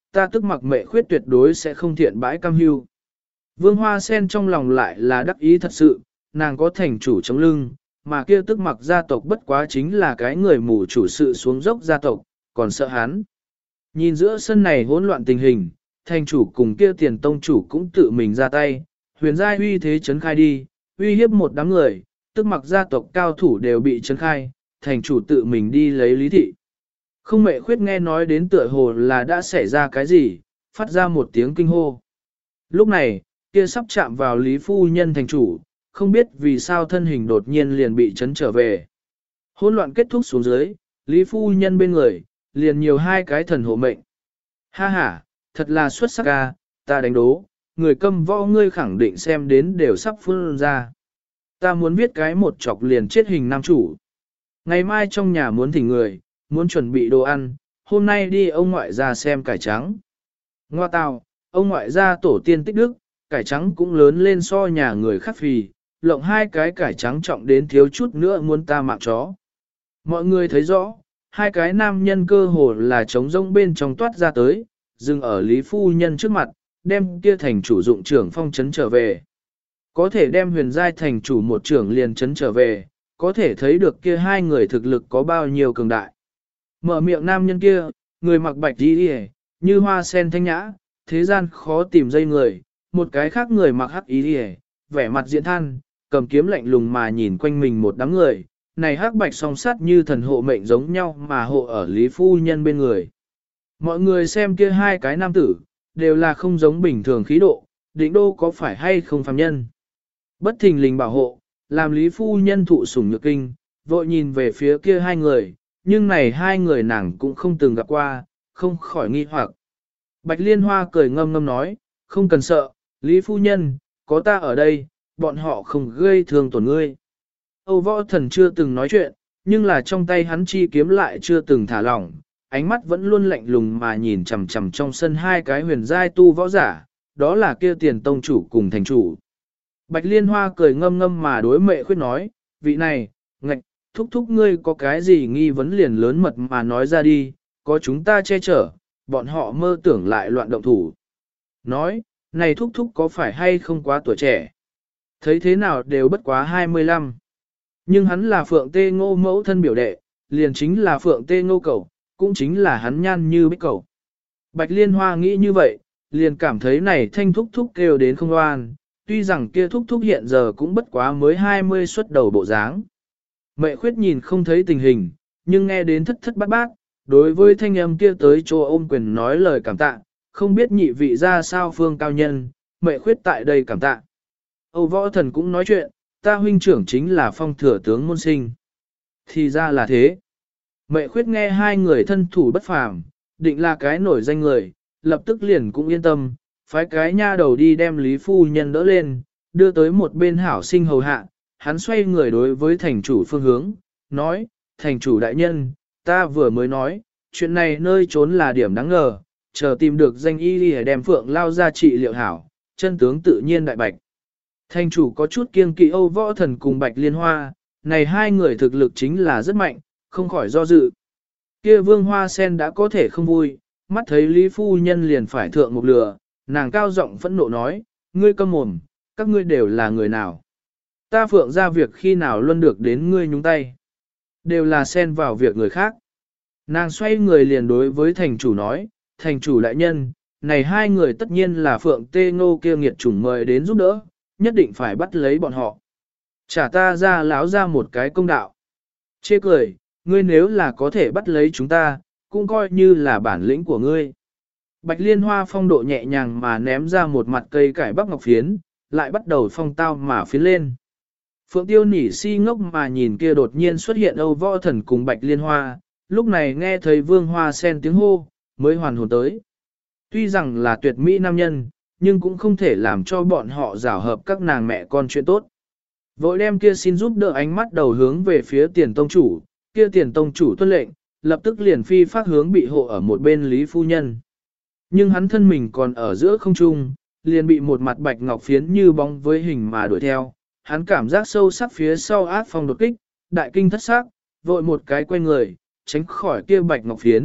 ta tức mặc mệ khuyết tuyệt đối sẽ không thiện bãi cam hưu. Vương Hoa Sen trong lòng lại là đắc ý thật sự, nàng có thành chủ chống lưng, mà kia tức mặc gia tộc bất quá chính là cái người mù chủ sự xuống dốc gia tộc, còn sợ hắn. Nhìn giữa sân này hỗn loạn tình hình, thành chủ cùng kia tiền tông chủ cũng tự mình ra tay, huyền giai uy thế chấn khai đi, uy hiếp một đám người, tức mặc gia tộc cao thủ đều bị chấn khai, thành chủ tự mình đi lấy lý thị. Không mệ khuyết nghe nói đến tựa hồ là đã xảy ra cái gì, phát ra một tiếng kinh hô. Lúc này, kia sắp chạm vào Lý Phu Nhân thành chủ, không biết vì sao thân hình đột nhiên liền bị chấn trở về. Hỗn loạn kết thúc xuống dưới, Lý Phu Nhân bên người, liền nhiều hai cái thần hộ mệnh. Ha ha, thật là xuất sắc ca, ta đánh đố, người câm võ ngươi khẳng định xem đến đều sắp phun ra. Ta muốn viết cái một chọc liền chết hình nam chủ. Ngày mai trong nhà muốn thỉnh người, muốn chuẩn bị đồ ăn, hôm nay đi ông ngoại ra xem cải trắng. Ngoa tào, ông ngoại ra tổ tiên tích đức, cải trắng cũng lớn lên so nhà người khác phì, lộng hai cái cải trắng trọng đến thiếu chút nữa muốn ta mạng chó. Mọi người thấy rõ, hai cái nam nhân cơ hồ là trống rỗng bên trong toát ra tới, dừng ở Lý Phu Nhân trước mặt, đem kia thành chủ dụng trưởng phong trấn trở về. Có thể đem huyền giai thành chủ một trưởng liền trấn trở về, có thể thấy được kia hai người thực lực có bao nhiêu cường đại. Mở miệng nam nhân kia, người mặc bạch đi như hoa sen thanh nhã, thế gian khó tìm dây người, một cái khác người mặc hắc ý đi vẻ mặt diễn than, cầm kiếm lạnh lùng mà nhìn quanh mình một đám người, này hắc bạch song sắt như thần hộ mệnh giống nhau mà hộ ở Lý Phu Nhân bên người. Mọi người xem kia hai cái nam tử, đều là không giống bình thường khí độ, định đô có phải hay không phàm nhân. Bất thình lình bảo hộ, làm Lý Phu Nhân thụ sủng nhược kinh, vội nhìn về phía kia hai người, nhưng này hai người nàng cũng không từng gặp qua, không khỏi nghi hoặc. Bạch Liên Hoa cười ngâm ngâm nói, không cần sợ, Lý Phu Nhân, có ta ở đây, bọn họ không gây thương tổn ngươi. Âu Võ Thần chưa từng nói chuyện, nhưng là trong tay hắn chi kiếm lại chưa từng thả lỏng, ánh mắt vẫn luôn lạnh lùng mà nhìn chằm chằm trong sân hai cái huyền giai tu võ giả, đó là kia tiền tông chủ cùng thành chủ. Bạch Liên Hoa cười ngâm ngâm mà đối mệ khuyết nói, vị này, ngạch, thúc thúc ngươi có cái gì nghi vấn liền lớn mật mà nói ra đi, có chúng ta che chở, bọn họ mơ tưởng lại loạn động thủ. Nói, này thúc thúc có phải hay không quá tuổi trẻ? Thấy thế nào đều bất quá 25. Nhưng hắn là Phượng Tê Ngô mẫu thân biểu đệ, liền chính là Phượng Tê Ngô cậu, cũng chính là hắn nhan như bích cậu. Bạch Liên Hoa nghĩ như vậy, liền cảm thấy này thanh thúc thúc kêu đến không oan, tuy rằng kia thúc thúc hiện giờ cũng bất quá mới 20 xuất đầu bộ dáng. Mệ khuyết nhìn không thấy tình hình, nhưng nghe đến thất thất bát bát, đối với thanh âm kia tới chỗ ôm quyền nói lời cảm tạ, không biết nhị vị ra sao phương cao nhân, mệ khuyết tại đây cảm tạ. Âu Võ Thần cũng nói chuyện, ta huynh trưởng chính là phong thừa tướng môn sinh. Thì ra là thế. Mệ khuyết nghe hai người thân thủ bất phàm, định là cái nổi danh người, lập tức liền cũng yên tâm, phái cái nha đầu đi đem Lý Phu Nhân đỡ lên, đưa tới một bên hảo sinh hầu hạ, hắn xoay người đối với thành chủ phương hướng, nói, thành chủ đại nhân, ta vừa mới nói, chuyện này nơi trốn là điểm đáng ngờ, chờ tìm được danh y đi đem phượng lao ra trị liệu hảo, chân tướng tự nhiên đại bạch. Thành chủ có chút kiêng kỵ Âu Võ Thần cùng Bạch Liên Hoa, này hai người thực lực chính là rất mạnh, không khỏi do dự. Kia Vương Hoa Sen đã có thể không vui, mắt thấy Lý Phu Nhân liền phải thượng một lửa, nàng cao giọng phẫn nộ nói, ngươi câm mồm, các ngươi đều là người nào? Ta Phượng ra việc khi nào luôn được đến ngươi nhúng tay? Đều là xen vào việc người khác. Nàng xoay người liền đối với thành chủ nói, thành chủ đại nhân, này hai người tất nhiên là Phượng Tê Ngô kia nghiệt chủng mời đến giúp đỡ, nhất định phải bắt lấy bọn họ. Trả ta ra láo ra một cái công đạo. Chê cười, ngươi nếu là có thể bắt lấy chúng ta, cũng coi như là bản lĩnh của ngươi. Bạch Liên Hoa phong độ nhẹ nhàng mà ném ra một mặt cây cải bắp ngọc phiến, lại bắt đầu phong tao mà phiến lên. Phượng Tiêu nỉ si ngốc mà nhìn kia đột nhiên xuất hiện Âu Võ Thần cùng Bạch Liên Hoa, lúc này nghe thấy Vương Hoa Sen tiếng hô, mới hoàn hồn tới. Tuy rằng là tuyệt mỹ nam nhân, nhưng cũng không thể làm cho bọn họ rào hợp các nàng mẹ con chuyện tốt. Vội đem kia xin giúp đỡ ánh mắt đầu hướng về phía tiền tông chủ, kia tiền tông chủ tuân lệnh, lập tức liền phi phát hướng bị hộ ở một bên Lý Phu Nhân. Nhưng hắn thân mình còn ở giữa không trung, liền bị một mặt bạch ngọc phiến như bóng với hình mà đuổi theo. Hắn cảm giác sâu sắc phía sau ác phong đột kích, đại kinh thất sắc, vội một cái quay người, tránh khỏi kia bạch ngọc phiến,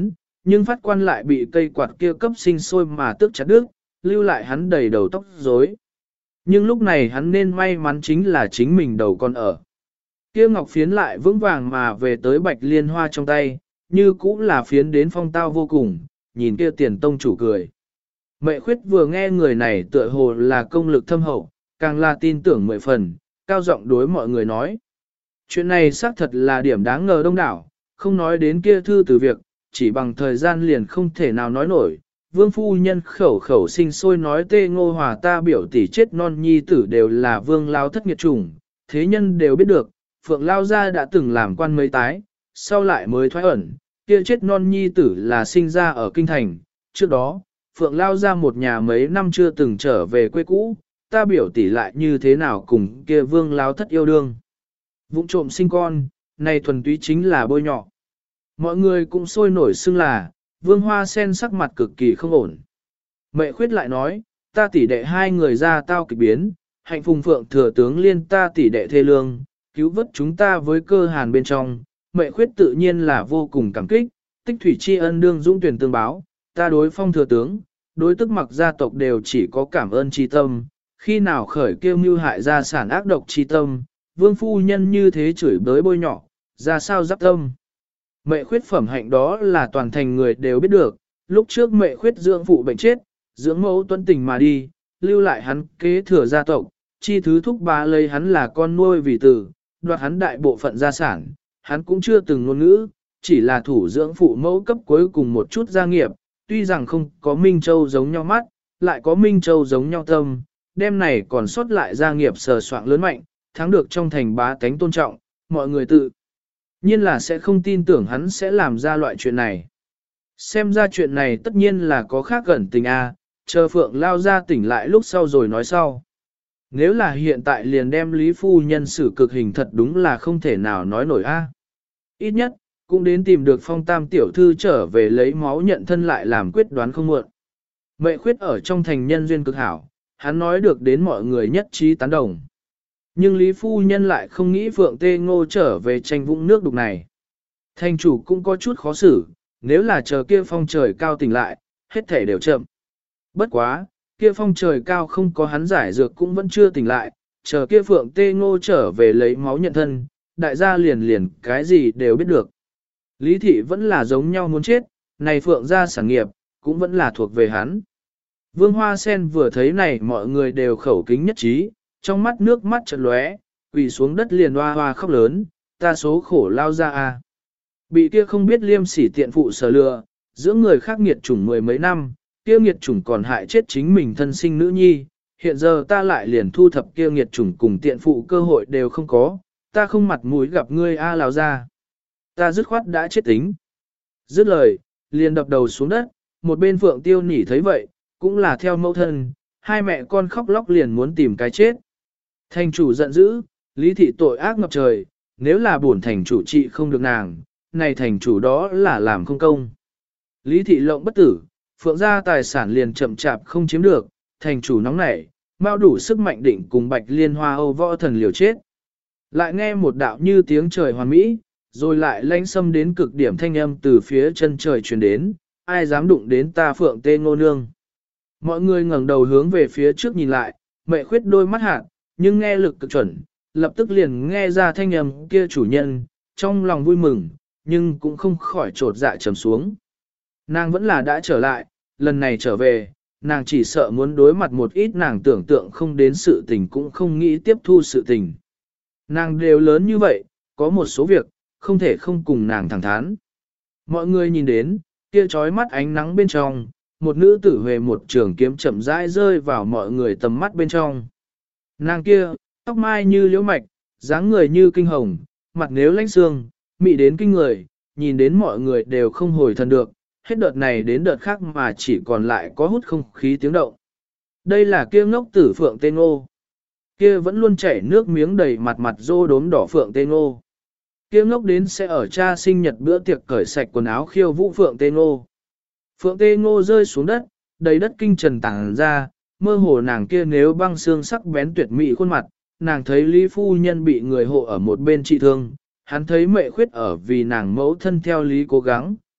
nhưng phát quan lại bị cây quạt kia cấp sinh sôi mà tước chặt đứt, lưu lại hắn đầy đầu tóc rối. Nhưng lúc này hắn nên may mắn chính là chính mình đầu còn ở. Kia ngọc phiến lại vững vàng mà về tới bạch liên hoa trong tay, như cũng là phiến đến phong tao vô cùng, nhìn kia tiền tông chủ cười. Mệ khuyết vừa nghe người này tựa hồ là công lực thâm hậu, càng là tin tưởng 10 phần, cao giọng đối mọi người nói. Chuyện này xác thật là điểm đáng ngờ đông đảo, không nói đến kia thư từ việc, chỉ bằng thời gian liền không thể nào nói nổi. Vương phu nhân khẩu khẩu sinh sôi nói Tê Ngô Hòa ta biểu tỷ chết non nhi tử đều là vương lao thất nghiệt chủng, thế nhân đều biết được, Phượng Lao Gia đã từng làm quan mấy tái, sau lại mới thoái ẩn, kia chết non nhi tử là sinh ra ở Kinh Thành, trước đó, Phượng Lao Gia một nhà mấy năm chưa từng trở về quê cũ, ta biểu tỷ lại như thế nào cùng kia vương lao thất yêu đương. Vụng trộm sinh con, này thuần túy chính là bôi nhọ. Mọi người cũng sôi nổi xưng là, vương hoa sen sắc mặt cực kỳ không ổn. Mệ khuyết lại nói, ta tỷ đệ hai người ra tao kịch biến, hạnh phùng phượng thừa tướng liên ta tỷ đệ thê lương, cứu vớt chúng ta với cơ hàn bên trong. Mệ khuyết tự nhiên là vô cùng cảm kích, tích thủy tri ân đương dũng tuyển tương báo, ta đối phong thừa tướng, đối tức mặc gia tộc đều chỉ có cảm ơn tri tâm, khi nào khởi kêu mưu hại gia sản ác độc tri tâm, vương phu nhân như thế chửi bới bôi nhỏ, ra sao giáp tâm. Mệ khuyết phẩm hạnh đó là toàn thành người đều biết được, lúc trước mệ khuyết dưỡng phụ bệnh chết, dưỡng mẫu tuân tình mà đi, lưu lại hắn kế thừa gia tộc, chi thứ thúc bá lấy hắn là con nuôi vì tử, đoạt hắn đại bộ phận gia sản, hắn cũng chưa từng ngôn ngữ, chỉ là thủ dưỡng phụ mẫu cấp cuối cùng một chút gia nghiệp, tuy rằng không có Minh Châu giống nhau mắt, lại có Minh Châu giống nhau tâm, đêm này còn sót lại gia nghiệp sờ soạng lớn mạnh, thắng được trong thành bá tánh tôn trọng, mọi người tự nhiên là sẽ không tin tưởng hắn sẽ làm ra loại chuyện này. Xem ra chuyện này tất nhiên là có khác gần tình a, chờ Phượng Lao ra tỉnh lại lúc sau rồi nói sau. Nếu là hiện tại liền đem Lý Phu Nhân xử cực hình thật đúng là không thể nào nói nổi a. Ít nhất, cũng đến tìm được Phong Tam tiểu thư trở về lấy máu nhận thân lại làm quyết đoán không muộn. Mệ khuyết ở trong thành nhân duyên cực hảo, hắn nói được đến mọi người nhất trí tán đồng. Nhưng Lý Phu Nhân lại không nghĩ Phượng Tê Ngô trở về tranh vũng nước đục này. Thành chủ cũng có chút khó xử, nếu là chờ kia phong trời cao tỉnh lại, hết thể đều chậm. Bất quá, kia phong trời cao không có hắn giải dược cũng vẫn chưa tỉnh lại, chờ kia Phượng Tê Ngô trở về lấy máu nhận thân, đại gia liền cái gì đều biết được. Lý thị vẫn là giống nhau muốn chết, này Phượng gia sản nghiệp, cũng vẫn là thuộc về hắn. Vương Hoa Sen vừa thấy này mọi người đều khẩu kính nhất trí, trong mắt nước mắt chợt lóe, quỳ xuống đất liền hoa hoa khóc lớn, ta số khổ Lao ra a. Bị kia không biết liêm sỉ tiện phụ sở lừa, dưỡng người khác nghiệt chủng 10 mấy năm, kia nghiệt chủng còn hại chết chính mình thân sinh nữ nhi, hiện giờ ta lại liền thu thập kia nghiệt chủng cùng tiện phụ cơ hội đều không có, ta không mặt mũi gặp ngươi a Lao ra. Ta dứt khoát đã chết tính. Dứt lời, liền đập đầu xuống đất, một bên Phượng Tiêu Nỉ thấy vậy, cũng là theo mẫu thân, hai mẹ con khóc lóc liền muốn tìm cái chết. Thành chủ giận dữ, Lý thị tội ác ngập trời, nếu là bổn thành chủ trị không được nàng, này thành chủ đó là làm không công. Lý thị lộng bất tử, Phượng gia tài sản liền chậm chạp không chiếm được, thành chủ nóng nảy, mau đủ sức mạnh định cùng Bạch Liên Hoa Âu võ thần liều chết. Lại nghe một đạo như tiếng trời hoàn mỹ, rồi lại lanh xâm đến cực điểm thanh âm từ phía chân trời truyền đến, ai dám đụng đến ta Phượng Tê Ngô Nương. Mọi người ngẩng đầu hướng về phía trước nhìn lại, Mệ khuyết đôi mắt hạn, nhưng nghe lực cực chuẩn, lập tức liền nghe ra thanh âm kia chủ nhân, trong lòng vui mừng, nhưng cũng không khỏi trột dạ trầm xuống. Nàng vẫn là đã trở lại, lần này trở về, nàng chỉ sợ muốn đối mặt một ít nàng tưởng tượng không đến sự tình cũng không nghĩ tiếp thu sự tình. Nàng đều lớn như vậy, có một số việc, không thể không cùng nàng thẳng thắn. Mọi người nhìn đến, kia trói mắt ánh nắng bên trong, một nữ tử huề một trường kiếm chậm rãi rơi vào mọi người tầm mắt bên trong. Nàng kia, tóc mai như liễu mạch, dáng người như kinh hồng, mặt nếu lãnh xương, mị đến kinh người, nhìn đến mọi người đều không hồi thần được, hết đợt này đến đợt khác mà chỉ còn lại có hút không khí tiếng động. Đây là kia ngốc tử Phượng Tê Ngô. Kia vẫn luôn chảy nước miếng đầy mặt mặt rô đốm đỏ Phượng Tê Ngô. Kia ngốc đến sẽ ở cha sinh nhật bữa tiệc cởi sạch quần áo khiêu vũ Phượng Tê Ngô. Phượng Tê Ngô rơi xuống đất, đầy đất kinh trần tàng ra, mơ hồ nàng kia nếu băng xương sắc bén tuyệt mỹ khuôn mặt, nàng thấy Lý Phu Nhân bị người hộ ở một bên trị thương, hắn thấy Mệ khuyết ở vì nàng mẫu thân theo Lý cố gắng,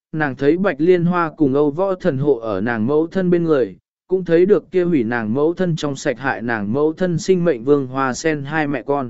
nàng thấy Bạch Liên Hoa cùng Âu Võ Thần hộ ở nàng mẫu thân bên người, cũng thấy được kia hủy nàng mẫu thân trong sạch hại nàng mẫu thân sinh mệnh Vương Hoa Sen hai mẹ con.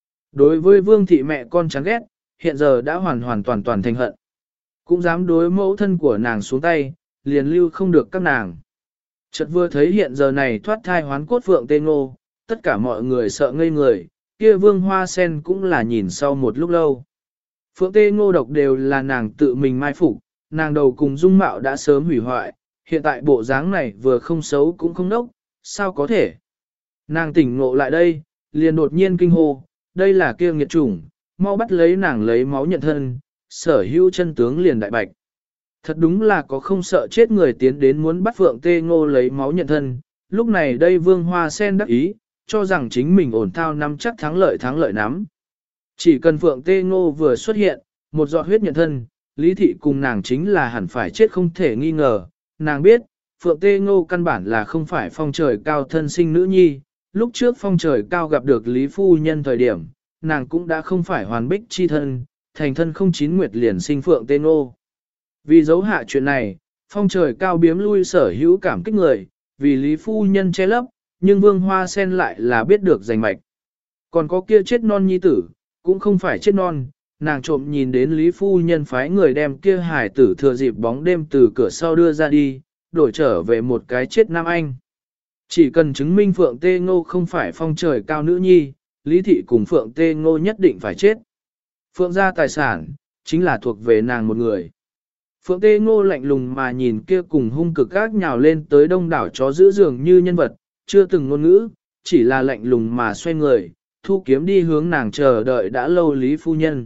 Đối với Vương thị mẹ con chán ghét, hiện giờ đã hoàn hoàn toàn toàn thành hận. Cũng dám đối mẫu thân của nàng xuống tay, liền lưu không được các nàng. Chợt vừa thấy hiện giờ này thoát thai hoán cốt Phượng Tê Ngô, tất cả mọi người sợ ngây người, kia Vương Hoa Sen cũng là nhìn sau một lúc lâu. Phượng Tê Ngô độc đều là nàng tự mình mai phục, nàng đầu cùng dung mạo đã sớm hủy hoại, hiện tại bộ dáng này vừa không xấu cũng không nốc, sao có thể. Nàng tỉnh ngộ lại đây, liền đột nhiên kinh hô, đây là kia nghiệt chủng, mau bắt lấy nàng lấy máu nhận thân, sở hữu chân tướng liền đại bạch. Thật đúng là có không sợ chết người tiến đến muốn bắt Phượng Tê Ngô lấy máu nhận thân, lúc này đây Vương Hoa Sen đắc ý, cho rằng chính mình ổn thao nắm chắc thắng lợi nắm. Chỉ cần Phượng Tê Ngô vừa xuất hiện, một giọt huyết nhận thân, Lý Thị cùng nàng chính là hẳn phải chết không thể nghi ngờ, nàng biết, Phượng Tê Ngô căn bản là không phải phong trời cao thân sinh nữ nhi, lúc trước phong trời cao gặp được Lý Phu Nhân thời điểm, nàng cũng đã không phải hoàn bích chi thân, thành thân không chín nguyệt liền sinh Phượng Tê Ngô. Vì giấu hạ chuyện này, phong trời cao biếm lui sở hữu cảm kích người, vì Lý Phu Nhân che lấp, nhưng Vương Hoa Sen lại là biết được rành mạch. Còn có kia chết non nhi tử, cũng không phải chết non, nàng trộm nhìn đến Lý Phu Nhân phái người đem kia hải tử thừa dịp bóng đêm từ cửa sau đưa ra đi, đổi trở về một cái chết nam anh. Chỉ cần chứng minh Phượng Tê Ngô không phải phong trời cao nữ nhi, Lý Thị cùng Phượng Tê Ngô nhất định phải chết. Phượng gia tài sản, chính là thuộc về nàng một người. Phượng Tê Ngô lạnh lùng mà nhìn kia cùng hung cực gác nhào lên tới đông đảo chó giữ giường như nhân vật, chưa từng ngôn ngữ, chỉ là lạnh lùng mà xoay người, thu kiếm đi hướng nàng chờ đợi đã lâu Lý Phu Nhân.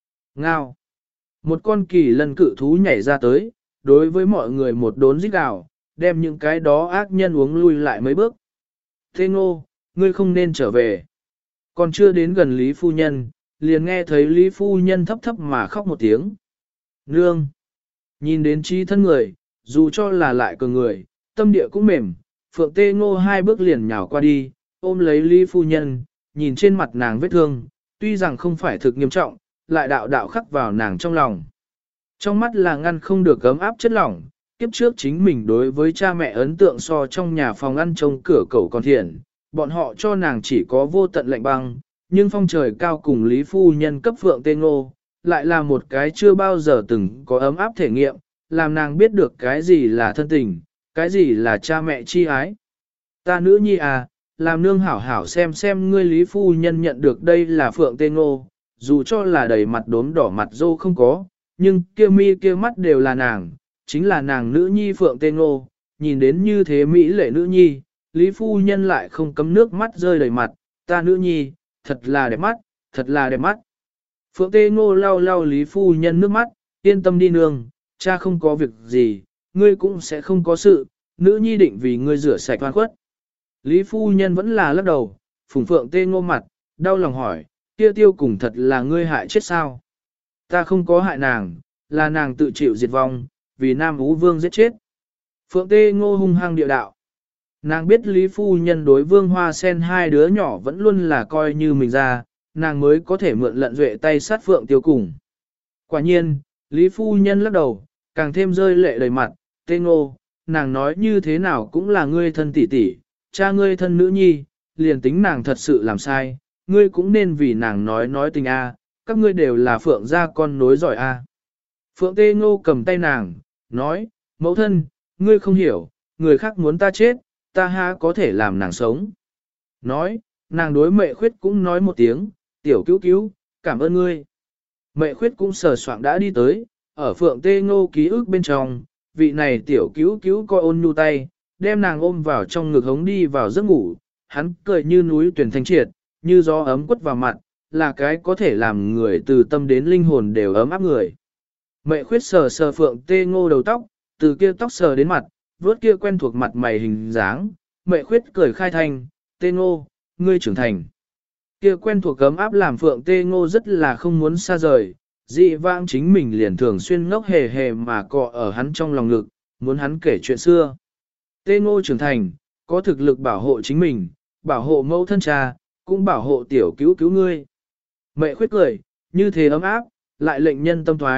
Ngao! Một con kỳ lân cự thú nhảy ra tới, đối với mọi người một đốn rít gào, đem những cái đó ác nhân uống lui lại mấy bước. Tê Ngô, ngươi không nên trở về. Còn chưa đến gần Lý Phu Nhân, liền nghe thấy Lý Phu Nhân thấp thấp mà khóc một tiếng. Nương! Nhìn đến trí thân người, dù cho là lại cường người, tâm địa cũng mềm, Phượng Tê Ngô hai bước liền nhào qua đi, ôm lấy Lý Phu Nhân, nhìn trên mặt nàng vết thương, tuy rằng không phải thực nghiêm trọng, lại đạo đạo khắc vào nàng trong lòng. Trong mắt là ngăn không được gấm áp chất lỏng, kiếp trước chính mình đối với cha mẹ ấn tượng so trong nhà phòng ăn trông cửa cậu còn thiện, bọn họ cho nàng chỉ có vô tận lạnh băng, nhưng phong trời cao cùng Lý Phu Nhân cấp Phượng Tê Ngô, lại là một cái chưa bao giờ từng có ấm áp thể nghiệm, làm nàng biết được cái gì là thân tình, cái gì là cha mẹ chi ái. Ta nữ nhi à, làm nương hảo hảo xem ngươi Lý Phu Nhân nhận được đây là Phượng Tê Ngô, dù cho là đầy mặt đốm đỏ mặt dô không có, nhưng kia mi kia mắt đều là nàng, chính là nàng nữ nhi Phượng Tê Ngô, nhìn đến như thế mỹ lệ nữ nhi, Lý Phu Nhân lại không cấm nước mắt rơi đầy mặt, ta nữ nhi, thật là đẹp mắt, thật là đẹp mắt. Phượng Tê Ngô lau lau Lý Phu Nhân nước mắt, yên tâm đi nương, cha không có việc gì, ngươi cũng sẽ không có sự, nữ nhi định vì ngươi rửa sạch oan khuất. Lý Phu Nhân vẫn là lắc đầu, phùng Phượng Tê Ngô mặt, đau lòng hỏi, kia tiêu cùng thật là ngươi hại chết sao? Ta không có hại nàng, là nàng tự chịu diệt vong, vì Nam Ú Vương giết chết. Phượng Tê Ngô hung hăng địa đạo. Nàng biết Lý Phu Nhân đối Vương Hoa Sen hai đứa nhỏ vẫn luôn là coi như mình ra, nàng mới có thể mượn lận duệ tay sát Phượng Tiêu cùng. Quả nhiên, Lý Phu Nhân lắc đầu, càng thêm rơi lệ đầy mặt, Tê Ngô, nàng nói như thế nào cũng là ngươi thân tỷ tỷ, cha ngươi thân nữ nhi, liền tính nàng thật sự làm sai, ngươi cũng nên vì nàng nói tình a, các ngươi đều là Phượng gia con nối giỏi a. Phượng Tê Ngô cầm tay nàng, nói, mẫu thân, ngươi không hiểu, người khác muốn ta chết, ta ha có thể làm nàng sống. Nói, nàng đối Mẹ Khuyết cũng nói một tiếng, tiểu cứu cứu, cảm ơn ngươi. Mẹ Khuyết cũng sờ soạng đã đi tới, ở Phượng Tê Ngô ký ức bên trong, vị này tiểu cứu cứu coi ôn nhu tay, đem nàng ôm vào trong ngực hống đi vào giấc ngủ, hắn cười như núi tuyển thanh triệt, như gió ấm quất vào mặt, là cái có thể làm người từ tâm đến linh hồn đều ấm áp người. Mẹ Khuyết sờ sờ Phượng Tê Ngô đầu tóc, từ kia tóc sờ đến mặt, vuốt kia quen thuộc mặt mày hình dáng, Mẹ Khuyết cười khai thanh, Tê Ngô, ngươi trưởng thành. Kia quen thuộc ấm áp làm Phượng Tê Ngô rất là không muốn xa rời, dị vãng chính mình liền thường xuyên ngốc hề hề mà cọ ở hắn trong lòng ngực, muốn hắn kể chuyện xưa. Tê Ngô trưởng thành, có thực lực bảo hộ chính mình, bảo hộ mẫu thân cha, cũng bảo hộ tiểu cứu cứu ngươi. Mẹ Khuyết cười, như thế ấm áp, lại lệnh nhân tâm thoái,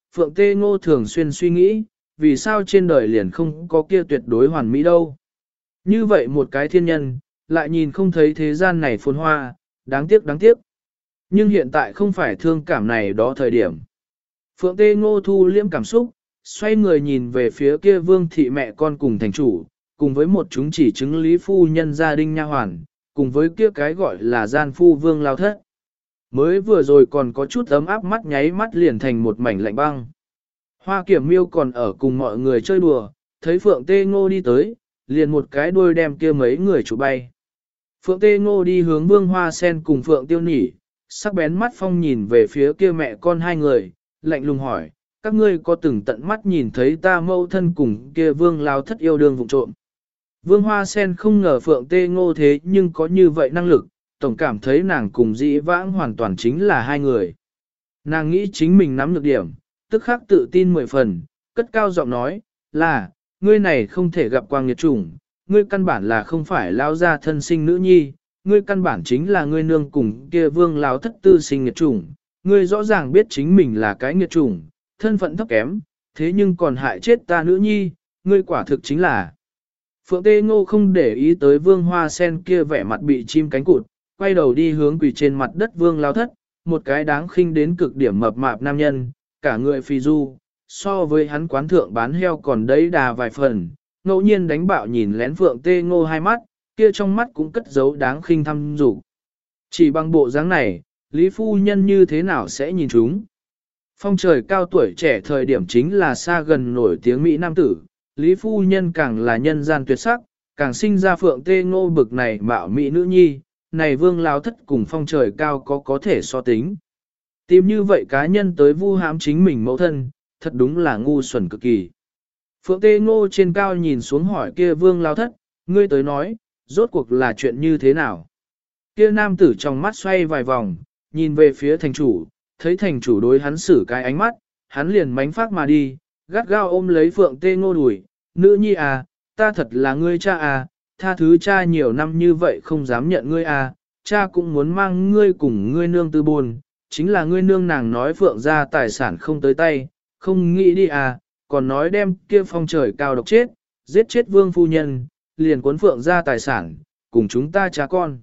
Phượng Tê Ngô thường xuyên suy nghĩ, vì sao trên đời liền không có kia tuyệt đối hoàn mỹ đâu. Như vậy một cái thiên nhân, lại nhìn không thấy thế gian này phồn hoa, đáng tiếc đáng tiếc. Nhưng hiện tại không phải thương cảm này đó thời điểm. Phượng Tê Ngô thu liễm cảm xúc, xoay người nhìn về phía kia vương thị mẹ con cùng thành chủ, cùng với một chúng chỉ chứng lý phu nhân gia đình nha hoàn, cùng với kia cái gọi là gian phu vương lao thất. Mới vừa rồi còn có chút ấm áp mắt nháy mắt liền thành một mảnh lạnh băng. Hoa Kiểm Miêu còn ở cùng mọi người chơi đùa, thấy Phượng Tê Ngô đi tới, liền một cái đuôi đem kia mấy người chủ bay. Phượng Tê Ngô đi hướng Vương Hoa Sen cùng Phượng Tiêu Nhỉ, sắc bén mắt phong nhìn về phía kia mẹ con hai người, lạnh lùng hỏi, các ngươi có từng tận mắt nhìn thấy ta mâu thân cùng kia Vương lao thất yêu đương vụng trộm. Vương Hoa Sen không ngờ Phượng Tê Ngô thế nhưng có như vậy năng lực, tổng cảm thấy nàng cùng dĩ vãng hoàn toàn chính là hai người. Nàng nghĩ chính mình nắm được điểm, tức khắc tự tin 10 phần, cất cao giọng nói, là, ngươi này không thể gặp quang nghiệt chủng, ngươi căn bản là không phải lao ra thân sinh nữ nhi, ngươi căn bản chính là ngươi nương cùng kia vương lao thất tư sinh nghiệt chủng, ngươi rõ ràng biết chính mình là cái nghiệt chủng, thân phận thấp kém, thế nhưng còn hại chết ta nữ nhi, ngươi quả thực chính là. Phượng Tê Ngô không để ý tới vương hoa sen kia vẻ mặt bị chim cánh cụt, quay đầu đi hướng quỳ trên mặt đất vương lao thất, một cái đáng khinh đến cực điểm mập mạp nam nhân, cả người phi du, so với hắn quán thượng bán heo còn đấy đà vài phần, ngẫu nhiên đánh bạo nhìn lén Phượng Tê Ngô hai mắt, kia trong mắt cũng cất giấu đáng khinh thăm dục. Chỉ bằng bộ dáng này, Lý Phu Nhân như thế nào sẽ nhìn chúng? Phong trời cao tuổi trẻ thời điểm chính là xa gần nổi tiếng Mỹ Nam tử, Lý Phu Nhân càng là nhân gian tuyệt sắc, càng sinh ra Phượng Tê Ngô bực này mạo Mỹ nữ nhi, này vương lao thất cùng phong trời cao có thể so tính. Tìm như vậy cá nhân tới vu hãm chính mình mẫu thân, thật đúng là ngu xuẩn cực kỳ. Phượng Tê Ngô trên cao nhìn xuống hỏi kia vương lao thất, ngươi tới nói, rốt cuộc là chuyện như thế nào? Kia nam tử trong mắt xoay vài vòng, nhìn về phía thành chủ, thấy thành chủ đối hắn xử cái ánh mắt, hắn liền mánh phát mà đi, gắt gao ôm lấy Phượng Tê Ngô đùi, nữ nhi à, ta thật là ngươi cha à, tha thứ cha nhiều năm như vậy không dám nhận ngươi à, cha cũng muốn mang ngươi cùng ngươi nương tư buồn, chính là ngươi nương nàng nói Phượng ra tài sản không tới tay, không nghĩ đi à, còn nói đem kia phong trời cao độc chết, giết chết vương phu nhân, liền cuốn Phượng ra tài sản, cùng chúng ta cha con.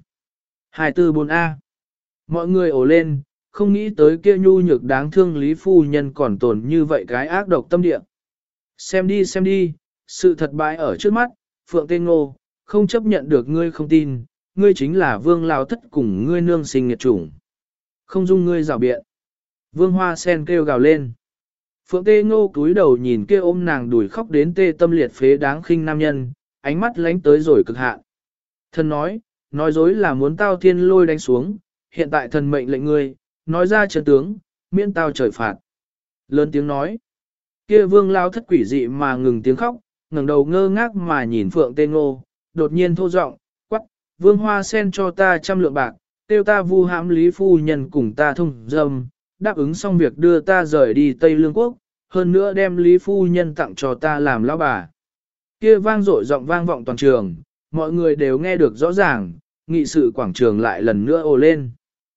244A. Mọi người ồ lên, không nghĩ tới kia nhu nhược đáng thương Lý phu nhân còn tồn như vậy cái ác độc tâm địa. Xem đi, sự thật bại ở trước mắt, Phượng Tê Ngô, không chấp nhận được ngươi không tin, ngươi chính là vương lao thất cùng ngươi nương sinh nghiệt chủng. Không dung ngươi rào biện. Vương Hoa Sen kêu gào lên. Phượng Tê Ngô cúi đầu nhìn kia ôm nàng đùi khóc đến tê tâm liệt phế đáng khinh nam nhân, ánh mắt lánh tới rồi cực hạn. Thần nói dối là muốn tao thiên lôi đánh xuống, hiện tại thần mệnh lệnh ngươi, nói ra trận tướng, miễn tao trời phạt. Lớn tiếng nói. Kia vương lao thất quỷ dị mà ngừng tiếng khóc, ngẩng đầu ngơ ngác mà nhìn Phượng Tê Ngô, đột nhiên thô giọng, quắc, vương Hoa Sen cho ta 100 lượng bạc, tiêu ta vu hãm Lý phu nhân cùng ta thông dâm, đáp ứng xong việc đưa ta rời đi Tây Lương Quốc, hơn nữa đem Lý phu nhân tặng cho ta làm lão bà. Kia vang dội giọng vang vọng toàn trường, mọi người đều nghe được rõ ràng, nghị sự quảng trường lại lần nữa ồ lên.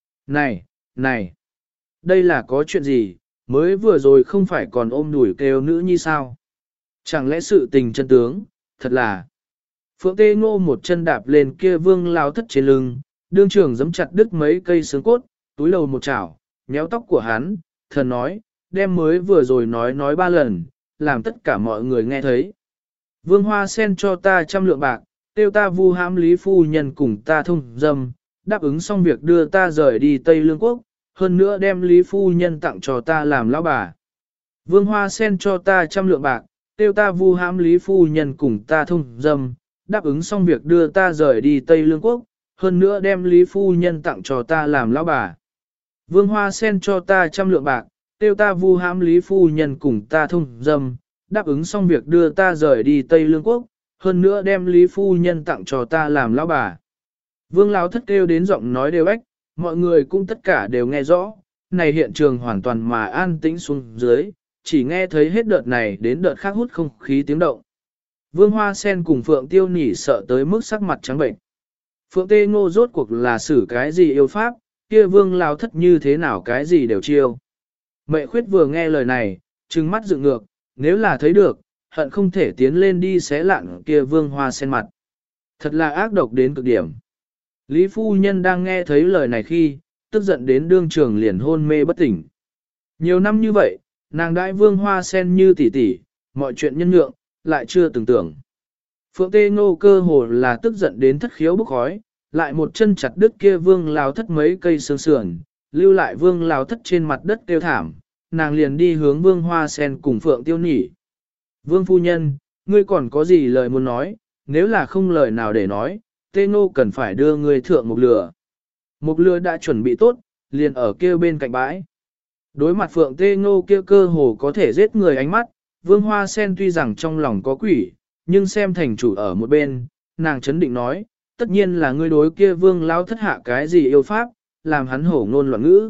Này, đây là có chuyện gì, mới vừa rồi không phải còn ôm đùi kêu nữ như sao? Chẳng lẽ sự tình chân tướng, thật là... Phượng Tê Ngô một chân đạp lên kia vương lao thất trên lưng, đương trường giẫm chặt đứt mấy cây xương cốt, túi đầu một chảo, nhéo tóc của hắn, thần nói, đem mới vừa rồi nói 3 lần, làm tất cả mọi người nghe thấy. Vương Hoa Sen cho ta 100 lượng bạc, tiêu ta vu hãm Lý phu nhân cùng ta thông dâm, đáp ứng xong việc đưa ta rời đi Tây Lương Quốc, hơn nữa đem Lý phu nhân tặng cho ta làm lão bà. Vương Hoa Sen cho ta 100 lượng bạc, tiêu ta vu hãm Lý phu nhân cùng ta thông dâm, đáp ứng xong việc đưa ta rời đi Tây Lương Quốc, hơn nữa đem Lý phu nhân tặng cho ta làm lão bà. Vương Hoa Sen cho ta 100 lượng bạc, tiêu ta vu hãm Lý phu nhân cùng ta thông dâm, đáp ứng xong việc đưa ta rời đi Tây Lương Quốc, hơn nữa đem Lý phu nhân tặng cho ta làm lão bà. Vương lão thất kêu đến giọng nói đều ếch, mọi người cũng tất cả đều nghe rõ, này hiện trường hoàn toàn mà an tĩnh xuống dưới, chỉ nghe thấy hết đợt này đến đợt khác hút không khí tiếng động. Vương Hoa Sen cùng Phượng Tiêu Nhỉ sợ tới mức sắc mặt trắng bệnh. Phượng Tê Ngô rốt cuộc là xử cái gì yêu pháp, kia vương lao thất như thế nào cái gì đều chiêu. Mệ khuyết vừa nghe lời này, trừng mắt dựng ngược, nếu là thấy được, hận không thể tiến lên đi xé lạn kia Vương Hoa Sen mặt. Thật là ác độc đến cực điểm. Lý phu nhân đang nghe thấy lời này khi, tức giận đến đương trường liền hôn mê bất tỉnh. Nhiều năm như vậy, nàng đại Vương Hoa Sen như tỷ tỷ, mọi chuyện nhân nhượng, lại chưa từng tưởng. Phượng Tê Ngô cơ hồ là tức giận đến thất khiếu bốc khói, lại một chân chặt đứt kia Vương Lao Thất mấy cây xương sườn, lưu lại Vương Lao Thất trên mặt đất kêu thảm, nàng liền đi hướng Vương Hoa Sen cùng Phượng Tiêu Nhỉ. Vương phu nhân, ngươi còn có gì lời muốn nói, nếu là không lời nào để nói, Tê Ngô cần phải đưa ngươi thượng một lửa. Một lửa đã chuẩn bị tốt, liền ở kia bên cạnh bãi. Đối mặt Phượng Tê Ngô kia cơ hồ có thể giết người ánh mắt, Vương Hoa Sen tuy rằng trong lòng có quỷ, nhưng xem thành chủ ở một bên, nàng chấn định nói, tất nhiên là ngươi đối kia Vương Lao Thất hạ cái gì yêu pháp, làm hắn hổ ngôn loạn ngữ.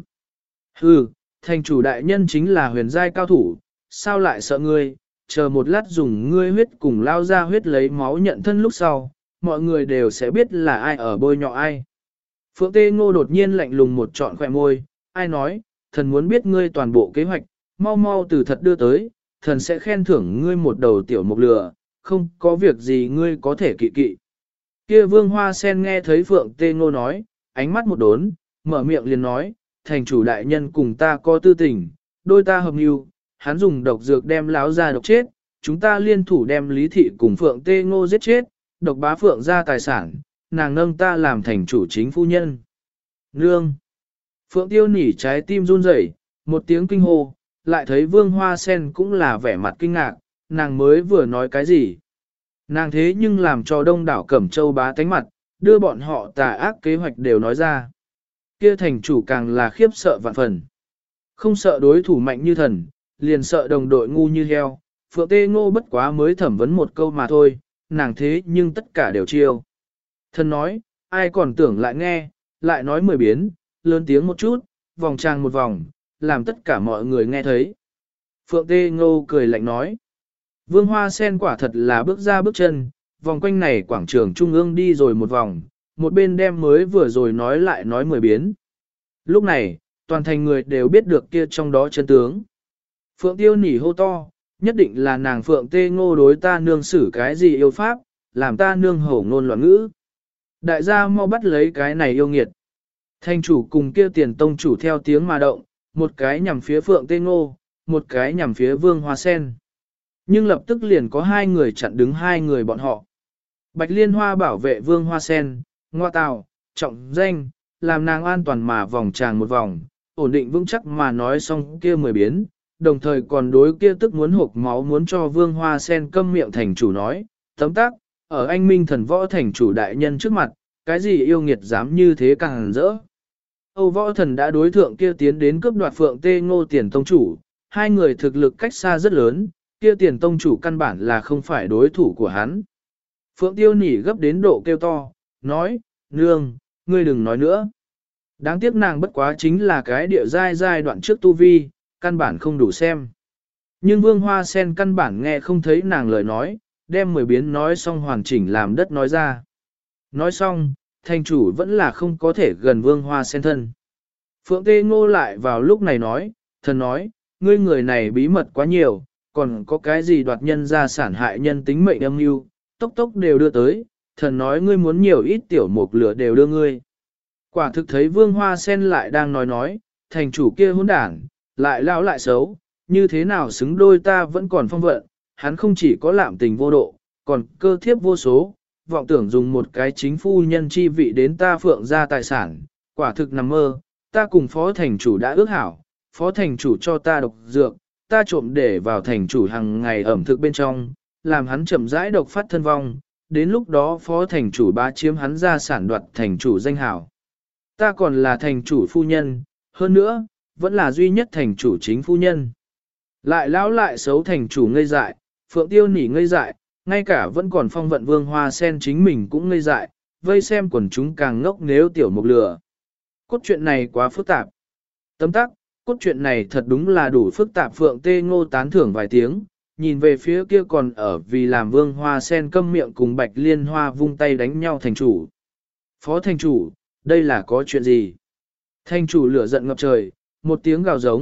Hừ, thành chủ đại nhân chính là huyền giai cao thủ, sao lại sợ ngươi, chờ một lát dùng ngươi huyết cùng lao ra huyết lấy máu nhận thân lúc sau, mọi người đều sẽ biết là ai ở bôi nhọ ai. Phượng Tê Ngô đột nhiên lạnh lùng một trọn khỏe môi, ai nói, thần muốn biết ngươi toàn bộ kế hoạch, mau mau từ thật đưa tới, thần sẽ khen thưởng ngươi một đầu tiểu mục lửa, không có việc gì ngươi có thể kỵ kỵ. Kia Vương Hoa Sen nghe thấy Phượng Tê Ngô nói, ánh mắt một đốn, mở miệng liền nói, thành chủ đại nhân cùng ta có tư tình, đôi ta hợp mưu, hắn dùng độc dược đem láo ra độc chết, chúng ta liên thủ đem Lý Thị cùng Phượng Tê Ngô giết chết, độc bá Phượng ra tài sản, nàng nâng ta làm thành chủ chính phu nhân. Nương! Phượng Tiêu Nỉ trái tim run rẩy, một tiếng kinh hô, lại thấy Vương Hoa Sen cũng là vẻ mặt kinh ngạc, nàng mới vừa nói cái gì. Nàng thế nhưng làm cho đông đảo Cẩm Châu bá tánh mặt, đưa bọn họ tà ác kế hoạch đều nói ra. Kia thành chủ càng là khiếp sợ vạn phần. Không sợ đối thủ mạnh như thần, liền sợ đồng đội ngu như heo. Phượng Tê Ngô bất quá mới thẩm vấn một câu mà thôi, nàng thế nhưng tất cả đều chiêu. Thần nói, ai còn tưởng lại nghe, lại nói 10 biến, lớn tiếng một chút, vòng trang một vòng, làm tất cả mọi người nghe thấy. Phượng Tê Ngô cười lạnh nói. Vương Hoa Sen quả thật là bước ra bước chân, vòng quanh này quảng trường trung ương đi rồi một vòng, một bên đem mới vừa rồi nói lại nói 10 biến. Lúc này, toàn thành người đều biết được kia trong đó chân tướng. Phượng Tiêu Nỉ hô to, nhất định là nàng Phượng Tê Ngô đối ta nương xử cái gì yêu pháp, làm ta nương hổ ngôn loạn ngữ. Đại gia mau bắt lấy cái này yêu nghiệt. Thành chủ cùng kia tiền tông chủ theo tiếng mà động, một cái nhằm phía Phượng Tê Ngô, một cái nhằm phía Vương Hoa Sen. Nhưng lập tức liền có hai người chặn đứng hai người bọn họ. Bạch Liên Hoa bảo vệ Vương Hoa Sen, ngoa tào, trọng danh, làm nàng an toàn mà vòng tràng một vòng, ổn định vững chắc mà nói xong kia 10 biến, đồng thời còn đối kia tức muốn hộp máu muốn cho Vương Hoa Sen câm miệng thành chủ nói, tấm tắc, ở anh minh thần võ thành chủ đại nhân trước mặt, cái gì yêu nghiệt dám như thế càng rỡ. Âu võ thần đã đối thượng kia tiến đến cướp đoạt Phượng Tê Ngô tiền tông chủ, hai người thực lực cách xa rất lớn, kia tiền tông chủ căn bản là không phải đối thủ của hắn. Phượng Tiêu Nỉ gấp đến độ kêu to, nói, nương, ngươi đừng nói nữa. Đáng tiếc nàng bất quá chính là cái địa giai đoạn trước tu vi, căn bản không đủ xem. Nhưng Vương Hoa Sen căn bản nghe không thấy nàng lời nói, đem 10 biến nói xong hoàn chỉnh làm đất nói ra. Nói xong, thành chủ vẫn là không có thể gần Vương Hoa Sen thân. Phượng Tê Ngô lại vào lúc này nói, thần nói, ngươi người này bí mật quá nhiều, còn có cái gì đoạt nhân gia sản hại nhân tính mệnh âm mưu, tốc tốc đều đưa tới, thần nói ngươi muốn nhiều ít tiểu mục lửa đều đưa ngươi. Quả thực thấy Vương Hoa Sen lại đang nói, thành chủ kia hỗn đảng, lại lão lại xấu, như thế nào xứng đôi ta vẫn còn phong vận, hắn không chỉ có lạm tình vô độ, còn cơ thiếp vô số, vọng tưởng dùng một cái chính phu nhân chi vị đến ta Phượng ra tài sản, quả thực nằm mơ, ta cùng phó thành chủ đã ước hảo, phó thành chủ cho ta độc dược, ta trộm để vào thành chủ hàng ngày ẩm thực bên trong, làm hắn chậm rãi độc phát thân vong, đến lúc đó phó thành chủ bá chiếm hắn ra sản đoạt thành chủ danh hảo. Ta còn là thành chủ phu nhân, hơn nữa, vẫn là duy nhất thành chủ chính phu nhân. Lại lão lại xấu thành chủ ngây dại, Phượng Tiêu Nỉ ngây dại, ngay cả vẫn còn phong vận Vương Hoa Sen chính mình cũng ngây dại, vây xem quần chúng càng ngốc nếu tiểu mục lửa. Cốt truyện này quá phức tạp. Tấm tắc, cốt truyện này thật đúng là đủ phức tạp. Phượng Tê Ngô tán thưởng vài tiếng, nhìn về phía kia còn ở vì làm Vương Hoa Sen câm miệng cùng Bạch Liên Hoa vung tay đánh nhau thành chủ. Phó thành chủ, đây là có chuyện gì? Thành chủ lửa giận ngập trời, một tiếng gào giống,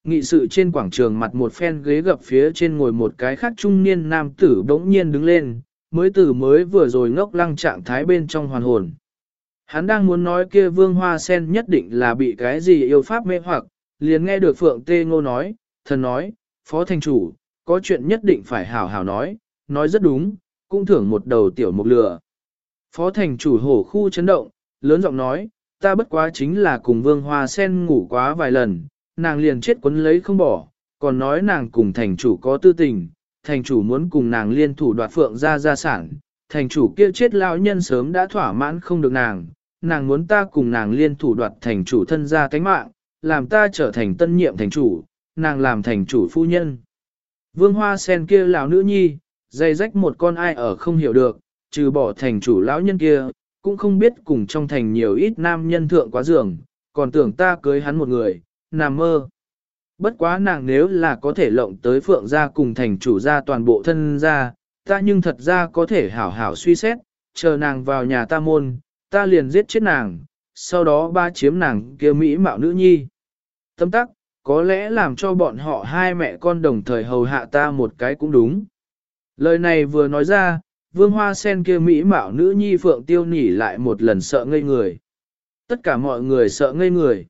Nghị sự trên quảng trường mặt một phen ghế gập phía trên ngồi một cái khác trung niên nam tử bỗng nhiên đứng lên, mới vừa rồi ngốc lăng trạng thái bên trong hoàn hồn. Hắn đang muốn nói kia Vương Hoa Sen nhất định là bị cái gì yêu pháp mê hoặc, liền nghe được Phượng Tê Ngô nói, thần nói, phó thành chủ, có chuyện nhất định phải hảo hảo nói rất đúng, cũng thưởng một đầu tiểu mục lửa. Phó thành chủ hổ khu chấn động, lớn giọng nói, ta bất quá chính là cùng Vương Hoa Sen ngủ quá vài lần, nàng liền chết quấn lấy không bỏ, còn nói nàng cùng thành chủ có tư tình, thành chủ muốn cùng nàng liên thủ đoạt Phượng ra gia sản, thành chủ kia chết lão nhân sớm đã thỏa mãn không được nàng muốn ta cùng nàng liên thủ đoạt thành chủ thân gia tánh mạng, làm ta trở thành tân nhiệm thành chủ, nàng làm thành chủ phu nhân. Vương Hoa Sen kia lão nữ nhi, dây rách một con ai ở không hiểu được, trừ bỏ thành chủ lão nhân kia, cũng không biết cùng trong thành nhiều ít nam nhân thượng quá giường, còn tưởng ta cưới hắn một người, nằm mơ. Bất quá nàng nếu là có thể lộng tới Phượng gia cùng thành chủ gia toàn bộ thân gia, ta nhưng thật ra có thể hảo hảo suy xét, chờ nàng vào nhà ta môn, ta liền giết chết nàng, sau đó ba chiếm nàng kia mỹ mạo nữ nhi. Tâm tắc, có lẽ làm cho bọn họ hai mẹ con đồng thời hầu hạ ta một cái cũng đúng. Lời này vừa nói ra, Vương Hoa Sen kia mỹ mạo nữ nhi Phượng Tiêu Nỉ lại một lần sợ ngây người. Tất cả mọi người sợ ngây người.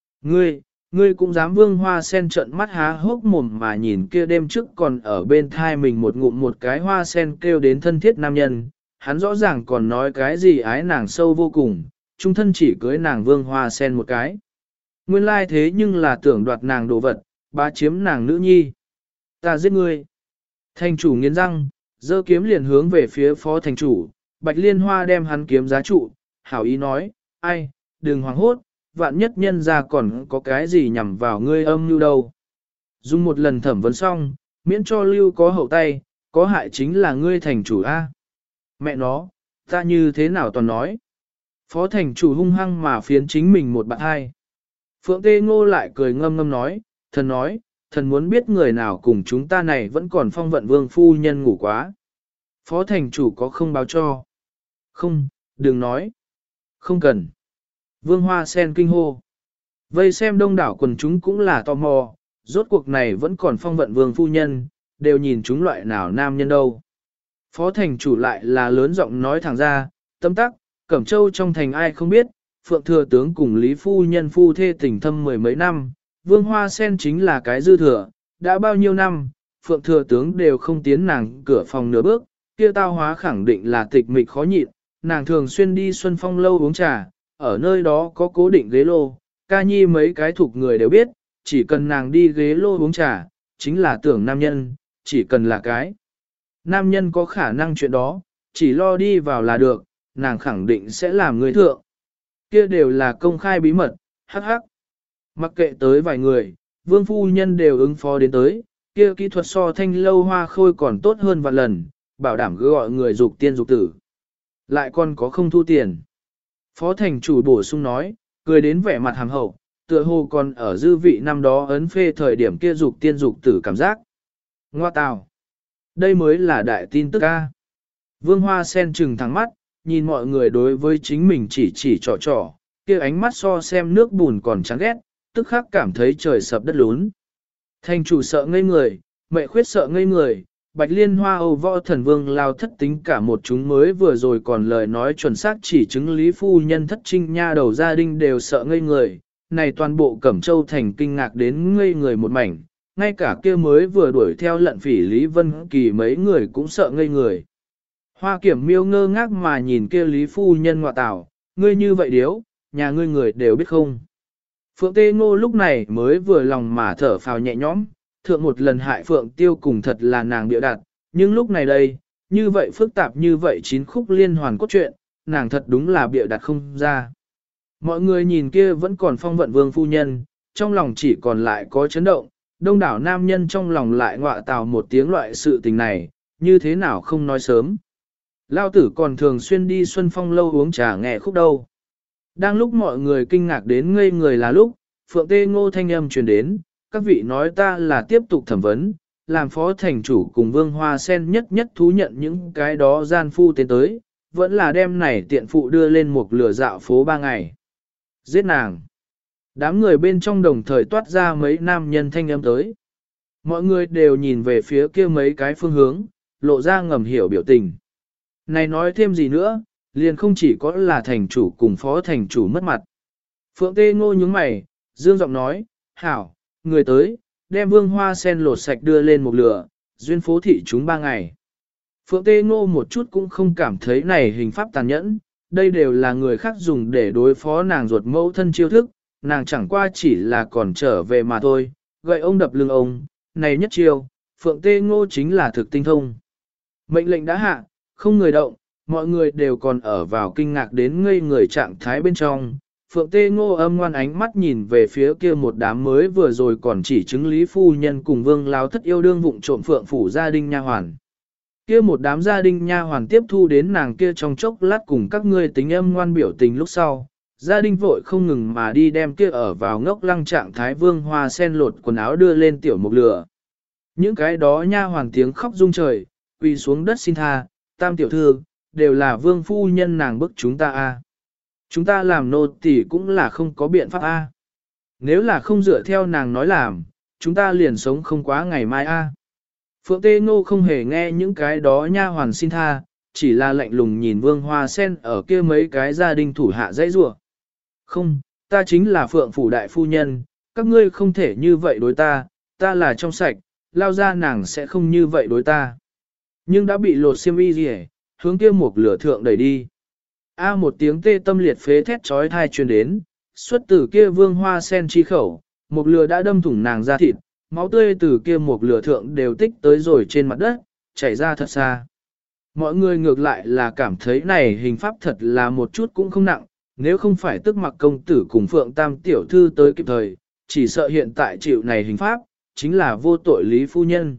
Ngươi cũng dám Vương Hoa Sen trợn mắt há hốc mồm mà nhìn kia đêm trước còn ở bên thai mình một ngụm một cái hoa sen kêu đến thân thiết nam nhân, hắn rõ ràng còn nói cái gì ái nàng sâu vô cùng, trung thân chỉ cưới nàng Vương Hoa Sen một cái. Nguyên lai thế nhưng là tưởng đoạt nàng đồ vật, bá chiếm nàng nữ nhi. Ta giết ngươi. Thành chủ nghiến răng, giơ kiếm liền hướng về phía phó thành chủ, Bạch Liên Hoa đem hắn kiếm giá trụ, hảo ý nói, ai, đừng hoảng hốt, vạn nhất nhân ra còn có cái gì nhằm vào ngươi âm mưu đâu. Dùng một lần thẩm vấn xong, miễn cho lưu có hậu tay, có hại chính là ngươi thành chủ A. Mẹ nó, ta như thế nào toàn nói. Phó thành chủ hung hăng mà phiến chính mình một bạn hai. Phượng Tê Ngô lại cười ngâm ngâm nói, thần muốn biết người nào cùng chúng ta này vẫn còn phong vận vương phu nhân ngủ quá. Phó thành chủ có không báo cho. Không, đừng nói. Không cần. Vương Hoa Sen kinh hô. Vây xem đông đảo quần chúng cũng là tò mò, rốt cuộc này vẫn còn phong vận vương phu nhân, đều nhìn chúng loại nào nam nhân đâu. Phó thành chủ lại là lớn giọng nói thẳng ra, tâm tắc, Cẩm Châu trong thành ai không biết, Phượng Thừa Tướng cùng Lý Phu Nhân phu thê tình thâm mười mấy năm, Vương Hoa Sen chính là cái dư thừa, đã bao nhiêu năm, Phượng Thừa Tướng đều không tiến nàng cửa phòng nửa bước, kia tao hóa khẳng định là tịch mịch khó nhịn, nàng thường xuyên đi Xuân Phong lâu uống trà, ở nơi đó có cố định ghế lô, ca nhi mấy cái thuộc người đều biết, chỉ cần nàng đi ghế lô uống trà, chính là tưởng nam nhân, chỉ cần là cái. Nam nhân có khả năng chuyện đó, chỉ lo đi vào là được, nàng khẳng định sẽ làm người thượng. Kia đều là công khai bí mật, hắc hắc. Mặc kệ tới vài người, vương phu nhân đều ứng phó đến tới, kia kỹ thuật so thanh lâu hoa khôi còn tốt hơn vạn lần, bảo đảm cứ gọi người dục tiên dục tử. Lại còn có không thu tiền. Phó thành chủ bổ sung nói, cười đến vẻ mặt hàm hậu, tựa hồ còn ở dư vị năm đó ấn phê thời điểm kia dục tiên dục tử cảm giác. Ngoa tào. Đây mới là đại tin tức ca. Vương Hoa Sen trừng thẳng mắt, nhìn mọi người đối với chính mình chỉ trò, kia ánh mắt so xem nước bùn còn chán ghét, tức khắc cảm thấy trời sập đất lún. Thành chủ sợ ngây người, mẹ khuyết sợ ngây người, Bạch Liên Hoa Âu Võ Thần Vương lao thất tính cả một chúng mới vừa rồi còn lời nói chuẩn xác chỉ chứng Lý Phu Nhân thất trinh nha đầu gia đình đều sợ ngây người, này toàn bộ Cẩm Châu thành kinh ngạc đến ngây người một mảnh, ngay cả kia mới vừa đuổi theo lận phỉ Lý Vân Kỳ mấy người cũng sợ ngây người. Hoa Kiểm Miêu ngơ ngác mà nhìn kia Lý Phu Nhân ngọa tảo, ngươi như vậy điếu, nhà ngươi người đều biết không. Phượng Tê Ngô lúc này mới vừa lòng mà thở phào nhẹ nhõm, thượng một lần hại Phượng Tiêu cùng thật là nàng bịa đặt, nhưng lúc này đây, như vậy phức tạp như vậy chín khúc liên hoàn cốt truyện, nàng thật đúng là bịa đặt không ra. Mọi người nhìn kia vẫn còn phong vận vương phu nhân, trong lòng chỉ còn lại có chấn động, đông đảo nam nhân trong lòng lại ngọa tào một tiếng loại sự tình này, như thế nào không nói sớm. Lao tử còn thường xuyên đi Xuân Phong lâu uống trà nghe khúc đâu. Đang lúc mọi người kinh ngạc đến ngây người là lúc, Phượng Tê Ngô thanh âm truyền đến, các vị nói ta là tiếp tục thẩm vấn, làm phó thành chủ cùng Vương Hoa Sen nhất nhất thú nhận những cái đó gian phu tiến tới, vẫn là đem này tiện phụ đưa lên một lửa dạo phố 3 ngày. Giết nàng. Đám người bên trong đồng thời toát ra mấy nam nhân thanh âm tới. Mọi người đều nhìn về phía kia mấy cái phương hướng, lộ ra ngầm hiểu biểu tình. Này nói thêm gì nữa, liền không chỉ có là thành chủ cùng phó thành chủ mất mặt. Phượng Tê Ngô nhướng mày, dương giọng nói, hảo, người tới, đem vương hoa sen lột sạch đưa lên một lửa, duyên phố thị chúng 3 ngày. Phượng Tê Ngô một chút cũng không cảm thấy này hình pháp tàn nhẫn, đây đều là người khác dùng để đối phó nàng ruột mẫu thân chiêu thức, nàng chẳng qua chỉ là còn trở về mà thôi, gậy ông đập lưng ông, này nhất chiêu, Phượng Tê Ngô chính là thực tinh thông. Mệnh lệnh đã hạ, không người động, mọi người đều còn ở vào kinh ngạc đến ngây người trạng thái bên trong. Phượng Tê Ngô âm ngoan ánh mắt nhìn về phía kia một đám mới vừa rồi còn chỉ chứng lý phu nhân cùng vương lao thất yêu đương vụng trộm Phượng phủ gia đình nha hoàn. Kia một đám gia đình nha hoàn tiếp thu đến nàng kia trong chốc lát cùng các ngươi tính âm ngoan biểu tình lúc sau. Gia đình vội không ngừng mà đi đem kia ở vào ngốc lăng trạng thái vương hoa sen lột quần áo đưa lên tiểu mục lửa. Những cái đó nha hoàn tiếng khóc rung trời, quỳ xuống đất xin tha, tam tiểu thư, đều là vương phu nhân nàng bức chúng ta a. Chúng ta làm nô tỳ cũng là không có biện pháp a. Nếu là không dựa theo nàng nói làm, chúng ta liền sống không quá ngày mai a. Phượng Tê Ngô không hề nghe những cái đó nha hoàn xin tha, chỉ là lạnh lùng nhìn vương hoa sen ở kia mấy cái gia đình thủ hạ dãy rủa. Không, ta chính là Phượng phủ đại phu nhân, các ngươi không thể như vậy đối ta, ta là trong sạch, lao ra nàng sẽ không như vậy đối ta. Nhưng đã bị lột xiêm y gì hướng kia một lửa thượng đẩy đi. Một tiếng tê tâm liệt phế thét trói thai truyền đến, xuất từ kia vương hoa sen chi khẩu, một lửa đã đâm thủng nàng ra thịt, máu tươi từ kia một lửa thượng đều tích tới rồi trên mặt đất, chảy ra thật xa. Mọi người ngược lại là cảm thấy này hình pháp thật là một chút cũng không nặng, nếu không phải tức mặc công tử cùng Phượng Tam tiểu thư tới kịp thời, chỉ sợ hiện tại chịu này hình pháp, chính là vô tội lý phu nhân.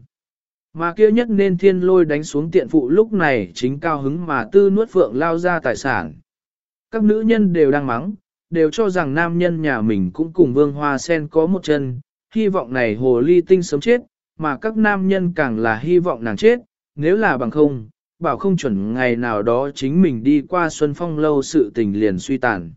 Mà kia nhất nên thiên lôi đánh xuống tiện phụ lúc này chính cao hứng mà tư nuốt Phượng lao ra tài sản. Các nữ nhân đều đang mắng, đều cho rằng nam nhân nhà mình cũng cùng vương hoa sen có một chân, hy vọng này hồ ly tinh sớm chết, mà các nam nhân càng là hy vọng nàng chết, nếu là bằng không, bảo không chuẩn ngày nào đó chính mình đi qua Xuân Phong lâu sự tình liền suy tàn.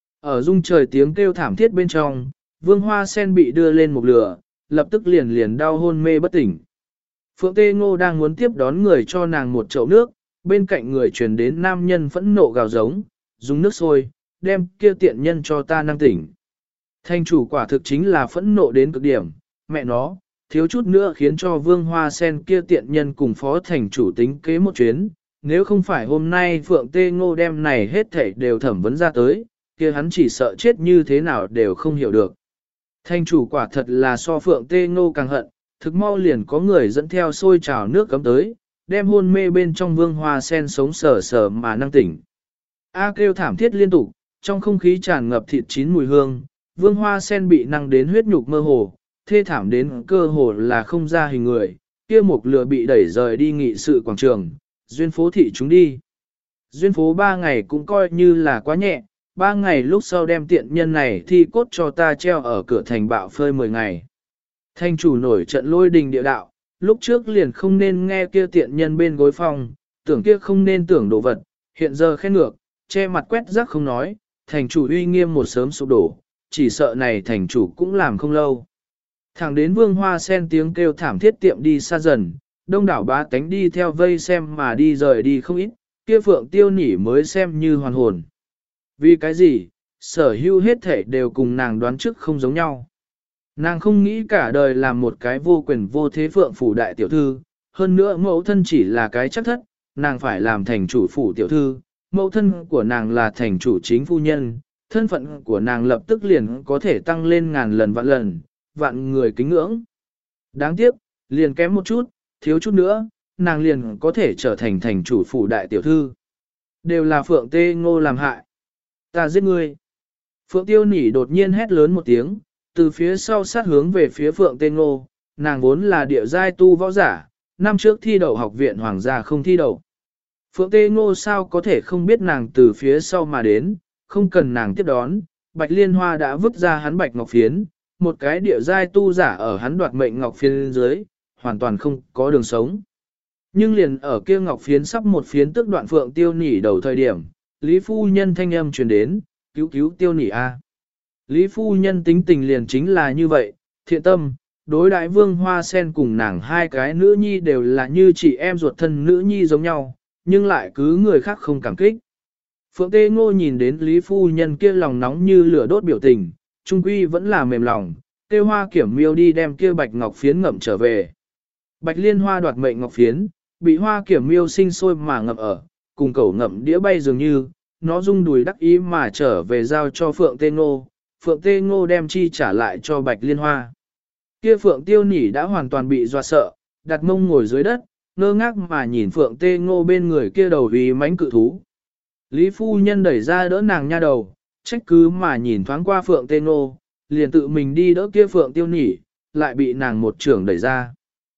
Ở rung trời tiếng kêu thảm thiết bên trong, vương hoa sen bị đưa lên một lửa, lập tức liền đau hôn mê bất tỉnh. Phượng Tê Ngô đang muốn tiếp đón người cho nàng một chậu nước, bên cạnh người truyền đến nam nhân phẫn nộ gào giống, dùng nước sôi, đem kia tiện nhân cho ta năng tỉnh. Thanh chủ quả thực chính là phẫn nộ đến cực điểm, mẹ nó, thiếu chút nữa khiến cho vương hoa sen kia tiện nhân cùng phó thành chủ tính kế một chuyến, nếu không phải hôm nay Phượng Tê Ngô đem này hết thảy đều thẩm vấn ra tới, kia hắn chỉ sợ chết như thế nào đều không hiểu được. Thanh chủ quả thật là so Phượng Tê Ngô càng hận, thực mau liền có người dẫn theo xôi trào nước cấm tới, đem hôn mê bên trong vương hoa sen sống sờ sờ mà năng tỉnh. Kêu thảm thiết liên tục, trong không khí tràn ngập thịt chín mùi hương, vương hoa sen bị năng đến huyết nhục mơ hồ, thê thảm đến cơ hồ là không ra hình người, kia một lửa bị đẩy rời đi nghị sự quảng trường, duyên phố thị chúng đi. Duyên phố 3 ngày cũng coi như là quá nhẹ, 3 ngày lúc sau đem tiện nhân này thi cốt cho ta treo ở cửa thành bạo phơi 10 ngày. Thanh chủ nổi trận lôi đình địa đạo, lúc trước liền không nên nghe kia tiện nhân bên gối phòng, tưởng kia không nên tưởng đồ vật, hiện giờ khen ngược, che mặt quét rác không nói, thành chủ uy nghiêm một sớm sụp đổ, chỉ sợ này thành chủ cũng làm không lâu. Thẳng đến vương hoa sen tiếng kêu thảm thiết tiệm đi xa dần, đông đảo bá tánh đi theo vây xem mà đi rời đi không ít, kia phượng tiêu nỉ mới xem như hoàn hồn. Vì cái gì, sở hữu hết thể đều cùng nàng đoán trước không giống nhau. Nàng không nghĩ cả đời làm một cái vô quyền vô thế phượng phủ đại tiểu thư, hơn nữa mẫu thân chỉ là cái chắc thất, nàng phải làm thành chủ phủ tiểu thư, mẫu thân của nàng là thành chủ chính phu nhân, thân phận của nàng lập tức liền có thể tăng lên ngàn lần, vạn người kính ngưỡng. Đáng tiếc, liền kém một chút, thiếu chút nữa, nàng liền có thể trở thành thành chủ phủ đại tiểu thư. Đều là Phượng Tê Ngô làm hại. Ta giết ngươi. Phượng Tiêu Nỉ đột nhiên hét lớn một tiếng, từ phía sau sát hướng về phía Phượng Tê Ngô, nàng vốn là địa giai tu võ giả, năm trước thi đậu học viện hoàng gia không thi đậu. Phượng Tê Ngô sao có thể không biết nàng từ phía sau mà đến, không cần nàng tiếp đón, Bạch Liên Hoa đã vứt ra hắn bạch ngọc phiến, một cái địa giai tu giả ở hắn đoạt mệnh ngọc phiến dưới, hoàn toàn không có đường sống. Nhưng liền ở kia ngọc phiến sắp một phiến tức đoạn Phượng Tiêu Nỉ đầu thời điểm, Lý phu nhân thanh âm truyền đến, cứu cứu Tiêu Nỉ a. Lý phu nhân tính tình liền chính là như vậy, thiện tâm, đối đãi Vương Hoa Sen cùng nàng hai cái nữ nhi đều là như chị em ruột thân nữ nhi giống nhau, nhưng lại cứ người khác không cảm kích. Phượng Tê Ngô nhìn đến Lý phu nhân kia lòng nóng như lửa đốt biểu tình, trung quy vẫn là mềm lòng, kêu Hoa Kiểm Miêu đi đem kia bạch ngọc phiến ngậm trở về. Bạch Liên Hoa đoạt mệnh ngọc phiến, bị Hoa Kiểm Miêu sinh sôi mà ngậm ở, cùng cẩu ngậm đĩa bay dường như, nó rung đùi đắc ý mà trở về giao cho Phượng Tê Ngô. Phượng Tê Ngô đem chi trả lại cho Bạch Liên Hoa. Kia Phượng Tiêu Nỉ đã hoàn toàn bị dọa sợ, đặt mông ngồi dưới đất, ngơ ngác mà nhìn Phượng Tê Ngô bên người kia đầu vì mánh cự thú. Lý phu nhân đẩy ra đỡ nàng nha đầu, trách cứ mà nhìn thoáng qua Phượng Tê Ngô, liền tự mình đi đỡ kia Phượng Tiêu Nỉ, lại bị nàng một trưởng đẩy ra.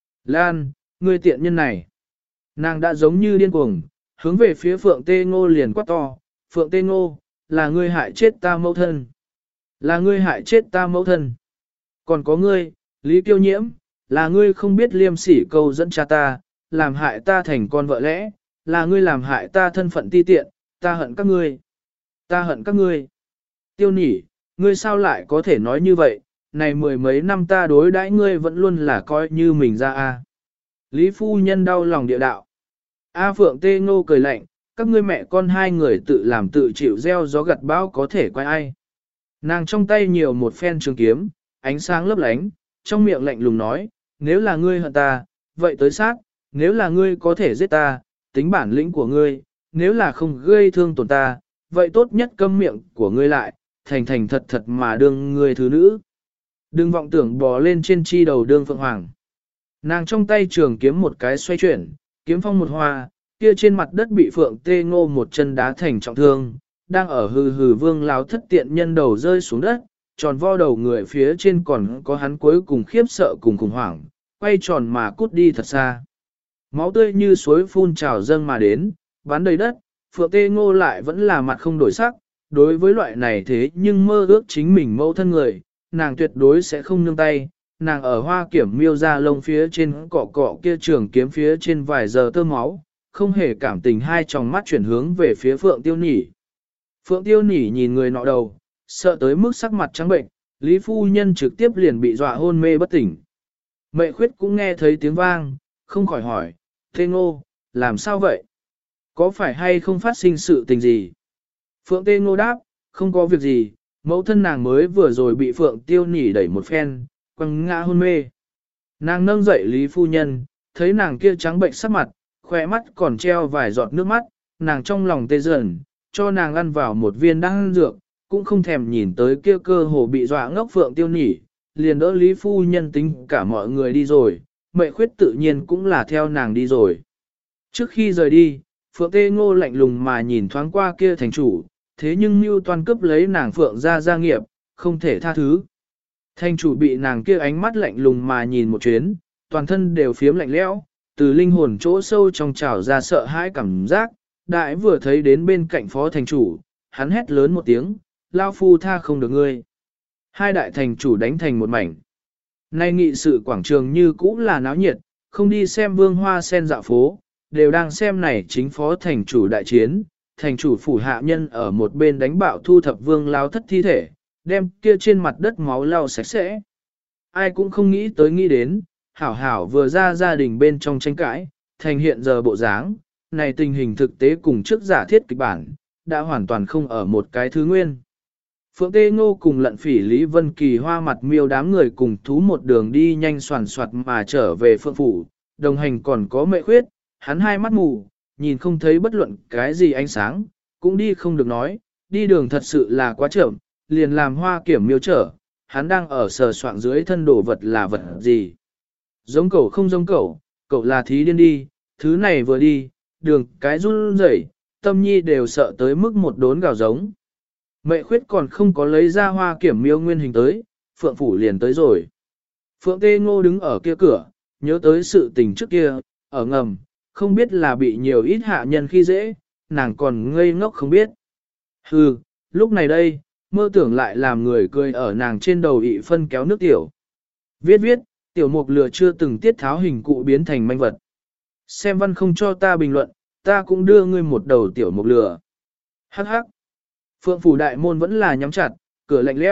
Lan, ngươi tiện nhân này. Nàng đã giống như điên cuồng, hướng về phía Phượng Tê Ngô liền quát to, Phượng Tê Ngô, là ngươi hại chết ta mẫu thân. Là ngươi hại chết ta mẫu thân. Còn có ngươi, Lý Kiêu Nhiễm, là ngươi không biết liêm sỉ câu dẫn cha ta, làm hại ta thành con vợ lẽ, là ngươi làm hại ta thân phận ti tiện, ta hận các ngươi. Ta hận các ngươi. Tiêu Nỉ, ngươi sao lại có thể nói như vậy, này mười mấy năm ta đối đãi ngươi vẫn luôn là coi như mình ra a. Lý phu nhân đau lòng địa đạo. A Phượng Tê Ngô cười lạnh, các ngươi mẹ con hai người tự làm tự chịu gieo gió gặt bão có thể quay ai. Nàng trong tay nhiều một phen trường kiếm, ánh sáng lấp lánh, trong miệng lạnh lùng nói, nếu là ngươi hận ta, vậy tới sát, nếu là ngươi có thể giết ta, tính bản lĩnh của ngươi, nếu là không gây thương tổn ta, vậy tốt nhất câm miệng của ngươi lại, thành thành thật thật mà đương ngươi thứ nữ. Đừng vọng tưởng bò lên trên chi đầu đương phượng hoàng. Nàng trong tay trường kiếm một cái xoay chuyển, kiếm phong một hoa, kia trên mặt đất bị Phượng Tê Ngô một chân đá thành trọng thương, đang ở hừ hừ Vương Láo thất tiện nhân đầu rơi xuống đất, tròn vo đầu người phía trên còn có hắn cuối cùng khiếp sợ cùng khủng hoảng, quay tròn mà cút đi thật xa. Máu tươi như suối phun trào dâng mà đến, bắn đầy đất, Phượng Tê Ngô lại vẫn là mặt không đổi sắc, đối với loại này thế nhưng mơ ước chính mình mẫu thân người, nàng tuyệt đối sẽ không nương tay. Nàng ở Hoa Kiểm Miêu ra lông phía trên cọ cọ kia trường kiếm phía trên vài giờ tơ máu, không hề cảm tình, hai tròng mắt chuyển hướng về phía Phượng Tiêu Nỉ. Phượng Tiêu Nỉ nhìn người nọ đầu, sợ tới mức sắc mặt trắng bệnh, Lý phu nhân trực tiếp liền bị dọa hôn mê bất tỉnh. Mệ Khuyết cũng nghe thấy tiếng vang, không khỏi hỏi, Tê Ngô, làm sao vậy? Có phải hay không phát sinh sự tình gì? Phượng Tê Ngô đáp, không có việc gì, mẫu thân nàng mới vừa rồi bị Phượng Tiêu Nỉ đẩy một phen, quăng ngã hôn mê. Nàng nâng dậy Lý phu nhân, thấy nàng kia trắng bệnh sắc mặt, khỏe mắt còn treo vài giọt nước mắt, nàng trong lòng tê dần, cho nàng ăn vào một viên đan dược, cũng không thèm nhìn tới kia cơ hồ bị dọa ngốc Phượng Tiêu Nỉ, liền đỡ Lý phu nhân tính cả mọi người đi rồi, Mệ Khuyết tự nhiên cũng là theo nàng đi rồi. Trước khi rời đi, Phượng Tê Ngô lạnh lùng mà nhìn thoáng qua kia thành chủ, thế nhưng mưu toan cướp lấy nàng Phượng ra gia nghiệp, không thể tha thứ. Thành chủ bị nàng kia ánh mắt lạnh lùng mà nhìn một chuyến, toàn thân đều phiếm lạnh lẽo, từ linh hồn chỗ sâu trong trào ra sợ hãi cảm giác, đại vừa thấy đến bên cạnh phó thành chủ, hắn hét lớn một tiếng, lao phu tha không được ngươi. Hai đại thành chủ đánh thành một mảnh. Nay nghị sự quảng trường như cũ là náo nhiệt, không đi xem Vương Hoa Sen dạo phố, đều đang xem này chính phó thành chủ đại chiến, thành chủ phủ hạ nhân ở một bên đánh bạo thu thập Vương Lao thất thi thể, đem kia trên mặt đất máu lau sạch sẽ. Ai cũng không nghĩ đến, hảo hảo vừa ra gia đình bên trong tranh cãi, thành hiện giờ bộ dáng, này tình hình thực tế cùng trước giả thiết kịch bản, đã hoàn toàn không ở một cái thứ nguyên. Phượng Tê Ngô cùng lận phỉ Lý Vân Kỳ hoa mặt miêu đám người cùng thú một đường đi nhanh soàn soạt mà trở về Phượng Phủ, đồng hành còn có Mệ Khuyết, hắn hai mắt mù, nhìn không thấy bất luận cái gì ánh sáng, cũng đi không được nói, đi đường thật sự là quá chậm, liền làm Hoa Kiểm Miêu trở, hắn đang ở sờ soạng dưới thân đồ vật là vật gì. Giống cẩu không giống cẩu, cậu là thí điên đi, thứ này vừa đi, đường cái run rẩy, Tâm Nhi đều sợ tới mức một đốn gào giống. Mệ Khuyết còn không có lấy ra Hoa Kiểm Miêu nguyên hình tới, Phượng Phủ liền tới rồi. Phượng Tê Ngô đứng ở kia cửa, nhớ tới sự tình trước kia, ở ngầm, không biết là bị nhiều ít hạ nhân khi dễ, nàng còn ngây ngốc không biết. Hừ, lúc này đây, mơ tưởng lại làm người cười ở nàng trên đầu ị phân kéo nước tiểu. Viết, tiểu mục lừa chưa từng tiết tháo hình cụ biến thành manh vật. Xem văn không cho ta bình luận, ta cũng đưa ngươi một đầu tiểu mục lừa. Hắc hắc. Phượng Phủ đại môn vẫn là nhắm chặt, cửa lạnh lẽo,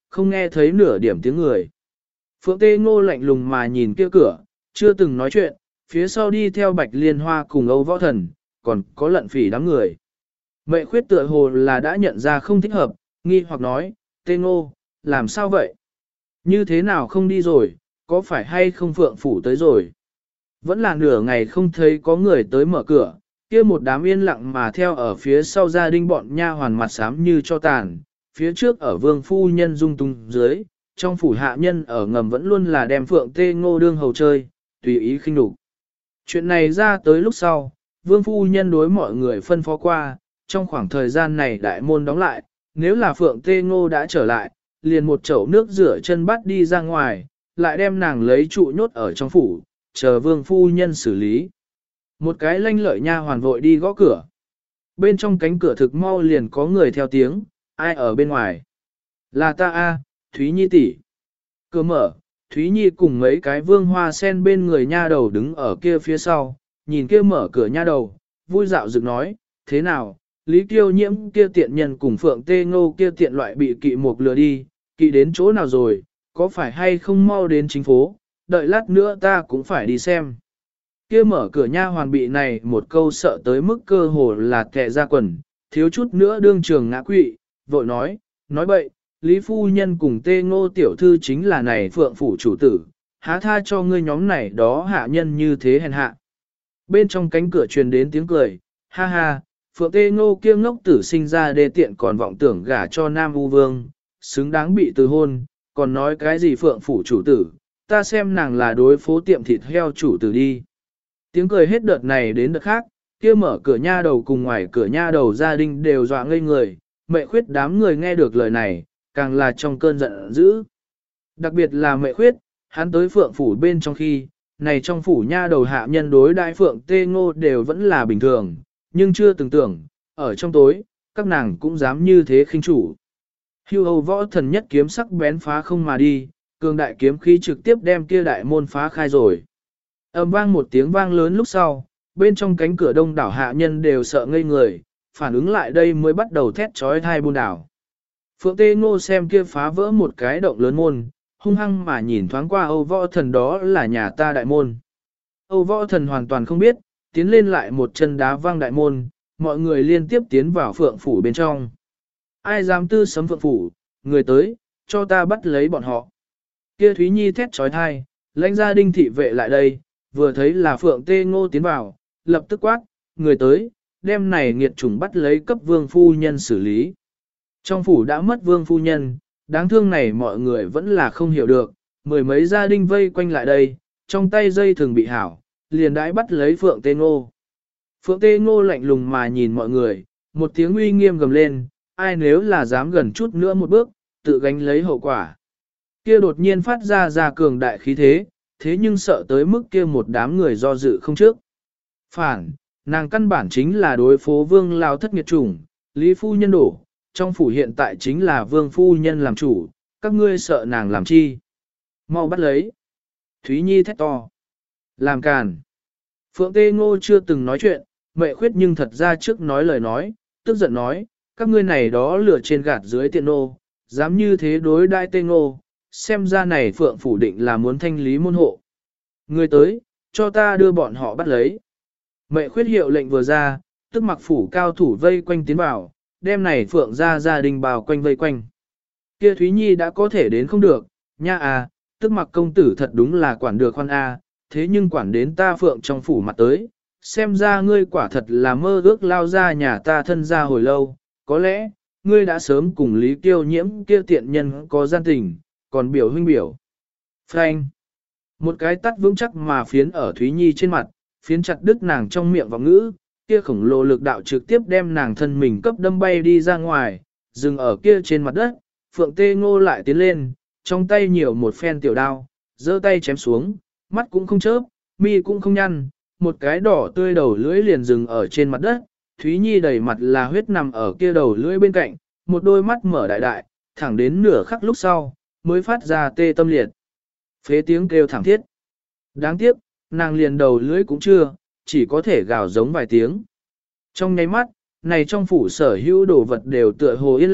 không nghe thấy nửa điểm tiếng người. Phượng Tê Ngô lạnh lùng mà nhìn kia cửa, chưa từng nói chuyện, phía sau đi theo Bạch Liên Hoa cùng Âu Võ Thần, còn có Lận Phỉ đám người. Mệ Khuyết tựa hồ là đã nhận ra không thích hợp, nghi hoặc nói, Tê Ngô, làm sao vậy? Như thế nào không đi rồi, có phải hay không Phượng Phủ tới rồi? Vẫn là nửa ngày không thấy có người tới mở cửa, kia một đám yên lặng mà theo ở phía sau gia đình bọn nha hoàn mặt xám như cho tàn, phía trước ở vương phu nhân dung tung dưới, trong phủ hạ nhân ở ngầm vẫn luôn là đem Phượng Tê Ngô đương hầu chơi, tùy ý khinh đục. Chuyện này ra tới lúc sau, vương phu nhân đối mọi người phân phó qua, trong khoảng thời gian này đại môn đóng lại, nếu là Phượng Tê Ngô đã trở lại, liền một chậu nước rửa chân bắt đi ra ngoài, lại đem nàng lấy trụ nhốt ở trong phủ, chờ vương phu nhân xử lý. Một cái lanh lợi nha hoàn vội đi gõ cửa. Bên trong cánh cửa thực mau liền có người theo tiếng, ai ở bên ngoài? Là ta a, Thúy Nhi tỷ. Cửa mở, Thúy Nhi cùng mấy cái vương hoa sen bên người nha đầu đứng ở kia phía sau, nhìn kia mở cửa nha đầu, vui dạo dựng nói, thế nào, Lý Kiêu Nhiễm kia tiện nhân cùng Phượng Tê Ngô kia tiện loại bị kỵ một lừa đi, kỵ đến chỗ nào rồi, có phải hay không mau đến chính phố, đợi lát nữa ta cũng phải đi xem. Kia mở cửa nha hoàn bị này một câu sợ tới mức cơ hồ là kẹ ra quần, thiếu chút nữa đương trường ngã quỵ, vội nói bậy, Lý Phu Nhân cùng Tê Ngô tiểu thư chính là này Phượng Phủ chủ tử, há tha cho ngươi nhóm này đó hạ nhân như thế hèn hạ. Bên trong cánh cửa truyền đến tiếng cười, ha ha, Phượng Tê Ngô kia ngốc tử sinh ra đê tiện còn vọng tưởng gả cho Nam U Vương, xứng đáng bị từ hôn, còn nói cái gì Phượng Phủ chủ tử, ta xem nàng là đối phố tiệm thịt heo chủ tử đi. Tiếng cười hết đợt này đến đợt khác, kia mở cửa nha đầu cùng ngoài cửa nha đầu gia đình đều dọa ngây người, Mệ Khuyết đám người nghe được lời này, càng là trong cơn giận dữ. Đặc biệt là Mệ Khuyết, hắn tới Phượng Phủ bên trong khi, này trong phủ nha đầu hạ nhân đối đại Phượng Tê Ngô đều vẫn là bình thường, nhưng chưa từng tưởng, ở trong tối, các nàng cũng dám như thế khinh chủ. Hưu Âu Võ Thần nhất kiếm sắc bén phá không mà đi, cường đại kiếm khí trực tiếp đem kia đại môn phá khai rồi. Ầm vang một tiếng vang lớn lúc sau, bên trong cánh cửa đông đảo hạ nhân đều sợ ngây người, phản ứng lại đây mới bắt đầu thét trói thai buôn đảo. Phượng Tê Ngô xem kia phá vỡ một cái động lớn môn, hung hăng mà nhìn thoáng qua Âu Võ Thần đó là nhà ta đại môn. Âu Võ Thần hoàn toàn không biết, tiến lên lại một chân đá văng đại môn, mọi người liên tiếp tiến vào Phượng Phủ bên trong. Ai dám tư sấm Phượng Phủ, người tới, cho ta bắt lấy bọn họ. Kia Thúy Nhi thét trói thai, lãnh gia đinh thị vệ lại đây, vừa thấy là Phượng Tê Ngô tiến vào, lập tức quát, người tới, đem này nghiệt chủng bắt lấy cấp vương phu nhân xử lý. Trong phủ đã mất vương phu nhân, đáng thương này mọi người vẫn là không hiểu được, mười mấy gia đình vây quanh lại đây, trong tay dây thường bị hảo, liền đãi bắt lấy Phượng Tê Ngô. Phượng Tê Ngô lạnh lùng mà nhìn mọi người, một tiếng uy nghiêm gầm lên, ai nếu là dám gần chút nữa một bước, tự gánh lấy hậu quả. Kia đột nhiên phát ra cường đại khí thế, thế nhưng sợ tới mức kia một đám người do dự không trước. Phản, nàng căn bản chính là đối phố vương lao thất nghiệt chủng, Lý Phu Nhân đổ, trong phủ hiện tại chính là vương phu nhân làm chủ, các ngươi sợ nàng làm chi. Mau bắt lấy. Thúy Nhi thét to. Làm càn. Phượng Tê Ngô chưa từng nói chuyện, Mệ Khuyết nhưng thật ra trước nói lời nói, tức giận nói, các ngươi này đó lửa trên gạt dưới tiện nô, dám như thế đối đại Tê Ngô, xem ra này Phượng phủ định là muốn thanh lý môn hộ. Người tới, cho ta đưa bọn họ bắt lấy. Mệ Khuyết hiệu lệnh vừa ra, tức mặc phủ cao thủ vây quanh tiến vào, đem này Phượng ra gia đình bào quanh vây quanh. Kia Thúy Nhi đã có thể đến không được, nha à, tức mặc công tử thật đúng là quản được khoan a, thế nhưng quản đến ta Phượng trong phủ mặt tới, xem ra ngươi quả thật là mơ ước lao ra nhà ta thân ra hồi lâu, có lẽ, ngươi đã sớm cùng Lý Kiêu Nhiễm kia tiện nhân có gian tình, còn biểu huynh biểu. Frank. Một cái tắt vững chắc mà phiến ở Thúy Nhi trên mặt, phiến chặt đứt nàng trong miệng vọng ngữ, kia khổng lồ lực đạo trực tiếp đem nàng thân mình cấp đâm bay đi ra ngoài, dừng ở kia trên mặt đất, Phượng Tê Ngô lại tiến lên, trong tay nhiều một phen tiểu đao, giơ tay chém xuống, mắt cũng không chớp, mi cũng không nhăn, một cái đỏ tươi đầu lưỡi liền dừng ở trên mặt đất, Thúy Nhi đầy mặt là huyết nằm ở kia đầu lưỡi bên cạnh, một đôi mắt mở đại đại, thẳng đến nửa khắc lúc sau, mới phát ra tê tâm liệt. Phế tiếng kêu thảm thiết. Đáng tiếc, nàng liền đầu lưỡi cũng chưa, chỉ có thể gào giống vài tiếng. Trong nháy mắt, này trong phủ sở hữu đồ vật đều tựa hồ yên lặng,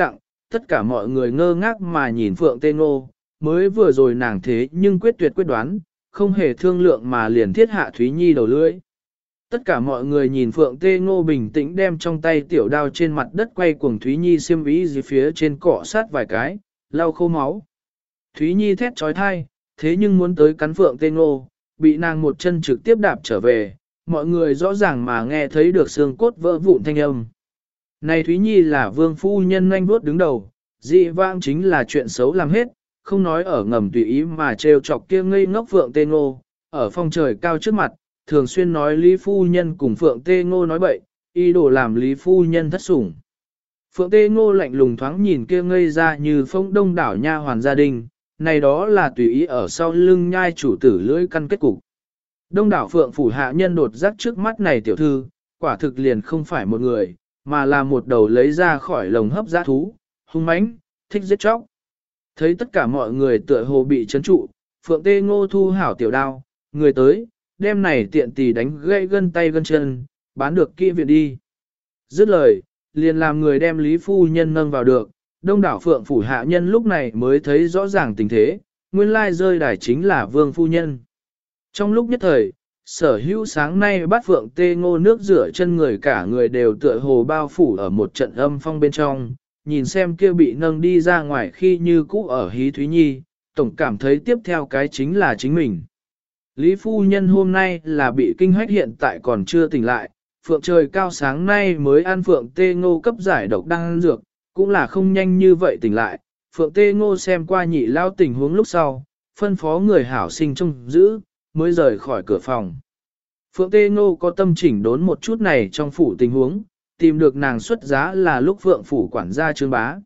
tất cả mọi người ngơ ngác mà nhìn Phượng Tê Ngô, mới vừa rồi nàng thế nhưng quyết tuyệt quyết đoán, không hề thương lượng mà liền thiết hạ Thúy Nhi đầu lưỡi. Tất cả mọi người nhìn Phượng Tê Ngô bình tĩnh đem trong tay tiểu đao trên mặt đất quay cuồng Thúy Nhi xiêm ý dưới phía trên cọ sát vài cái, lau khô máu. Thúy Nhi thét trói thai, thế nhưng muốn tới cắn Phượng Tê Ngô, bị nàng một chân trực tiếp đạp trở về, mọi người rõ ràng mà nghe thấy được xương cốt vỡ vụn thanh âm. Này Thúy Nhi là vương phu nhân nhanh vuốt đứng đầu, dị vãng chính là chuyện xấu làm hết, không nói ở ngầm tùy ý mà trêu chọc kia ngây ngốc Phượng Tê Ngô, ở phong trời cao trước mặt, thường xuyên nói Lý phu nhân cùng Phượng Tê Ngô nói bậy, ý đồ làm Lý phu nhân thất sủng. Phượng Tê Ngô lạnh lùng thoáng nhìn kia ngây ra như phong đông đảo nha hoàn gia đình, này đó là tùy ý ở sau lưng nhai chủ tử lưỡi căn kết cục. Đông đảo Phượng phủ hạ nhân đột giác trước mắt này tiểu thư, quả thực liền không phải một người, mà là một đầu lấy ra khỏi lồng hấp dã thú, hung mãnh, thích giết chóc. Thấy tất cả mọi người tựa hồ bị chấn trụ, Phượng Tê Ngô thu hảo tiểu đao, người tới, đem này tiện tỳ đánh gãy gân tay gân chân, bán được kỹ viện đi. Dứt lời, liền làm người đem Lý phu nhân nâng vào được, đông đảo Phượng phủ hạ nhân lúc này mới thấy rõ ràng tình thế, nguyên lai rơi đài chính là Vương phu nhân. Trong lúc nhất thời, sở hữu sáng nay bắt Phượng Tê Ngô nước rửa chân người cả người đều tựa hồ bao phủ ở một trận âm phong bên trong, nhìn xem kia bị nâng đi ra ngoài khi như cũ ở hí Thúy Nhi, tổng cảm thấy tiếp theo cái chính là chính mình. Lý phu nhân hôm nay là bị kinh hách hiện tại còn chưa tỉnh lại, Phượng trời cao sáng nay mới ăn Phượng Tê Ngô cấp giải độc đang dược, cũng là không nhanh như vậy tỉnh lại. Phượng Tê Ngô xem qua nhị lao tình huống lúc sau, phân phó người hảo sinh trông giữ, mới rời khỏi cửa phòng. Phượng Tê Ngô có tâm chỉnh đốn một chút này trong phủ tình huống, tìm được nàng xuất giá là lúc Phượng phủ quản gia Trương Bá.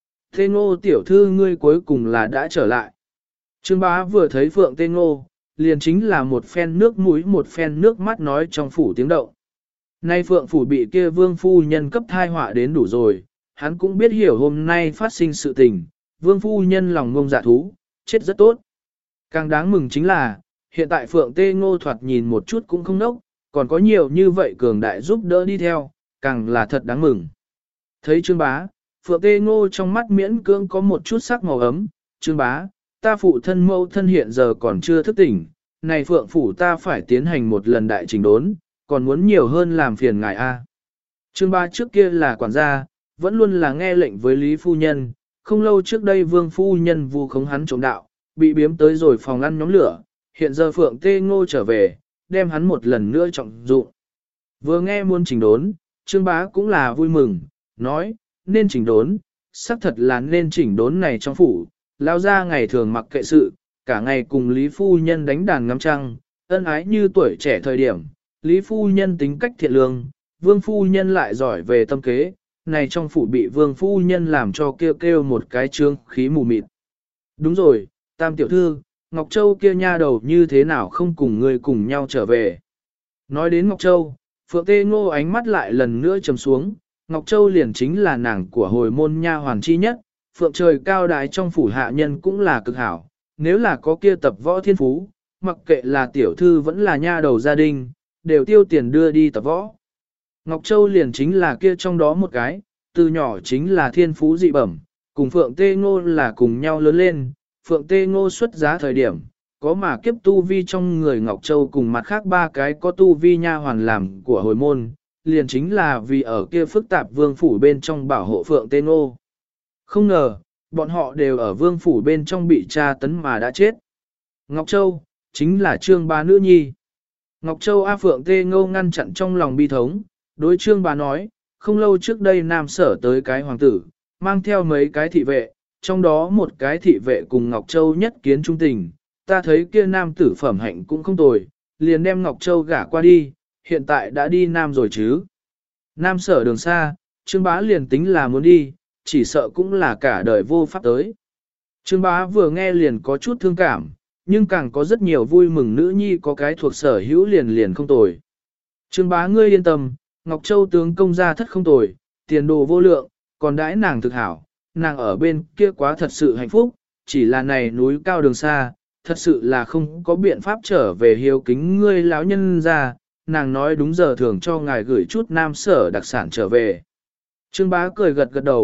Tê Ngô tiểu thư ngươi cuối cùng là đã trở lại. Trương Bá vừa thấy Phượng Tê Ngô, liền chính là một phen nước mũi một phen nước mắt nói trong phủ tiếng động. Nay Phượng phủ bị kia Vương phu nhân cấp thai họa đến đủ rồi, hắn cũng biết hiểu hôm nay phát sinh sự tình, Vương phu nhân lòng ngông dạ thú, chết rất tốt. Càng đáng mừng chính là, hiện tại Phượng Tê Ngô thoạt nhìn một chút cũng không nốc, còn có nhiều như vậy cường đại giúp đỡ đi theo, càng là thật đáng mừng. Thấy Trương Bá, Phượng Tê Ngô trong mắt miễn cưỡng có một chút sắc màu ấm, Trương Bá, ta phụ thân mâu thân hiện giờ còn chưa thức tỉnh, này Phượng phủ ta phải tiến hành một lần đại trình đốn, còn muốn nhiều hơn làm phiền ngài a. Trương Bá trước kia là quản gia, vẫn luôn là nghe lệnh với Lý phu nhân, không lâu trước đây Vương phu nhân vu khống hắn trộm đạo, bị biếm tới rồi phòng ăn nhóm lửa, hiện giờ Phượng Tê Ngô trở về, đem hắn một lần nữa trọng dụng. Vừa nghe muốn chỉnh đốn, Trương Bá cũng là vui mừng, nói, nên chỉnh đốn, xác thật là nên chỉnh đốn này trong phủ, lao ra ngày thường mặc kệ sự, cả ngày cùng Lý phu nhân đánh đàn ngắm trăng, ân ái như tuổi trẻ thời điểm, Lý phu nhân tính cách thiện lương, Vương phu nhân lại giỏi về tâm kế, này trong phủ bị Vương phu nhân làm cho kêu kêu một cái trương khí mù mịt. Đúng rồi, Tam tiểu thư, Ngọc Châu kia nha đầu như thế nào không cùng người cùng nhau trở về. Nói đến Ngọc Châu, Phượng Tê Ngô ánh mắt lại lần nữa trầm xuống, Ngọc Châu liền chính là nàng của hồi môn nha hoàn chi nhất, Phượng trời cao đại trong phủ hạ nhân cũng là cực hảo, nếu là có kia tập võ thiên phú, mặc kệ là tiểu thư vẫn là nha đầu gia đình, đều tiêu tiền đưa đi tập võ. Ngọc Châu liền chính là kia trong đó một cái, từ nhỏ chính là thiên phú dị bẩm, cùng Phượng Tê Ngô là cùng nhau lớn lên, Phượng Tê Ngô xuất giá thời điểm, có mà kiếp tu vi trong người Ngọc Châu cùng mặt khác ba cái có tu vi nha hoàn làm của hồi môn, liền chính là vì ở kia phức tạp vương phủ bên trong bảo hộ Phượng Tê Ngô. Không ngờ, bọn họ đều ở vương phủ bên trong bị tra tấn mà đã chết. Ngọc Châu, chính là Trương Bá nữ nhi. Ngọc Châu A Phượng Tê Ngô ngăn chặn trong lòng bi thống, đối Trương Bá nói, không lâu trước đây Nam Sở tới cái hoàng tử, mang theo mấy cái thị vệ, trong đó một cái thị vệ cùng Ngọc Châu nhất kiến trung tình, ta thấy kia nam tử phẩm hạnh cũng không tồi, liền đem Ngọc Châu gả qua đi, hiện tại đã đi Nam rồi chứ. Nam Sở đường xa, Trương Bá liền tính là muốn đi, chỉ sợ cũng là cả đời vô pháp tới. Trương Bá vừa nghe liền có chút thương cảm, nhưng càng có rất nhiều vui mừng nữ nhi có cái thuộc sở hữu liền liền không tồi. Trương Bá ngươi yên tâm, Ngọc Châu tướng công gia thất không tồi, tiền đồ vô lượng, còn đãi nàng thực hảo, nàng ở bên kia quá thật sự hạnh phúc, chỉ là này núi cao đường xa, thật sự là không có biện pháp trở về hiếu kính ngươi lão nhân ra, nàng nói đúng giờ thường cho ngài gửi chút Nam Sở đặc sản trở về. Trương Bá cười gật gật đầu,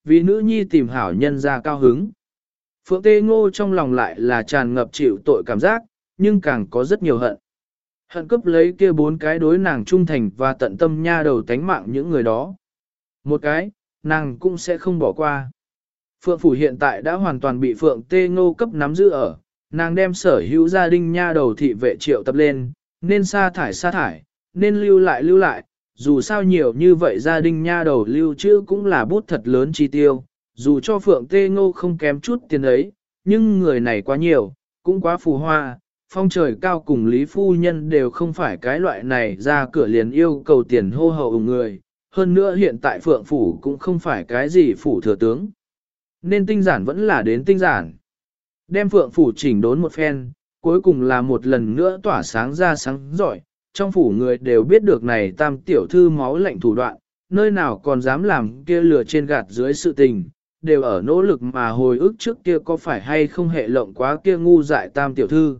vì nữ nhi tìm hảo nhân ra cao hứng. Phượng Tê Ngô trong lòng lại là tràn ngập chịu tội cảm giác, nhưng càng có rất nhiều hận. Hận cấp lấy kia 4 cái đối nàng trung thành và tận tâm nha đầu tánh mạng những người đó. Một cái, nàng cũng sẽ không bỏ qua. Phượng Phủ hiện tại đã hoàn toàn bị Phượng Tê Ngô cấp nắm giữ ở, nàng đem sở hữu gia đình nha đầu thị vệ triệu tập lên, nên sa thải, nên lưu lại, dù sao nhiều như vậy gia đình nha đầu lưu trữ cũng là bút thật lớn chi tiêu, dù cho Phượng Tê Ngô không kém chút tiền ấy, nhưng người này quá nhiều, cũng quá phù hoa, phong trời cao cùng Lý Phu Nhân đều không phải cái loại này ra cửa liền yêu cầu tiền hô hậu người, hơn nữa hiện tại Phượng Phủ cũng không phải cái gì phủ thừa tướng. Nên tinh giản vẫn là đến tinh giản. Đem Phượng Phủ chỉnh đốn một phen, cuối cùng là một lần nữa tỏa sáng ra sáng giỏi, trong phủ người đều biết được này tam tiểu thư máu lạnh thủ đoạn, nơi nào còn dám làm kia lừa trên gạt dưới sự tình, đều ở nỗ lực mà hồi ức trước kia có phải hay không hệ lộng quá kia ngu dại tam tiểu thư.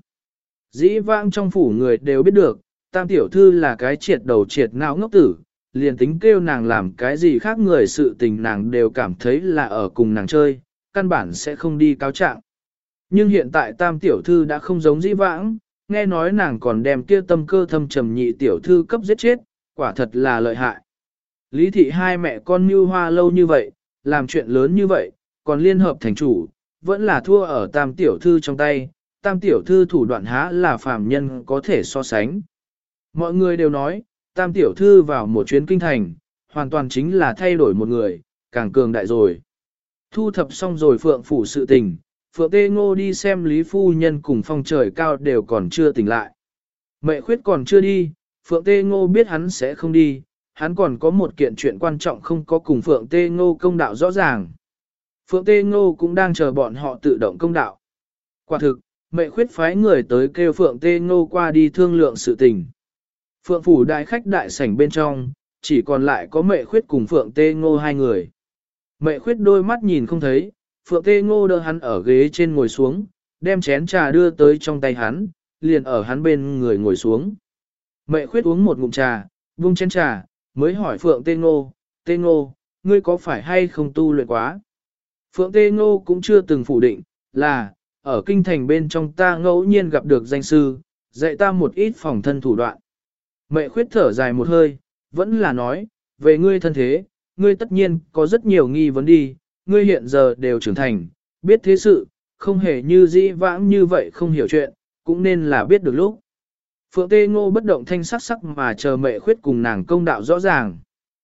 Dĩ vãng trong phủ người đều biết được, tam tiểu thư là cái triệt đầu triệt não ngốc tử, liền tính kêu nàng làm cái gì khác người sự tình nàng đều cảm thấy là ở cùng nàng chơi, căn bản sẽ không đi cáo trạng. Nhưng hiện tại tam tiểu thư đã không giống dĩ vãng, nghe nói nàng còn đem kia tâm cơ thâm trầm nhị tiểu thư cấp giết chết, quả thật là lợi hại. Lý thị hai mẹ con mưu hoa lâu như vậy, làm chuyện lớn như vậy, còn liên hợp thành chủ, vẫn là thua ở tam tiểu thư trong tay, tam tiểu thư thủ đoạn há là phàm nhân có thể so sánh. Mọi người đều nói, tam tiểu thư vào một chuyến kinh thành, hoàn toàn chính là thay đổi một người, càng cường đại rồi. Thu thập xong rồi Phượng Phủ sự tình, Phượng Tê Ngô đi xem Lý Phu Nhân cùng phong trời cao đều còn chưa tỉnh lại. Mẹ khuyết còn chưa đi, Phượng Tê Ngô biết hắn sẽ không đi, hắn còn có một kiện chuyện quan trọng không có cùng Phượng Tê Ngô công đạo rõ ràng. Phượng Tê Ngô cũng đang chờ bọn họ tự động công đạo. Quả thực, mẹ khuyết phái người tới kêu Phượng Tê Ngô qua đi thương lượng sự tình. Phượng Phủ đại khách đại sảnh bên trong, chỉ còn lại có mẹ khuyết cùng Phượng Tê Ngô hai người. Mẹ khuyết đôi mắt nhìn không thấy, Phượng Tê Ngô đỡ hắn ở ghế trên ngồi xuống, đem chén trà đưa tới trong tay hắn, liền ở hắn bên người ngồi xuống. Mẹ khuyết uống một ngụm trà, buông chén trà, mới hỏi Phượng Tê Ngô, ngươi có phải hay không tu luyện quá? Phượng Tê Ngô cũng chưa từng phủ định, là, ở kinh thành bên trong ta ngẫu nhiên gặp được danh sư, dạy ta một ít phòng thân thủ đoạn. Mẹ khuyết thở dài một hơi, vẫn là nói, về ngươi thân thế, ngươi tất nhiên có rất nhiều nghi vấn đi, ngươi hiện giờ đều trưởng thành, biết thế sự, không hề như dĩ vãng như vậy không hiểu chuyện, cũng nên là biết được lúc. Phượng Tê Ngô bất động thanh sắc sắc mà chờ mẹ khuyết cùng nàng công đạo rõ ràng.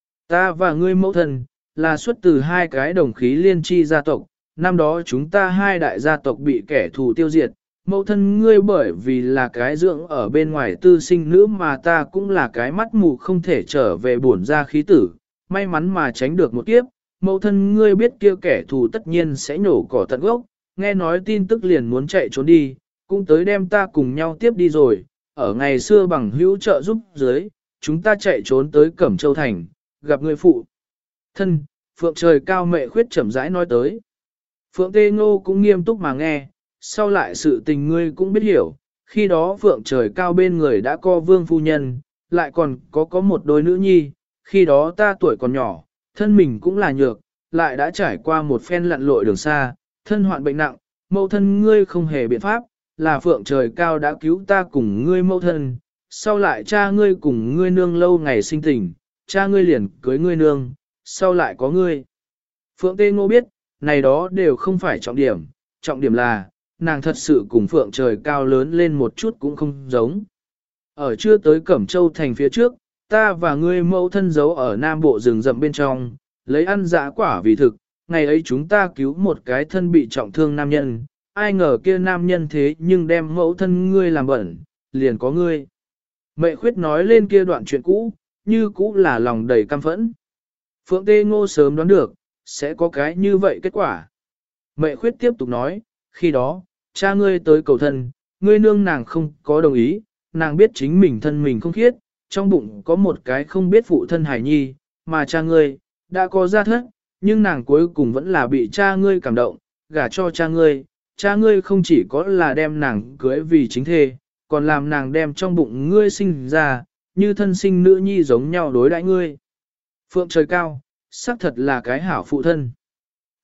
Ta và ngươi mẫu thân, là xuất từ hai cái đồng khí liên chi gia tộc, năm đó chúng ta hai đại gia tộc bị kẻ thù tiêu diệt, mẫu thân ngươi bởi vì là cái dưỡng ở bên ngoài tư sinh nữ mà ta cũng là cái mắt mù không thể trở về bổn ra khí tử, may mắn mà tránh được một kiếp, mẫu thân ngươi biết kia kẻ thù tất nhiên sẽ nhổ cỏ tận gốc, nghe nói tin tức liền muốn chạy trốn đi, cũng tới đem ta cùng nhau tiếp đi rồi, ở ngày xưa bằng hữu trợ giúp dưới, chúng ta chạy trốn tới Cẩm Châu Thành, gặp người phụ. Thân, Phượng trời cao mẹ khuyết chậm rãi nói tới. Phượng Tê Ngô cũng nghiêm túc mà nghe, sau lại sự tình ngươi cũng biết hiểu, khi đó Phượng trời cao bên người đã có vương phu nhân, lại còn có một đôi nữ nhi, khi đó ta tuổi còn nhỏ, thân mình cũng là nhược, lại đã trải qua một phen lặn lội đường xa, thân hoạn bệnh nặng, mẫu thân ngươi không hề biện pháp, là Phượng trời cao đã cứu ta cùng ngươi mẫu thân, sau lại cha ngươi cùng ngươi nương lâu ngày sinh tình, cha ngươi liền cưới ngươi nương, sau lại có ngươi. Phượng Tê Ngô biết, này đó đều không phải trọng điểm là, nàng thật sự cùng Phượng trời cao lớn lên một chút cũng không giống. Ở chưa tới Cẩm Châu thành phía trước, ta và ngươi mẫu thân giấu ở nam bộ rừng rậm bên trong, lấy ăn dã quả vì thực, ngày ấy chúng ta cứu một cái thân bị trọng thương nam nhân, ai ngờ kia nam nhân thế nhưng đem mẫu thân ngươi làm bẩn, liền có ngươi. Mẹ khuyết nói lên kia đoạn chuyện cũ, như cũ là lòng đầy căm phẫn. Phượng Tê Ngô sớm đoán được, sẽ có cái như vậy kết quả. Mẹ khuyết tiếp tục nói, khi đó, cha ngươi tới cầu thân, ngươi nương nàng không có đồng ý, nàng biết chính mình thân mình không khiết, trong bụng có một cái không biết phụ thân hài nhi, mà cha ngươi, đã có gia thất, nhưng nàng cuối cùng vẫn là bị cha ngươi cảm động, gả cho cha ngươi không chỉ có là đem nàng cưới vì chính thê, còn làm nàng đem trong bụng ngươi sinh ra, như thân sinh nữ nhi giống nhau đối đãi ngươi. Phượng trời cao, xác thật là cái hảo phụ thân.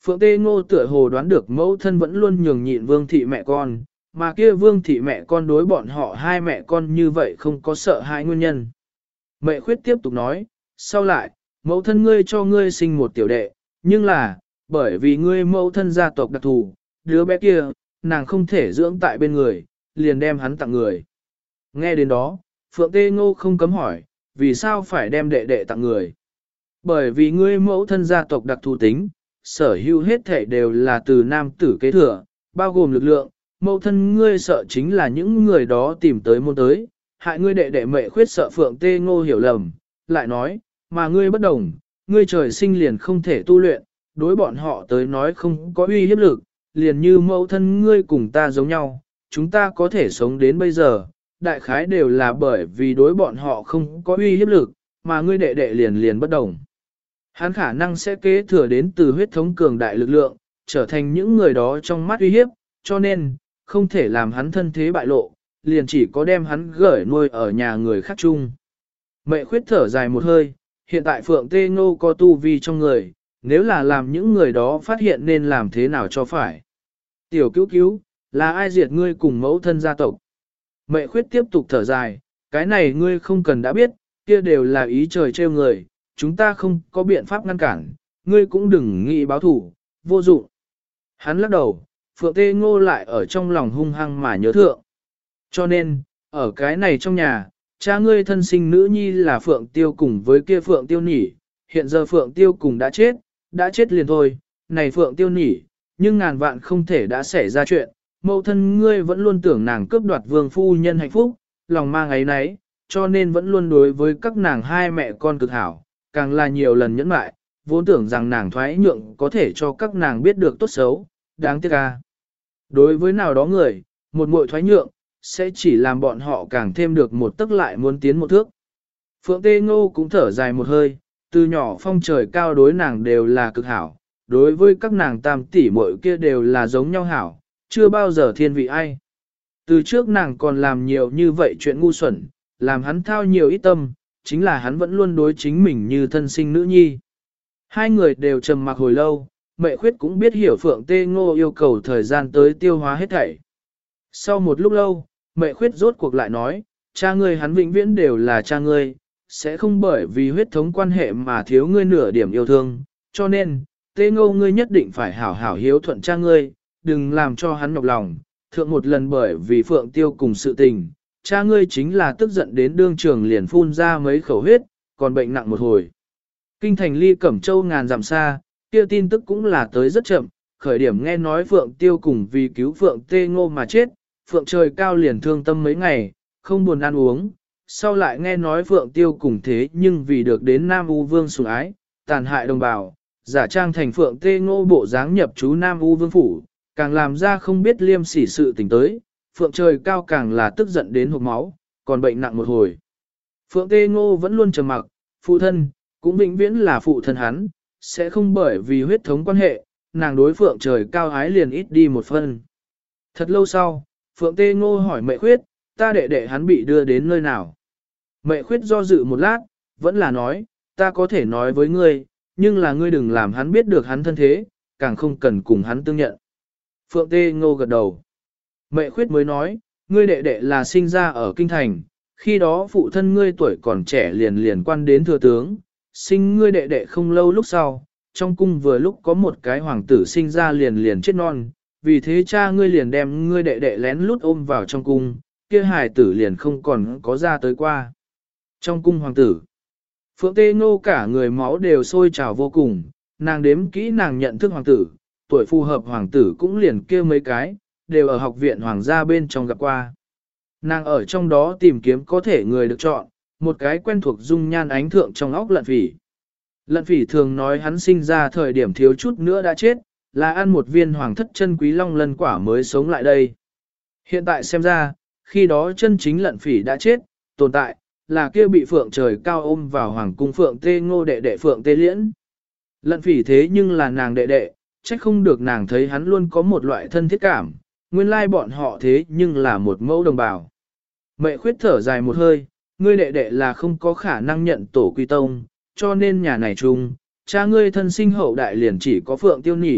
Phượng Tê Ngô tựa hồ đoán được mẫu thân vẫn luôn nhường nhịn Vương thị mẹ con, mà kia Vương thị mẹ con đối bọn họ hai mẹ con như vậy không có sợ hãi nguyên nhân. Mẹ khuyết tiếp tục nói, sau lại, mẫu thân ngươi cho ngươi sinh một tiểu đệ, nhưng là, bởi vì ngươi mẫu thân gia tộc đặc thù, đứa bé kia, nàng không thể dưỡng tại bên người, liền đem hắn tặng người. Nghe đến đó, Phượng Tê Ngô không cấm hỏi, vì sao phải đem đệ đệ tặng người? Bởi vì ngươi mẫu thân gia tộc đặc thù tính, sở hữu hết thể đều là từ nam tử kế thừa, bao gồm lực lượng, mẫu thân ngươi sợ chính là những người đó tìm tới môn tới, hại ngươi đệ đệ mẹ khuyết sợ Phượng Tê Ngô hiểu lầm, lại nói, mà ngươi bất đồng, ngươi trời sinh liền không thể tu luyện, đối bọn họ tới nói không có uy hiếp lực, liền như mẫu thân ngươi cùng ta giống nhau, chúng ta có thể sống đến bây giờ, đại khái đều là bởi vì đối bọn họ không có uy hiếp lực, mà ngươi đệ đệ liền bất đồng. Hắn khả năng sẽ kế thừa đến từ huyết thống cường đại lực lượng, trở thành những người đó trong mắt uy hiếp, cho nên, không thể làm hắn thân thế bại lộ, liền chỉ có đem hắn gửi nuôi ở nhà người khác chung. Mẹ khuyết thở dài một hơi, hiện tại Phượng Tê Ngô có tu vi trong người, nếu là làm những người đó phát hiện nên làm thế nào cho phải. Tiểu cứu cứu, là ai diệt ngươi cùng mẫu thân gia tộc? Mẹ khuyết tiếp tục thở dài, cái này ngươi không cần đã biết, kia đều là ý trời trêu người, chúng ta không có biện pháp ngăn cản, ngươi cũng đừng nghĩ báo thủ, vô dụng. Hắn lắc đầu, Phượng Tê Ngô lại ở trong lòng hung hăng mà nhớ thượng. Cho nên, ở cái này trong nhà, cha ngươi thân sinh nữ nhi là Phượng Tiêu cùng với kia Phượng Tiêu Nhỉ, hiện giờ Phượng Tiêu cùng đã chết liền thôi, này Phượng Tiêu Nhỉ, nhưng ngàn vạn không thể đã xảy ra chuyện, mẫu thân ngươi vẫn luôn tưởng nàng cướp đoạt vương phu nhân hạnh phúc, lòng mang ấy nấy, cho nên vẫn luôn đối với các nàng hai mẹ con cực hảo, càng là nhiều lần nhẫn mại, vốn tưởng rằng nàng thoái nhượng có thể cho các nàng biết được tốt xấu, đáng tiếc à. Đối với nào đó người, một muội thoái nhượng, sẽ chỉ làm bọn họ càng thêm được một tức lại muốn tiến một thước. Phượng Tê Ngô cũng thở dài một hơi, từ nhỏ phong trời cao đối nàng đều là cực hảo, đối với các nàng tam tỷ muội kia đều là giống nhau hảo, chưa bao giờ thiên vị ai. Từ trước nàng còn làm nhiều như vậy chuyện ngu xuẩn, làm hắn thao nhiều ít tâm, chính là hắn vẫn luôn đối chính mình như thân sinh nữ nhi. Hai người đều trầm mặc hồi lâu, mẹ khuyết cũng biết hiểu Phượng Tê Ngô yêu cầu thời gian tới tiêu hóa hết thảy. Sau một lúc lâu, mẹ khuyết rốt cuộc lại nói, cha ngươi hắn vĩnh viễn đều là cha ngươi, sẽ không bởi vì huyết thống quan hệ mà thiếu ngươi nửa điểm yêu thương, cho nên, Tê Ngô ngươi nhất định phải hảo hảo hiếu thuận cha ngươi, đừng làm cho hắn nhọc lòng, thượng một lần bởi vì Phượng Tiêu cùng sự tình, cha ngươi chính là tức giận đến đương trường liền phun ra mấy khẩu huyết, còn bệnh nặng một hồi. Kinh thành ly Cẩm Châu ngàn dặm xa, kia tin tức cũng là tới rất chậm, khởi điểm nghe nói Phượng Tiêu cùng vì cứu Phượng Tê Ngô mà chết, Phượng trời cao liền thương tâm mấy ngày, không buồn ăn uống, sau lại nghe nói Phượng Tiêu cùng thế nhưng vì được đến Nam U Vương sủng ái, tàn hại đồng bào, giả trang thành Phượng Tê Ngô bộ dáng nhập trú Nam U Vương phủ, càng làm ra không biết liêm sỉ sự tình tới, Phượng trời cao càng là tức giận đến hộc máu, còn bệnh nặng một hồi. Phượng Tê Ngô vẫn luôn trầm mặc, phụ thân, cũng vĩnh viễn là phụ thân hắn, sẽ không bởi vì huyết thống quan hệ, nàng đối Phượng trời cao ái liền ít đi một phân. Thật lâu sau, Phượng Tê Ngô hỏi mẹ khuyết, ta đệ đệ hắn bị đưa đến nơi nào? Mẹ khuyết do dự một lát, vẫn là nói, ta có thể nói với ngươi, nhưng là ngươi đừng làm hắn biết được hắn thân thế, càng không cần cùng hắn tương nhận. Phượng Tê Ngô gật đầu. Mẹ khuyết mới nói, ngươi đệ đệ là sinh ra ở Kinh Thành, khi đó phụ thân ngươi tuổi còn trẻ liền quan đến thừa tướng, sinh ngươi đệ đệ không lâu lúc sau, trong cung vừa lúc có một cái hoàng tử sinh ra liền chết non, vì thế cha ngươi liền đem ngươi đệ đệ lén lút ôm vào trong cung, kia hài tử liền không còn có ra tới qua. Trong cung hoàng tử, Phượng Tê Ngô cả người máu đều sôi trào vô cùng, nàng đếm kỹ nàng nhận thức hoàng tử, tuổi phù hợp hoàng tử cũng liền kêu mấy cái, đều ở học viện hoàng gia bên trong gặp qua. Nàng ở trong đó tìm kiếm có thể người được chọn, một cái quen thuộc dung nhan ánh thượng trong óc Lận Phỉ. Lận Phỉ thường nói hắn sinh ra thời điểm thiếu chút nữa đã chết, là ăn một viên hoàng thất chân quý long lân quả mới sống lại đây. Hiện tại xem ra, khi đó chân chính Lận Phỉ đã chết, tồn tại, là kia bị Phượng trời cao ôm vào hoàng cung Phượng Tê Ngô đệ đệ Phượng Tê Liễn. Lận Phỉ thế nhưng là nàng đệ đệ, trách không được nàng thấy hắn luôn có một loại thân thiết cảm, nguyên lai bọn họ thế nhưng là một mẫu đồng bào. Mẹ khuyết thở dài một hơi, ngươi đệ đệ là không có khả năng nhận tổ quy tông, cho nên nhà này chung, cha ngươi thân sinh hậu đại liền chỉ có Phượng Tiêu Nhỉ,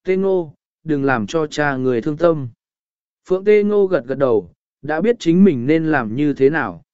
Tê Ngô, đừng làm cho cha người thương tâm. Phượng Tê Ngô gật gật đầu, đã biết chính mình nên làm như thế nào.